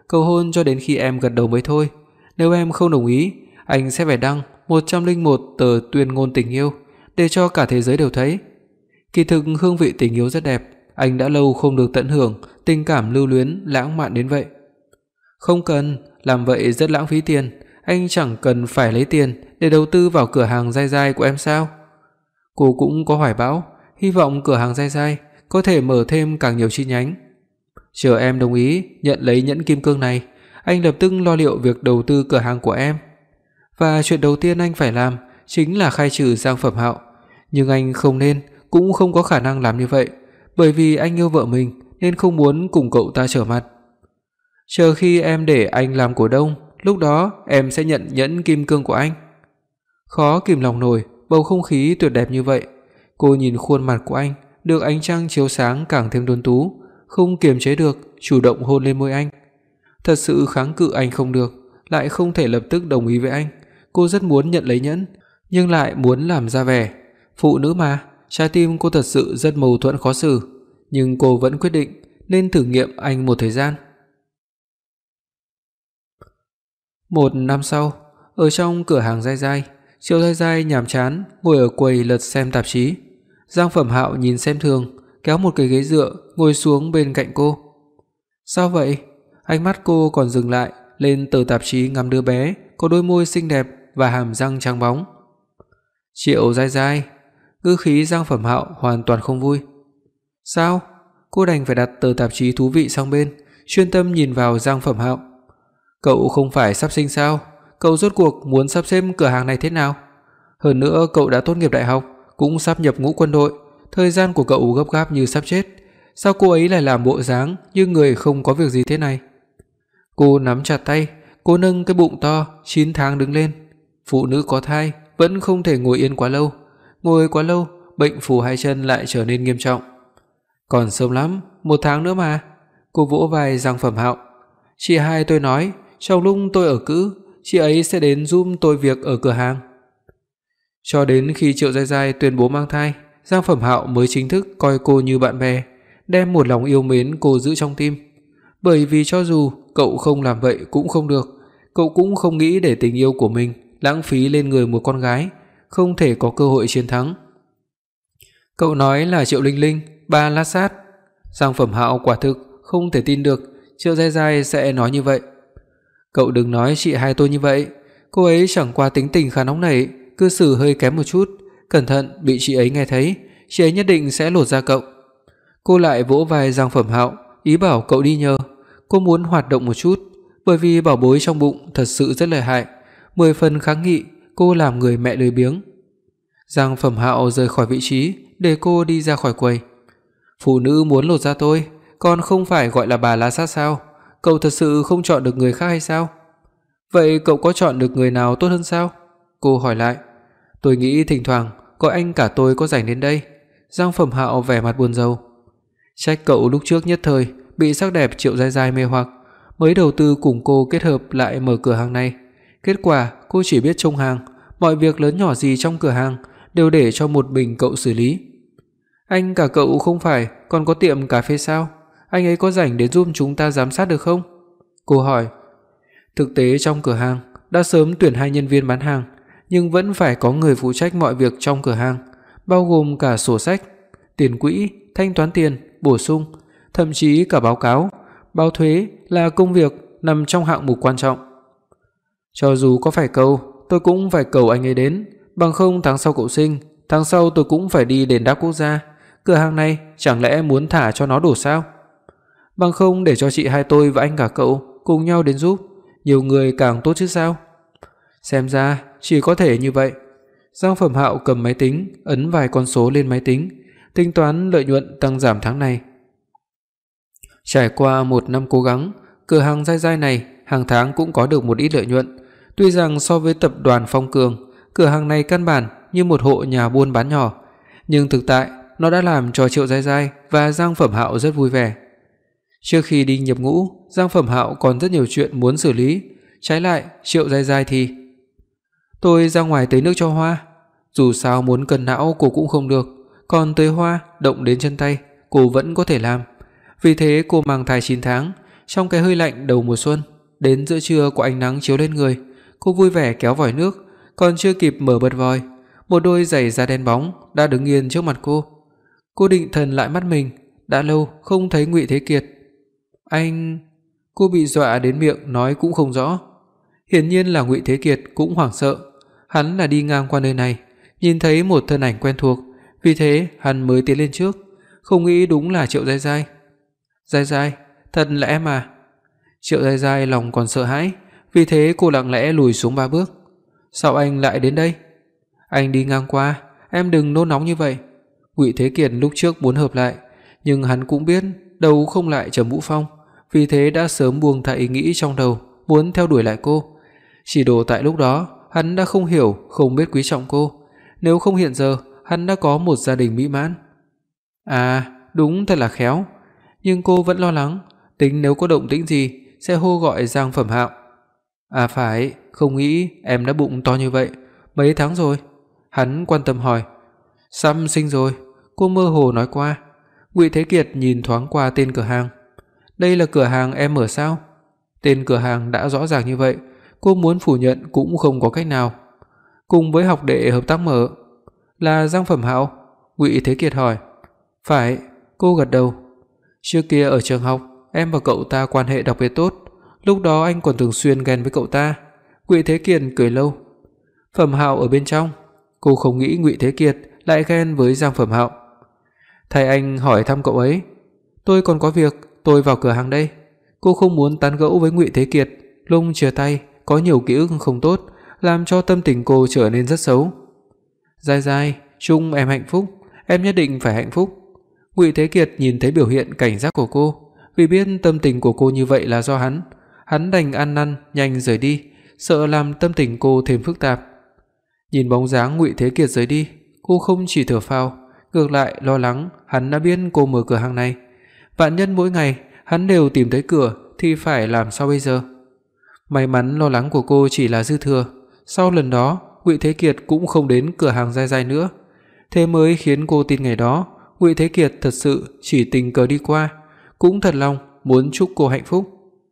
cầu hôn cho đến khi em gật đầu mới thôi. Nếu em không đồng ý, anh sẽ phải đăng một trăm lẻ một tờ tuyên ngôn tình yêu để cho cả thế giới đều thấy. Kỳ thực hương vị tình yêu rất đẹp, anh đã lâu không được tận hưởng tình cảm lưu luyến lãng mạn đến vậy. Không cần, làm vậy rất lãng phí tiền, anh chẳng cần phải lấy tiền để đầu tư vào cửa hàng dai dai của em sao? Cô cũng có hoài bão, hy vọng cửa hàng dai dai có thể mở thêm càng nhiều chi nhánh. Chờ em đồng ý nhận lấy nhẫn kim cương này, anh lập tức lo liệu việc đầu tư cửa hàng của em. Và chuyện đầu tiên anh phải làm chính là khai trừ Giang Phẩm Hạo, nhưng anh không nên cũng không có khả năng làm như vậy, bởi vì anh yêu vợ mình nên không muốn cùng cậu ta trở mặt. Chờ khi em để anh làm cổ đông, lúc đó em sẽ nhận nhẫn kim cương của anh. Khó kìm lòng nổi bầu không khí tuyệt đẹp như vậy. Cô nhìn khuôn mặt của anh được ánh trăng chiếu sáng càng thêm tuấn tú, không kiềm chế được chủ động hôn lên môi anh. Thật sự kháng cự anh không được, lại không thể lập tức đồng ý với anh. Cô rất muốn nhận lấy nhẫn, nhưng lại muốn làm ra vẻ phụ nữ mà, trái tim cô thật sự rất mâu thuẫn khó xử, nhưng cô vẫn quyết định nên thử nghiệm anh một thời gian. Một năm sau, ở trong cửa hàng dai dai, Triệu Dai Dai nhàm chán ngồi ở quầy lật xem tạp chí. Giang Phẩm Hạo nhìn xem thường, kéo một cái ghế dựa ngồi xuống bên cạnh cô. "Sao vậy?" Ánh mắt cô còn dừng lại lên tờ tạp chí ngắm đứa bé có đôi môi xinh đẹp và hàm răng trắng bóng. "Triệu Dai Dai." Ngữ khí Giang Phẩm Hạo hoàn toàn không vui. "Sao?" Cô đành phải đặt tờ tạp chí thú vị sang bên, chuyên tâm nhìn vào Giang Phẩm Hạo. "Cậu không phải sắp sinh sao? Cậu rốt cuộc muốn sắp xếp cửa hàng này thế nào? Hơn nữa cậu đã tốt nghiệp đại học, cũng sắp nhập ngũ quân đội, thời gian của cậu gấp gáp như sắp chết. Sao cô ấy lại làm bộ dáng như người không có việc gì thế này?" Cô nắm chặt tay, cô nâng cái bụng to chín tháng đứng lên. Phụ nữ có thai vẫn không thể ngồi yên quá lâu, ngồi quá lâu, bệnh phù hai chân lại trở nên nghiêm trọng. "Còn sớm lắm, một tháng nữa mà." Cô vỗ vai Giang Phẩm Hạo. "Chị hai tôi nói, trong lúc tôi ở cữ, chị ấy sẽ đến giúp tôi việc ở cửa hàng." Cho đến khi Triệu Dai Dai tuyên bố mang thai, Giang Phẩm Hạo mới chính thức coi cô như bạn bè, đem một lòng yêu mến cô giữ trong tim. Bởi vì cho dù cậu không làm vậy cũng không được, cậu cũng không nghĩ để tình yêu của mình lãng phí lên người một con gái, không thể có cơ hội chiến thắng. "Cậu nói là Triệu Linh Linh, bà La Sát." Giang Phẩm Hạo quả thực không thể tin được Triệu Dai Dai sẽ nói như vậy. "Cậu đừng nói chị hai tôi như vậy, cô ấy chẳng qua tính tình khá nóng nảy, cư xử hơi kém một chút, cẩn thận bị chị ấy nghe thấy, chị ấy nhất định sẽ lột da cậu." Cô lại vỗ vai Giang Phẩm Hạo, ý bảo cậu đi nhờ. Cô muốn hoạt động một chút, bởi vì bảo bối trong bụng thật sự rất lợi hại, mười phần kháng nghị, cô làm người mẹ lười biếng. Giang Phẩm Hạo rời khỏi vị trí, để cô đi ra khỏi quầy. "Phụ nữ muốn lột da tôi, còn không phải gọi là bà La Sát sao? Cậu thật sự không chọn được người khác hay sao?" "Vậy cậu có chọn được người nào tốt hơn sao?" Cô hỏi lại. "Tôi nghĩ thỉnh thoảng có anh cả tôi có rảnh đến đây." Giang Phẩm Hạo vẻ mặt buồn rầu. Trách cậu lúc trước nhất thời bị sắc đẹp Triệu Dai Dai mê hoặc, mới đầu tư cùng cô kết hợp lại mở cửa hàng này. Kết quả cô chỉ biết trông hàng, mọi việc lớn nhỏ gì trong cửa hàng đều để cho một mình cậu xử lý. "Anh cả cậu không phải còn có tiệm cà phê sao? Anh ấy có rảnh đến giúp chúng ta giám sát được không?" Cô hỏi. Thực tế trong cửa hàng đã sớm tuyển hai nhân viên bán hàng, nhưng vẫn phải có người phụ trách mọi việc trong cửa hàng, bao gồm cả sổ sách, tiền quỹ, thanh toán tiền, bổ sung, thậm chí cả báo cáo, báo thuế là công việc nằm trong hạng mục quan trọng. "Cho dù có phải cầu, tôi cũng phải cầu anh ấy đến, bằng không tháng sau cậu sinh, tháng sau tôi cũng phải đi đền đáp quốc gia. Cửa hàng này chẳng lẽ muốn thả cho nó đổ sao? Bằng không để cho chị hai tôi và anh cả cậu cùng nhau đến giúp, nhiều người càng tốt chứ sao?" Xem ra chỉ có thể như vậy. Giang Phẩm Hạo cầm máy tính, ấn vài con số lên máy tính, tính toán lợi nhuận tăng giảm tháng này. Trải qua một năm cố gắng, cửa hàng dai dai này hàng tháng cũng có được một ít lợi nhuận. Tuy rằng so với tập đoàn Phong Cường, cửa hàng này căn bản như một hộ nhà buôn bán nhỏ, nhưng thực tại nó đã làm cho Triệu Dai Dai và Giang Phẩm Hạo rất vui vẻ. Trước khi đi nhập ngũ, Giang Phẩm Hạo còn rất nhiều chuyện muốn xử lý, trái lại Triệu Dai Dai thì: "Tôi ra ngoài tưới nước cho hoa." Dù sao muốn cân não cô cũng không được, còn tưới hoa động đến chân tay cô vẫn có thể làm. Vì thế cô mang thai chín tháng, trong cái hơi lạnh đầu mùa xuân. Đến giữa trưa có ánh nắng chiếu lên người, cô vui vẻ kéo vòi nước, còn chưa kịp mở bật vòi, một đôi giày da đen bóng đã đứng yên trước mặt cô. Cô định thần lại mắt mình, đã lâu không thấy Ngụy Thế Kiệt. "Anh..." Cô bị dọa đến miệng nói cũng không rõ. Hiển nhiên là Ngụy Thế Kiệt cũng hoảng sợ, hắn là đi ngang qua nơi này, nhìn thấy một thân ảnh quen thuộc, vì thế hắn mới tiến lên trước, không nghĩ đúng là Triệu Giai Giai. "Giai Giai, thật là em à?" Triệu Giai Giai lòng còn sợ hãi, vì thế cô lặng lẽ lùi xuống ba bước. "Sao anh lại đến đây?" "Anh đi ngang qua, em đừng nôn nóng như vậy." Ngụy Thế Kiệt lúc trước muốn hợp lại, nhưng hắn cũng biết đấu không lại Trầm Vũ Phong, vì thế đã sớm buông tha ý nghĩ trong đầu muốn theo đuổi lại cô. Chỉ đổ tại lúc đó, hắn đã không hiểu, không biết quý trọng cô, nếu không hiện giờ hắn đã có một gia đình mỹ mãn. À, đúng thật là khéo, nhưng cô vẫn lo lắng, tính nếu có động tĩnh gì sẽ hô gọi Giang Phẩm Hạo. "À phải, không nghĩ em đã bụng to như vậy, mấy tháng rồi?" Hắn quan tâm hỏi. "Sắp sinh rồi." Cô mơ hồ nói qua. Ngụy Thế Kiệt nhìn thoáng qua tên cửa hàng. "Đây là cửa hàng em mở sao?" Tên cửa hàng đã rõ ràng như vậy, cô muốn phủ nhận cũng không có cách nào. "Cùng với học đệ hợp tác mở." "Là Giang Phẩm Hạo?" Ngụy Thế Kiệt hỏi. "Phải." Cô gật đầu. "Trước kia ở trường học, em và cậu ta quan hệ đặc biệt tốt, lúc đó anh còn thường xuyên ghen với cậu ta." Ngụy Thế Kiệt cười lâu. "Phẩm Hạo ở bên trong." Cô không nghĩ Ngụy Thế Kiệt lại ghen với Giang Phẩm Hạo. "Thầy anh hỏi thăm cậu ấy." "Tôi còn có việc, tôi vào cửa hàng đây." Cô không muốn tán gẫu với Ngụy Thế Kiệt, lúc chia tay có nhiều ký ức không tốt, làm cho tâm tình cô trở nên rất xấu. "Giai Giai, chúc em hạnh phúc, em nhất định phải hạnh phúc." Ngụy Thế Kiệt nhìn thấy biểu hiện cảnh giác của cô, vì biết tâm tình của cô như vậy là do hắn, hắn đành ăn năn nhanh rời đi, sợ làm tâm tình cô thêm phức tạp. Nhìn bóng dáng Ngụy Thế Kiệt rời đi, cô không chỉ thở phào, ngược lại lo lắng hắn đã biết cô mở cửa hàng này. Vạn nhất mỗi ngày hắn đều tìm tới cửa thì phải làm sao bây giờ? May mắn lo lắng của cô chỉ là dư thừa, sau lần đó Ngụy Thế Kiệt cũng không đến cửa hàng Giai Giai nữa, thế mới khiến cô tin ngày đó Ngụy Thế Kiệt thật sự chỉ tình cờ đi qua, cũng thật lòng muốn chúc cô hạnh phúc.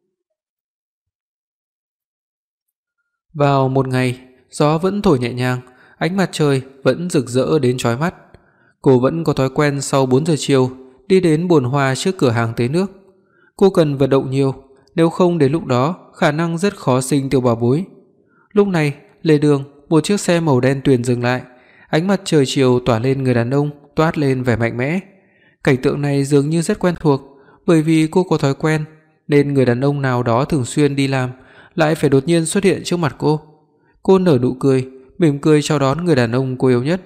Vào một ngày, gió vẫn thổi nhẹ nhàng, ánh mặt trời vẫn rực rỡ đến chói mắt. Cô vẫn có thói quen sau bốn giờ chiều đi đến bồn hoa trước cửa hàng tưới nước. Cô cần vận động nhiều, nếu không đến lúc đó khả năng rất khó sinh tiểu bảo bối. Lúc này, lề đường, một chiếc xe màu đen tuyền dừng lại, ánh mặt trời chiều tỏa lên người đàn ông, toát lên vẻ mạnh mẽ. Cảnh tượng này dường như rất quen thuộc, bởi vì cô có thói quen nên người đàn ông nào đó thường xuyên đi làm lại phải đột nhiên xuất hiện trước mặt cô. Cô nở nụ cười, mỉm cười chào đón người đàn ông cô yêu nhất.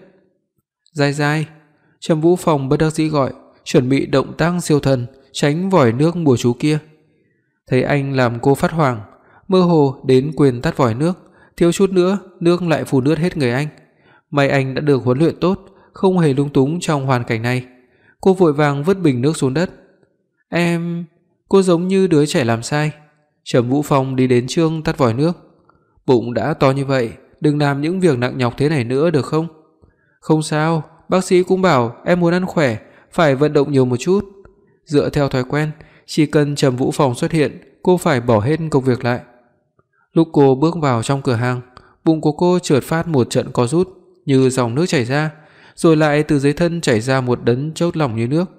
"Giai Giai." Trầm Vũ Phong bất đắc dĩ gọi, chuẩn bị động tác siêu thần tránh vòi nước bùa chú kia. Thấy anh làm cô phát hoảng, mơ hồ đến quên tắt vòi nước, thiếu chút nữa nước lại phủ ướt hết người anh. May anh đã được huấn luyện tốt, không hề lung túng trong hoàn cảnh này. Cô vội vàng vứt bình nước xuống đất. "Em..." Cô giống như đứa trẻ làm sai. Trầm Vũ Phong đi đến chương tắt vòi nước. "Bụng đã to như vậy, đừng làm những việc nặng nhọc thế này nữa được không?" "Không sao, bác sĩ cũng bảo em muốn ăn khỏe, phải vận động nhiều một chút." Dựa theo thói quen, chỉ cần Trầm Vũ Phong xuất hiện, cô phải bỏ hết công việc lại. Lúc cô bước vào trong cửa hàng, bụng của cô chợt phát một trận co rút, như dòng nước chảy ra, rồi lại từ dưới thân chảy ra một đấng chốt lỏng như nước.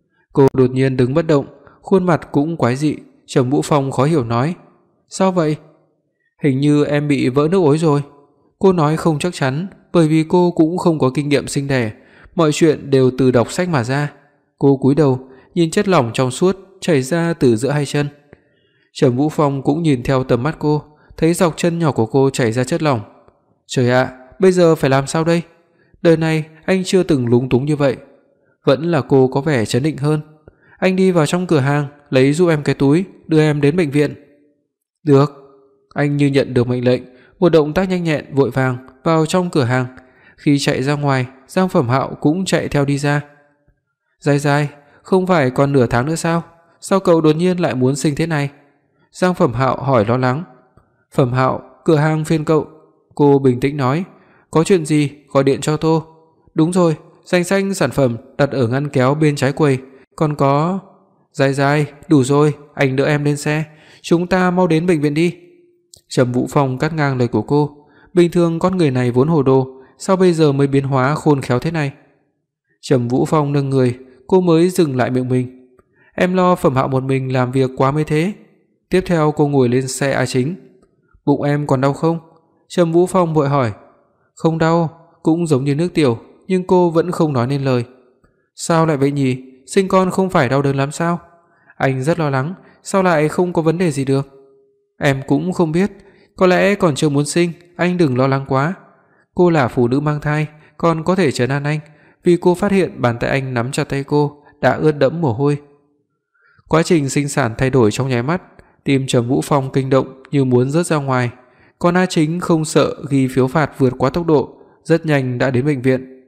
Cô đột nhiên đứng bất động, khuôn mặt cũng quái dị. Trầm Vũ Phong khó hiểu nói: "Sao vậy?" "Hình như em bị vỡ nước ối rồi." Cô nói không chắc chắn, bởi vì cô cũng không có kinh nghiệm sinh đẻ, mọi chuyện đều từ đọc sách mà ra. Cô cúi đầu, nhìn chất lỏng trong suốt chảy ra từ giữa hai chân. Trầm Vũ Phong cũng nhìn theo tầm mắt cô, thấy dọc chân nhỏ của cô chảy ra chất lỏng. Trời ạ, bây giờ phải làm sao đây? Đời này anh chưa từng lúng túng như vậy. Vẫn là cô có vẻ trấn định hơn. Anh đi vào trong cửa hàng, lấy giúp em cái túi, đưa em đến bệnh viện. Được. Anh như nhận được mệnh lệnh, một động tác nhanh nhẹn vội vàng vào trong cửa hàng. Khi chạy ra ngoài, Giang Phẩm Hạo cũng chạy theo đi ra. Giai Giai, không phải còn nửa tháng nữa sao? Sao cậu đột nhiên lại muốn sinh thế này? Giang Phẩm Hạo hỏi lo lắng. Phẩm Hạo, cửa hàng phiền cậu. Cô bình tĩnh nói. Có chuyện gì gọi điện cho Tô. Đúng rồi, danh sách sản phẩm đặt ở ngăn kéo bên trái quầy. Còn có... Dài dài, đủ rồi, anh đỡ em lên xe, chúng ta mau đến bệnh viện đi. Trầm Vũ Phong cắt ngang lời của cô, bình thường con người này vốn hồ đồ, sao bây giờ mới biến hóa khôn khéo thế này? Trầm Vũ Phong nâng người, cô mới dừng lại miệng mình. Em lo Phẩm Hạo một mình làm việc quá mới thế. Tiếp theo cô ngồi lên xe A Chính. Bụng em còn đau không? Trầm Vũ Phong vội hỏi. Không đau, cũng giống như nước tiểu, nhưng cô vẫn không nói nên lời. Sao lại vậy nhỉ? Sinh con không phải đau đớn lắm sao? Anh rất lo lắng, sao lại không có vấn đề gì được? Em cũng không biết, có lẽ còn chưa muốn sinh, anh đừng lo lắng quá. Cô là phụ nữ mang thai, còn có thể trấn an anh, vì cô phát hiện bàn tay anh nắm chặt tay cô đã ướt đẫm mồ hôi. Quá trình sinh sản thay đổi trong nháy mắt, tim Trầm Vũ Phong kinh động như muốn rớt ra ngoài, còn A Chính không sợ ghi phiếu phạt vượt quá tốc độ, rất nhanh đã đến bệnh viện.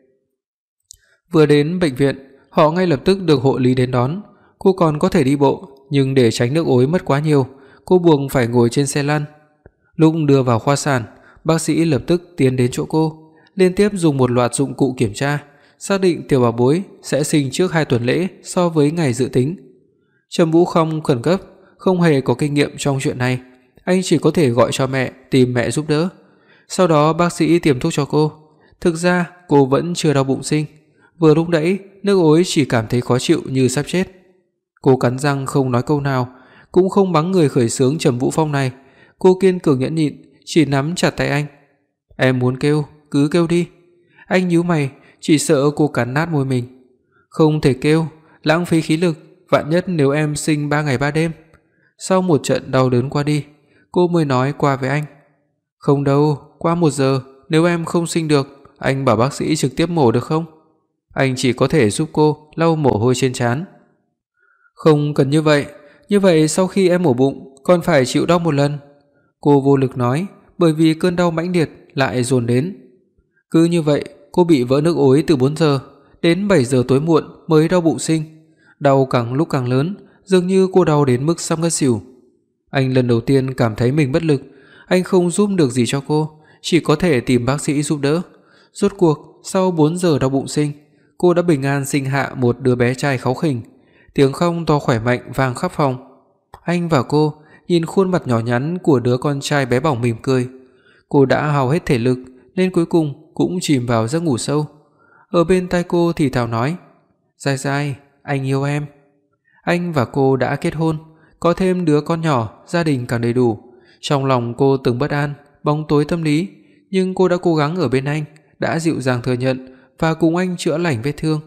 Vừa đến bệnh viện, họ ngay lập tức được hộ lý đến đón. Cô còn có thể đi bộ, nhưng để tránh nước ối mất quá nhiều, cô buộc phải ngồi trên xe lăn. Lúc đưa vào khoa sản, bác sĩ lập tức tiến đến chỗ cô, liên tiếp dùng một loạt dụng cụ kiểm tra, xác định tiểu bảo bối sẽ sinh trước hai tuần lễ so với ngày dự tính. Trầm Vũ Phong khẩn cấp, không hề có kinh nghiệm trong chuyện này, anh chỉ có thể gọi cho mẹ, tìm mẹ giúp đỡ. Sau đó bác sĩ tiêm thuốc cho cô. Thực ra cô vẫn chưa đau bụng sinh, vừa lúc nãy nước ối chỉ cảm thấy khó chịu như sắp chết. Cô cắn răng không nói câu nào, cũng không mắng người khởi xướng Trầm Vũ Phong này. Cô kiên cường nhẫn nhịn, chỉ nắm chặt tay anh. Em muốn kêu, cứ kêu đi. Anh nhíu mày, chỉ sợ cô cắn nát môi mình. Không thể kêu, lãng phí khí lực, vạn nhất nếu em sinh ba ngày ba đêm. Sau một trận đau đớn qua đi, cô mới nói qua với anh. Không đâu, qua một giờ, nếu em không sinh được, anh bảo bác sĩ trực tiếp mổ được không? Anh chỉ có thể giúp cô lau mồ hôi trên trán. Không cần như vậy, như vậy sau khi em mổ bụng còn phải chịu đau một lần. Cô vô lực nói, bởi vì cơn đau mãnh liệt lại dồn đến. Cứ như vậy, cô bị vỡ nước ối từ bốn giờ đến bảy giờ tối muộn mới đau bụng sinh. Đau càng lúc càng lớn, dường như cô đau đến mức sắp ngất xỉu. Anh lần đầu tiên cảm thấy mình bất lực, anh không giúp được gì cho cô, chỉ có thể tìm bác sĩ giúp đỡ. Rốt cuộc, sau bốn giờ đau bụng sinh, cô đã bình an sinh hạ một đứa bé trai kháu khỉnh. Tiếng khóc to khỏe mạnh vang khắp phòng. Anh và cô nhìn khuôn mặt nhỏ nhắn của đứa con trai bé bỏng mỉm cười. Cô đã hao hết thể lực nên cuối cùng cũng chìm vào giấc ngủ sâu. Ở bên tai cô thì thào nói, Giai Giai, anh yêu em. Anh và cô đã kết hôn, có thêm đứa con nhỏ, gia đình càng đầy đủ. Trong lòng cô từng bất an, bóng tối tâm lý, nhưng cô đã cố gắng ở bên anh, đã dịu dàng thừa nhận và cùng anh chữa lành vết thương.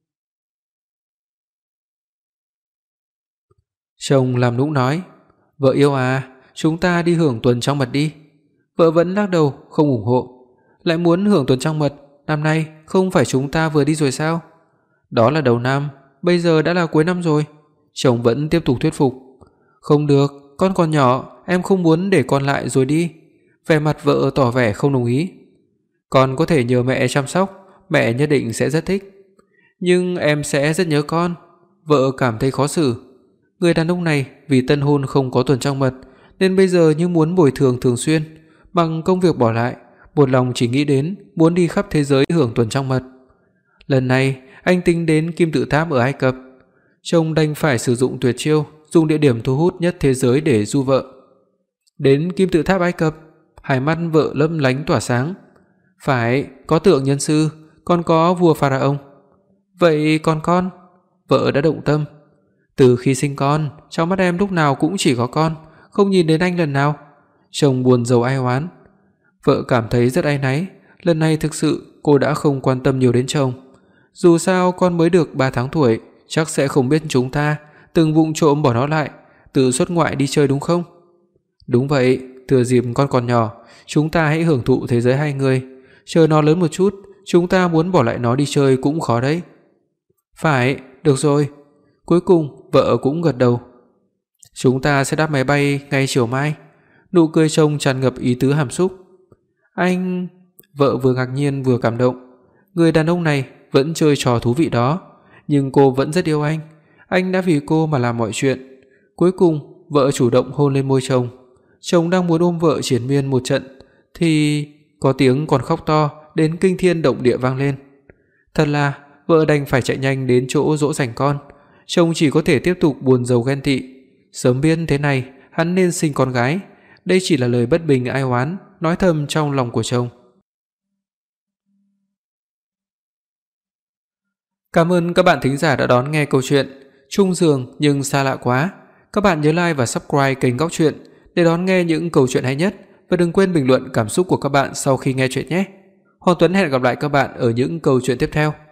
Chồng làm nũng nói, vợ yêu à, chúng ta đi hưởng tuần trăng mật đi. Vợ vẫn lắc đầu không ủng hộ, lại muốn hưởng tuần trăng mật, năm nay không phải chúng ta vừa đi rồi sao? Đó là đầu năm, bây giờ đã là cuối năm rồi. Chồng vẫn tiếp tục thuyết phục. Không được, con còn nhỏ, em không muốn để con lại rồi đi. Vẻ mặt vợ tỏ vẻ không đồng ý. Con có thể nhờ mẹ chăm sóc, mẹ nhất định sẽ rất thích. Nhưng em sẽ rất nhớ con. Vợ cảm thấy khó xử. Người đàn ông này vì tân hôn không có tuần trăng mật nên bây giờ như muốn bồi thường thường xuyên, bằng công việc bỏ lại, một lòng chỉ nghĩ đến muốn đi khắp thế giới hưởng tuần trăng mật. Lần này, anh tính đến Kim Tự Tháp ở Ai Cập. Chồng đành phải sử dụng tuyệt chiêu, dùng địa điểm thu hút nhất thế giới để du vợ. Đến Kim Tự Tháp Ai Cập, hai mắt vợ lấp lánh tỏa sáng. Phải, có tượng nhân sư, còn có vua Pharaoh. Vậy còn con? Vợ đã động tâm. Từ khi sinh con, trong mắt em lúc nào cũng chỉ có con, không nhìn đến anh lần nào. Chồng buồn rầu ai oán. Vợ cảm thấy rất áy náy, lần này thực sự cô đã không quan tâm nhiều đến chồng. Dù sao con mới được ba tháng tuổi, chắc sẽ không biết chúng ta từng vụng trộm bỏ nó lại, tự xuất ngoại đi chơi đúng không? Đúng vậy, thừa dịp con còn nhỏ, chúng ta hãy hưởng thụ thế giới hai người, chờ nó lớn một chút, chúng ta muốn bỏ lại nó đi chơi cũng khó đấy. Phải, được rồi. Cuối cùng vợ cũng gật đầu. Chúng ta sẽ đáp máy bay ngay chiều mai. Nụ cười chồng tràn ngập ý tứ hàm xúc. Anh... Vợ vừa ngạc nhiên vừa cảm động. Người đàn ông này vẫn chơi trò thú vị đó, nhưng cô vẫn rất yêu anh. Anh đã vì cô mà làm mọi chuyện. Cuối cùng vợ chủ động hôn lên môi chồng. Chồng đang muốn ôm vợ triền miên một trận thì có tiếng còn khóc to đến kinh thiên động địa vang lên. Thật là vợ đành phải chạy nhanh đến chỗ dỗ dành con. chồng chỉ có thể tiếp tục buồn rầu ghen tị. Sớm biết thế này, hắn nên sinh con gái. Đây chỉ là lời bất bình ai oán, nói thầm trong lòng của chồng. Cảm ơn các bạn thính giả đã đón nghe câu chuyện Chung giường nhưng xa lạ quá. Các bạn nhớ like và subscribe kênh Góc Truyện để đón nghe những câu chuyện hay nhất, và đừng quên bình luận cảm xúc của các bạn sau khi nghe chuyện nhé. Hoàng Tuấn hẹn gặp lại các bạn ở những câu chuyện tiếp theo.